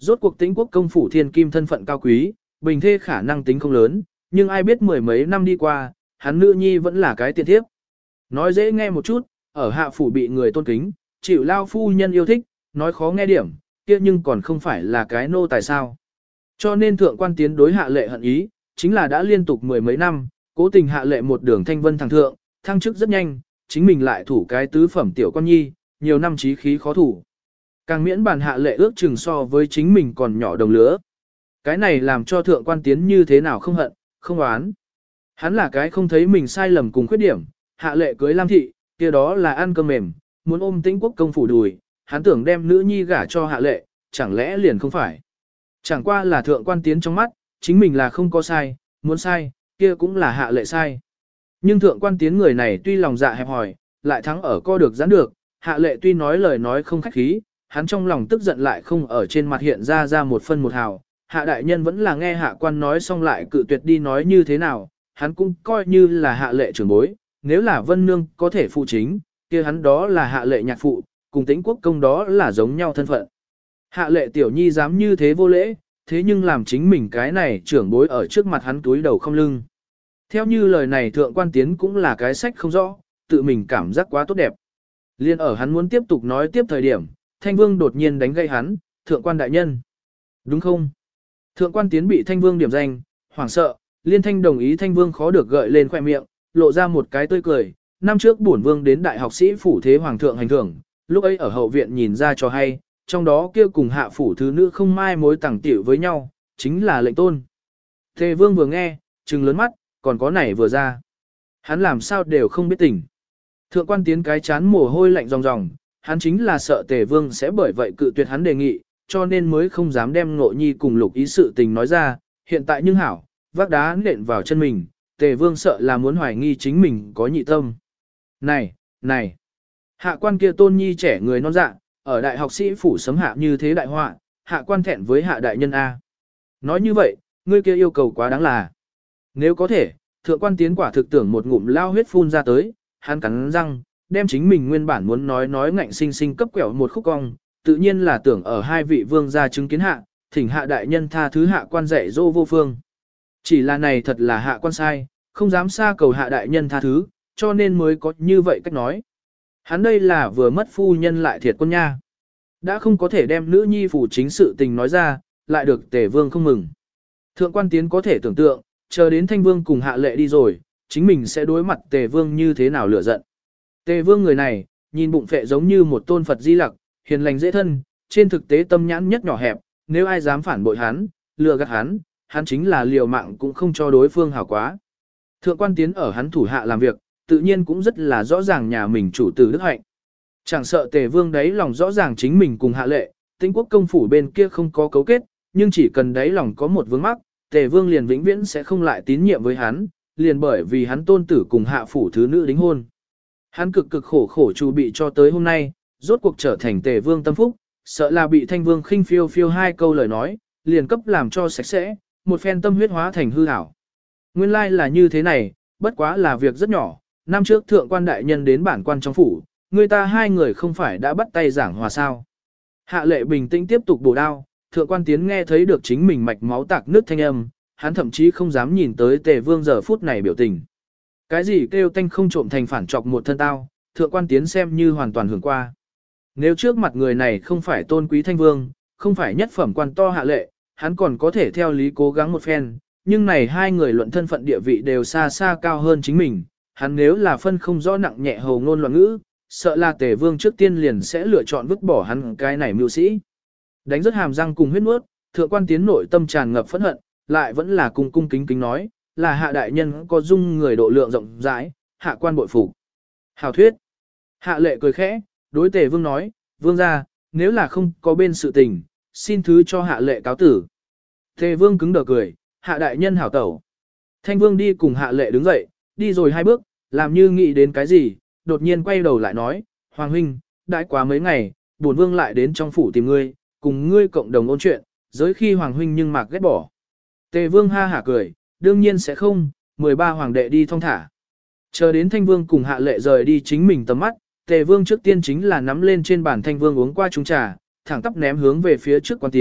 Rốt cuộc Tĩnh Quốc công phủ thiên kim thân phận cao quý, bình thê khả năng tính không lớn, nhưng ai biết mười mấy năm đi qua, hắn nữ nhi vẫn là cái tiện thiếp. Nói dễ nghe một chút, ở hạ phủ bị người tôn kính, chịu lao phu nhân yêu thích, nói khó nghe điểm, kia nhưng còn không phải là cái nô tài sao. Cho nên thượng quan tiến đối hạ lệ hận ý, chính là đã liên tục mười mấy năm, cố tình hạ lệ một đường thanh vân thăng thượng, thăng chức rất nhanh, chính mình lại thủ cái tứ phẩm tiểu con nhi, nhiều năm chí khí khó thủ. Càng miễn bàn hạ lệ ước chừng so với chính mình còn nhỏ đồng lứa. Cái này làm cho thượng quan tiến như thế nào không hận, không oán. Hắn là cái không thấy mình sai lầm cùng khuyết điểm, hạ lệ cưới Lam thị, kia đó là ăn cơm mềm, muốn ôm Tĩnh Quốc công phủ đùi, hắn tưởng đem nữ nhi gả cho hạ lệ, chẳng lẽ liền không phải. Chẳng qua là thượng quan tiến trong mắt, chính mình là không có sai, muốn sai, kia cũng là hạ lệ sai. Nhưng thượng quan tiến người này tuy lòng dạ hẹp hòi, lại thắng ở co được giãn được, hạ lệ tuy nói lời nói không khách khí, hắn trong lòng tức giận lại không ở trên mặt hiện ra một phân một hào. Hạ đại nhân vẫn là nghe hạ quan nói xong lại cự tuyệt đi nói như thế nào, hắn cũng coi như là hạ lệ trưởng bối, nếu là vân nương có thể phụ chính, kia hắn đó là hạ lệ nhạc phụ, cùng Tĩnh Quốc công đó là giống nhau thân phận. Hạ lệ tiểu nhi dám như thế vô lễ, thế nhưng làm chính mình cái này trưởng bối ở trước mặt hắn túi đầu không lưng. Theo như lời này thượng quan tiến cũng là cái sách không rõ, tự mình cảm giác quá tốt đẹp. Liên ở hắn muốn tiếp tục nói tiếp thời điểm, Thanh Vương đột nhiên đánh gây hắn, thượng quan đại nhân. Đúng không? Thượng quan tiến bị Thanh Vương điểm danh, hoảng sợ, Liên Thanh đồng ý Thanh Vương khó được gợi lên khoẻ miệng, lộ ra một cái tươi cười. Năm trước bổn vương đến đại học sĩ phủ thế hoàng thượng hành thưởng, lúc ấy ở hậu viện nhìn ra cho hay, trong đó kia cùng hạ phủ thứ nữ không mai mối tẳng tiểu với nhau, chính là lệnh tôn. Tề Vương vừa nghe, trừng lớn mắt, còn có này vừa ra. Hắn làm sao đều không biết tỉnh. Thượng quan tiến cái chán mồ hôi lạnh ròng ròng, hắn chính là sợ Tề Vương sẽ bởi vậy cự tuyệt hắn đề nghị, cho nên mới không dám đem Ngộ Nhi cùng Lục Ý sự tình nói ra, hiện tại nhưng hảo, vác đá nện vào chân mình, Tề Vương sợ là muốn hoài nghi chính mình có nhị tâm. Này, này, hạ quan kia tôn nhi trẻ người non dạ, ở đại học sĩ phủ sấm hạ như thế đại họa, hạ quan thẹn với hạ đại nhân A. Nói như vậy, ngươi kia yêu cầu quá đáng là. Nếu có thể, thượng quan tiến quả thực tưởng một ngụm lao huyết phun ra tới, hắn cắn răng, đem chính mình nguyên bản muốn nói ngạnh sinh sinh cấp quẹo một khúc cong, tự nhiên là tưởng ở hai vị vương gia chứng kiến hạ, thỉnh hạ đại nhân tha thứ hạ quan dạy dỗ vô phương. Chỉ là này thật là hạ quan sai, không dám xa cầu hạ đại nhân tha thứ, cho nên mới có như vậy cách nói. Hắn đây là vừa mất phu nhân lại thiệt quân nha. Đã không có thể đem nữ nhi phủ chính sự tình nói ra, lại được Tề Vương không mừng. Thượng quan tiến có thể tưởng tượng, chờ đến Thanh Vương cùng hạ lệ đi rồi, chính mình sẽ đối mặt Tề Vương như thế nào lửa giận. Tề Vương người này, nhìn bụng phệ giống như một tôn Phật di lặc, hiền lành dễ thân, trên thực tế tâm nhãn nhất nhỏ hẹp, nếu ai dám phản bội hắn, lừa gạt hắn chính là liều mạng cũng không cho đối phương hảo quá. Thượng quan tiến ở hắn thủ hạ làm việc, tự nhiên cũng rất là rõ ràng nhà mình chủ tử đức hạnh. Chẳng sợ Tề Vương đấy lòng rõ ràng chính mình cùng hạ lệ, Tĩnh Quốc công phủ bên kia không có cấu kết, nhưng chỉ cần đấy lòng có một vướng mắc, Tề Vương liền vĩnh viễn sẽ không lại tín nhiệm với hắn, liền bởi vì hắn tôn tử cùng hạ phủ thứ nữ đính hôn. Hắn cực cực khổ khổ chuẩn bị cho tới hôm nay, rốt cuộc trở thành Tề Vương tâm phúc, sợ là bị Thanh Vương khinh phiêu phiêu hai câu lời nói, liền cấp làm cho sạch sẽ, một phen tâm huyết hóa thành hư ảo. Nguyên lai là như thế này, bất quá là việc rất nhỏ, năm trước thượng quan đại nhân đến bản quan trong phủ, người ta hai người không phải đã bắt tay giảng hòa sao. Hạ lệ bình tĩnh tiếp tục bổ đao, thượng quan tiến nghe thấy được chính mình mạch máu tạc nước thanh âm, hắn thậm chí không dám nhìn tới Tề Vương giờ phút này biểu tình. Cái gì kêu tanh không trộm thành phản trọc một thân tao, thượng quan tiến xem như hoàn toàn hưởng qua. Nếu trước mặt người này không phải tôn quý Thanh Vương, không phải nhất phẩm quan to hạ lệ, hắn còn có thể theo lý cố gắng một phen, nhưng này hai người luận thân phận địa vị đều xa xa cao hơn chính mình, hắn nếu là phân không rõ nặng nhẹ hầu ngôn loạn ngữ, sợ là Tề Vương trước tiên liền sẽ lựa chọn vứt bỏ hắn cái này mưu sĩ. Đánh rất hàm răng cùng huyết nuốt, thượng quan tiến nội tâm tràn ngập phẫn hận, lại vẫn là cung cung kính kính nói, là hạ đại nhân có dung người độ lượng rộng rãi, hạ quan bội phục. Hào thuyết. Hạ lệ cười khẽ, đối Tề Vương nói, Vương gia, nếu là không có bên sự tình, xin thứ cho hạ lệ cáo tử. Tề Vương cứng đờ cười, hạ đại nhân hảo tẩu. Thanh Vương đi cùng hạ lệ đứng dậy, đi rồi hai bước, làm như nghĩ đến cái gì, đột nhiên quay đầu lại nói, Hoàng huynh, đãi quá mấy ngày, bổn Vương lại đến trong phủ tìm ngươi, cùng ngươi cộng đồng ôn chuyện, giới khi Hoàng huynh nhưng mạc ghét bỏ. Tề Vương ha hả cười, đương nhiên sẽ không, 13 hoàng đệ đi thong thả. Chờ đến Thanh Vương cùng hạ lệ rời đi chính mình tầm mắt, Tề Vương trước tiên chính là nắm lên trên bàn Thanh Vương uống qua chung trà, thẳng tắp ném hướng về phía trước quan tiến,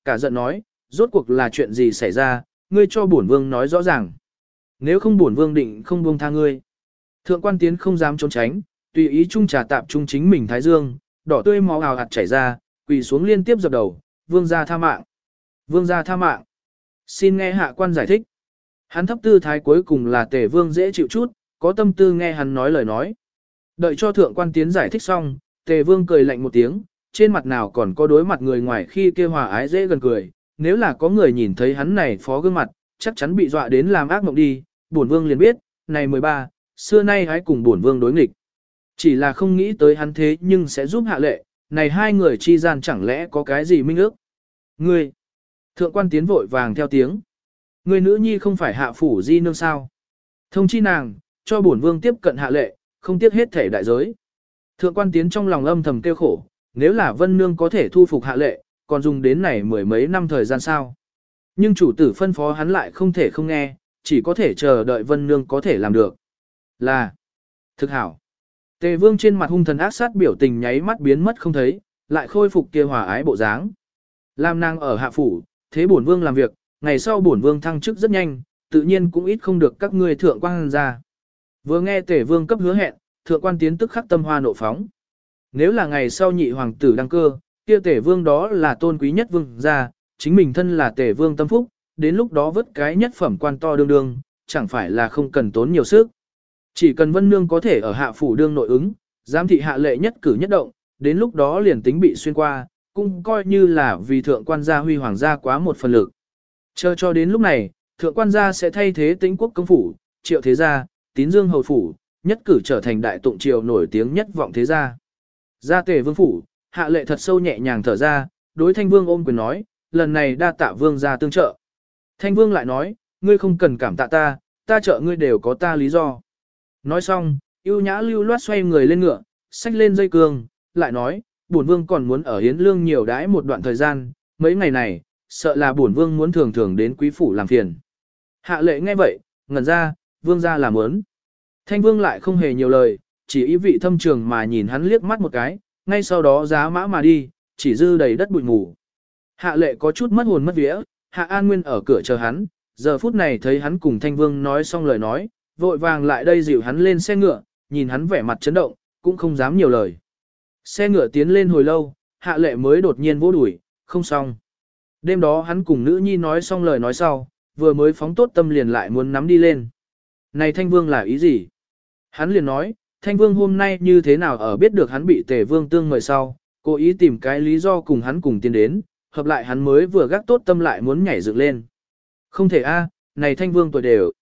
cả giận nói, rốt cuộc là chuyện gì xảy ra, ngươi cho bổn vương nói rõ ràng. Nếu không bổn vương định không buông tha ngươi. Thượng quan tiến không dám trốn tránh, tùy ý chung trà tạp chung chính mình thái dương, đỏ tươi máu ào ạt chảy ra, quỳ xuống liên tiếp dập đầu, vương gia tha mạng. Vương gia tha mạng. Xin nghe hạ quan giải thích. Hắn thấp tư thái cuối cùng là Tề Vương dễ chịu chút, có tâm tư nghe hắn nói lời nói. Đợi cho thượng quan tiến giải thích xong, Tề Vương cười lạnh một tiếng, trên mặt nào còn có đối mặt người ngoài khi kia hòa ái dễ gần cười, nếu là có người nhìn thấy hắn này phó gương mặt, chắc chắn bị dọa đến làm ác mộng đi, bổn vương liền biết, này 13, xưa nay hãy cùng bổn vương đối nghịch. Chỉ là không nghĩ tới hắn thế nhưng sẽ giúp hạ lệ, này hai người chi gian chẳng lẽ có cái gì minh ước. Ngươi, thượng quan tiến vội vàng theo tiếng. Người nữ nhi không phải hạ phủ di nương sao. Thông chi nàng, cho bổn vương tiếp cận hạ lệ, không tiếc hết thể đại giới. Thượng quan tiến trong lòng âm thầm kêu khổ, nếu là vân nương có thể thu phục hạ lệ, còn dùng đến này mười mấy năm thời gian sao. Nhưng chủ tử phân phó hắn lại không thể không nghe, chỉ có thể chờ đợi vân nương có thể làm được. Là, thực hảo. Tề vương trên mặt hung thần ác sát biểu tình nháy mắt biến mất không thấy, lại khôi phục kia hòa ái bộ dáng. Lam nàng ở hạ phủ, thế bổn vương làm việc, ngày sau bổn vương thăng chức rất nhanh, tự nhiên cũng ít không được các ngươi thượng quan ra. Vừa nghe Tề vương cấp hứa hẹn, thượng quan tiến tức khắc tâm hoa nộ phóng. Nếu là ngày sau nhị hoàng tử đăng cơ, kia Tề vương đó là tôn quý nhất vương gia, chính mình thân là Tề vương tâm phúc, đến lúc đó vớt cái nhất phẩm quan to đương đương, chẳng phải là không cần tốn nhiều sức. Chỉ cần vân nương có thể ở hạ phủ đương nội ứng, giám thị hạ lệ nhất cử nhất động, đến lúc đó liền tính bị xuyên qua, cũng coi như là vì thượng quan gia huy hoàng gia quá một phần lực. Chờ cho đến lúc này, thượng quan gia sẽ thay thế Tĩnh quốc công phủ, Triệu thế gia, Tín Dương hầu phủ, nhất cử trở thành đại tụng triều nổi tiếng nhất vọng thế gia. Gia Tề vương phủ, hạ lệ thật sâu nhẹ nhàng thở ra, đối Thanh Vương ôm quyền nói, lần này đa tạ vương gia tương trợ. Thanh Vương lại nói, ngươi không cần cảm tạ ta trợ ngươi đều có ta lý do. Nói xong, ưu nhã lưu loát xoay người lên ngựa, xách lên dây cương, lại nói, bổn vương còn muốn ở Hiến Lương nhiều đãi một đoạn thời gian, mấy ngày này, sợ là bổn vương muốn thường thường đến quý phủ làm phiền. Hạ lệ nghe vậy, ngẩn ra, vương gia làm ớn. Thanh vương lại không hề nhiều lời, chỉ ý vị thâm trường mà nhìn hắn liếc mắt một cái, ngay sau đó giá mã mà đi, chỉ dư đầy đất bụi mù. Hạ lệ có chút mất hồn mất vía, Hạ An Nguyên ở cửa chờ hắn, giờ phút này thấy hắn cùng Thanh vương nói xong lời nói, vội vàng lại đây dịu hắn lên xe ngựa, nhìn hắn vẻ mặt chấn động, cũng không dám nhiều lời. Xe ngựa tiến lên hồi lâu, Hạ lệ mới đột nhiên vỗ đuổi, không xong. Đêm đó hắn cùng nữ nhi nói xong lời nói sau, vừa mới phóng tốt tâm liền lại muốn nắm đi lên. Này Thanh Vương là ý gì? Hắn liền nói, Thanh Vương hôm nay như thế nào ở biết được hắn bị Tề Vương tương mời sau, cố ý tìm cái lý do cùng hắn cùng tiến đến, hợp lại hắn mới vừa gác tốt tâm lại muốn nhảy dựng lên. Không thể a, này Thanh Vương tuổi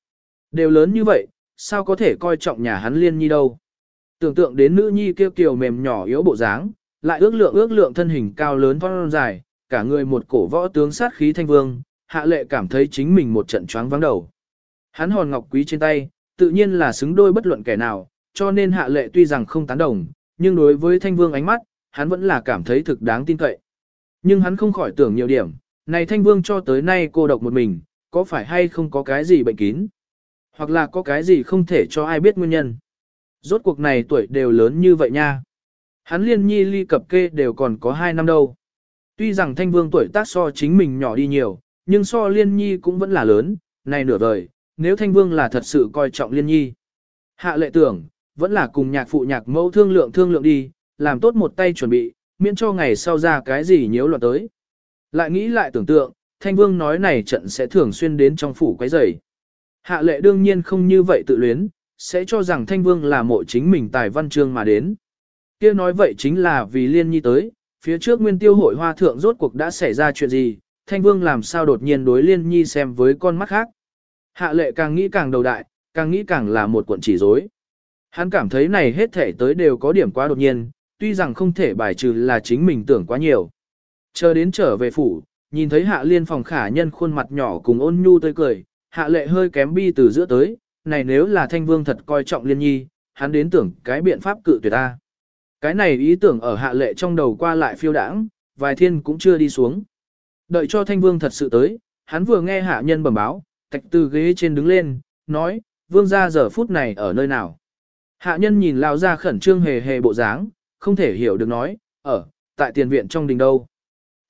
đều lớn như vậy, sao có thể coi trọng nhà hắn Liên Nhi đâu. Tưởng tượng đến nữ nhi kêu kiều mềm nhỏ yếu bộ dáng, lại ước lượng thân hình cao lớn thon dài, cả người một cổ võ tướng sát khí Thanh Vương, Hạ lệ cảm thấy chính mình một trận choáng váng đầu. Hắn hòn ngọc quý trên tay, tự nhiên là xứng đôi bất luận kẻ nào, cho nên Hạ lệ tuy rằng không tán đồng, nhưng đối với Thanh Vương ánh mắt, hắn vẫn là cảm thấy thực đáng tin cậy. Nhưng hắn không khỏi tưởng nhiều điểm, này Thanh Vương cho tới nay cô độc một mình, có phải hay không có cái gì bệnh kín? Hoặc là có cái gì không thể cho ai biết nguyên nhân? Rốt cuộc này tuổi đều lớn như vậy nha. Hắn Liên Nhi ly cập kê đều còn có 2 năm đâu. Tuy rằng Thanh Vương tuổi tác so chính mình nhỏ đi nhiều, nhưng so Liên Nhi cũng vẫn là lớn, này nửa đời, nếu Thanh Vương là thật sự coi trọng Liên Nhi. Hạ lệ tưởng, vẫn là cùng nhạc phụ nhạc mẫu thương lượng đi, làm tốt một tay chuẩn bị, miễn cho ngày sau ra cái gì nhiễu loạn tới. Lại nghĩ lại tưởng tượng, Thanh Vương nói này trận sẽ thường xuyên đến trong phủ quấy rầy. Hạ lệ đương nhiên không như vậy tự luyến, sẽ cho rằng Thanh Vương là mộ chính mình tài văn chương mà đến. Kia nói vậy chính là vì Liên Nhi tới, phía trước Nguyên Tiêu hội hoa thượng rốt cuộc đã xảy ra chuyện gì, Thanh Vương làm sao đột nhiên đối Liên Nhi xem với con mắt khác. Hạ lệ càng nghĩ càng đầu đại, càng nghĩ càng là một cuộn chỉ rối. Hắn cảm thấy này hết thể tới đều có điểm quá đột nhiên, tuy rằng không thể bài trừ là chính mình tưởng quá nhiều. Chờ đến trở về phủ, nhìn thấy Hạ Liên phòng khả nhân khuôn mặt nhỏ cùng ôn nhu tươi cười, Hạ lệ hơi kém bi từ giữa tới, này nếu là Thanh Vương thật coi trọng Liên Nhi, hắn đến tưởng cái biện pháp cự tuyệt ta. Cái này ý tưởng ở Hạ lệ trong đầu qua lại phiêu đãng, vài thiên cũng chưa đi xuống. Đợi cho Thanh Vương thật sự tới, hắn vừa nghe hạ nhân bẩm báo, tạch từ ghế trên đứng lên, nói, Vương gia giờ phút này ở nơi nào. Hạ nhân nhìn lao ra khẩn trương hề hề bộ dáng, không thể hiểu được nói, tại tiền viện trong đình đâu.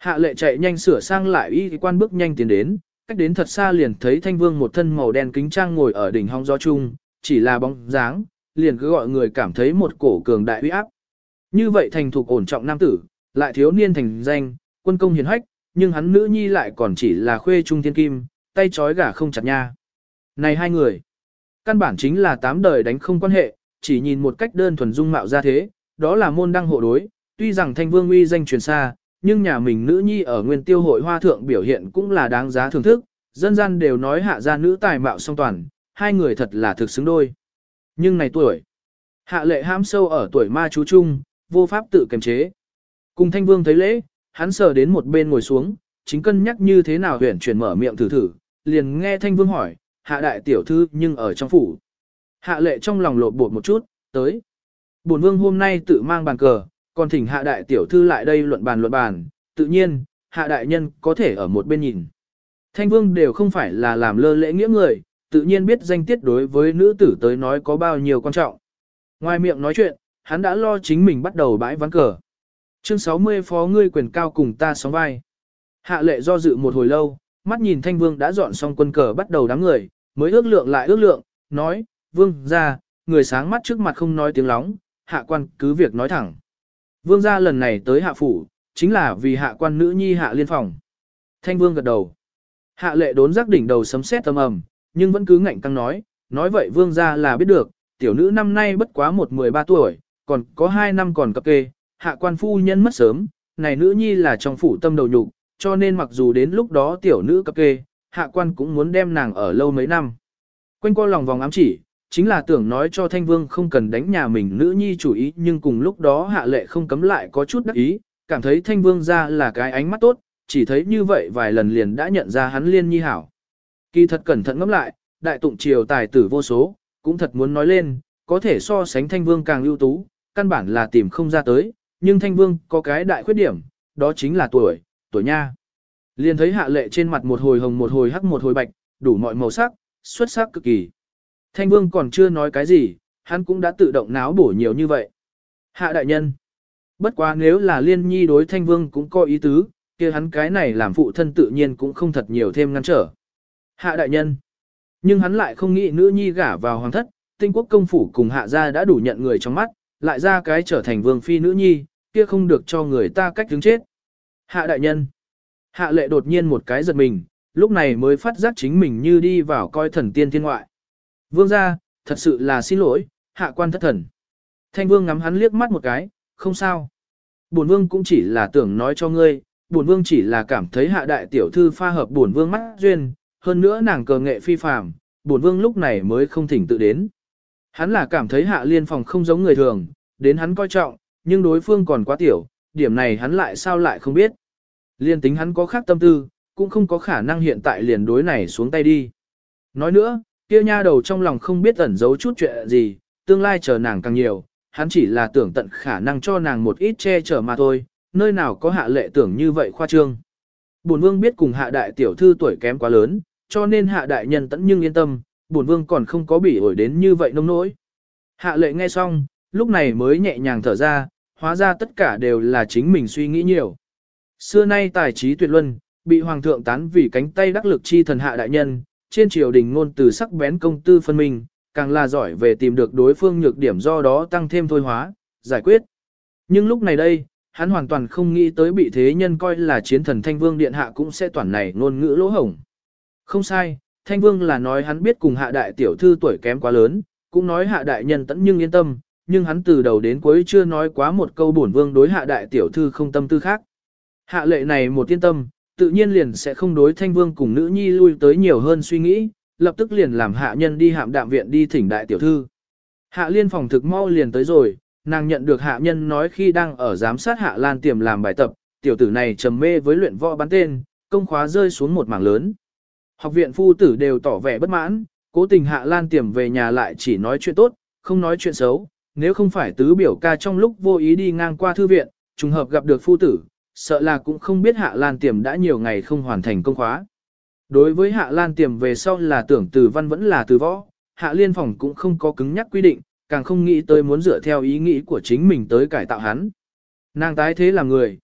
Hạ lệ chạy nhanh sửa sang lại y quan bước nhanh tiến đến, cách đến thật xa liền thấy Thanh Vương một thân màu đen kính trang ngồi ở đỉnh hong gió chung, chỉ là bóng dáng, liền cứ gọi người cảm thấy một cổ cường đại uy áp. Như vậy thành thục ổn trọng nam tử, lại thiếu niên thành danh, quân công hiền hách, nhưng hắn nữ nhi lại còn chỉ là khuê trung thiên kim, tay trói gà không chặt nha. Này hai người, căn bản chính là tám đời đánh không quan hệ, chỉ nhìn một cách đơn thuần dung mạo ra thế, đó là môn đăng hộ đối, tuy rằng Thanh Vương uy danh truyền xa, nhưng nhà mình nữ nhi ở nguyên tiêu hội hoa thượng biểu hiện cũng là đáng giá thưởng thức, dân gian đều nói hạ gia nữ tài mạo song toàn, hai người thật là thực xứng đôi. Nhưng này tuổi, hạ lệ hãm sâu ở tuổi ma chú chung, vô pháp tự kiềm chế. Cùng Thanh Vương thấy lễ, hắn sờ đến một bên ngồi xuống, chính cân nhắc như thế nào huyển chuyển mở miệng thử thử, liền nghe Thanh Vương hỏi, hạ đại tiểu thư nhưng ở trong phủ. Hạ lệ trong lòng lột bột một chút, tới. Bổn vương hôm nay tự mang bàn cờ, còn thỉnh hạ đại tiểu thư lại đây luận bàn, tự nhiên, hạ đại nhân có thể ở một bên nhìn. Thanh Vương đều không phải là làm lơ lễ nghĩa người, tự nhiên biết danh tiết đối với nữ tử tới nói có bao nhiêu quan trọng. Ngoài miệng nói chuyện, hắn đã lo chính mình bắt đầu bãi ván cờ. Chương 60 phó ngươi quyền cao cùng ta sóng vai. Hạ lệ do dự một hồi lâu, mắt nhìn Thanh Vương đã dọn xong quân cờ bắt đầu đám người, mới ước lượng lại ước lượng, nói, Vương ra, người sáng mắt trước mặt không nói tiếng lóng, hạ quan cứ việc nói thẳng. Vương gia lần này tới hạ phủ, chính là vì hạ quan nữ nhi hạ liên phòng. Thanh Vương gật đầu. Hạ lệ đốn giác đỉnh đầu sấm sét âm ầm, nhưng vẫn cứ ngạnh căng nói vậy Vương gia là biết được, tiểu nữ năm nay bất quá 13 tuổi, còn có 2 năm còn cập kê, hạ quan phu nhân mất sớm, này nữ nhi là trong phủ tâm đầu nhục, cho nên mặc dù đến lúc đó tiểu nữ cập kê, hạ quan cũng muốn đem nàng ở lâu mấy năm. Quanh co lòng vòng ám chỉ, chính là tưởng nói cho Thanh Vương không cần đánh nhà mình nữ nhi chủ ý, nhưng cùng lúc đó hạ lệ không cấm lại có chút đắc ý, cảm thấy Thanh Vương ra là cái ánh mắt tốt, chỉ thấy như vậy vài lần liền đã nhận ra hắn liên nhi hảo. Kỳ thật cẩn thận ngẫm lại, đại tụng triều tài tử vô số, cũng thật muốn nói lên, có thể so sánh Thanh Vương càng ưu tú, căn bản là tìm không ra tới, nhưng Thanh Vương có cái đại khuyết điểm, đó chính là tuổi nha. Liền thấy hạ lệ trên mặt một hồi hồng một hồi hắc một hồi bạch, đủ mọi màu sắc, xuất sắc cực kỳ. Thanh Vương còn chưa nói cái gì, hắn cũng đã tự động náo bổ nhiều như vậy. Hạ đại nhân. Bất quá nếu là liên nhi đối Thanh Vương cũng có ý tứ, kia hắn cái này làm phụ thân tự nhiên cũng không thật nhiều thêm ngăn trở. Hạ đại nhân. Nhưng hắn lại không nghĩ nữ nhi gả vào hoàng thất, Tinh Quốc công phủ cùng hạ gia đã đủ nhận người trong mắt, lại ra cái trở thành vương phi nữ nhi, kia không được cho người ta cách đứng chết. Hạ đại nhân. Hạ lệ đột nhiên một cái giật mình, lúc này mới phát giác chính mình như đi vào coi thần tiên thiên ngoại. Vương gia, thật sự là xin lỗi, hạ quan thất thần. Thanh Vương ngắm hắn liếc mắt một cái, không sao. Bổn Vương cũng chỉ là tưởng nói cho ngươi, bổn Vương chỉ là cảm thấy hạ đại tiểu thư pha hợp bổn Vương mắt duyên, hơn nữa nàng cờ nghệ phi phàm, bổn Vương lúc này mới không thỉnh tự đến. Hắn là cảm thấy hạ liên phòng không giống người thường, đến hắn coi trọng, nhưng đối phương còn quá tiểu, điểm này hắn lại sao lại không biết. Liên tính hắn có khác tâm tư, cũng không có khả năng hiện tại liền đối này xuống tay đi. Nói nữa, kia nha đầu trong lòng không biết ẩn giấu chút chuyện gì, tương lai chờ nàng càng nhiều, hắn chỉ là tưởng tận khả năng cho nàng một ít che chở mà thôi, nơi nào có hạ lệ tưởng như vậy khoa trương. Bổn Vương biết cùng hạ đại tiểu thư tuổi kém quá lớn, cho nên hạ đại nhân tẫn nhưng yên tâm, bổn Vương còn không có bị ổi đến như vậy nông nỗi. Hạ lệ nghe xong, lúc này mới nhẹ nhàng thở ra, hóa ra tất cả đều là chính mình suy nghĩ nhiều. Xưa nay tài trí tuyệt luân, bị hoàng thượng tán vì cánh tay đắc lực chi thần hạ đại nhân, trên triều đình ngôn từ sắc bén công tư phân minh, càng là giỏi về tìm được đối phương nhược điểm, do đó tăng thêm thôi hóa, giải quyết. Nhưng lúc này đây, hắn hoàn toàn không nghĩ tới bị thế nhân coi là chiến thần Thanh Vương điện hạ cũng sẽ toàn này ngôn ngữ lỗ hổng. Không sai, Thanh Vương là nói hắn biết cùng hạ đại tiểu thư tuổi kém quá lớn, cũng nói hạ đại nhân tẫn nhưng yên tâm, nhưng hắn từ đầu đến cuối chưa nói quá một câu bổn vương đối hạ đại tiểu thư không tâm tư khác. Hạ lệ này một yên tâm, tự nhiên liền sẽ không đối Thanh Vương cùng nữ nhi lui tới nhiều hơn suy nghĩ, lập tức liền làm hạ nhân đi hạm đạm viện đi thỉnh đại tiểu thư. Hạ liên phòng thực mau liền tới rồi, nàng nhận được hạ nhân nói khi đang ở giám sát hạ lan tiềm làm bài tập, tiểu tử này trầm mê với luyện võ bắn tên, công khóa rơi xuống một mảng lớn. Học viện phu tử đều tỏ vẻ bất mãn, cố tình hạ lan tiềm về nhà lại chỉ nói chuyện tốt, không nói chuyện xấu, nếu không phải tứ biểu ca trong lúc vô ý đi ngang qua thư viện, trùng hợp gặp được phu tử, sợ là cũng không biết hạ lan tiềm đã nhiều ngày không hoàn thành công khóa. Đối với hạ lan tiềm về sau là tưởng từ văn vẫn là từ võ, hạ liên phòng cũng không có cứng nhắc quy định, càng không nghĩ tới muốn dựa theo ý nghĩ của chính mình tới cải tạo hắn. Nàng tái thế là người,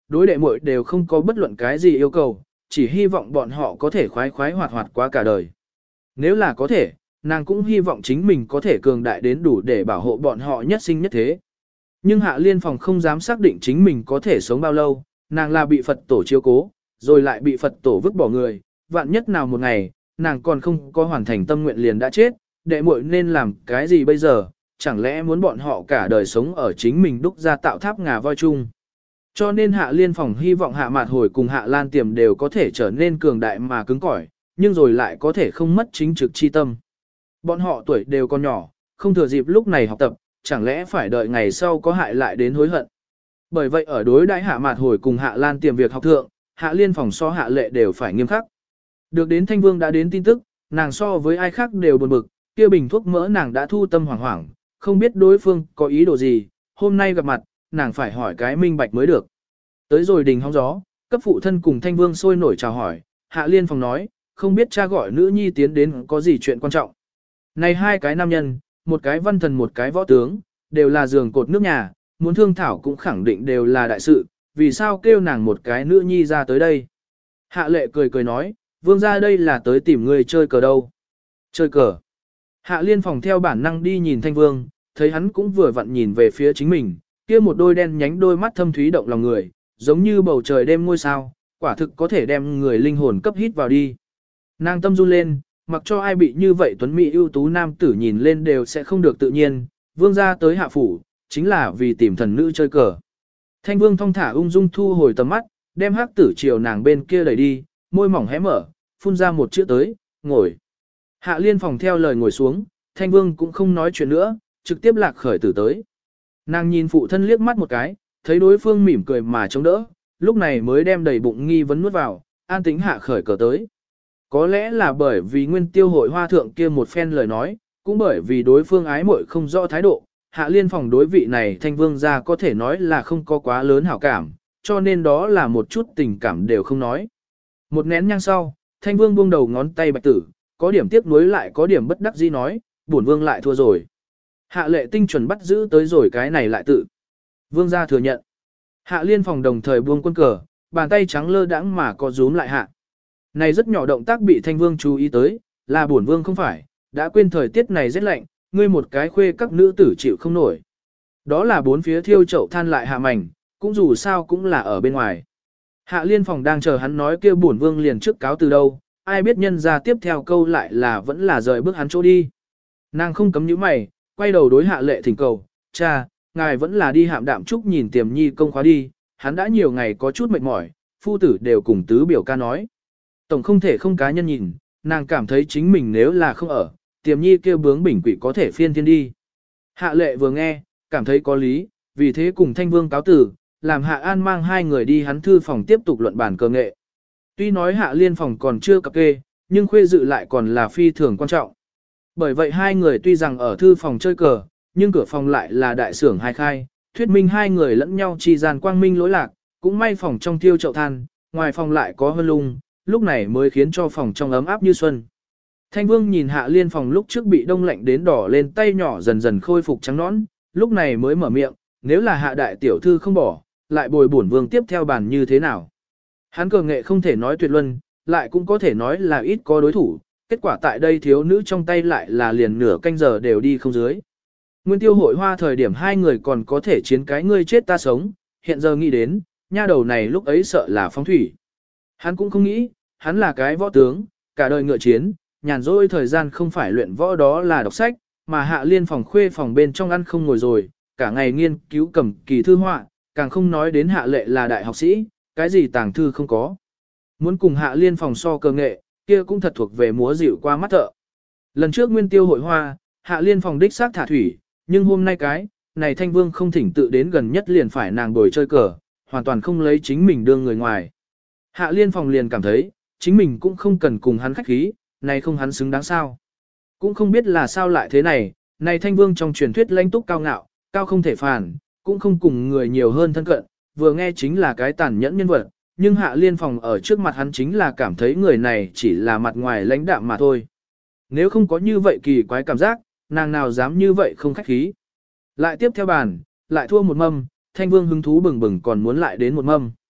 đối đệ muội đều không có bất luận cái gì yêu cầu, chỉ hy vọng bọn họ có thể khoái khoái hoạt hoạt qua cả đời. Nếu là có thể, nàng cũng hy vọng chính mình có thể cường đại đến đủ để bảo hộ bọn họ nhất sinh nhất thế. Nhưng Hạ Liên Phòng không dám xác định chính mình có thể sống bao lâu, nàng là bị Phật tổ chiếu cố, rồi lại bị Phật tổ vứt bỏ người, vạn nhất nào một ngày, nàng còn không có hoàn thành tâm nguyện liền đã chết, đệ muội nên làm cái gì bây giờ, chẳng lẽ muốn bọn họ cả đời sống ở chính mình đúc ra tạo tháp ngà voi chung. Cho nên Hạ Liên Phòng hy vọng Hạ Mạt Hồi cùng Hạ Lan Tiềm đều có thể trở nên cường đại mà cứng cỏi, nhưng rồi lại có thể không mất chính trực chi tâm. Bọn họ tuổi đều còn nhỏ, không thừa dịp lúc này học tập, chẳng lẽ phải đợi ngày sau có hại lại đến hối hận. Bởi vậy ở đối đãi Hạ Mạt Hồi cùng Hạ Lan Tiềm việc học thượng, Hạ Liên Phòng so Hạ Lệ đều phải nghiêm khắc. Được đến Thanh Vương đã đến tin tức, nàng so với ai khác đều buồn bực, kia bình thuốc mỡ nàng đã thu tâm hoảng hoảng, không biết đối phương có ý đồ gì, hôm nay gặp mặt, nàng phải hỏi cái minh bạch mới được. Tới rồi đình hóng gió, cấp phụ thân cùng Thanh Vương sôi nổi chào hỏi, Hạ Liên Phòng nói, không biết cha gọi nữ nhi tiến đến có gì chuyện quan trọng. Này hai cái nam nhân, một cái văn thần một cái võ tướng, đều là giường cột nước nhà, muốn thương thảo cũng khẳng định đều là đại sự, vì sao kêu nàng một cái nữ nhi ra tới đây. Hạ Lệ cười cười nói, vương ra đây là tới tìm người chơi cờ đâu. Chơi cờ. Hạ Liên Phòng theo bản năng đi nhìn Thanh Vương, thấy hắn cũng vừa vặn nhìn về phía chính mình, kia một đôi đen nhánh đôi mắt thâm thúy động lòng người, giống như bầu trời đêm ngôi sao, quả thực có thể đem người linh hồn cấp hít vào đi. Nàng tâm run lên, mặc cho ai bị như vậy tuấn mỹ ưu tú nam tử nhìn lên đều sẽ không được tự nhiên, vương ra tới hạ phủ, chính là vì tìm thần nữ chơi cờ. Thanh Vương thong thả ung dung thu hồi tầm mắt, đem hắc tử chiều nàng bên kia đẩy đi, môi mỏng hé mở, phun ra một chữ tới, ngồi. Hạ Liên Phòng theo lời ngồi xuống, Thanh Vương cũng không nói chuyện nữa, trực tiếp lạc khởi tử tới. Nàng nhìn phụ thân liếc mắt một cái, thấy đối phương mỉm cười mà chống đỡ, lúc này mới đem đầy bụng nghi vấn nuốt vào, an tính hạ khởi cờ tới. Có lẽ là bởi vì nguyên tiêu hội hoa thượng kia một phen lời nói, cũng bởi vì đối phương ái muội không rõ thái độ, Hạ Liên Phòng đối vị này Thanh Vương gia có thể nói là không có quá lớn hảo cảm, cho nên đó là một chút tình cảm đều không nói. Một nén nhang sau, Thanh Vương buông đầu ngón tay bạch tử, có điểm tiếc nuối lại có điểm bất đắc dĩ nói, bổn vương lại thua rồi. Hạ Lệ tinh chuẩn bắt giữ tới rồi cái này lại tự. Vương gia thừa nhận. Hạ Liên Phòng đồng thời buông quân cờ, bàn tay trắng lơ đãng mà có rúm lại hạ. Này rất nhỏ động tác bị Thanh Vương chú ý tới, là bổn vương không phải, đã quên thời tiết này rất lạnh, ngươi một cái khuê các nữ tử chịu không nổi. Đó là bốn phía thiêu chậu than lại hạ mảnh, cũng dù sao cũng là ở bên ngoài. Hạ Liên Phòng đang chờ hắn nói kêu bổn vương liền trước cáo từ đâu, ai biết nhân ra tiếp theo câu lại là vẫn là rời bước hắn chỗ đi. Nàng không cấm nhíu mày, quay đầu đối Hạ Lệ thỉnh cầu, cha, ngài vẫn là đi hạm đạm trúc nhìn Tiềm Nhi công khóa đi, hắn đã nhiều ngày có chút mệt mỏi, phu tử đều cùng tứ biểu ca nói. Tổng không thể không cá nhân nhìn, nàng cảm thấy chính mình nếu là không ở, Tiềm Nhi kêu bướng bỉnh quỷ có thể phiên thiên đi. Hạ Lệ vừa nghe, cảm thấy có lý, vì thế cùng Thanh Vương cáo tử, làm Hạ An mang hai người đi hắn thư phòng tiếp tục luận bàn cờ nghệ. Tuy nói Hạ Liên Phòng còn chưa cập kê, nhưng khuê dự lại còn là phi thường quan trọng. Bởi vậy hai người tuy rằng ở thư phòng chơi cờ, nhưng cửa phòng lại là đại sưởng hai khai, thuyết minh hai người lẫn nhau chi gian quang minh lỗi lạc, cũng may phòng trong thiêu chậu than, ngoài phòng lại có hơn lung, lúc này mới khiến cho phòng trong ấm áp như xuân. Thanh Vương nhìn Hạ Liên Phòng lúc trước bị đông lạnh đến đỏ lên tay nhỏ dần dần khôi phục trắng nõn, lúc này mới mở miệng, nếu là Hạ đại tiểu thư không bỏ, lại bồi bổn vương tiếp theo bàn như thế nào. Hắn cờ nghệ không thể nói tuyệt luân, lại cũng có thể nói là ít có đối thủ, kết quả tại đây thiếu nữ trong tay lại là liền nửa canh giờ đều đi không dưới. Nguyên tiêu hội hoa thời điểm hai người còn có thể chiến cái ngươi chết ta sống, hiện giờ nghĩ đến, nha đầu này lúc ấy sợ là phóng thủy. Hắn cũng không nghĩ, hắn là cái võ tướng, cả đời ngựa chiến, nhàn rỗi thời gian không phải luyện võ đó là đọc sách, mà Hạ Liên Phòng khuê phòng bên trong ăn không ngồi rồi, cả ngày nghiên cứu cầm kỳ thư họa, càng không nói đến Hạ Lệ là đại học sĩ, cái gì tàng thư không có. Muốn cùng Hạ Liên Phòng so cờ nghệ, kia cũng thật thuộc về múa dịu qua mắt thợ. Lần trước nguyên tiêu hội hoa, Hạ Liên Phòng đích xác thả thủy, nhưng hôm nay cái, này Thanh Vương không thỉnh tự đến gần nhất liền phải nàng bồi chơi cờ, hoàn toàn không lấy chính mình đương người ngoài. Hạ Liên Phòng liền cảm thấy, chính mình cũng không cần cùng hắn khách khí, này không hắn xứng đáng sao. Cũng không biết là sao lại thế này, này Thanh Vương trong truyền thuyết lãnh túc cao ngạo, cao không thể phản, cũng không cùng người nhiều hơn thân cận, vừa nghe chính là cái tàn nhẫn nhân vật, nhưng Hạ Liên Phòng ở trước mặt hắn chính là cảm thấy người này chỉ là mặt ngoài lãnh đạm mà thôi. Nếu không có như vậy kỳ quái cảm giác, nàng nào dám như vậy không khách khí. Lại tiếp theo bàn, lại thua một mâm, Thanh Vương hứng thú bừng bừng còn muốn lại đến một mâm.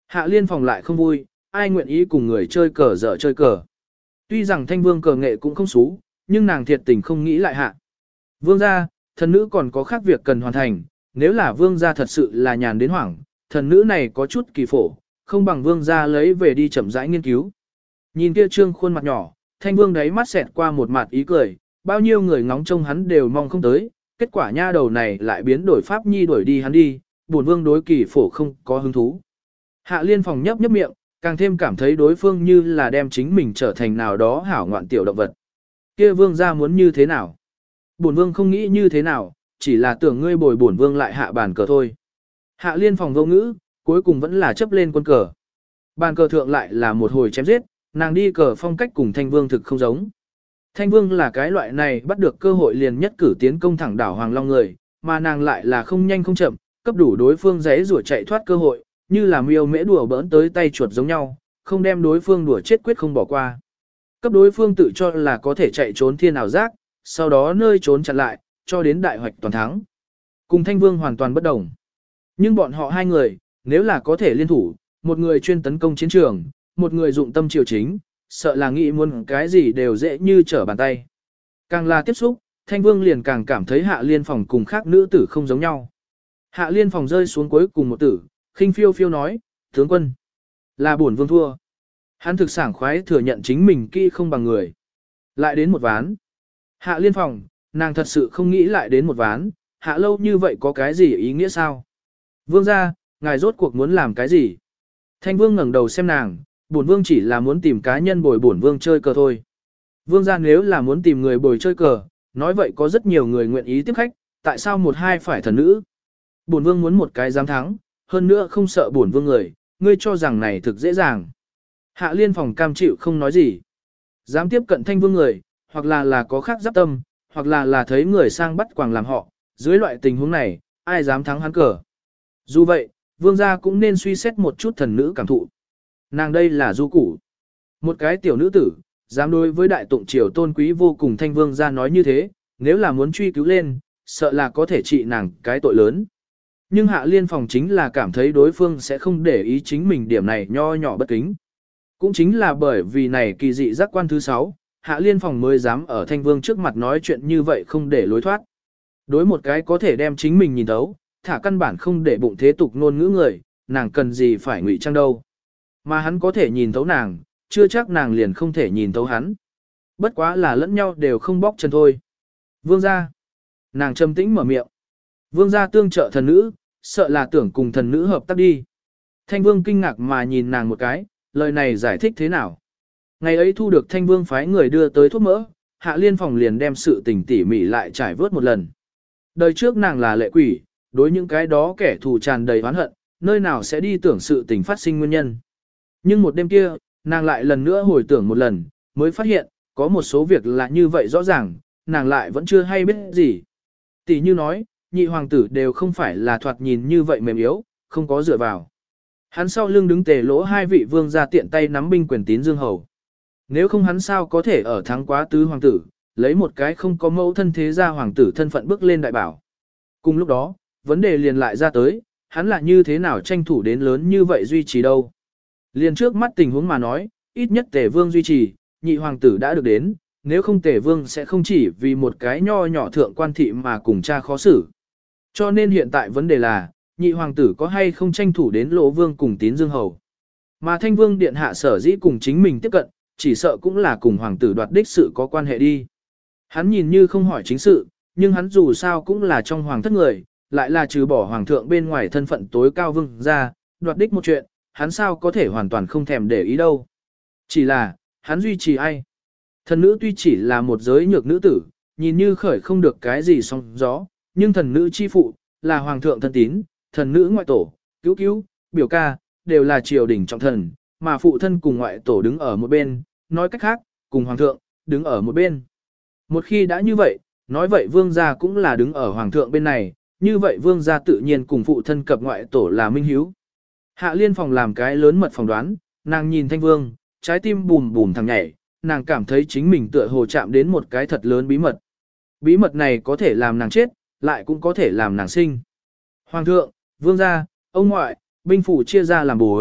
Hạ liên phòng lại không vui, ai nguyện ý cùng người chơi cờ dở chơi cờ. Tuy rằng thanh vương cờ nghệ cũng không xú, nhưng nàng thiệt tình không nghĩ lại hạ. Vương gia, thần nữ còn có khác việc cần hoàn thành, nếu là vương gia thật sự là nhàn đến hoảng, thần nữ này có chút kỳ phổ, không bằng vương gia lấy về đi chậm rãi nghiên cứu. Nhìn kia trương khuôn mặt nhỏ, thanh vương đáy mắt xẹt qua một mặt ý cười, bao nhiêu người ngóng trông hắn đều mong không tới, kết quả nha đầu này lại biến đổi pháp nhi đuổi đi hắn đi, buồn vương đối kỳ phổ không có hứng thú. Hạ liên phòng nhấp nhấp miệng, càng thêm cảm thấy đối phương như là đem chính mình trở thành nào đó hảo ngoạn tiểu động vật. Kia vương gia muốn như thế nào? Bổn vương không nghĩ như thế nào, chỉ là tưởng ngươi bồi bổn vương lại hạ bàn cờ thôi. Hạ liên phòng vô ngữ, cuối cùng vẫn là chấp lên quân cờ. Bàn cờ thượng lại là một hồi chém giết, nàng đi cờ phong cách cùng thanh vương thực không giống. Thanh vương là cái loại này bắt được cơ hội liền nhất cử tiến công thẳng đảo Hoàng Long người, mà nàng lại là không nhanh không chậm, cấp đủ đối phương giấy rủa chạy thoát cơ hội, như là miêu mễ đùa bỡn tới tay chuột giống nhau, không đem đối phương đùa chết quyết không bỏ qua. Cấp đối phương tự cho là có thể chạy trốn thiên ảo giác, sau đó nơi trốn chặn lại, cho đến đại hoạch toàn thắng. Cùng thanh vương hoàn toàn bất đồng. Nhưng bọn họ hai người, nếu là có thể liên thủ, một người chuyên tấn công chiến trường, một người dụng tâm triều chính, sợ là nghĩ muốn cái gì đều dễ như trở bàn tay. Càng là tiếp xúc, thanh vương liền càng cảm thấy hạ liên phòng cùng khác nữ tử không giống nhau. Hạ liên phòng rơi xuống cuối cùng một tử, khinh phiêu phiêu nói, tướng quân, là bổn vương thua. Hắn thực sảng khoái thừa nhận chính mình kỹ không bằng người. Lại đến một ván. Hạ liên phòng, nàng thật sự không nghĩ lại đến một ván, hạ lâu như vậy có cái gì ý nghĩa sao? Vương gia, ngài rốt cuộc muốn làm cái gì? Thanh vương ngẩng đầu xem nàng, bổn vương chỉ là muốn tìm cá nhân bồi bổn vương chơi cờ thôi. Vương gia nếu là muốn tìm người bồi chơi cờ, nói vậy có rất nhiều người nguyện ý tiếp khách, tại sao một hai phải thần nữ? Bổn vương muốn một cái dám thắng, hơn nữa không sợ bổn vương người, ngươi cho rằng này thực dễ dàng. Hạ liên phòng cam chịu không nói gì. Dám tiếp cận thanh vương người, hoặc là có khác giáp tâm, hoặc là thấy người sang bắt quàng làm họ, dưới loại tình huống này, ai dám thắng hắn cờ. Dù vậy, vương gia cũng nên suy xét một chút thần nữ cảm thụ. Nàng đây là du củ. Một cái tiểu nữ tử, dám đối với đại tụng triều tôn quý vô cùng thanh vương gia nói như thế, nếu là muốn truy cứu lên, sợ là có thể trị nàng cái tội lớn. Nhưng hạ liên phòng chính là cảm thấy đối phương sẽ không để ý chính mình điểm này nho nhỏ bất kính. Cũng chính là bởi vì này kỳ dị giác quan thứ 6, hạ liên phòng mới dám ở thanh vương trước mặt nói chuyện như vậy không để lối thoát. Đối một cái có thể đem chính mình nhìn thấu, thả căn bản không để bụng thế tục ngôn ngữ người, nàng cần gì phải ngụy trang đâu. Mà hắn có thể nhìn thấu nàng, chưa chắc nàng liền không thể nhìn thấu hắn. Bất quá là lẫn nhau đều không bóc chân thôi. Vương gia. Nàng trầm tĩnh mở miệng. Vương gia tương trợ thần nữ, sợ là tưởng cùng thần nữ hợp tác đi. Thanh vương kinh ngạc mà nhìn nàng một cái, lời này giải thích thế nào. Ngày ấy thu được thanh vương phái người đưa tới thuốc mỡ, hạ liên phòng liền đem sự tình tỉ mỉ lại trải vớt một lần. Đời trước nàng là lệ quỷ, đối những cái đó kẻ thù tràn đầy oán hận, nơi nào sẽ đi tưởng sự tình phát sinh nguyên nhân. Nhưng một đêm kia, nàng lại lần nữa hồi tưởng một lần, mới phát hiện, có một số việc là như vậy rõ ràng, nàng lại vẫn chưa hay biết gì. Tỷ như nói, nhị hoàng tử đều không phải là thoạt nhìn như vậy mềm yếu, không có dựa vào. Hắn sau lưng đứng tề lỗ hai vị vương gia tiện tay nắm binh quyền tín dương hầu. Nếu không hắn sao có thể ở thắng quá tứ hoàng tử, lấy một cái không có mẫu thân thế gia hoàng tử thân phận bước lên đại bảo. Cùng lúc đó, vấn đề liền lại ra tới, hắn là như thế nào tranh thủ đến lớn như vậy duy trì đâu. Liền trước mắt tình huống mà nói, ít nhất tề vương duy trì, nhị hoàng tử đã được đến, nếu không tề vương sẽ không chỉ vì một cái nho nhỏ thượng quan thị mà cùng cha khó xử. Cho nên hiện tại vấn đề là, nhị hoàng tử có hay không tranh thủ đến lỗ vương cùng tín dương hầu. Mà thanh vương điện hạ sở dĩ cùng chính mình tiếp cận, chỉ sợ cũng là cùng hoàng tử đoạt đích sự có quan hệ đi. Hắn nhìn như không hỏi chính sự, nhưng hắn dù sao cũng là trong hoàng thất người, lại là trừ bỏ hoàng thượng bên ngoài thân phận tối cao vương ra, đoạt đích một chuyện, hắn sao có thể hoàn toàn không thèm để ý đâu. Chỉ là, hắn duy trì ai? Thần nữ tuy chỉ là một giới nhược nữ tử, nhìn như khởi không được cái gì sóng gió, nhưng thần nữ chi phụ, là hoàng thượng thân tín, thần nữ ngoại tổ, cứu cứu, biểu ca, đều là triều đình trọng thần, mà phụ thân cùng ngoại tổ đứng ở một bên, nói cách khác, cùng hoàng thượng, đứng ở một bên. Một khi đã như vậy, nói vậy vương gia cũng là đứng ở hoàng thượng bên này, như vậy vương gia tự nhiên cùng phụ thân cập ngoại tổ là minh hiếu. Hạ liên phòng làm cái lớn mật phỏng đoán, nàng nhìn thanh vương, trái tim bùm bùm thằng nhảy, nàng cảm thấy chính mình tựa hồ chạm đến một cái thật lớn bí mật. Bí mật này có thể làm nàng chết, lại cũng có thể làm nàng sinh. Hoàng thượng, vương gia, ông ngoại, binh phủ chia ra làm 4,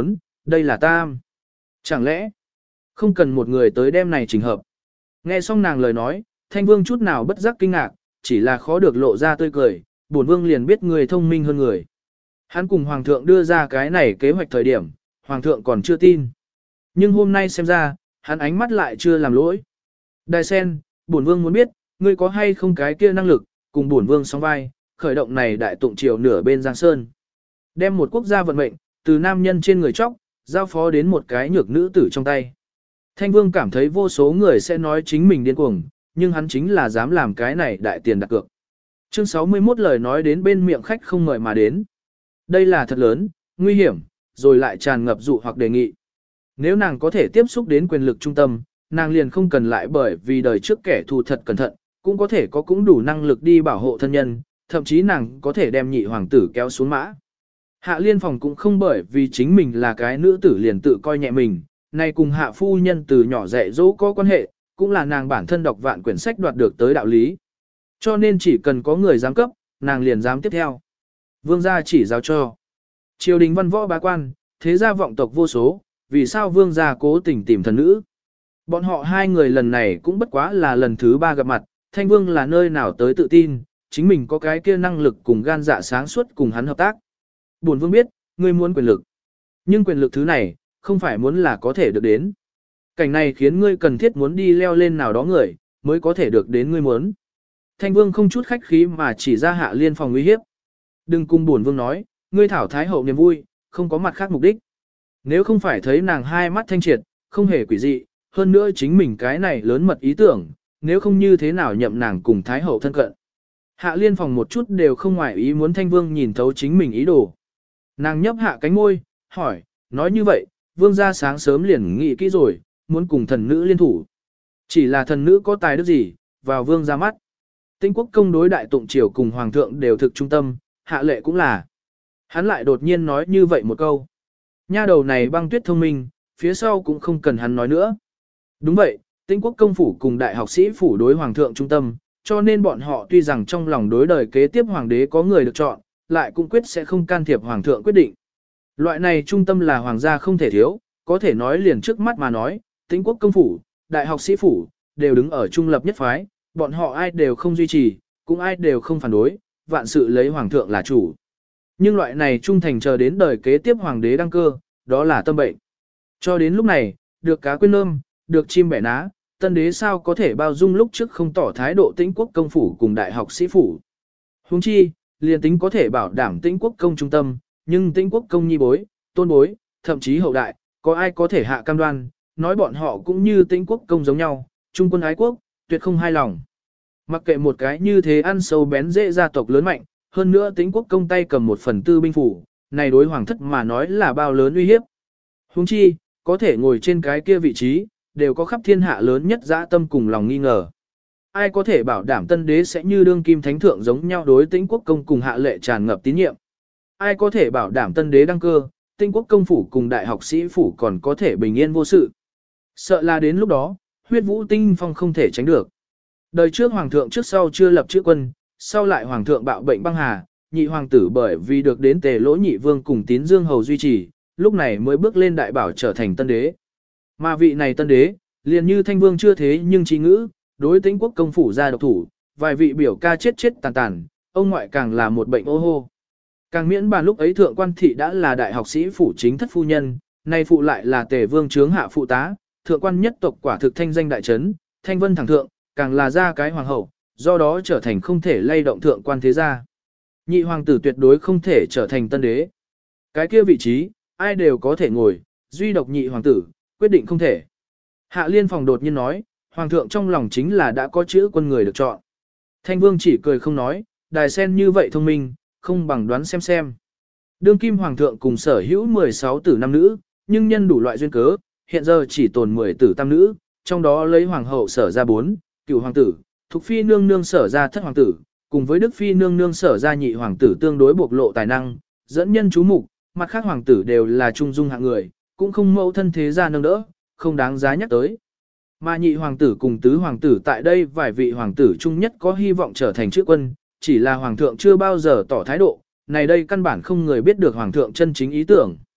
đây là tam. Chẳng lẽ, không cần một người tới đem này chỉnh hợp. Nghe xong nàng lời nói, Thanh Vương chút nào bất giác kinh ngạc, chỉ là khó được lộ ra tươi cười, bổn vương liền biết người thông minh hơn người. Hắn cùng Hoàng thượng đưa ra cái này kế hoạch thời điểm, Hoàng thượng còn chưa tin. Nhưng hôm nay xem ra, hắn ánh mắt lại chưa làm lỗi. Đài sen, bổn vương muốn biết, ngươi có hay không cái kia năng lực, cùng bổn vương song vai, khởi động này đại tụng triều nửa bên Giang Sơn. Đem một quốc gia vận mệnh, từ nam nhân trên người chóc, giao phó đến một cái nhược nữ tử trong tay. Thanh Vương cảm thấy vô số người sẽ nói chính mình điên cuồng, nhưng hắn chính là dám làm cái này đại tiền đặt cược. Chương 61 lời nói đến bên miệng khách không mời mà đến. Đây là thật lớn, nguy hiểm, rồi lại tràn ngập dụ hoặc đề nghị. Nếu nàng có thể tiếp xúc đến quyền lực trung tâm, nàng liền không cần lại bởi vì đời trước kẻ thù thật cẩn thận, cũng có thể có cũng đủ năng lực đi bảo hộ thân nhân, thậm chí nàng có thể đem nhị hoàng tử kéo xuống mã. Hạ Liên Phòng cũng không bởi vì chính mình là cái nữ tử liền tự coi nhẹ mình, nay cùng hạ phu nhân từ nhỏ dạy dỗ có quan hệ, cũng là nàng bản thân đọc vạn quyển sách đoạt được tới đạo lý. Cho nên chỉ cần có người dám cấp, nàng liền dám tiếp theo. Vương gia chỉ giáo cho. Triều đình văn võ bá quan, thế gia vọng tộc vô số, vì sao vương gia cố tình tìm thần nữ. Bọn họ hai người lần này cũng bất quá là lần thứ ba gặp mặt, Thanh Vương là nơi nào tới tự tin, chính mình có cái kia năng lực cùng gan dạ sáng suốt cùng hắn hợp tác. Bổn vương biết, ngươi muốn quyền lực. Nhưng quyền lực thứ này, không phải muốn là có thể được đến. Cảnh này khiến ngươi cần thiết muốn đi leo lên nào đó người, mới có thể được đến ngươi muốn. Thanh Vương không chút khách khí mà chỉ ra Hạ Liên Phòng uy hiếp. Đừng cùng bổn vương nói, ngươi thảo thái hậu niềm vui, không có mặt khác mục đích. Nếu không phải thấy nàng hai mắt thanh triệt, không hề quỷ dị, hơn nữa chính mình cái này lớn mật ý tưởng, nếu không như thế nào nhậm nàng cùng thái hậu thân cận. Hạ Liên Phòng một chút đều không ngoại ý muốn Thanh Vương nhìn thấu chính mình ý đồ. Nàng nhấp hạ cánh môi, hỏi, nói như vậy, vương gia sáng sớm liền nghĩ kỹ rồi, muốn cùng thần nữ liên thủ. Chỉ là thần nữ có tài đức gì, vào vương gia mắt. Tĩnh quốc công đối đại tụng triều cùng hoàng thượng đều thực trung tâm, hạ lệ cũng là. Hắn lại đột nhiên nói như vậy một câu. Nha đầu này băng tuyết thông minh, phía sau cũng không cần hắn nói nữa. Đúng vậy, Tĩnh quốc công phủ cùng đại học sĩ phủ đối hoàng thượng trung tâm, cho nên bọn họ tuy rằng trong lòng đối đời kế tiếp hoàng đế có người được chọn, lại cũng quyết sẽ không can thiệp hoàng thượng quyết định. Loại này trung tâm là hoàng gia không thể thiếu, có thể nói liền trước mắt mà nói, Tĩnh quốc công phủ, đại học sĩ phủ, đều đứng ở trung lập nhất phái, bọn họ ai đều không duy trì, cũng ai đều không phản đối, vạn sự lấy hoàng thượng là chủ. Nhưng loại này trung thành chờ đến đời kế tiếp hoàng đế đăng cơ, đó là tâm bệnh. Cho đến lúc này, được cá quên lơm, được chim bẻ ná, tân đế sao có thể bao dung lúc trước không tỏ thái độ Tĩnh quốc công phủ cùng đại học sĩ phủ. Huống chi, liền tính có thể bảo đảm Tĩnh quốc công trung tâm, nhưng Tĩnh quốc công nhi bối, tôn bối, thậm chí hậu đại, có ai có thể hạ cam đoan, nói bọn họ cũng như Tĩnh quốc công giống nhau, trung quân ái quốc, tuyệt không hai lòng. Mặc kệ một cái như thế ăn sâu bén dễ gia tộc lớn mạnh, hơn nữa Tĩnh quốc công tay cầm 1/4 binh phủ, này đối hoàng thất mà nói là bao lớn uy hiếp. Huống chi, có thể ngồi trên cái kia vị trí, đều có khắp thiên hạ lớn nhất dã tâm cùng lòng nghi ngờ. Ai có thể bảo đảm tân đế sẽ như đương kim thánh thượng giống nhau đối Tĩnh quốc công cùng hạ lệ tràn ngập tín nhiệm? Ai có thể bảo đảm tân đế đăng cơ, Tĩnh quốc công phủ cùng đại học sĩ phủ còn có thể bình yên vô sự? Sợ là đến lúc đó, huyết vũ tinh phong không thể tránh được. Đời trước hoàng thượng trước sau chưa lập chữ quân, sau lại hoàng thượng bạo bệnh băng hà, nhị hoàng tử bởi vì được đến Tề Lỗ nhị vương cùng Tín Dương hầu duy trì, lúc này mới bước lên đại bảo trở thành tân đế. Mà vị này tân đế, liền như Thanh Vương chưa thế nhưng trí ngữ, đối Tĩnh quốc công phủ ra độc thủ, vài vị biểu ca chết chết tàn tàn, ông ngoại càng là một bệnh ô hô. Càng miễn bàn lúc ấy thượng quan thị đã là đại học sĩ phủ chính thất phu nhân, nay phụ lại là Tề Vương chướng hạ phụ tá, thượng quan nhất tộc quả thực thanh danh đại trấn, thanh vân thẳng thượng, càng là ra cái hoàng hậu, do đó trở thành không thể lay động thượng quan thế gia. Nhị hoàng tử tuyệt đối không thể trở thành tân đế. Cái kia vị trí, ai đều có thể ngồi, duy độc nhị hoàng tử, quyết định không thể. Hạ Liên Phòng đột nhiên nói, hoàng thượng trong lòng chính là đã có chữ quân người được chọn. Thanh Vương chỉ cười không nói, đài sen như vậy thông minh, không bằng đoán xem. Đương kim hoàng thượng cùng sở hữu 16 tử nam nữ, nhưng nhân đủ loại duyên cớ, hiện giờ chỉ tồn 10 tử tam nữ, trong đó lấy hoàng hậu sở ra 4, cửu hoàng tử, Thục phi nương nương sở ra thất hoàng tử, cùng với Đức phi nương nương sở ra nhị hoàng tử tương đối bộc lộ tài năng, dẫn nhân chú mục, mặt khác hoàng tử đều là trung dung hạng người, cũng không mẫu thân thế gia nâng đỡ, không đáng giá nhắc tới. Mà nhị hoàng tử cùng tứ hoàng tử tại đây vài vị hoàng tử chung nhất có hy vọng trở thành chữ quân, chỉ là hoàng thượng chưa bao giờ tỏ thái độ, này đây căn bản không người biết được hoàng thượng chân chính ý tưởng.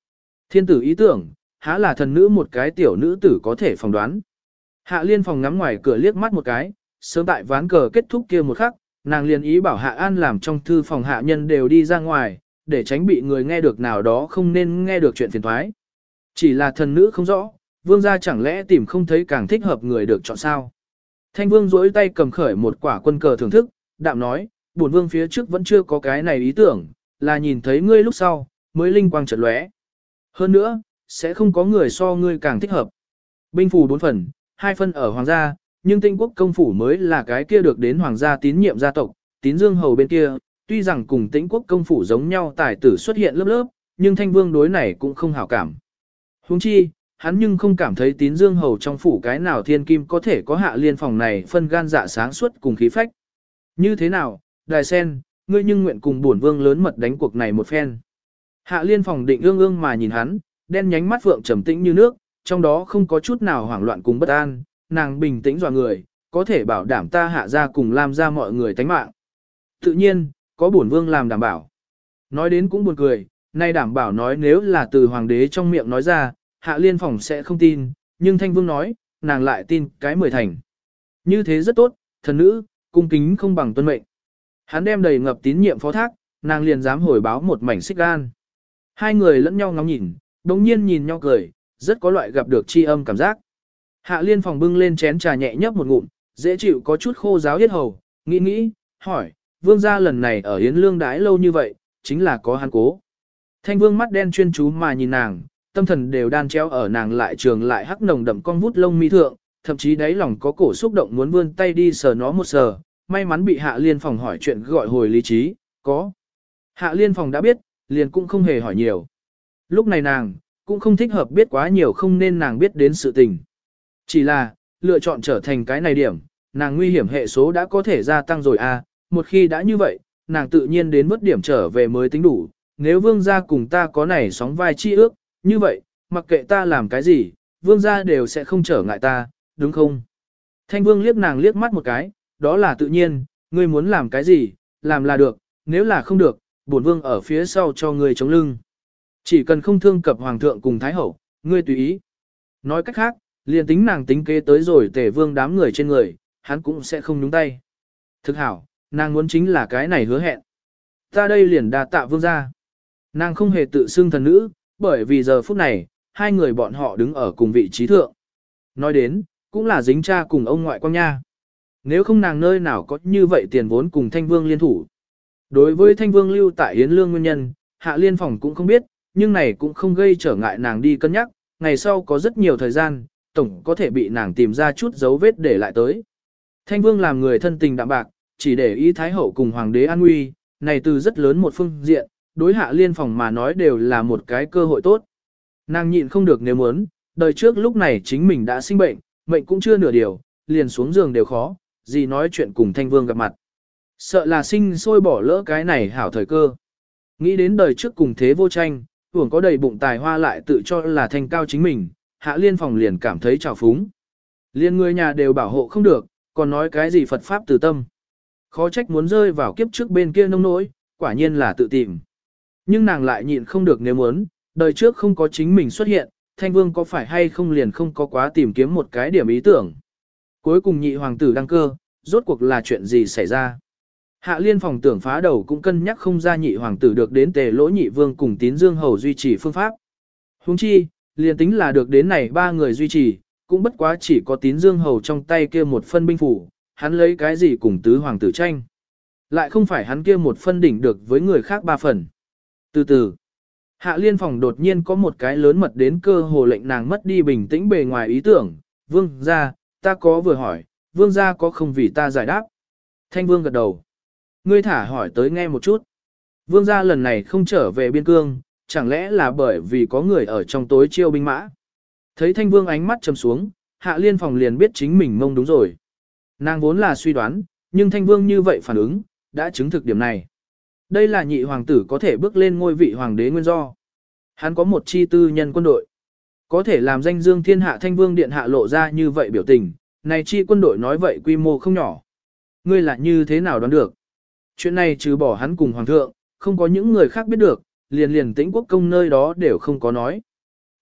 Thiên tử ý tưởng, há là thần nữ một cái tiểu nữ tử có thể phỏng đoán. Hạ Liên Phòng ngắm ngoài cửa liếc mắt một cái, sớm tại ván cờ kết thúc kia một khắc, nàng liền ý bảo Hạ An làm trong thư phòng hạ nhân đều đi ra ngoài, để tránh bị người nghe được nào đó không nên nghe được chuyện phiền thoái. Chỉ là thần nữ không rõ, vương gia chẳng lẽ tìm không thấy càng thích hợp người được chọn sao. Thanh vương duỗi tay cầm khởi một quả quân cờ thưởng thức, đạm nói, bổn vương phía trước vẫn chưa có cái này ý tưởng, là nhìn thấy ngươi lúc sau, mới linh quang chợt lóe. Hơn nữa, sẽ không có người so ngươi càng thích hợp. Binh phù 4 phần, 2 phần ở hoàng gia, nhưng Tinh Quốc công phủ mới là cái kia được đến hoàng gia tín nhiệm gia tộc, Tín Dương hầu bên kia, tuy rằng cùng Tĩnh Quốc công phủ giống nhau tài tử xuất hiện lớp lớp, nhưng Thanh Vương đối này cũng không hảo cảm. Huống chi, hắn nhưng không cảm thấy Tín Dương hầu trong phủ cái nào thiên kim có thể có Hạ Liên Phòng này phân gan dạ sáng suốt cùng khí phách. Như thế nào, Đài Sen, ngươi nhưng nguyện cùng bổn vương lớn mật đánh cuộc này một phen. Hạ Liên Phòng định ương ương mà nhìn hắn, đen nhánh mắt phượng trầm tĩnh như nước, trong đó không có chút nào hoảng loạn cùng bất an, nàng bình tĩnh dọa người, có thể bảo đảm ta Hạ ra cùng làm ra mọi người tánh mạng. Tự nhiên, có bổn vương làm đảm bảo. Nói đến cũng buồn cười, nay đảm bảo nói nếu là từ hoàng đế trong miệng nói ra, Hạ Liên Phòng sẽ không tin, nhưng Thanh Vương nói, nàng lại tin cái 10 thành. Như thế rất tốt, thần nữ, cung kính không bằng tuân mệnh. Hắn đem đầy ngập tín nhiệm phó thác, nàng liền dám hồi báo một mảnh xích gan. Hai người lẫn nhau ngóng nhìn, đồng nhiên nhìn nhau cười, rất có loại gặp được tri âm cảm giác. Hạ Liên Phòng bưng lên chén trà nhẹ nhấp một ngụm, dễ chịu có chút khô giáo yết hầu, nghĩ, hỏi, vương gia lần này ở Yến Lương đãi lâu như vậy, chính là có hắn cố. Thanh Vương mắt đen chuyên chú mà nhìn nàng, tâm thần đều đan treo ở nàng lại trường lại hắc nồng đậm con vút lông mi thượng, thậm chí đáy lòng có cổ xúc động muốn vươn tay đi sờ nó một sờ, may mắn bị Hạ Liên Phòng hỏi chuyện gọi hồi lý trí, có. Hạ Liên Phòng đã biết, liền cũng không hề hỏi nhiều. Lúc này nàng, cũng không thích hợp biết quá nhiều không nên nàng biết đến sự tình. Chỉ là, lựa chọn trở thành cái này điểm, nàng nguy hiểm hệ số đã có thể gia tăng rồi à, một khi đã như vậy, nàng tự nhiên đến mất điểm trở về mới tính đủ. Nếu vương gia cùng ta có này sóng vai chi ước, như vậy, mặc kệ ta làm cái gì, vương gia đều sẽ không trở ngại ta, đúng không? Thanh vương liếc nàng liếc mắt một cái, đó là tự nhiên, ngươi muốn làm cái gì, làm là được, nếu là không được, bổn vương ở phía sau cho ngươi chống lưng. Chỉ cần không thương cập hoàng thượng cùng thái hậu, ngươi tùy ý. Nói cách khác, liền tính nàng tính kế tới rồi tề vương đám người trên người, hắn cũng sẽ không nhúng tay. Thực hảo, nàng muốn chính là cái này hứa hẹn. Ta đây liền đa tạ vương gia. Nàng không hề tự xưng thần nữ, bởi vì giờ phút này, hai người bọn họ đứng ở cùng vị trí thượng. Nói đến, cũng là dính cha cùng ông ngoại quang nha. Nếu không nàng nơi nào có như vậy tiền vốn cùng Thanh Vương liên thủ. Đối với Thanh Vương lưu tại Yến Lương nguyên nhân, Hạ Liên Phòng cũng không biết, nhưng này cũng không gây trở ngại nàng đi cân nhắc, ngày sau có rất nhiều thời gian, tổng có thể bị nàng tìm ra chút dấu vết để lại tới. Thanh Vương làm người thân tình đạm bạc, chỉ để ý Thái Hậu cùng Hoàng đế an nguy, này từ rất lớn một phương diện, đối Hạ Liên Phòng mà nói đều là một cái cơ hội tốt. Nàng nhịn không được nếu muốn, đời trước lúc này chính mình đã sinh bệnh, mệnh cũng chưa nửa điều, liền xuống giường đều khó, gì nói chuyện cùng Thanh Vương gặp mặt. Sợ là sinh sôi bỏ lỡ cái này hảo thời cơ. Nghĩ đến đời trước cùng thế vô tranh, hưởng có đầy bụng tài hoa lại tự cho là thanh cao chính mình, Hạ Liên Phòng liền cảm thấy trào phúng. Liên người nhà đều bảo hộ không được, còn nói cái gì Phật Pháp từ tâm. Khó trách muốn rơi vào kiếp trước bên kia nông nỗi, quả nhiên là tự tìm. Nhưng nàng lại nhịn không được nếu muốn, đời trước không có chính mình xuất hiện, Thanh Vương có phải hay không liền không có quá tìm kiếm một cái điểm ý tưởng. Cuối cùng nhị hoàng tử đăng cơ, rốt cuộc là chuyện gì xảy ra. Hạ Liên Phòng tưởng phá đầu cũng cân nhắc không ra nhị hoàng tử được đến Tề Lỗ Nhị Vương cùng Tín Dương hầu duy trì phương pháp. Huống chi, liền tính là được đến này ba người duy trì, cũng bất quá chỉ có Tín Dương hầu trong tay kia một phân binh phủ, hắn lấy cái gì cùng tứ hoàng tử tranh. Lại không phải hắn kia một phân đỉnh được với người khác ba phần. Từ từ, Hạ Liên Phòng đột nhiên có một cái lớn mật đến cơ hồ lệnh nàng mất đi bình tĩnh bề ngoài ý tưởng. Vương gia, ta có vừa hỏi, vương gia có không vì ta giải đáp. Thanh Vương gật đầu. Ngươi thả hỏi tới nghe một chút. Vương gia lần này không trở về biên cương, chẳng lẽ là bởi vì có người ở trong tối chiêu binh mã. Thấy Thanh Vương ánh mắt trầm xuống, Hạ Liên Phòng liền biết chính mình mông đúng rồi. Nàng vốn là suy đoán, nhưng Thanh Vương như vậy phản ứng, đã chứng thực điểm này. Đây là nhị hoàng tử có thể bước lên ngôi vị hoàng đế nguyên do. Hắn có một chi tư nhân quân đội. Có thể làm danh dương thiên hạ Thanh Vương điện hạ lộ ra như vậy biểu tình, này chi quân đội nói vậy quy mô không nhỏ. Ngươi là như thế nào đoán được? Chuyện này trừ bỏ hắn cùng hoàng thượng, không có những người khác biết được, liền Tĩnh Quốc công nơi đó đều không có nói.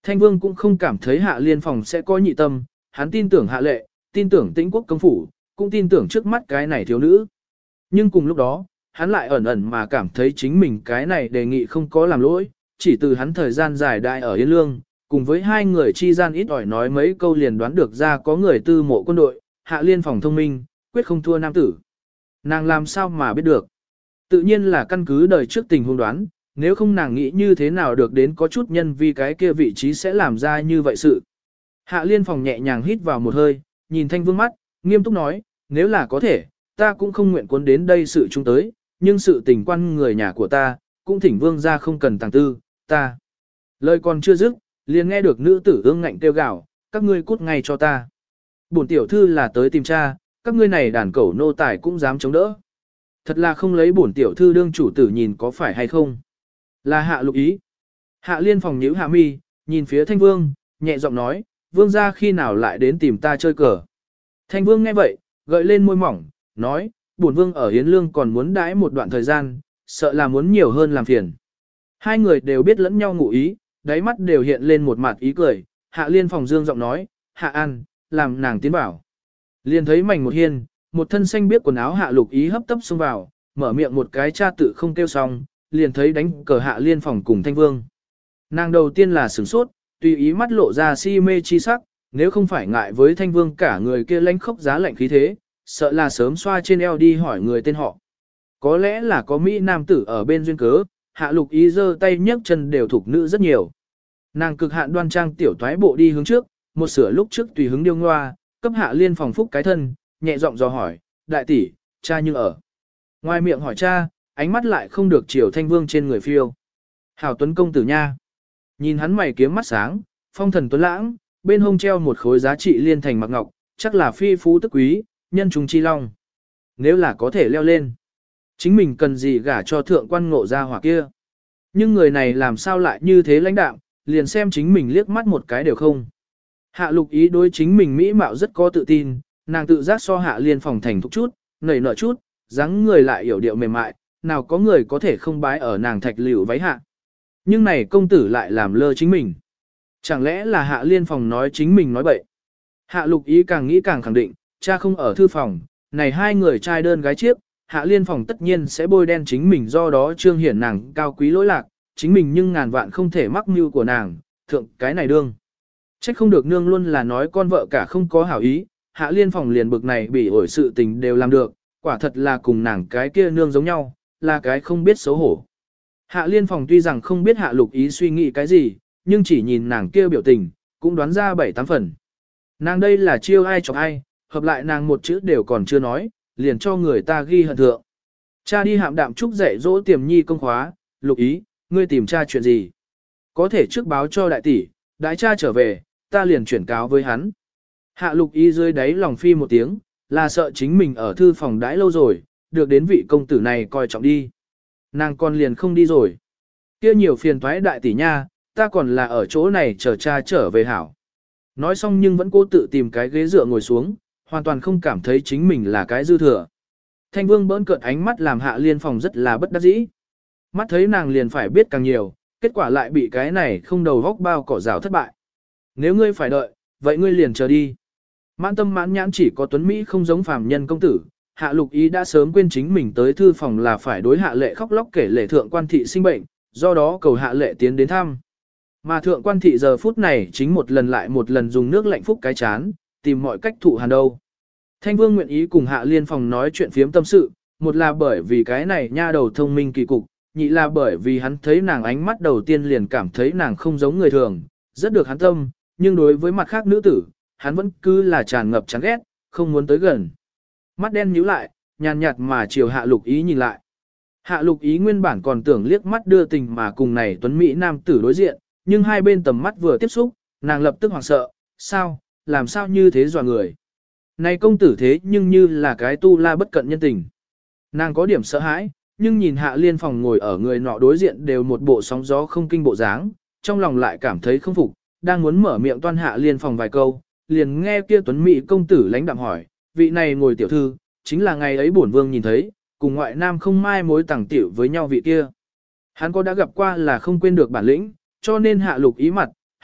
Thanh Vương cũng không cảm thấy Hạ Liên Phòng sẽ có nhị tâm, hắn tin tưởng Hạ Lệ, tin tưởng Tĩnh Quốc công phủ, cũng tin tưởng trước mắt cái này thiếu nữ. Nhưng cùng lúc đó, hắn lại ẩn ẩn mà cảm thấy chính mình cái này đề nghị không có làm lỗi, chỉ từ hắn thời gian dài đại ở Yên Lương, cùng với hai người chi gian ít ỏi nói mấy câu liền đoán được ra có người tư mộ quân đội, Hạ Liên Phòng thông minh, quyết không thua nam tử. Nàng làm sao mà biết được? Tự nhiên là căn cứ đời trước tình huống đoán, nếu không nàng nghĩ như thế nào được đến có chút nhân vì cái kia vị trí sẽ làm ra như vậy sự. Hạ Liên Phòng nhẹ nhàng hít vào một hơi, nhìn Thanh Vương mắt, nghiêm túc nói, nếu là có thể, ta cũng không nguyện cuốn đến đây sự chung tới, nhưng sự tình quan người nhà của ta, cũng thỉnh Vương ra không cần tàng tư, ta. Lời còn chưa dứt, liền nghe được nữ tử ương ngạnh kêu gào, các ngươi cút ngay cho ta. Bổn tiểu thư là tới tìm cha, các ngươi này đàn cẩu nô tài cũng dám chống đỡ. Thật là không lấy bổn tiểu thư đương chủ tử nhìn có phải hay không. Là Hạ Lục Ý. Hạ Liên Phòng nhíu hạ mi, nhìn phía Thanh Vương, nhẹ giọng nói, Vương gia khi nào lại đến tìm ta chơi cờ. Thanh Vương nghe vậy, gợi lên môi mỏng, nói, bổn Vương ở Hiến Lương còn muốn đãi một đoạn thời gian, sợ là muốn nhiều hơn làm phiền. Hai người đều biết lẫn nhau ngụ ý, đáy mắt đều hiện lên một mặt ý cười, Hạ Liên Phòng dương giọng nói, Hạ An, làm nàng tiến bảo. Liền thấy mảnh một hiên, một thân xanh biếc quần áo Hạ Lục Ý hấp tấp xông vào, mở miệng một cái cha tự không kêu xong, liền thấy đánh cờ Hạ Liên Phòng cùng Thanh Vương. Nàng đầu tiên là sửng sốt, tùy ý mắt lộ ra si mê chi sắc, nếu không phải ngại với Thanh Vương cả người kia lãnh khốc giá lạnh khí thế, sợ là sớm xoa trên eo đi hỏi người tên họ. Có lẽ là có Mỹ nam tử ở bên duyên cớ, Hạ Lục Ý giơ tay nhấc chân đều thuộc nữ rất nhiều. Nàng cực hạn đoan trang tiểu toái bộ đi hướng trước, một sửa lúc trước tùy hứng điêu ngoa, cấp Hạ Liên Phòng phúc cái thân, nhẹ giọng dò hỏi, đại tỷ, cha như ở. Ngoài miệng hỏi cha, ánh mắt lại không được chiều Thanh Vương trên người phiêu. Hảo Tuấn công tử nha. Nhìn hắn mày kiếm mắt sáng, phong thần tuấn lãng, bên hông treo một khối giá trị liên thành mặc ngọc, chắc là phi phú tức quý, nhân trùng chi long. Nếu là có thể leo lên, chính mình cần gì gả cho thượng quan Ngộ Gia hỏa kia. Nhưng người này làm sao lại như thế lãnh đạm, liền xem chính mình liếc mắt một cái đều không. Hạ Lục Ý đối chính mình mỹ mạo rất có tự tin, nàng tự giác so Hạ Liên Phòng thành thục chút, nảy nở chút, dáng người lại yểu điệu mềm mại, nào có người có thể không bái ở nàng thạch liễu váy hạ. Nhưng này công tử lại làm lơ chính mình. Chẳng lẽ là Hạ Liên Phòng nói chính mình nói bậy. Hạ Lục Ý càng nghĩ càng khẳng định, cha không ở thư phòng, này hai người trai đơn gái chiếc, Hạ Liên Phòng tất nhiên sẽ bôi đen chính mình, do đó trương hiển nàng cao quý lỗi lạc, chính mình nhưng ngàn vạn không thể mắc mưu của nàng, thượng cái này đương. Trách không được nương luôn là nói con vợ cả không có hảo ý, Hạ Liên Phòng liền bực này bị ổi sự tình đều làm được, quả thật là cùng nàng cái kia nương giống nhau, là cái không biết xấu hổ. Hạ Liên Phòng tuy rằng không biết Hạ Lục Ý suy nghĩ cái gì, nhưng chỉ nhìn nàng kia biểu tình, cũng đoán ra 7-8 phần. Nàng đây là chiêu ai chọc ai, hợp lại nàng một chữ đều còn chưa nói, liền cho người ta ghi hận thượng. Cha đi hạm đạm trúc dạy dỗ Tiềm Nhi công khóa, Lục Ý, ngươi tìm cha chuyện gì? Có thể trước báo cho đại tỷ, đại cha trở về, ta liền chuyển cáo với hắn. Hạ Lục Ý dưới đáy lòng phi một tiếng, là sợ chính mình ở thư phòng đãi lâu rồi, được đến vị công tử này coi trọng đi. Nàng còn liền không đi rồi. Kia nhiều phiền toái đại tỷ nha, ta còn là ở chỗ này chờ cha trở về hảo. Nói xong nhưng vẫn cố tự tìm cái ghế dựa ngồi xuống, hoàn toàn không cảm thấy chính mình là cái dư thừa. Thanh Vương bỡn cợt ánh mắt làm Hạ Liên Phòng rất là bất đắc dĩ. Mắt thấy nàng liền phải biết càng nhiều, kết quả lại bị cái này không đầu góc bao cỏ rào thất bại. Nếu ngươi phải đợi, vậy ngươi liền chờ đi. Mãn tâm mãn nhãn chỉ có Tuấn Mỹ không giống phàm nhân công tử, Hạ Lục Ý đã sớm quên chính mình tới thư phòng là phải đối Hạ Lệ khóc lóc kể lể thượng quan thị sinh bệnh, do đó cầu Hạ Lệ tiến đến thăm. Mà thượng quan thị giờ phút này chính một lần lại một lần dùng nước lạnh phúc cái chán, tìm mọi cách thụ hàn đâu. Thanh Vương nguyện ý cùng Hạ Liên Phòng nói chuyện phiếm tâm sự, một là bởi vì cái này nha đầu thông minh kỳ cục, nhị là bởi vì hắn thấy nàng ánh mắt đầu tiên liền cảm thấy nàng không giống người thường, rất được hắn tâm, nhưng đối với mặt khác nữ tử, hắn vẫn cứ là tràn ngập chán ghét, không muốn tới gần. Mắt đen nhíu lại, nhàn nhạt mà chiều Hạ Lục Ý nhìn lại. Hạ Lục Ý nguyên bản còn tưởng liếc mắt đưa tình mà cùng này tuấn mỹ nam tử đối diện, nhưng hai bên tầm mắt vừa tiếp xúc, nàng lập tức hoảng sợ, sao, làm sao như thế dọa người. Này công tử thế nhưng như là cái tu la bất cận nhân tình. Nàng có điểm sợ hãi, nhưng nhìn Hạ Liên Phòng ngồi ở người nọ đối diện đều một bộ sóng gió không kinh bộ dáng, trong lòng lại cảm thấy không phục, đang muốn mở miệng toan Hạ Liên Phòng vài câu, liền nghe kia tuấn mỹ công tử lãnh đạm hỏi, vị này ngồi tiểu thư, chính là ngày ấy bổn vương nhìn thấy, cùng ngoại nam không mai mối tàng tiểu với nhau vị kia. Hắn có đã gặp qua là không quên được bản lĩnh, cho nên Hạ Lục Ý mặt,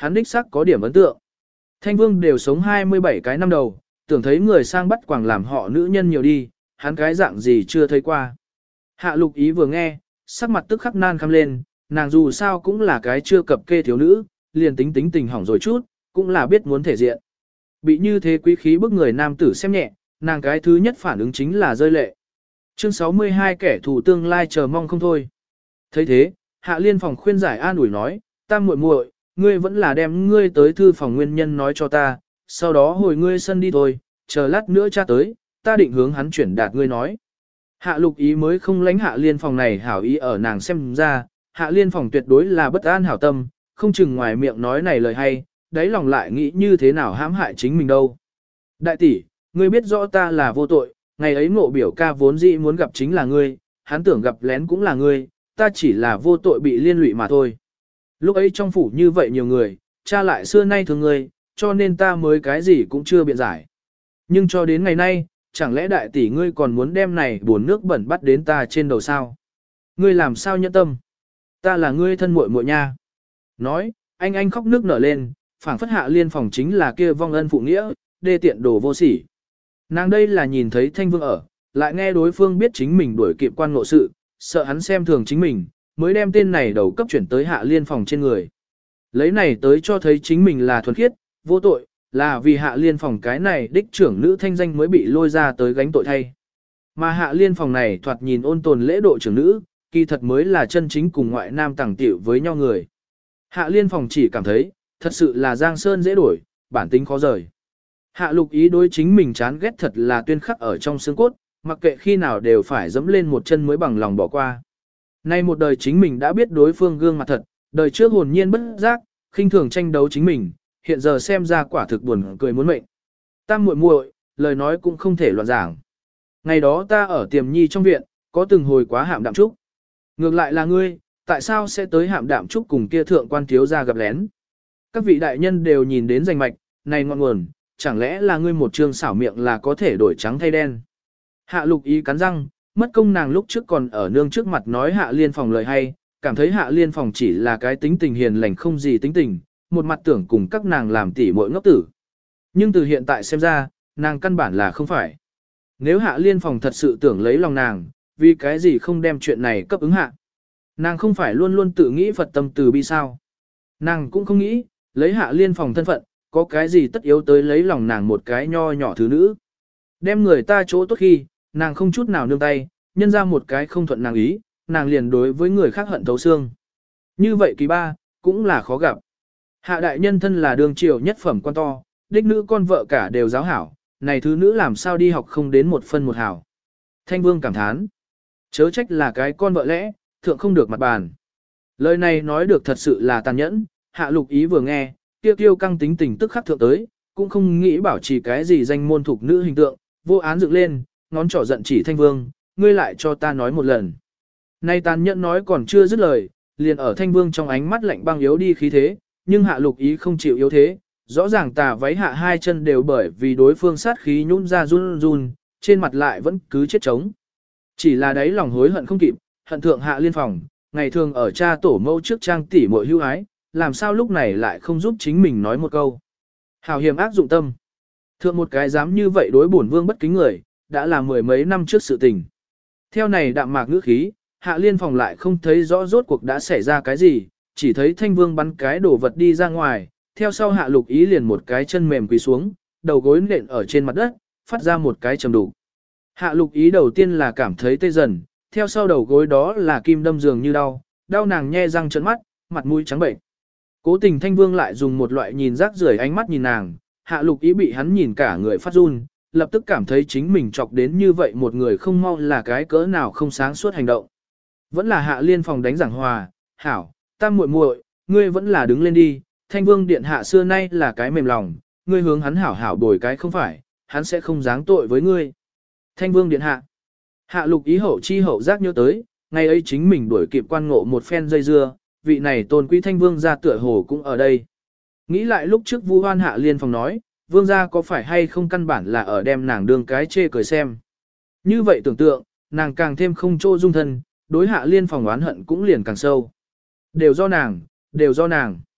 hắn đích xác có điểm ấn tượng. Thanh vương đều sống 27 cái năm đầu, tưởng thấy người sang bắt quàng làm họ nữ nhân nhiều đi, hắn cái dạng gì chưa thấy qua. Hạ lục ý vừa nghe, sắc mặt tức khắc nan khăm lên, nàng dù sao cũng là cái chưa cập kê thiếu nữ, liền tính tình hỏng rồi chút, cũng là biết muốn thể diện. Bị như thế quý khí bức người nam tử xem nhẹ, nàng cái thứ nhất phản ứng chính là rơi lệ. Chương 62 kẻ thù tương lai chờ mong không thôi. Thấy thế, Hạ Liên phòng khuyên giải an ủi nói, tam muội muội, ngươi vẫn là đem ngươi tới thư phòng nguyên nhân nói cho ta, sau đó hồi ngươi sân đi thôi, chờ lát nữa cha tới, ta định hướng hắn chuyển đạt ngươi nói. Hạ lục ý mới không lánh Hạ Liên phòng này hảo ý ở nàng xem ra, Hạ Liên phòng tuyệt đối là bất an hảo tâm, không chừng ngoài miệng nói này lời hay, đáy lòng lại nghĩ như thế nào hãm hại chính mình đâu. Đại tỷ, ngươi biết rõ ta là vô tội, ngày ấy ngộ biểu ca vốn dĩ muốn gặp chính là ngươi, hắn tưởng gặp lén cũng là ngươi, ta chỉ là vô tội bị liên lụy mà thôi. Lúc ấy trong phủ như vậy nhiều người, cha lại xưa nay thương ngươi, cho nên ta mới cái gì cũng chưa biện giải. Nhưng cho đến ngày nay, chẳng lẽ đại tỷ ngươi còn muốn đem này buồn nước bẩn bắt đến ta trên đầu sao? Ngươi làm sao nhẫn tâm? Ta là ngươi thân muội muội nha. Nói, anh khóc nước nở lên, phảng phất Hạ Liên phòng chính là kia vong ân phụ nghĩa, đê tiện đồ vô sỉ. Nàng đây là nhìn thấy Thanh Vương ở, lại nghe đối phương biết chính mình đuổi kịp quan ngộ sự, sợ hắn xem thường chính mình, mới đem tên này đầu cấp chuyển tới Hạ Liên phòng trên người. Lấy này tới cho thấy chính mình là thuần khiết, vô tội, là vì Hạ Liên phòng cái này đích trưởng nữ thanh danh mới bị lôi ra tới gánh tội thay. Mà Hạ Liên phòng này thoạt nhìn ôn tồn lễ độ trưởng nữ, kỳ thật mới là chân chính cùng ngoại nam tàng tiểu với nhau người. Hạ Liên phòng chỉ cảm thấy, thật sự là giang sơn dễ đổi, bản tính khó rời. Hạ lục ý đối chính mình chán ghét thật là tuyên khắc ở trong xương cốt, mặc kệ khi nào đều phải dẫm lên một chân mới bằng lòng bỏ qua. Nay một đời chính mình đã biết đối phương gương mặt thật, đời trước hồn nhiên bất giác, khinh thường tranh đấu chính mình, hiện giờ xem ra quả thực buồn cười muốn mệnh. Tam muội muội, lời nói cũng không thể loạn giảng. Ngày đó ta ở Tiềm Nhi trong viện, có từng hồi quá Hạm Đạm Trúc. Ngược lại là ngươi, tại sao sẽ tới Hạm Đạm Trúc cùng kia thượng quan thiếu gia gặp lén? Các vị đại nhân đều nhìn đến rành mạch, này ngọn nguồn, chẳng lẽ là ngươi một trương xảo miệng là có thể đổi trắng thay đen? Hạ lục ý cắn răng, mất công nàng lúc trước còn ở nương trước mặt nói Hạ Liên phòng lời hay, cảm thấy Hạ Liên phòng chỉ là cái tính tình hiền lành không gì tính tình, một mặt tưởng cùng các nàng làm tỉ muội ngốc tử. Nhưng từ hiện tại xem ra, nàng căn bản là không phải. Nếu Hạ Liên phòng thật sự tưởng lấy lòng nàng, vì cái gì không đem chuyện này cấp ứng hạ? Nàng không phải luôn luôn tự nghĩ Phật tâm từ bi sao? Nàng cũng không nghĩ, lấy Hạ Liên phòng thân phận, có cái gì tất yếu tới lấy lòng nàng một cái nho nhỏ thứ nữ. Đem người ta chỗ tốt khi, nàng không chút nào nương tay, nhân ra một cái không thuận nàng ý, nàng liền đối với người khác hận thấu xương. Như vậy kỳ ba, cũng là khó gặp. Hạ đại nhân thân là đường triều nhất phẩm quan to, đích nữ con vợ cả đều giáo hảo, này thứ nữ làm sao đi học không đến một phân một hảo. Thanh Vương cảm thán. Chớ trách là cái con vợ lẽ, thượng không được mặt bàn. Lời này nói được thật sự là tàn nhẫn, Hạ lục ý vừa nghe, tiêu tiêu căng tính tình tức khắc thượng tới, cũng không nghĩ bảo trì cái gì danh môn thuộc nữ hình tượng, vô án dựng lên, ngón trỏ giận chỉ Thanh Vương, ngươi lại cho ta nói một lần. Nay tàn nhẫn nói còn chưa dứt lời, liền ở Thanh Vương trong ánh mắt lạnh băng yếu đi khí thế, nhưng Hạ lục ý không chịu yếu thế, rõ ràng tà váy hạ hai chân đều bởi vì đối phương sát khí nhũn ra run run, trên mặt lại vẫn cứ chết trống. Chỉ là đấy lòng hối hận không kịp, hận thượng Hạ Liên phòng, ngày thường ở cha tổ mẫu trước trang tỷ muội hưu ái, làm sao lúc này lại không giúp chính mình nói một câu. Hào hiểm ác dụng tâm. Thượng một cái dám như vậy đối bổn vương bất kính người, đã là mười mấy năm trước sự tình. Theo này đạm mạc ngữ khí, Hạ Liên phòng lại không thấy rõ rốt cuộc đã xảy ra cái gì, chỉ thấy Thanh Vương bắn cái đồ vật đi ra ngoài, theo sau Hạ lục ý liền một cái chân mềm quỳ xuống, đầu gối nện ở trên mặt đất, phát ra một cái trầm đục. Hạ lục ý đầu tiên là cảm thấy tê dần, theo sau đầu gối đó là kim đâm dường như đau, đau nàng nhe răng trợn mắt, mặt mũi trắng bệnh. Cố tình Thanh Vương lại dùng một loại nhìn rác rưởi ánh mắt nhìn nàng, Hạ lục ý bị hắn nhìn cả người phát run, lập tức cảm thấy chính mình chọc đến như vậy một người không mau là cái cỡ nào không sáng suốt hành động. Vẫn là Hạ Liên phòng đánh giảng hòa, hảo, tam muội muội, ngươi vẫn là đứng lên đi, Thanh Vương điện hạ xưa nay là cái mềm lòng, ngươi hướng hắn hảo hảo bồi cái không phải, hắn sẽ không giáng tội với ngươi. Thanh Vương điện hạ. Hạ lục ý hậu chi hậu giác nhớ tới, ngày ấy chính mình đuổi kịp quan ngộ một phen dây dưa, vị này tôn quý Thanh Vương gia tựa hồ cũng ở đây. Nghĩ lại lúc trước Vu Hoan Hạ Liên phòng nói, Vương gia có phải hay không căn bản là ở đem nàng đương cái chê cười xem. Như vậy tưởng tượng, nàng càng thêm không chỗ dung thân, đối Hạ Liên phòng oán hận cũng liền càng sâu. Đều do nàng, đều do nàng.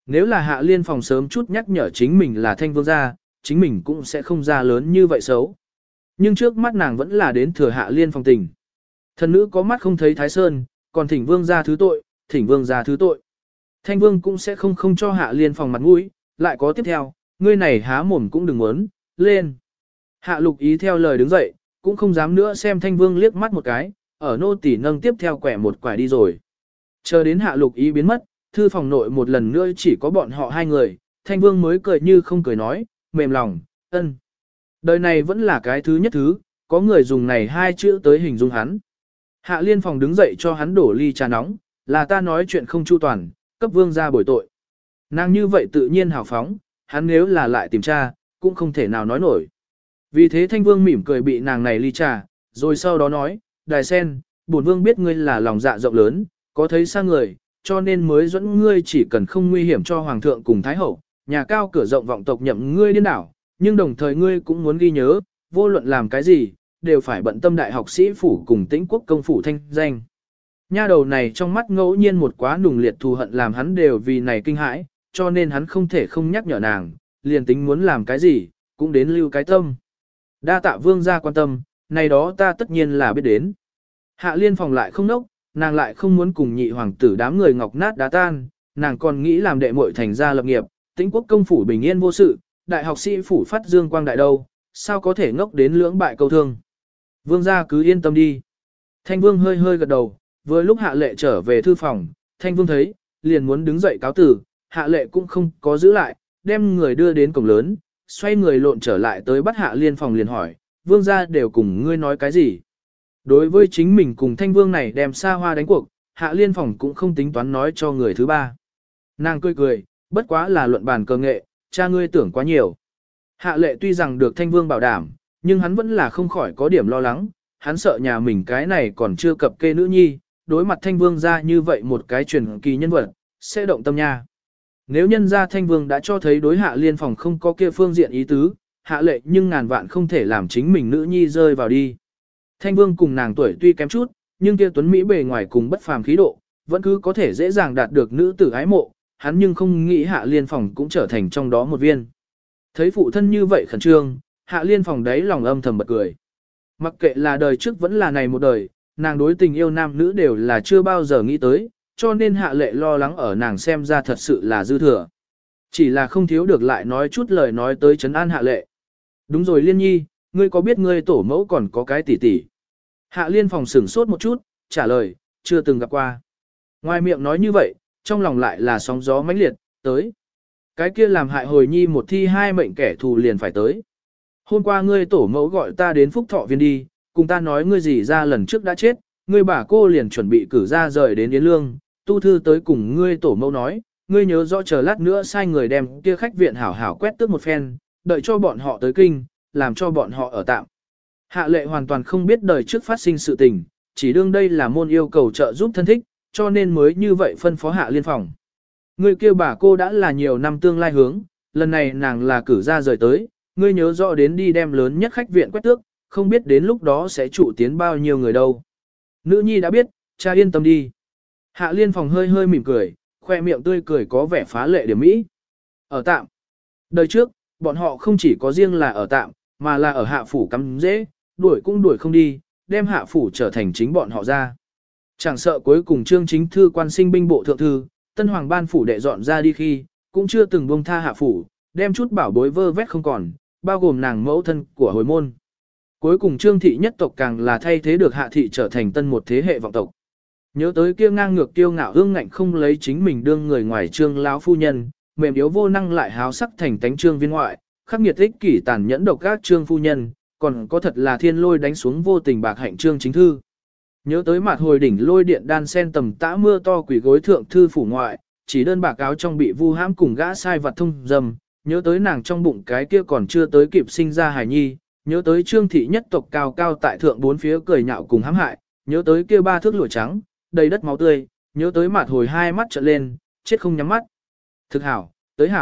Nếu là Hạ Liên phòng sớm chút nhắc nhở chính mình là Thanh Vương gia, chính mình cũng sẽ không ra lớn như vậy xấu. Nhưng trước mắt nàng vẫn là đến thừa Hạ Liên phòng tình. Thần nữ có mắt không thấy Thái Sơn, còn thỉnh Vương gia thứ tội, thỉnh Vương gia thứ tội. Thanh Vương cũng sẽ không cho Hạ Liên phòng mặt mũi, lại có tiếp theo, ngươi này há mồm cũng đừng muốn, lên. Hạ Lục Ý theo lời đứng dậy, cũng không dám nữa xem Thanh Vương liếc mắt một cái, ở nô tỳ nâng tiếp theo quẻ một quải đi rồi. Chờ đến Hạ Lục Ý biến mất, thư phòng nội một lần nữa chỉ có bọn họ hai người, Thanh Vương mới cười như không cười nói, mềm lòng, ân. Đời này vẫn là cái thứ nhất thứ, có người dùng này hai chữ tới hình dung hắn. Hạ Liên phòng đứng dậy cho hắn đổ ly trà nóng, là ta nói chuyện không chu toàn, cấp Vương ra bồi tội. Nàng như vậy tự nhiên hào phóng, hắn nếu là lại tìm tra, cũng không thể nào nói nổi. Vì thế Thanh Vương mỉm cười bị nàng này ly trà, rồi sau đó nói, Đài Sen, bổn Vương biết ngươi là lòng dạ rộng lớn, có thấy xa người, cho nên mới dẫn ngươi chỉ cần không nguy hiểm cho Hoàng thượng cùng Thái Hậu, nhà cao cửa rộng vọng tộc nhậm ngươi điên đảo, nhưng đồng thời ngươi cũng muốn ghi nhớ, vô luận làm cái gì, đều phải bận tâm đại học sĩ phủ cùng Tĩnh quốc công phủ thanh danh. Nha đầu này trong mắt ngẫu nhiên một quá nùng liệt thù hận làm hắn đều vì này kinh hãi, cho nên hắn không thể không nhắc nhở nàng, liền tính muốn làm cái gì, cũng đến lưu cái tâm. Đa tạ Vương gia quan tâm, này đó ta tất nhiên là biết đến. Hạ Liên phòng lại không nốc, nàng lại không muốn cùng nhị hoàng tử đám người ngọc nát đá tan, nàng còn nghĩ làm đệ muội thành gia lập nghiệp, Tĩnh quốc công phủ bình yên vô sự, đại học sĩ phủ phát dương quang đại đâu, sao có thể ngốc đến lưỡng bại câu thương. Vương gia cứ yên tâm đi. Thanh Vương hơi hơi gật đầu, vừa lúc Hạ Lệ trở về thư phòng, Thanh Vương thấy, liền muốn đứng dậy cáo tử, Hạ Lệ cũng không có giữ lại, đem người đưa đến cổng lớn, xoay người lộn trở lại tới bắt Hạ Liên phòng liền hỏi, Vương gia đều cùng ngươi nói cái gì? Đối với chính mình cùng Thanh Vương này đem xa hoa đánh cuộc, Hạ Liên phòng cũng không tính toán nói cho người thứ ba. Nàng cười cười, bất quá là luận bàn cờ nghệ, cha ngươi tưởng quá nhiều. Hạ Lệ tuy rằng được Thanh Vương bảo đảm, nhưng hắn vẫn là không khỏi có điểm lo lắng, hắn sợ nhà mình cái này còn chưa cập kê nữ nhi, đối mặt Thanh Vương ra như vậy một cái truyền kỳ nhân vật, sẽ động tâm nha. Nếu nhân ra Thanh Vương đã cho thấy đối Hạ Liên phòng không có kia phương diện ý tứ, Hạ Lệ nhưng ngàn vạn không thể làm chính mình nữ nhi rơi vào đi. Thanh Vương cùng nàng tuổi tuy kém chút, nhưng kia tuấn Mỹ bề ngoài cùng bất phàm khí độ, vẫn cứ có thể dễ dàng đạt được nữ tử ái mộ, hắn nhưng không nghĩ Hạ Liên phòng cũng trở thành trong đó một viên. Thấy phụ thân như vậy khẩn trương, Hạ Liên phòng đấy lòng âm thầm bật cười. Mặc kệ là đời trước vẫn là này một đời, nàng đối tình yêu nam nữ đều là chưa bao giờ nghĩ tới, cho nên Hạ Lệ lo lắng ở nàng xem ra thật sự là dư thừa. Chỉ là không thiếu được lại nói chút lời nói tới trấn an Hạ Lệ. Đúng rồi Liên Nhi, ngươi có biết ngươi tổ mẫu còn có cái tỷ tỷ? Hạ Liên phòng sửng sốt một chút, trả lời, chưa từng gặp qua. Ngoài miệng nói như vậy, trong lòng lại là sóng gió mãnh liệt, tới. Cái kia làm hại hồi nhi một thi hai mệnh kẻ thù liền phải tới. Hôm qua ngươi tổ mẫu gọi ta đến Phúc Thọ Viên đi, cùng ta nói ngươi gì ra lần trước đã chết, ngươi bà cô liền chuẩn bị cử ra rời đến Yến Lương, tu thư tới cùng ngươi tổ mẫu nói, ngươi nhớ rõ chờ lát nữa sai người đem kia khách viện hảo hảo quét tước một phen, đợi cho bọn họ tới kinh, làm cho bọn họ ở tạm. Hạ Lệ hoàn toàn không biết đời trước phát sinh sự tình, chỉ đương đây là môn yêu cầu trợ giúp thân thích, cho nên mới như vậy phân phó Hạ Liên phòng. Ngươi kêu bà cô đã là nhiều năm tương lai hướng, lần này nàng là cử ra rời tới, ngươi nhớ rõ đến đi đem lớn nhất khách viện quét tước, không biết đến lúc đó sẽ trụ tiến bao nhiêu người đâu. Nữ nhi đã biết, cha yên tâm đi. Hạ Liên phòng hơi hơi mỉm cười, khoe miệng tươi cười có vẻ phá lệ điểm mỹ. Ở tạm. Đời trước, bọn họ không chỉ có riêng là ở tạm, mà là ở hạ phủ cắm dễ, đuổi cũng đuổi không đi, đem hạ phủ trở thành chính bọn họ ra. Chẳng sợ cuối cùng Trương Chính Thư quan sinh binh bộ thượng thư, Tân Hoàng ban phủ đệ dọn ra đi khi, cũng chưa từng buông tha hạ phủ, đem chút bảo bối vơ vét không còn, bao gồm nàng mẫu thân của hồi môn. Cuối cùng Trương thị nhất tộc càng là thay thế được hạ thị trở thành tân một thế hệ vọng tộc. Nhớ tới kia ngang ngược kiêu ngạo hương ngạnh không lấy chính mình đương người ngoài Trương lão phu nhân, mềm yếu vô năng lại háo sắc thành tánh Trương viên ngoại, khắc nghiệt ích kỷ tàn nhẫn độc các Trương phu nhân, còn có thật là thiên lôi đánh xuống vô tình bạc hạnh Trương chính thư. Nhớ tới mặt hồi đỉnh lôi điện đan sen tầm tã mưa to quỷ gối thượng thư phủ ngoại, chỉ đơn bạc áo trong bị vu hãm cùng gã sai vặt thông dầm, nhớ tới nàng trong bụng cái kia còn chưa tới kịp sinh ra hài nhi, nhớ tới Trương thị nhất tộc cao cao tại thượng bốn phía cười nhạo cùng hãm hại, nhớ tới kia ba thước lụa trắng, đầy đất máu tươi, nhớ tới mặt hồi hai mắt trợn lên, chết không nhắm mắt. Thực hảo,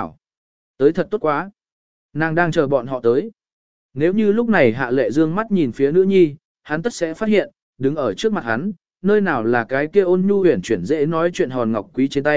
tới thật tốt quá. Nàng đang chờ bọn họ tới. Nếu như lúc này Hạ Lệ dương mắt nhìn phía nữ nhi, hắn tất sẽ phát hiện, đứng ở trước mặt hắn, nơi nào là cái kia ôn nhu huyền chuyển dễ nói chuyện hòn ngọc quý trên tay,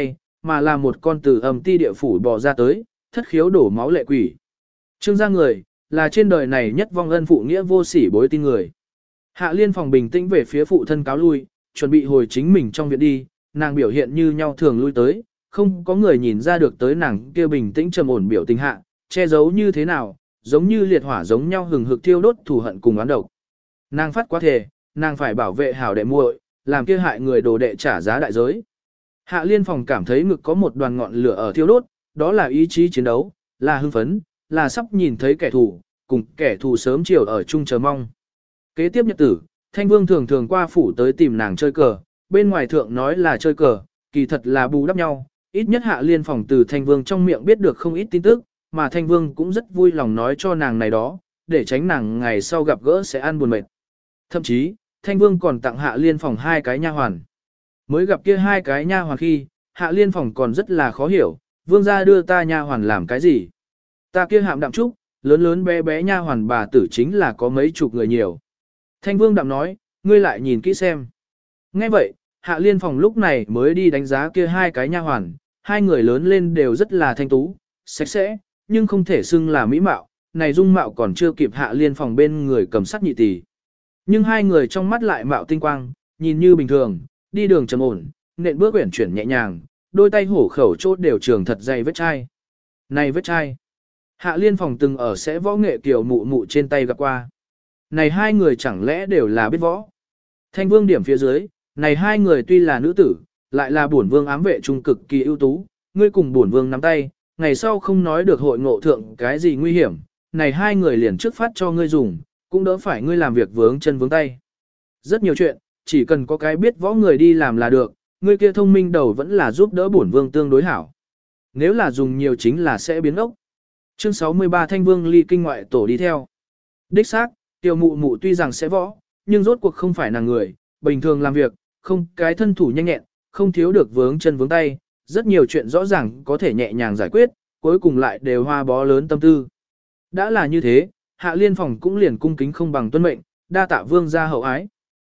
mà là một con từ âm ti địa phủ bò ra tới, thất khiếu đổ máu lệ quỷ. Trương gia người, là trên đời này nhất vong ân phụ nghĩa vô sỉ bối tin người. Hạ Liên phòng bình tĩnh về phía phụ thân cáo lui, chuẩn bị hồi chính mình trong viện đi, nàng biểu hiện như nhau thường lui tới, không có người nhìn ra được tới nàng kia bình tĩnh trầm ổn biểu tình hạ, che giấu như thế nào, giống như liệt hỏa giống nhau hừng hực thiêu đốt thù hận cùng oán độc. Nàng phát quá thề, nàng phải bảo vệ hảo đệ muội, làm kia hại người đồ đệ trả giá đại giới. Hạ Liên phòng cảm thấy ngực có một đoàn ngọn lửa ở thiêu đốt, đó là ý chí chiến đấu, là hưng phấn, là sắp nhìn thấy kẻ thù, cùng kẻ thù sớm chiều ở chung chờ mong. Kế tiếp nhật tử, Thanh Vương thường thường qua phủ tới tìm nàng chơi cờ, bên ngoài thượng nói là chơi cờ, kỳ thật là bù đắp nhau, ít nhất Hạ Liên phòng từ Thanh Vương trong miệng biết được không ít tin tức, mà Thanh Vương cũng rất vui lòng nói cho nàng này đó, để tránh nàng ngày sau gặp gỡ sẽ ăn buồn mệt. Thậm chí, Thanh Vương còn tặng Hạ Liên phòng 2 cái nha hoàn. Mới gặp kia 2 cái nha hoàn khi, Hạ Liên phòng còn rất là khó hiểu, vương gia đưa ta nha hoàn làm cái gì? Ta kia hạm đạm trúc, lớn lớn bé bé nha hoàn bà tử chính là có mấy chục người nhiều. Thanh Vương đạm nói, ngươi lại nhìn kỹ xem. Nghe vậy, Hạ Liên phòng lúc này mới đi đánh giá kia 2 cái nha hoàn, 2 người lớn lên đều rất là thanh tú, sạch sẽ, nhưng không thể xưng là mỹ mạo, này dung mạo còn chưa kịp Hạ Liên phòng bên người cầm sắt nhị tỷ. Nhưng 2 người trong mắt lại mạo tinh quang, nhìn như bình thường, đi đường trầm ổn, nện bước uyển chuyển nhẹ nhàng, đôi tay hổ khẩu chốt đều trường thật dày vết chai. Này vết chai, Hạ Liên phòng từng ở sẽ võ nghệ kiểu mụ mụ trên tay gặp qua. Này 2 người chẳng lẽ đều là biết võ? Thanh Vương điểm phía dưới, này 2 người tuy là nữ tử, lại là bổn vương ám vệ trung cực kỳ ưu tú, ngươi cùng bổn vương nắm tay, ngày sau không nói được hội ngộ thượng cái gì nguy hiểm, này 2 người liền trước phát cho ngươi dùng, cũng đỡ phải ngươi làm việc vướng chân vướng tay. Rất nhiều chuyện, chỉ cần có cái biết võ người đi làm là được, ngươi kia thông minh đầu vẫn là giúp đỡ bổn vương tương đối hảo. Nếu là dùng nhiều chính là sẽ biến ốc. Chương 63 Thanh Vương ly kinh ngoại tổ đi theo. Đích xác, tiểu mụ mụ tuy rằng sẽ võ, nhưng rốt cuộc không phải là người, bình thường làm việc, không cái thân thủ nhanh nhẹn, không thiếu được vướng chân vướng tay, rất nhiều chuyện rõ ràng có thể nhẹ nhàng giải quyết, cuối cùng lại đều hoa bó lớn tâm tư. Đã là như thế, Hạ Liên phòng cũng liền cung kính không bằng tuân mệnh, đa tạ vương gia hậu ái.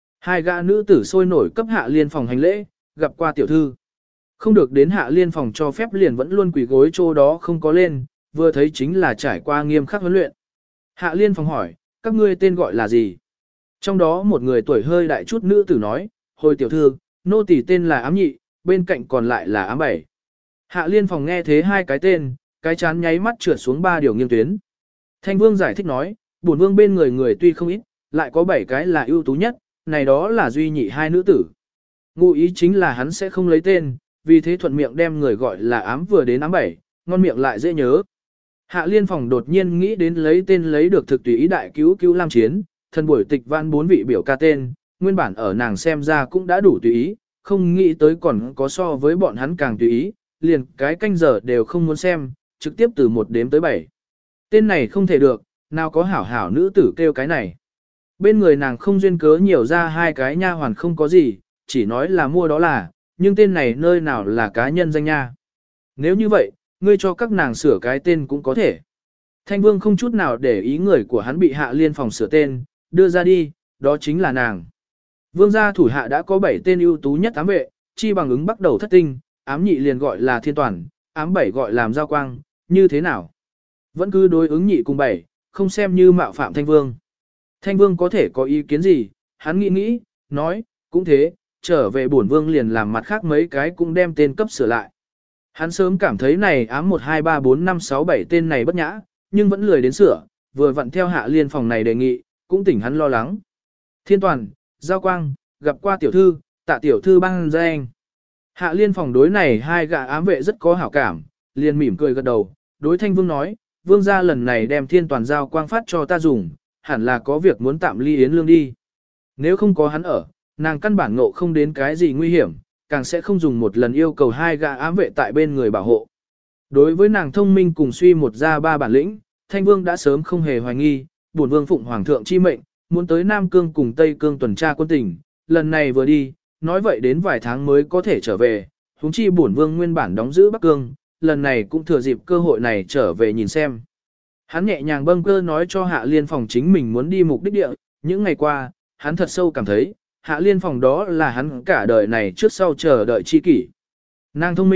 2 gã nữ tử sôi nổi cấp Hạ Liên phòng hành lễ, gặp qua tiểu thư. Không được đến Hạ Liên phòng cho phép liền vẫn luôn quỳ gối chỗ đó không có lên, vừa thấy chính là trải qua nghiêm khắc huấn luyện. Hạ Liên phòng hỏi, các ngươi tên gọi là gì? Trong đó một người tuổi hơi đại chút nữ tử nói, hồi tiểu thư, nô tỳ tên là ám nhị, bên cạnh còn lại là ám bảy. Hạ Liên phòng nghe thế 2 cái tên, cái chán nháy mắt trượt xuống 3 điều nghiêng tuyến. Thanh Vương giải thích nói, bổn vương bên người tuy không ít, lại có 7 cái là ưu tú nhất, này đó là duy nhị 2 nữ tử. Ngụ ý chính là hắn sẽ không lấy tên, vì thế thuận miệng đem người gọi là ám vừa đến ám 7, ngon miệng lại dễ nhớ. Hạ Liên phòng đột nhiên nghĩ đến lấy tên lấy được thực tùy ý đại cứu cứu Lam Chiến, thần buổi tịch văn 4 vị biểu ca tên, nguyên bản ở nàng xem ra cũng đã đủ tùy ý, không nghĩ tới còn có so với bọn hắn càng tùy ý, liền cái canh giờ đều không muốn xem, trực tiếp từ 1 đếm tới 7. Tên này không thể được, nào có hảo hảo nữ tử kêu cái này. Bên người nàng không duyên cớ nhiều ra 2 cái nha hoàn không có gì, chỉ nói là mua đó là, nhưng tên này nơi nào là cá nhân danh nha. Nếu như vậy, ngươi cho các nàng sửa cái tên cũng có thể. Thanh Vương không chút nào để ý người của hắn bị Hạ Liên phòng sửa tên, đưa ra đi, đó chính là nàng. Vương gia thủ hạ đã có 7 tên ưu tú nhất ám vệ, chi bằng ứng bắt đầu thất tinh, ám nhị liền gọi là thiên toàn, ám 7 gọi làm giao quang, như thế nào? Vẫn cứ đối ứng nhị cùng 7, không xem như mạo phạm Thanh Vương. Thanh Vương có thể có ý kiến gì, hắn nghĩ, nói, cũng thế, trở về bổn vương liền làm mặt khác mấy cái cũng đem tên cấp sửa lại. Hắn sớm cảm thấy này ám 1 2 3 4 5 6 7 tên này bất nhã, nhưng vẫn lười đến sửa, vừa vặn theo Hạ Liên phòng này đề nghị, cũng tỉnh hắn lo lắng. Thiên toàn, giao quang, gặp qua tiểu thư, tạ tiểu thư băng danh. Hạ Liên phòng đối này 2 gã ám vệ rất có hảo cảm, liền mỉm cười gật đầu, đối Thanh Vương nói, vương gia lần này đem thiên toàn giao quang phát cho ta dùng, hẳn là có việc muốn tạm ly yến lương đi. Nếu không có hắn ở, nàng căn bản ngộ không đến cái gì nguy hiểm, càng sẽ không dùng một lần yêu cầu 2 gã ám vệ tại bên người bảo hộ. Đối với nàng thông minh cùng suy một ra 3 bản lĩnh, Thanh Vương đã sớm không hề hoài nghi, bổn vương phụng hoàng thượng chi mệnh, muốn tới Nam Cương cùng Tây Cương tuần tra quân tình, lần này vừa đi, nói vậy đến vài tháng mới có thể trở về, huống chi bổn vương nguyên bản đóng giữ Bắc Cương, lần này cũng thừa dịp cơ hội này trở về nhìn xem. Hắn nhẹ nhàng bâng cơ nói cho Hạ Liên phòng chính mình muốn đi mục đích địa, những ngày qua, hắn thật sâu cảm thấy, Hạ Liên phòng đó là hắn cả đời này trước sau chờ đợi chi kỷ. Nàng thông minh,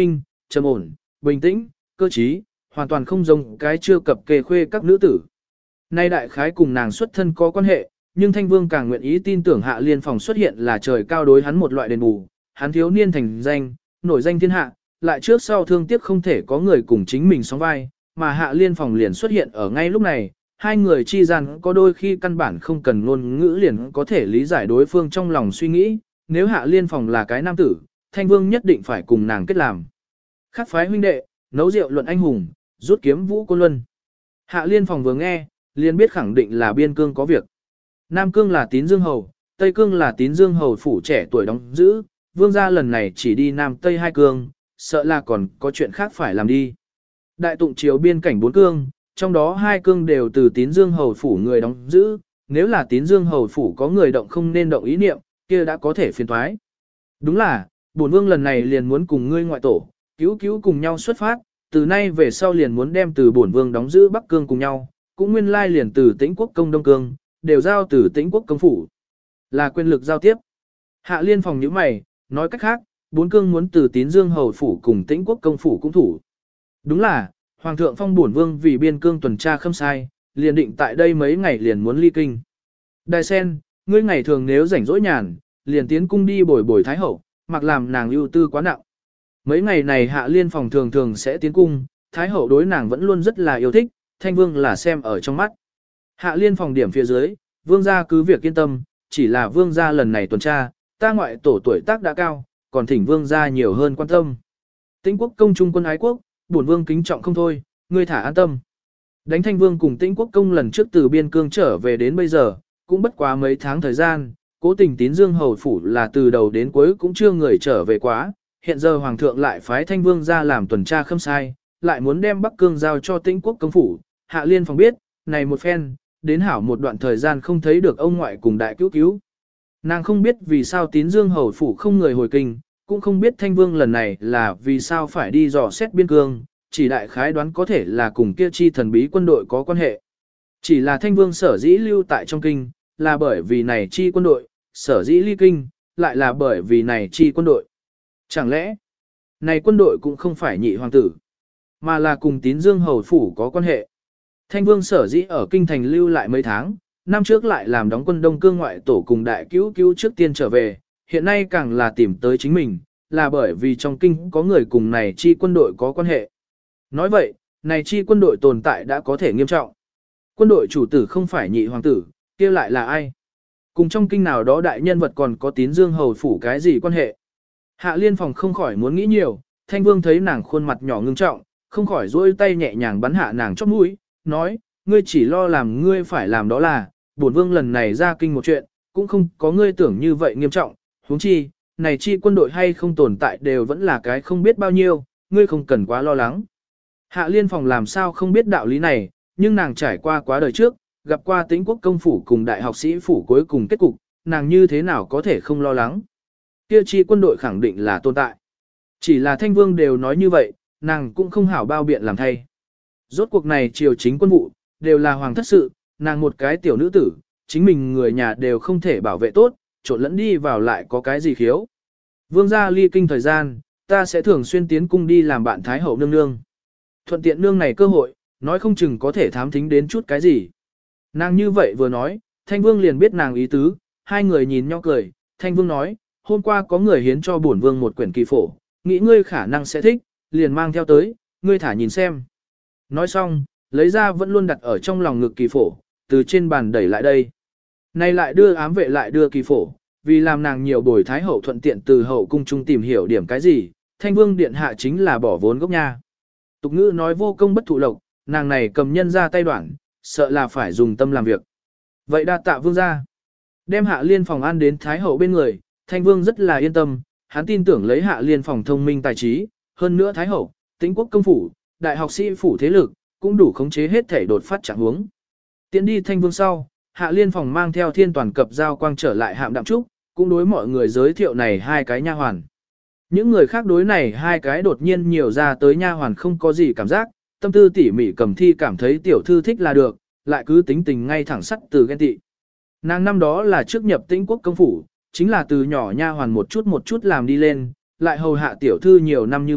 trầm ổn, bình tĩnh, cơ trí, hoàn toàn không giống cái chưa cập kề khuê các nữ tử. Nay đại khái cùng nàng xuất thân có quan hệ, nhưng Thanh Vương càng nguyện ý tin tưởng Hạ Liên Phòng xuất hiện là trời cao đối hắn một loại đền bù, hắn thiếu niên thành danh, nổi danh thiên hạ, lại trước sau thương tiếc không thể có người cùng chính mình sóng vai, mà Hạ Liên Phòng liền xuất hiện ở ngay lúc này, hai người chi gian có đôi khi căn bản không cần ngôn ngữ liền có thể lý giải đối phương trong lòng suy nghĩ, nếu Hạ Liên Phòng là cái nam tử, Thanh Vương nhất định phải cùng nàng kết làm. Khác phái huynh đệ, nấu rượu luận anh hùng, rút kiếm vũ côn luân. Hạ Liên Phòng vừa nghe, liền biết khẳng định là biên cương có việc. Nam cương là Tín Dương Hầu, Tây cương là Tín Dương Hầu phủ trẻ tuổi đóng giữ, vương gia lần này chỉ đi Nam Tây hai cương, sợ là còn có chuyện khác phải làm đi. Đại tụng triều biên cảnh bốn cương, trong đó hai cương đều từ Tín Dương Hầu phủ người đóng giữ, nếu là Tín Dương Hầu phủ có người động không nên động ý niệm, kia đã có thể phiền toái. Đúng là, bổn vương lần này liền muốn cùng ngươi ngoại tổ, cứu cứu cùng nhau xuất phát, từ nay về sau liền muốn đem từ bổn vương đóng giữ Bắc cương cùng nhau, cũng nguyên lai liền từ Tĩnh quốc công Đông cương, đều giao từ Tĩnh quốc công phủ. Là quyền lực giao tiếp. Hạ Liên Phòng nhíu mày, nói cách khác, bốn cương muốn từ Tín Dương Hầu phủ cùng Tĩnh quốc công phủ cũng thủ. Đúng là, Hoàng thượng phong bổn vương vì biên cương tuần tra khâm sai, liền định tại đây mấy ngày liền muốn ly kinh. Đài sen, ngươi ngày thường nếu rảnh rỗi nhàn, liền tiến cung đi bồi bồi Thái Hậu, mặc làm nàng ưu tư quá nặng. Mấy ngày này Hạ Liên Phòng thường thường sẽ tiến cung, Thái Hậu đối nàng vẫn luôn rất là yêu thích, Thanh Vương là xem ở trong mắt. Hạ Liên Phòng điểm phía dưới, vương gia cứ việc yên tâm, chỉ là vương gia lần này tuần tra, ta ngoại tổ tuổi tác đã cao, còn thỉnh vương gia nhiều hơn quan tâm. Tĩnh quốc công trung quân ái quốc, bổn vương kính trọng không thôi, ngươi thả an tâm. Đánh Thanh Vương cùng Tĩnh quốc công lần trước từ biên cương trở về đến bây giờ, cũng bất quá mấy tháng thời gian, cố tình Tín Dương Hầu phủ là từ đầu đến cuối cũng chưa người trở về quá, hiện giờ Hoàng thượng lại phái Thanh Vương ra làm tuần tra khâm sai, lại muốn đem Bắc Cương giao cho Tĩnh quốc công phủ, Hạ Liên Phòng biết, này một phen, đến hảo một đoạn thời gian không thấy được ông ngoại cùng đại cứu cứu. Nàng không biết vì sao Tín Dương Hầu phủ không người hồi kinh, cũng không biết Thanh Vương lần này là vì sao phải đi dò xét biên cương, chỉ đại khái đoán có thể là cùng kia chi thần bí quân đội có quan hệ. Chỉ là Thanh Vương sở dĩ lưu tại trong kinh, là bởi vì này chi quân đội, sở dĩ ly kinh, lại là bởi vì này chi quân đội. Chẳng lẽ, này quân đội cũng không phải nhị hoàng tử, mà là cùng Tín Dương Hầu phủ có quan hệ. Thanh Vương sở dĩ ở kinh thành lưu lại mấy tháng, năm trước lại làm đóng quân Đông Cương ngoại tổ cùng đại cứu cứu trước tiên trở về, hiện nay càng là tìm tới chính mình, là bởi vì trong kinh có người cùng này chi quân đội có quan hệ. Nói vậy, này chi quân đội tồn tại đã có thể nghiêm trọng. Quân đội chủ tử không phải nhị hoàng tử, kia lại là ai? Cùng trong kinh nào đó đại nhân vật còn có Tín Dương Hầu phủ cái gì quan hệ? Hạ Liên Phòng không khỏi muốn nghĩ nhiều, Thanh Vương thấy nàng khuôn mặt nhỏ ngưng trọng, không khỏi duỗi tay nhẹ nhàng bắn hạ nàng chóp mũi, nói, ngươi chỉ lo làm ngươi phải làm đó là, bổn vương lần này ra kinh một chuyện, cũng không có ngươi tưởng như vậy nghiêm trọng, huống chi, này chi quân đội hay không tồn tại đều vẫn là cái không biết bao nhiêu, ngươi không cần quá lo lắng. Hạ Liên Phòng làm sao không biết đạo lý này, nhưng nàng trải qua quá đời trước, gặp qua Tĩnh quốc công phủ cùng đại học sĩ phủ cuối cùng kết cục, nàng như thế nào có thể không lo lắng. Kia chi quân đội khẳng định là tồn tại. Chỉ là Thanh Vương đều nói như vậy, nàng cũng không hảo bao biện làm thay. Rốt cuộc này triều chính quân vụ, đều là hoàng thất sự, nàng một cái tiểu nữ tử, chính mình người nhà đều không thể bảo vệ tốt, trộn lẫn đi vào lại có cái gì khiếu. Vương gia ly kinh thời gian, ta sẽ thường xuyên tiến cung đi làm bạn Thái Hậu nương nương. Thuận tiện nương này cơ hội, nói không chừng có thể thám thính đến chút cái gì. Nàng như vậy vừa nói, Thanh Vương liền biết nàng ý tứ, hai người nhìn nhau cười, Thanh Vương nói, hôm qua có người hiến cho bổn vương một quyển kỳ phổ, nghĩ ngươi khả năng sẽ thích, liền mang theo tới, ngươi thả nhìn xem. Nói xong, lấy ra vẫn luôn đặt ở trong lòng ngực kỳ phổ, từ trên bàn đẩy lại đây. Này lại đưa ám vệ lại đưa kỳ phổ, vì làm nàng nhiều bồi Thái Hậu thuận tiện từ hậu cung trung tìm hiểu điểm cái gì, Thanh Vương điện hạ chính là bỏ vốn gốc nha. Tục ngữ nói vô công bất thụ lộc, nàng này cầm nhân ra tay đoạn, sợ là phải dùng tâm làm việc. Vậy đa tạ vương gia. Đem Hạ Liên Phòng an đến Thái Hậu bên người, Thanh Vương rất là yên tâm, hắn tin tưởng lấy Hạ Liên Phòng thông minh tài trí, hơn nữa Thái Hậu, Tĩnh quốc công phủ, đại học sĩ phủ thế lực, cũng đủ khống chế hết thể đột phát trạng huống. Tiến đi Thanh Vương sau, Hạ Liên Phòng mang theo Thiên Toàn cập giao quang trở lại Hạm Đạm Trúc, cũng đối mọi người giới thiệu này hai cái nha hoàn. Những người khác đối này hai cái đột nhiên nhiều ra tới nha hoàn không có gì cảm giác, tâm tư tỉ mỉ Cầm Thi cảm thấy tiểu thư thích là được, lại cứ tính tình ngay thẳng sắt từ ghen tị. Nàng năm đó là trước nhập Tĩnh quốc công phủ, chính là từ nhỏ nha hoàn một chút làm đi lên, lại hầu hạ tiểu thư nhiều năm như vậy,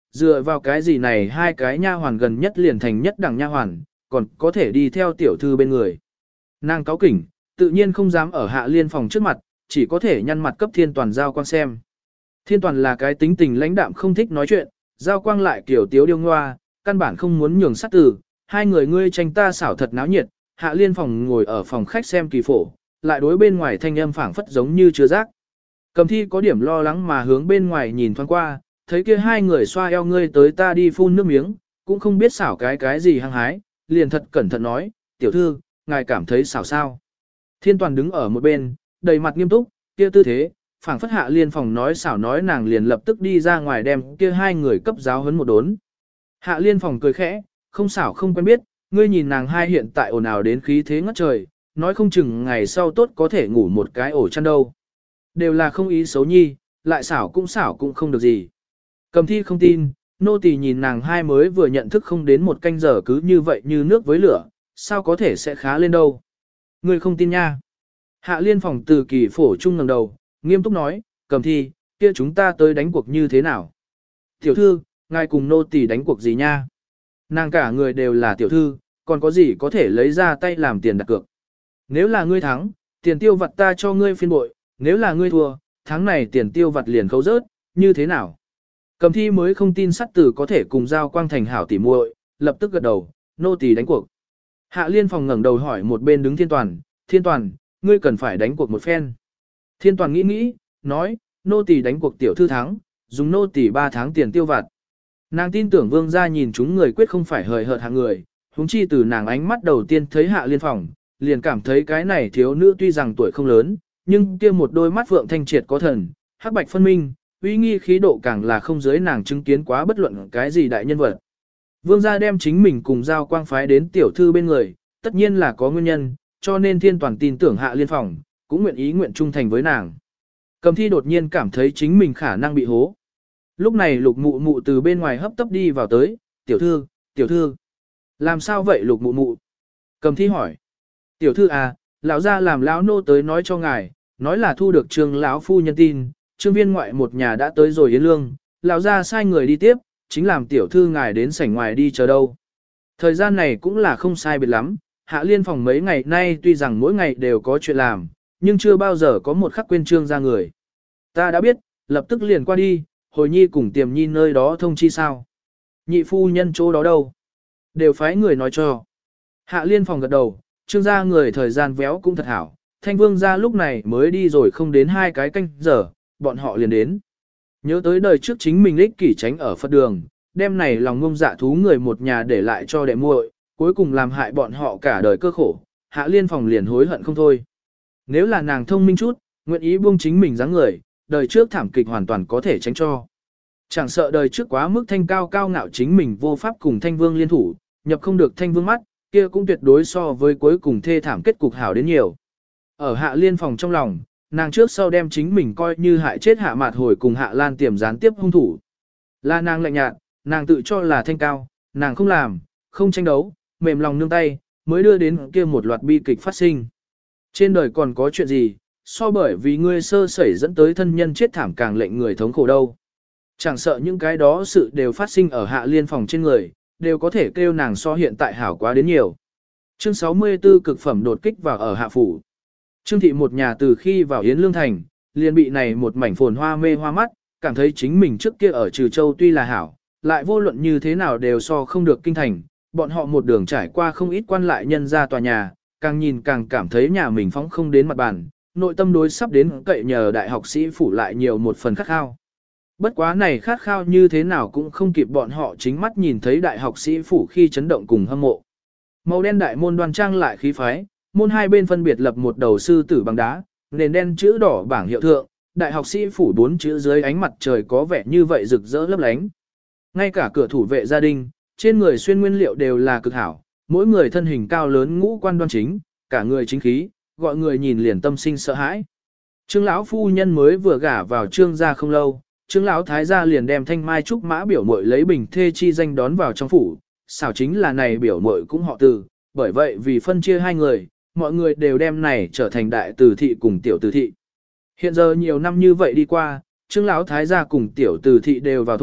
dựa vào cái gì này hai cái nha hoàn gần nhất liền thành nhất đẳng nha hoàn, còn có thể đi theo tiểu thư bên người. Nàng cáu kỉnh, tự nhiên không dám ở Hạ Liên phòng trước mặt, chỉ có thể nhăn mặt cấp Thiên Toàn Giao Quang xem. Thiên Toàn là cái tính tình lãnh đạm không thích nói chuyện, Giao Quang lại kiểu tiếu điêu ngoa, căn bản không muốn nhường sát từ, hai người ngươi tranh ta xảo thật náo nhiệt, Hạ Liên phòng ngồi ở phòng khách xem kỳ phổ, lại đối bên ngoài thanh âm phảng phất giống như chưa giác. Cầm Thi có điểm lo lắng mà hướng bên ngoài nhìn thoáng qua, thấy kia hai người xoa eo ngươi tới ta đi phun nước miếng, cũng không biết xảo cái gì hăng hái, liền thật cẩn thận nói, tiểu thư, ngài cảm thấy xảo sao. Thiên Toàn đứng ở một bên, đầy mặt nghiêm túc, kia tư thế, phảng phất Hạ Liên phòng nói xảo nói nàng liền lập tức đi ra ngoài đem kia hai người cấp giáo huấn một đốn. Hạ Liên phòng cười khẽ, không xảo không quen biết, ngươi nhìn nàng hai hiện tại ồn ào đến khí thế ngất trời, nói không chừng ngày sau tốt có thể ngủ một cái ổ chăn đâu. Đều là không ý xấu nhi, lại xảo cũng không được gì. Cầm Thi không tin, nô tỳ nhìn nàng hai mới vừa nhận thức không đến một canh giờ cứ như vậy như nước với lửa, sao có thể sẽ khá lên đâu. Ngươi không tin nha. Hạ Liên phòng từ kỳ phổ trung ngẩng đầu, nghiêm túc nói, Cầm Thi, kia chúng ta tới đánh cuộc như thế nào? Tiểu thư, ngài cùng nô tỳ đánh cuộc gì nha? Nàng cả người đều là tiểu thư, còn có gì có thể lấy ra tay làm tiền đặt cược. Nếu là ngươi thắng, tiền tiêu vặt ta cho ngươi phiên bội, nếu là ngươi thua, tháng này tiền tiêu vặt liền khấu rớt, như thế nào? Cầm Thi mới không tin sắt tử có thể cùng Giao Quang thành hảo tỉ muội, lập tức gật đầu, nô tỳ đánh cuộc. Hạ Liên phòng ngẩng đầu hỏi một bên đứng Thiên Toàn, ngươi cần phải đánh cuộc một phen. Thiên Toàn nghĩ, nói, nô tỳ đánh cuộc tiểu thư thắng, dùng nô tỳ 3 tháng tiền tiêu vặt. Nàng tin tưởng Vương gia nhìn chúng người quyết không phải hời hợt hạng người, huống chi từ nàng ánh mắt đầu tiên thấy Hạ Liên phòng, liền cảm thấy cái này thiếu nữ tuy rằng tuổi không lớn, nhưng kia một đôi mắt vượng thanh triệt có thần, hắc bạch phân minh, uy nghi khí độ càng là không giới nàng chứng kiến quá bất luận cái gì đại nhân vật. Vương gia đem chính mình cùng Giao Quang phái đến tiểu thư bên người, tất nhiên là có nguyên nhân, cho nên Thiên Toàn tin tưởng Hạ Liên phòng, cũng nguyện trung thành với nàng. Cầm Thi đột nhiên cảm thấy chính mình khả năng bị hố. Lúc này Lục Mụ Mụ từ bên ngoài hấp tấp đi vào tới, tiểu thư. Làm sao vậy Lục Mụ Mụ? Cầm Thi hỏi. Tiểu thư à, lão gia làm lão nô tới nói cho ngài, nói là thu được Trương lão phu nhân tin, Trương viên ngoại một nhà đã tới rồi Yến Lương, lão gia sai người đi tiếp, chính làm tiểu thư ngài đến sảnh ngoài đi chờ đâu. Thời gian này cũng là không sai biệt lắm, Hạ Liên phòng mấy ngày nay tuy rằng mỗi ngày đều có chuyện làm, nhưng chưa bao giờ có một khắc quên Trương gia người. Ta đã biết, lập tức liền qua đi, hồi nhi cùng Tiềm Nhi nơi đó thông chi sao. Nhị phu nhân chỗ đó đâu? Đều phái người nói cho. Hạ Liên phòng gật đầu, Trương gia người thời gian véo cũng thật hảo, Thanh Vương gia lúc này mới đi rồi không đến 2 cái canh giờ, bọn họ liền đến. Nhớ tới đời trước chính mình ích kỷ tránh ở Phật đường, đêm này lòng ngông dạ thú người một nhà để lại cho đệ muội, cuối cùng làm hại bọn họ cả đời cơ khổ, Hạ Liên phòng liền hối hận không thôi. Nếu là nàng thông minh chút, nguyện ý buông chính mình dáng người, đời trước thảm kịch hoàn toàn có thể tránh cho. Chẳng sợ đời trước quá mức thanh cao cao ngạo chính mình vô pháp cùng Thanh Vương liên thủ, nhập không được Thanh Vương mắt, kia cũng tuyệt đối so với cuối cùng thê thảm kết cục hảo đến nhiều. Ở Hạ Liên phòng trong lòng, nàng trước sau đem chính mình coi như hại chết Hạ Mạt Hồi cùng Hạ Lan Tiềm gián tiếp hung thủ. Là nàng lạnh nhạt, nàng tự cho là thanh cao, nàng không làm, không tranh đấu, mềm lòng nương tay, mới đưa đến kia một loạt bi kịch phát sinh. Trên đời còn có chuyện gì, so bởi vì ngươi sơ sẩy dẫn tới thân nhân chết thảm càng lệnh người thống khổ đâu. Chẳng sợ những cái đó sự đều phát sinh ở Hạ Liên phòng trên người, đều có thể kêu nàng so hiện tại hảo quá đến nhiều. Chương 64 cực phẩm đột kích vào ở Hạ Phủ. Trương thị một nhà từ khi vào Yến Lương Thành, liền bị này một mảnh phồn hoa mê hoa mắt, cảm thấy chính mình trước kia ở Trừ Châu tuy là hảo, lại vô luận như thế nào đều so không được kinh thành, bọn họ một đường trải qua không ít quan lại nhân ra tòa nhà, càng nhìn càng cảm thấy nhà mình phóng không đến mặt bàn, nội tâm đối sắp đến cậy nhờ đại học sĩ phủ lại nhiều một phần khát khao. Bất quá này khát khao như thế nào cũng không kịp bọn họ chính mắt nhìn thấy đại học sĩ phủ khi chấn động cùng hâm mộ. Màu đen đại môn đoan trang lại khí phái, môn hai bên phân biệt lập một đầu sư tử bằng đá, nền đen chữ đỏ bảng hiệu thượng, đại học sĩ phủ 4 chữ dưới ánh mặt trời có vẻ như vậy rực rỡ lấp lánh. Ngay cả cửa thủ vệ gia đình, trên người xuyên nguyên liệu đều là cực hảo, mỗi người thân hình cao lớn ngũ quan đoan chính, cả người chính khí, gọi người nhìn liền tâm sinh sợ hãi. Trương lão phu nhân mới vừa gả vào Trương gia không lâu, Trương lão thái gia liền đem Thanh Mai Trúc Mã biểu muội lấy bình thê chi danh đón vào trong phủ, xảo chính là này biểu muội cũng họ Từ, bởi vậy vì phân chia hai người, mọi người đều đem này trở thành đại Từ thị cùng tiểu Từ thị. Hiện giờ nhiều năm như vậy đi qua, Trương lão thái gia cùng tiểu Từ thị đều vào thổ,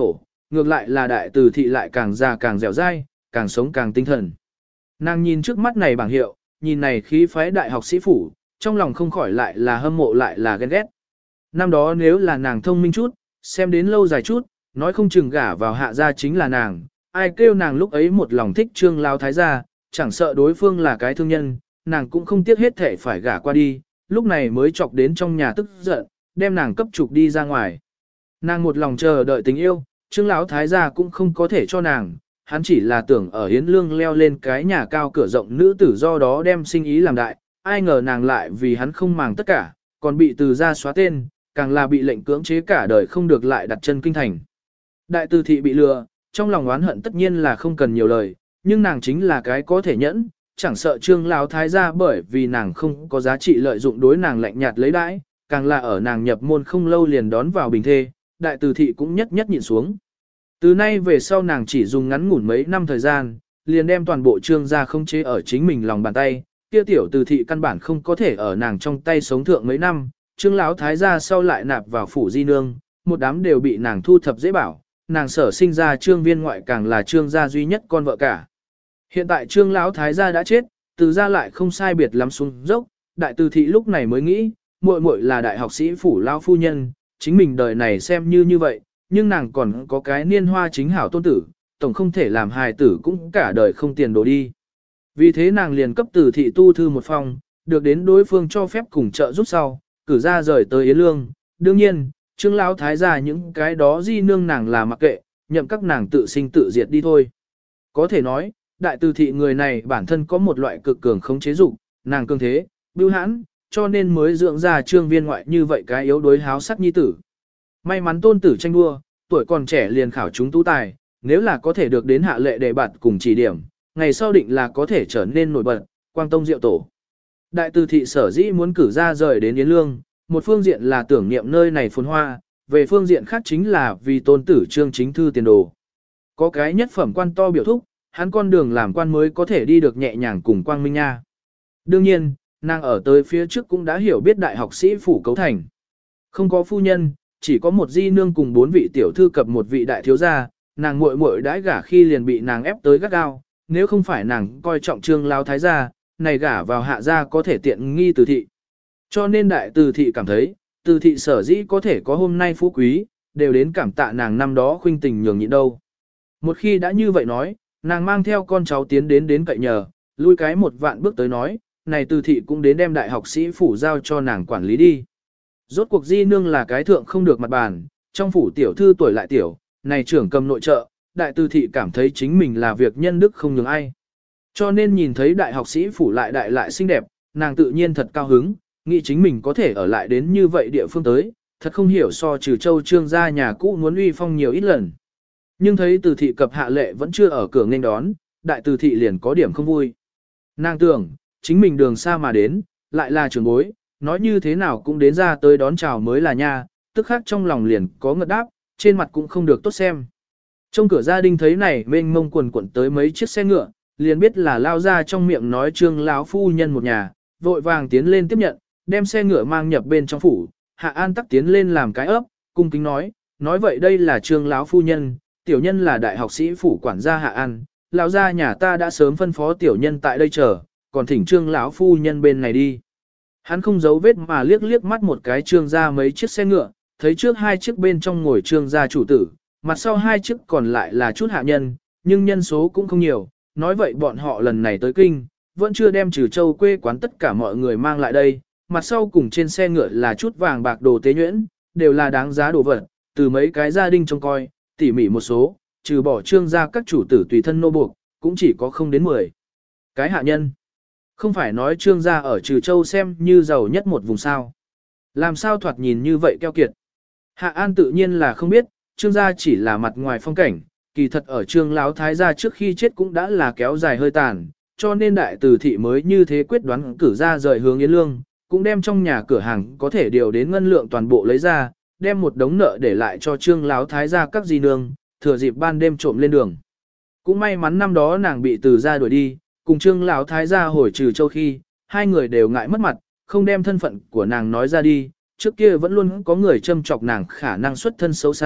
ngược lại là đại từ thị lại càng già càng dẻo dai, càng sống càng tinh thần. Nàng nhìn trước mắt này bảng hiệu, nhìn này khí phái đại học sĩ phủ, trong lòng không khỏi lại là hâm mộ lại là ghen ghét. Năm đó nếu là nàng thông minh chút, xem đến lâu dài chút, nói không chừng gả vào hạ gia chính là nàng, ai kêu nàng lúc ấy một lòng thích Trương Lão thái gia, chẳng sợ đối phương là cái thương nhân, nàng cũng không tiếc hết thể phải gả qua đi, lúc này mới chọc đến trong nhà tức giận, đem nàng cấp trục đi ra ngoài. Nàng một lòng chờ đợi tình yêu, Trương Lão thái gia cũng không có thể cho nàng, hắn chỉ là tưởng ở Hiến Lương leo lên cái nhà cao cửa rộng nữ tử do đó đem sinh ý làm đại, ai ngờ nàng lại vì hắn không màng tất cả, còn bị từ gia xóa tên, càng là bị lệnh cưỡng chế cả đời không được lại đặt chân kinh thành. Đại từ thị bị lừa, trong lòng oán hận tất nhiên là không cần nhiều lời, nhưng nàng chính là cái có thể nhẫn, chẳng sợ Trương Lão thái gia bởi vì nàng không có giá trị lợi dụng đối nàng lạnh nhạt lấy đãi, càng là ở nàng nhập môn không lâu liền đón vào bình thê, đại từ thị cũng nhất nhất nhịn xuống. Từ nay về sau nàng chỉ dùng ngắn ngủn mấy năm thời gian, liền đem toàn bộ Trương gia không chế ở chính mình lòng bàn tay, kia tiểu từ thị căn bản không có thể ở nàng trong tay sống thượng mấy năm, Trương Lão thái gia sau lại nạp vào phủ di nương, một đám đều bị nàng thu thập dễ bảo, nàng sở sinh ra Trương viên ngoại càng là Trương gia duy nhất con vợ cả. Hiện tại Trương Lão thái gia đã chết, từ gia lại không sai biệt lắm xuống dốc, đại từ thị lúc này mới nghĩ, muội muội là đại học sĩ phủ lão phu nhân, chính mình đời này xem như vậy, nhưng nàng còn có cái niên hoa chính hảo tôn tử, tổng không thể làm hài tử cũng cả đời không tiền đồ đi. Vì thế nàng liền cấp từ thị tu thư một phòng, được đến đối phương cho phép cùng trợ giúp sau, cử ra rời tới Yến Lương. Đương nhiên, Trương Lão thái gia những cái đó di nương nàng là mặc kệ, nhậm các nàng tự sinh tự diệt đi thôi. Có thể nói, đại từ thị người này bản thân có một loại cực cường khống chế dục, nàng cường thế, bưu hãn, cho nên mới dưỡng ra Trương viên ngoại như vậy cái yếu đối háo sắc nhi tử. May mắn tôn tử tranh đua, tuổi còn trẻ liền khảo chúng tú tài, nếu là có thể được đến hạ lệ đề bạt cùng chỉ điểm, ngày sau định là có thể trở nên nổi bật, quang tông diệu tổ. Đại từ thị sở dĩ muốn cử ra rời đến Yến Lương, một phương diện là tưởng niệm nơi này phồn hoa, về phương diện khác chính là vì tôn tử Trương chính thư tiền đồ. Có cái nhất phẩm quan to biểu thúc, hắn con đường làm quan mới có thể đi được nhẹ nhàng cùng quang minh nha. Đương nhiên, nàng ở tới phía trước cũng đã hiểu biết đại học sĩ phủ cấu thành. Không có phu nhân, chỉ có một di nương cùng 4 vị tiểu thư cập một vị đại thiếu gia, nàng muội muội đãi gả khi liền bị nàng ép tới gắt gao, nếu không phải nàng coi trọng Trương Lão thái gia, này gả vào hạ gia có thể tiện nghi từ thị. Cho nên đại từ thị cảm thấy, từ thị sở dĩ có thể có hôm nay phú quý, đều đến cảm tạ nàng năm đó khuynh tình nhường nhịn đâu. Một khi đã như vậy nói, nàng mang theo con cháu tiến đến cậy nhờ, lui cái một vạn bước tới nói, này từ thị cũng đến đem đại học sĩ phủ giao cho nàng quản lý đi. Rốt cuộc di nương là cái thượng không được mặt bàn, trong phủ tiểu thư tuổi lại tiểu, này trưởng cầm nội trợ, đại từ thị cảm thấy chính mình là việc nhân đức không nhường ai. Cho nên nhìn thấy đại học sĩ phủ lại xinh đẹp, nàng tự nhiên thật cao hứng, nghĩ chính mình có thể ở lại đến như vậy địa phương tới, thật không hiểu so trừ châu Trương gia nhà cũ muốn uy phong nhiều ít lần. Nhưng thấy từ thị cập hạ lệ vẫn chưa ở cửa nghênh đón, đại từ thị liền có điểm không vui. Nàng tưởng, chính mình đường xa mà đến, lại là trưởng bối, nói như thế nào cũng đến ra tới đón chào mới là nha, tức khắc trong lòng liền có ngợt đáp, trên mặt cũng không được tốt xem. Trong cửa gia đình thấy này mênh mông quần quần tới mấy chiếc xe ngựa, liền biết là lao ra trong miệng nói Trương lão phu nhân một nhà, vội vàng tiến lên tiếp nhận, đem xe ngựa mang nhập bên trong phủ, Hạ An tắc tiến lên làm cái ấp, cung kính nói vậy đây là Trương lão phu nhân, tiểu nhân là đại học sĩ phủ quản gia Hạ An, lão gia nhà ta đã sớm phân phó tiểu nhân tại đây chờ, còn thỉnh Trương lão phu nhân bên này đi. Hắn không giấu vết mà liếc mắt một cái Trương gia mấy chiếc xe ngựa, thấy trước 2 chiếc bên trong ngồi Trương gia chủ tử, mặt sau 2 chiếc còn lại là chút hạ nhân, nhưng nhân số cũng không nhiều, nói vậy bọn họ lần này tới kinh, vẫn chưa đem trừ châu quê quán tất cả mọi người mang lại đây, mặt sau cùng trên xe ngựa là chút vàng bạc đồ tế nhuyễn, đều là đáng giá đồ vật, từ mấy cái gia đình trông coi, tỉ mỉ một số, trừ bỏ Trương gia các chủ tử tùy thân nô buộc, cũng chỉ có không đến 10 cái hạ nhân. Không phải nói Trương gia ở Trừ Châu xem như giàu nhất một vùng sao. Làm sao thoạt nhìn như vậy keo kiệt. Hạ An tự nhiên là không biết, Trương gia chỉ là mặt ngoài phong cảnh, kỳ thật ở Trương Lão thái gia trước khi chết cũng đã là kéo dài hơi tàn, cho nên đại từ thị mới như thế quyết đoán cử ra rời hướng Yến Lương, cũng đem trong nhà cửa hàng có thể điều đến ngân lượng toàn bộ lấy ra, đem một đống nợ để lại cho Trương Lão thái gia các di nương, thừa dịp ban đêm trộm lên đường. Cũng may mắn năm đó nàng bị từ gia đuổi đi, cùng Trương Lão thái gia hồi Trừ Châu khi, 2 người đều ngại mất mặt, không đem thân phận của nàng nói ra đi, trước kia vẫn luôn có người châm chọc nàng khả năng xuất thân xấu xa,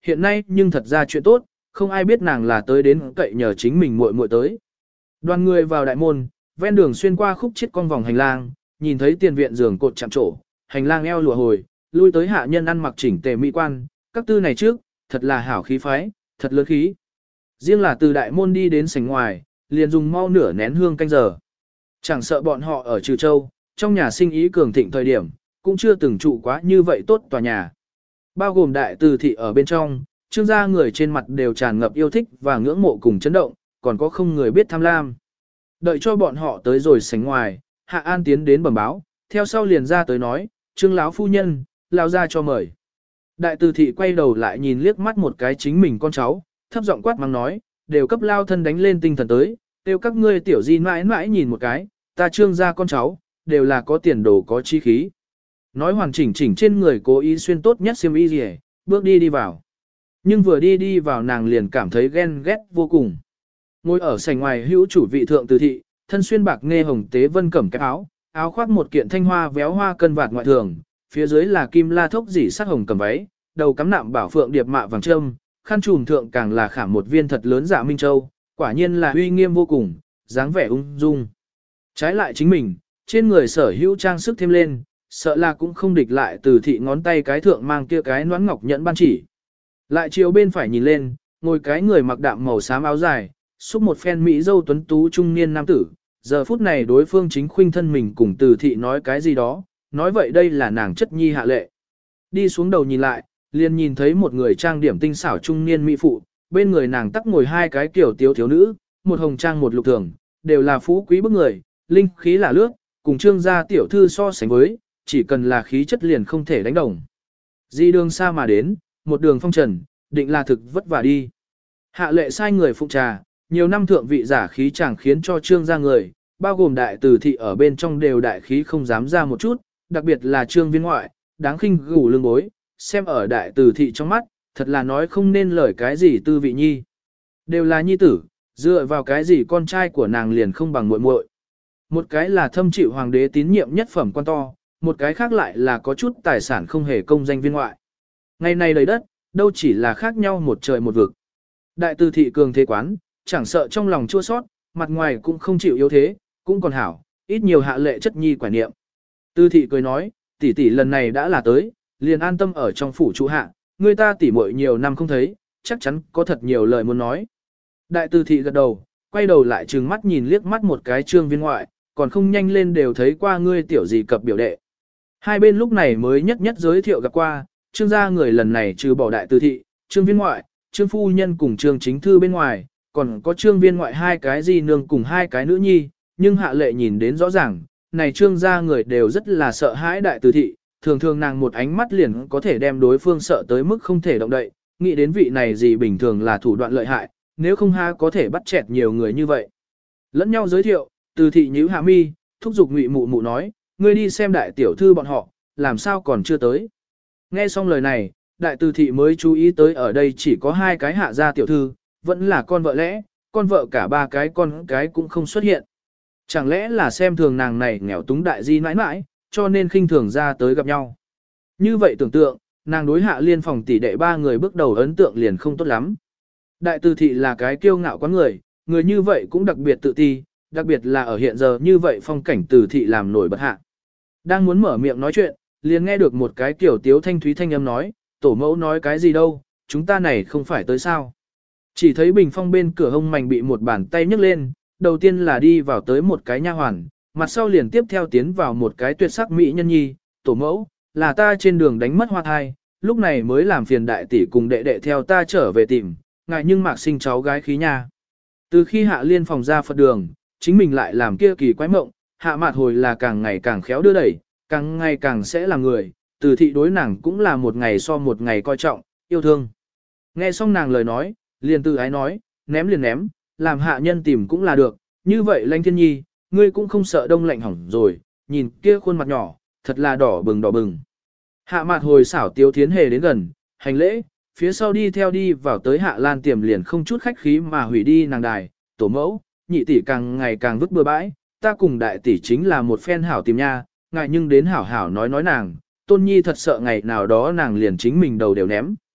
hiện nay nhưng thật ra chuyện tốt, không ai biết nàng là tới đến cậy nhờ chính mình muội muội tới. Đoàn người vào đại môn, ven đường xuyên qua khúc chiết con vòng hành lang, nhìn thấy tiền viện giường cột chạm trổ, hành lang eo lụa hồi, lui tới hạ nhân ăn mặc chỉnh tề mỹ quan, các tư này trước, thật là hảo khí phái, thật lớn khí. Riêng là từ đại môn đi đến sảnh ngoài, liền dùng mau nửa nén hương canh giờ. Chẳng sợ bọn họ ở Trừ Châu, trong nhà sinh ý cường thịnh thời điểm, cũng chưa từng trụ quá như vậy tốt tòa nhà. Bao gồm đại từ thị ở bên trong, Trương gia người trên mặt đều tràn ngập yêu thích và ngưỡng mộ cùng chấn động, còn có không người biết tham lam. Đợi cho bọn họ tới rồi sảnh ngoài, Hạ An tiến đến bẩm báo, theo sau liền ra tới nói, Trương lão phu nhân, lao ra cho mời. Đại từ thị quay đầu lại nhìn liếc mắt một cái chính mình con cháu, thấp giọng quát mắng nói, đều cấp lao thân đánh lên tinh thần tới, tiêu các ngươi tiểu di mãi mãi nhìn một cái, ta Trương gia con cháu, đều là có tiền đồ có chi khí. Nói hoàn chỉnh chỉnh trên người cố ý xuyên tốt nhất xiêm y gì, bước đi vào. Nhưng vừa đi vào nàng liền cảm thấy ghen ghét vô cùng. Ngồi ở sảnh ngoài hữu chủ vị thượng từ thị, thân xuyên bạc nghe hồng tế vân cẩm cái áo, áo khoác một kiện thanh hoa véo hoa cân vạt ngoại thường, phía dưới là kim la thốc dỉ sắc hồng cầm váy, đầu cắm nạm bảo phượng điệp mạ vàng trâm, khăn trùm thượng càng là khảm một viên thật lớn dạ minh châu, quả nhiên là uy nghiêm vô cùng, dáng vẻ ung dung. Trái lại chính mình, trên người sở hữu trang sức thêm lên, sợ là cũng không địch lại từ thị ngón tay cái thượng mang kia cái nón ngọc nhẫn ban chỉ. Lại chiều bên phải nhìn lên, ngồi cái người mặc đạm màu xám áo dài, xúc một phen mỹ dâu tuấn tú trung niên nam tử, giờ phút này đối phương chính khuynh thân mình cùng từ thị nói cái gì đó, nói vậy đây là nàng chất nhi Hạ Lệ. Đi xuống đầu nhìn lại, liền nhìn thấy một người trang điểm tinh xảo trung niên mỹ phụ, bên người nàng tắc ngồi hai cái kiểu tiếu thiếu nữ, một hồng trang một lục thường, đều là phú quý bức người, linh khí là lướt, cùng Trương gia tiểu thư so sánh với, chỉ cần là khí chất liền không thể đánh đồng. Di đường xa mà đến, một đường phong trần, định là thực vất vả đi. Hạ Lệ sai người phụ trà, nhiều năm thượng vị giả khí chẳng khiến cho Trương gia người, bao gồm đại từ thị ở bên trong đều đại khí không dám ra một chút, đặc biệt là Trương viên ngoại, đáng khinh gù lưng bối, xem ở đại từ thị trong mắt, thật là nói không nên lời cái gì tư vị nhi. Đều là nhi tử, dựa vào cái gì con trai của nàng liền không bằng muội muội. Một cái là thâm chịu hoàng đế tín nhiệm nhất phẩm quan to, một cái khác lại là có chút tài sản không hề công danh viên ngoại. Ngày nay lấy đất, đâu chỉ là khác nhau một trời một vực. Đại từ thị cường thế quán, chẳng sợ trong lòng chua sót, mặt ngoài cũng không chịu yếu thế, cũng còn hảo, ít nhiều Hạ Lệ chất nhi quả niệm. Từ thị cười nói, tỷ tỷ lần này đã là tới, liền an tâm ở trong phủ trụ hạ, người ta tỷ muội nhiều năm không thấy, chắc chắn có thật nhiều lời muốn nói. Đại từ thị gật đầu, quay đầu lại trừng mắt nhìn liếc mắt một cái Trương viên ngoại, còn không nhanh lên đều thấy qua ngươi tiểu gì cập biểu đệ. Hai bên lúc này mới nhất giới thiệu gặp qua, Trương gia người lần này trừ bỏ đại từ thị, Trương viên ngoại, Trương phu nhân cùng Trương chính thư bên ngoài, còn có Trương viên ngoại hai cái gì nương cùng hai cái nữ nhi, nhưng Hạ Lệ nhìn đến rõ ràng, này Trương gia người đều rất là sợ hãi đại từ thị, thường thường nàng một ánh mắt liền có thể đem đối phương sợ tới mức không thể động đậy, nghĩ đến vị này gì bình thường là thủ đoạn lợi hại, nếu không ha có thể bắt chẹt nhiều người như vậy. Lẫn nhau giới thiệu, từ thị nhíu hạ mi, thúc giục Ngụy mụ mụ nói, ngươi đi xem đại tiểu thư bọn họ, làm sao còn chưa tới. Nghe xong lời này, đại từ thị mới chú ý tới ở đây chỉ có hai cái Hạ gia tiểu thư, vẫn là con vợ lẽ, con vợ cả ba cái con cái cũng không xuất hiện. Chẳng lẽ là xem thường nàng này nghèo túng đại di mãi mãi, cho nên khinh thường ra tới gặp nhau. Như vậy tưởng tượng, nàng đối Hạ Liên phòng tỷ đệ ba người bước đầu ấn tượng liền không tốt lắm. Đại từ thị là cái kiêu ngạo quán người, người như vậy cũng đặc biệt tự ti, đặc biệt là ở hiện giờ như vậy phong cảnh từ thị làm nổi bật hạ. Đang muốn mở miệng nói chuyện, liền nghe được một cái kiểu tiếu thanh thúy thanh âm nói, tổ mẫu nói cái gì đâu, chúng ta này không phải tới sao. Chỉ thấy bình phong bên cửa hông mảnh bị một bàn tay nhấc lên, đầu tiên là đi vào tới một cái nha hoàn, mặt sau liền tiếp theo tiến vào một cái tuyệt sắc mỹ nhân nhi, tổ mẫu, là ta trên đường đánh mất hoa thai, lúc này mới làm phiền đại tỷ cùng đệ đệ theo ta trở về tìm, ngại nhưng mạc sinh cháu gái khí nha. Từ khi Hạ Liên phòng ra Phật đường, chính mình lại làm kia kỳ quái mộng, Hạ Mạt hồi là càng ngày càng khéo đưa đẩy, càng ngày càng sẽ là người, từ thị đối nàng cũng là một ngày so một ngày coi trọng, yêu thương. Nghe xong nàng lời nói, liền từ ái nói, ném liền ném, làm hạ nhân tìm cũng là được, như vậy Lãnh Thiên Nhi, ngươi cũng không sợ đông lạnh hỏng rồi, nhìn kia khuôn mặt nhỏ, thật là đỏ bừng đỏ bừng. Hạ Mạt hồi xảo Tiếu Thiến Hề đến gần, hành lễ, phía sau đi theo đi vào tới Hạ Lan Tiềm liền không chút khách khí mà hủy đi nàng đài, tổ mẫu, nhị tỷ càng ngày càng vứt bừa bãi, ta cùng đại tỷ chính là một phen hảo tìm nha, ngại nhưng đến hảo hảo nói nàng, Tôn Nhi thật sợ ngày nào đó nàng liền chính mình đầu đều ném.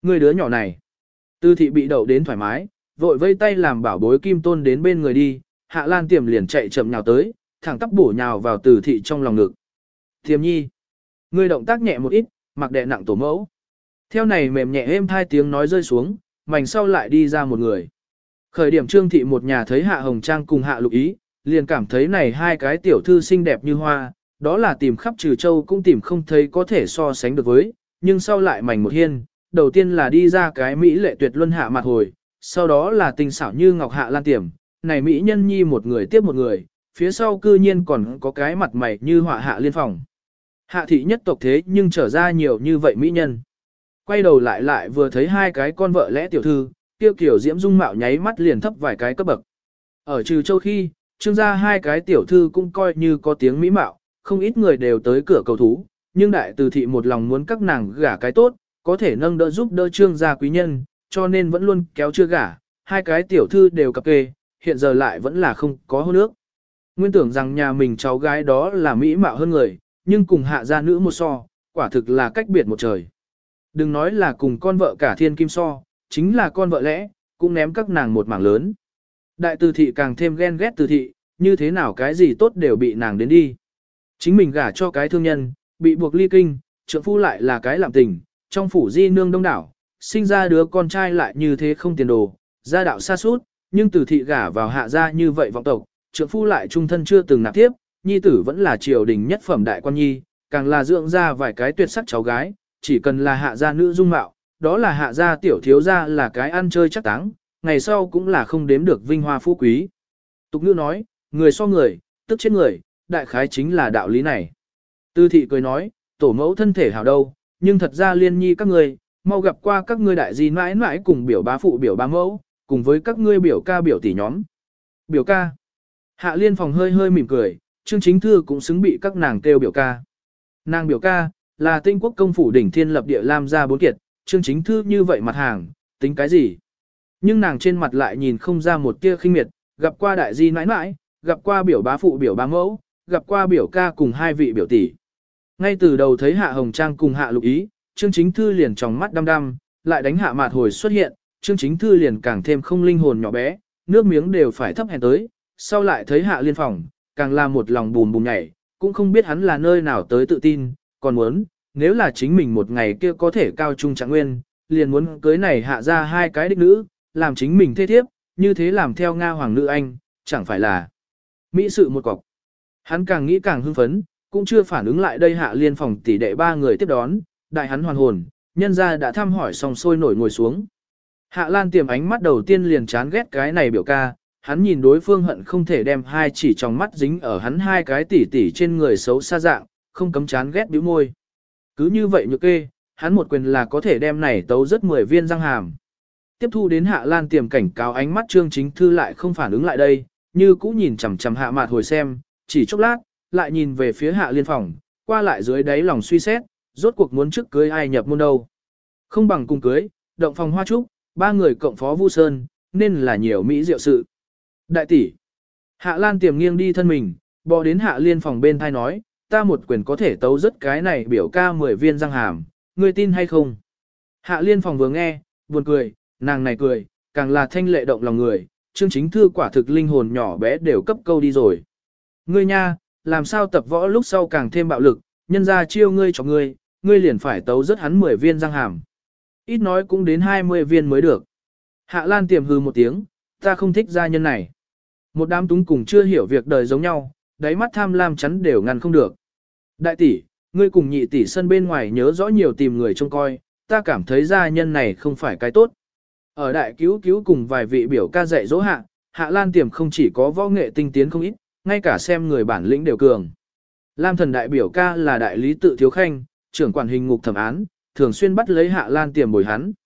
Người đứa nhỏ này. Từ thị bị đậu đến thoải mái, vội vây tay làm bảo bối Kim Tôn đến bên người đi, Hạ Lan Tiềm liền chạy chậm nhào tới, thẳng tắp bổ nhào vào Từ thị trong lòng ngực. Tiềm nhi, ngươi động tác nhẹ một ít, mặc đè nặng tổ mẫu. Theo này mềm nhẹ êm hai tiếng nói rơi xuống, mảnh sau lại đi ra một người. Khởi điểm Trương thị một nhà thấy Hạ Hồng Trang cùng Hạ Lục Ý, liền cảm thấy này hai cái tiểu thư xinh đẹp như hoa, đó là tìm khắp Trừ Châu cũng tìm không thấy có thể so sánh được với, nhưng sau lại mảnh một hiên, đầu tiên là đi ra cái mỹ lệ tuyệt luân Hạ Mặt Hồi, sau đó là tình xảo như ngọc Hạ Lan Tiềm, này mỹ nhân nhi một người tiếp một người, phía sau cư nhiên còn có cái mặt mày như họa Hạ Liên Phòng. Hạ thị nhất tộc thế nhưng trở ra nhiều như vậy mỹ nhân. Quay đầu lại vừa thấy hai cái con vợ lẽ tiểu thư, tiêu kiểu diễm dung mạo nháy mắt liền thấp vài cái cấp bậc. Ở Trừ Châu khi, Trương gia hai cái tiểu thư cũng coi như có tiếng mỹ mạo, không ít người đều tới cửa cầu thú, nhưng đại từ thị một lòng muốn các nàng gả cái tốt, có thể nâng đỡ giúp đỡ Trương gia quý nhân, cho nên vẫn luôn kéo chưa gả, hai cái tiểu thư đều cập kê, hiện giờ lại vẫn là không có hôn ước. Nguyên tưởng rằng nhà mình cháu gái đó là mỹ mạo hơn người, nhưng cùng Hạ gia nữ một so, quả thực là cách biệt một trời. Đừng nói là cùng con vợ cả thiên kim so, chính là con vợ lẽ, cũng ném các nàng một mảng lớn. Đại từ thị càng thêm ghen ghét từ thị, như thế nào cái gì tốt đều bị nàng đến đi. Chính mình gả cho cái thương nhân, bị buộc ly kinh, trượng phu lại là cái làm tình, trong phủ di nương đông đảo, sinh ra đứa con trai lại như thế không tiền đồ, gia đạo xa suốt, nhưng từ thị gả vào Hạ gia như vậy vọng tộc, trượng phu lại trung thân chưa từng nạp tiếp, nhi tử vẫn là triều đình nhất phẩm đại quan nhi, càng là dưỡng ra vài cái tuyệt sắc cháu gái, chỉ cần là Hạ gia nữ dung mạo, đó là Hạ gia tiểu thiếu gia là cái ăn chơi chắc táng, ngày sau cũng là không đếm được vinh hoa phú quý. Tục ngữ nói, người so người, tức chết người, đại khái chính là đạo lý này. Tư thị cười nói, tổ mẫu thân thể hảo đâu, nhưng thật ra liên nhi các ngươi, mau gặp qua các ngươi đại di mãi mãi cùng biểu bá phụ biểu bá mẫu, cùng với các ngươi biểu ca biểu tỷ nhóm. Biểu ca. Hạ Liên Phòng hơi hơi mỉm cười, Trương Chính Thư cũng xứng bị các nàng kêu biểu ca. Nàng biểu ca, là Tinh Quốc công phủ đỉnh thiên lập địa Lam gia bốn kiệt, Trương Chính Thư như vậy mặt hàng, tính cái gì? Nhưng nàng trên mặt lại nhìn không ra một tia khinh miệt, gặp qua đại di mãi mãi, gặp qua biểu bá phụ biểu bá mẫu, gặp qua biểu ca cùng hai vị biểu tỷ. Ngay từ đầu thấy Hạ Hồng Trang cùng Hạ Lục Ý, Trương Chính Thư liền tròng mắt đăm đăm, lại đánh Hạ Mạt Hồi xuất hiện, Trương Chính Thư liền càng thêm không linh hồn nhỏ bé, nước miếng đều phải thấp hèn tới, sau lại thấy Hạ Liên Phòng, càng là một lòng bùm bùm nhảy, cũng không biết hắn là nơi nào tới tự tin, còn muốn, nếu là chính mình một ngày kia có thể cao trung trạng nguyên, liền muốn cưới này hạ ra hai cái đích nữ, làm chính mình thê thiếp, như thế làm theo Nga hoàng nữ anh, chẳng phải là mỹ sự một cọc. Hắn càng nghĩ càng hưng phấn, cũng chưa phản ứng lại đây Hạ Liên Phòng tỷ đệ ba người tiếp đón, đại hắn hoàn hồn, nhân ra đã thăm hỏi xong sôi nổi ngồi xuống. Hạ Lan Tiềm ánh mắt đầu tiên liền chán ghét cái này biểu ca, hắn nhìn đối phương hận không thể đem hai chỉ trong mắt dính ở hắn hai cái tỉ tỉ trên người xấu xa dạng, không cấm chán ghét bĩu môi. Cứ như vậy nhược kê, hắn một quyền là có thể đem này tấu rất 10 viên răng hàm. Tiếp thu đến Hạ Lan Tiềm cảnh cáo ánh mắt Trương Chính Thư lại không phản ứng lại đây, như cũ nhìn chằm chằm Hạ Mạt Hồi xem, chỉ chốc lát, lại nhìn về phía Hạ Liên Phòng, qua lại dưới đáy lòng suy xét, rốt cuộc muốn trước cưới ai nhập môn đâu. Không bằng cùng cưới, động phòng hoa trúc, ba người cộng phó Vu Sơn, nên là nhiều mỹ diệu sự. Đại tỷ. Hạ Lan Tiềm nghiêng đi thân mình, bò đến Hạ Liên Phòng bên thai nói, ta một quyền có thể tấu rất cái này biểu ca 10 viên răng hàm, ngươi tin hay không? Hạ Liên Phòng vừa nghe, buồn cười, nàng này cười, càng là thanh lệ động lòng người, Trương Chính Thư quả thực linh hồn nhỏ bé đều cấp câu đi rồi. Ngươi nha, làm sao tập võ lúc sau càng thêm bạo lực, nhân ra chiêu ngươi cho ngươi liền phải tấu rất hắn 10 viên răng hàm. Ít nói cũng đến 20 viên mới được. Hạ Lan Tiềm hừ một tiếng, ta không thích gia nhân này. Một đám túng cùng chưa hiểu việc đời giống nhau, đáy mắt tham lam chắn đều ngăn không được. Đại tỷ, ngươi cùng nhị tỷ sân bên ngoài nhớ rõ nhiều tìm người trông coi, ta cảm thấy gia nhân này không phải cái tốt. Ở đại cứu cứu cùng vài vị biểu ca dạy dỗ hạ, Hạ Lan Tiềm không chỉ có võ nghệ tinh tiến không ít, ngay cả xem người bản lĩnh đều cường. Lam Thần đại biểu ca là đại lý tự thiếu khanh, trưởng quản hình ngục thẩm án, thường xuyên bắt lấy Hạ Lan Tiềm bồi hắn.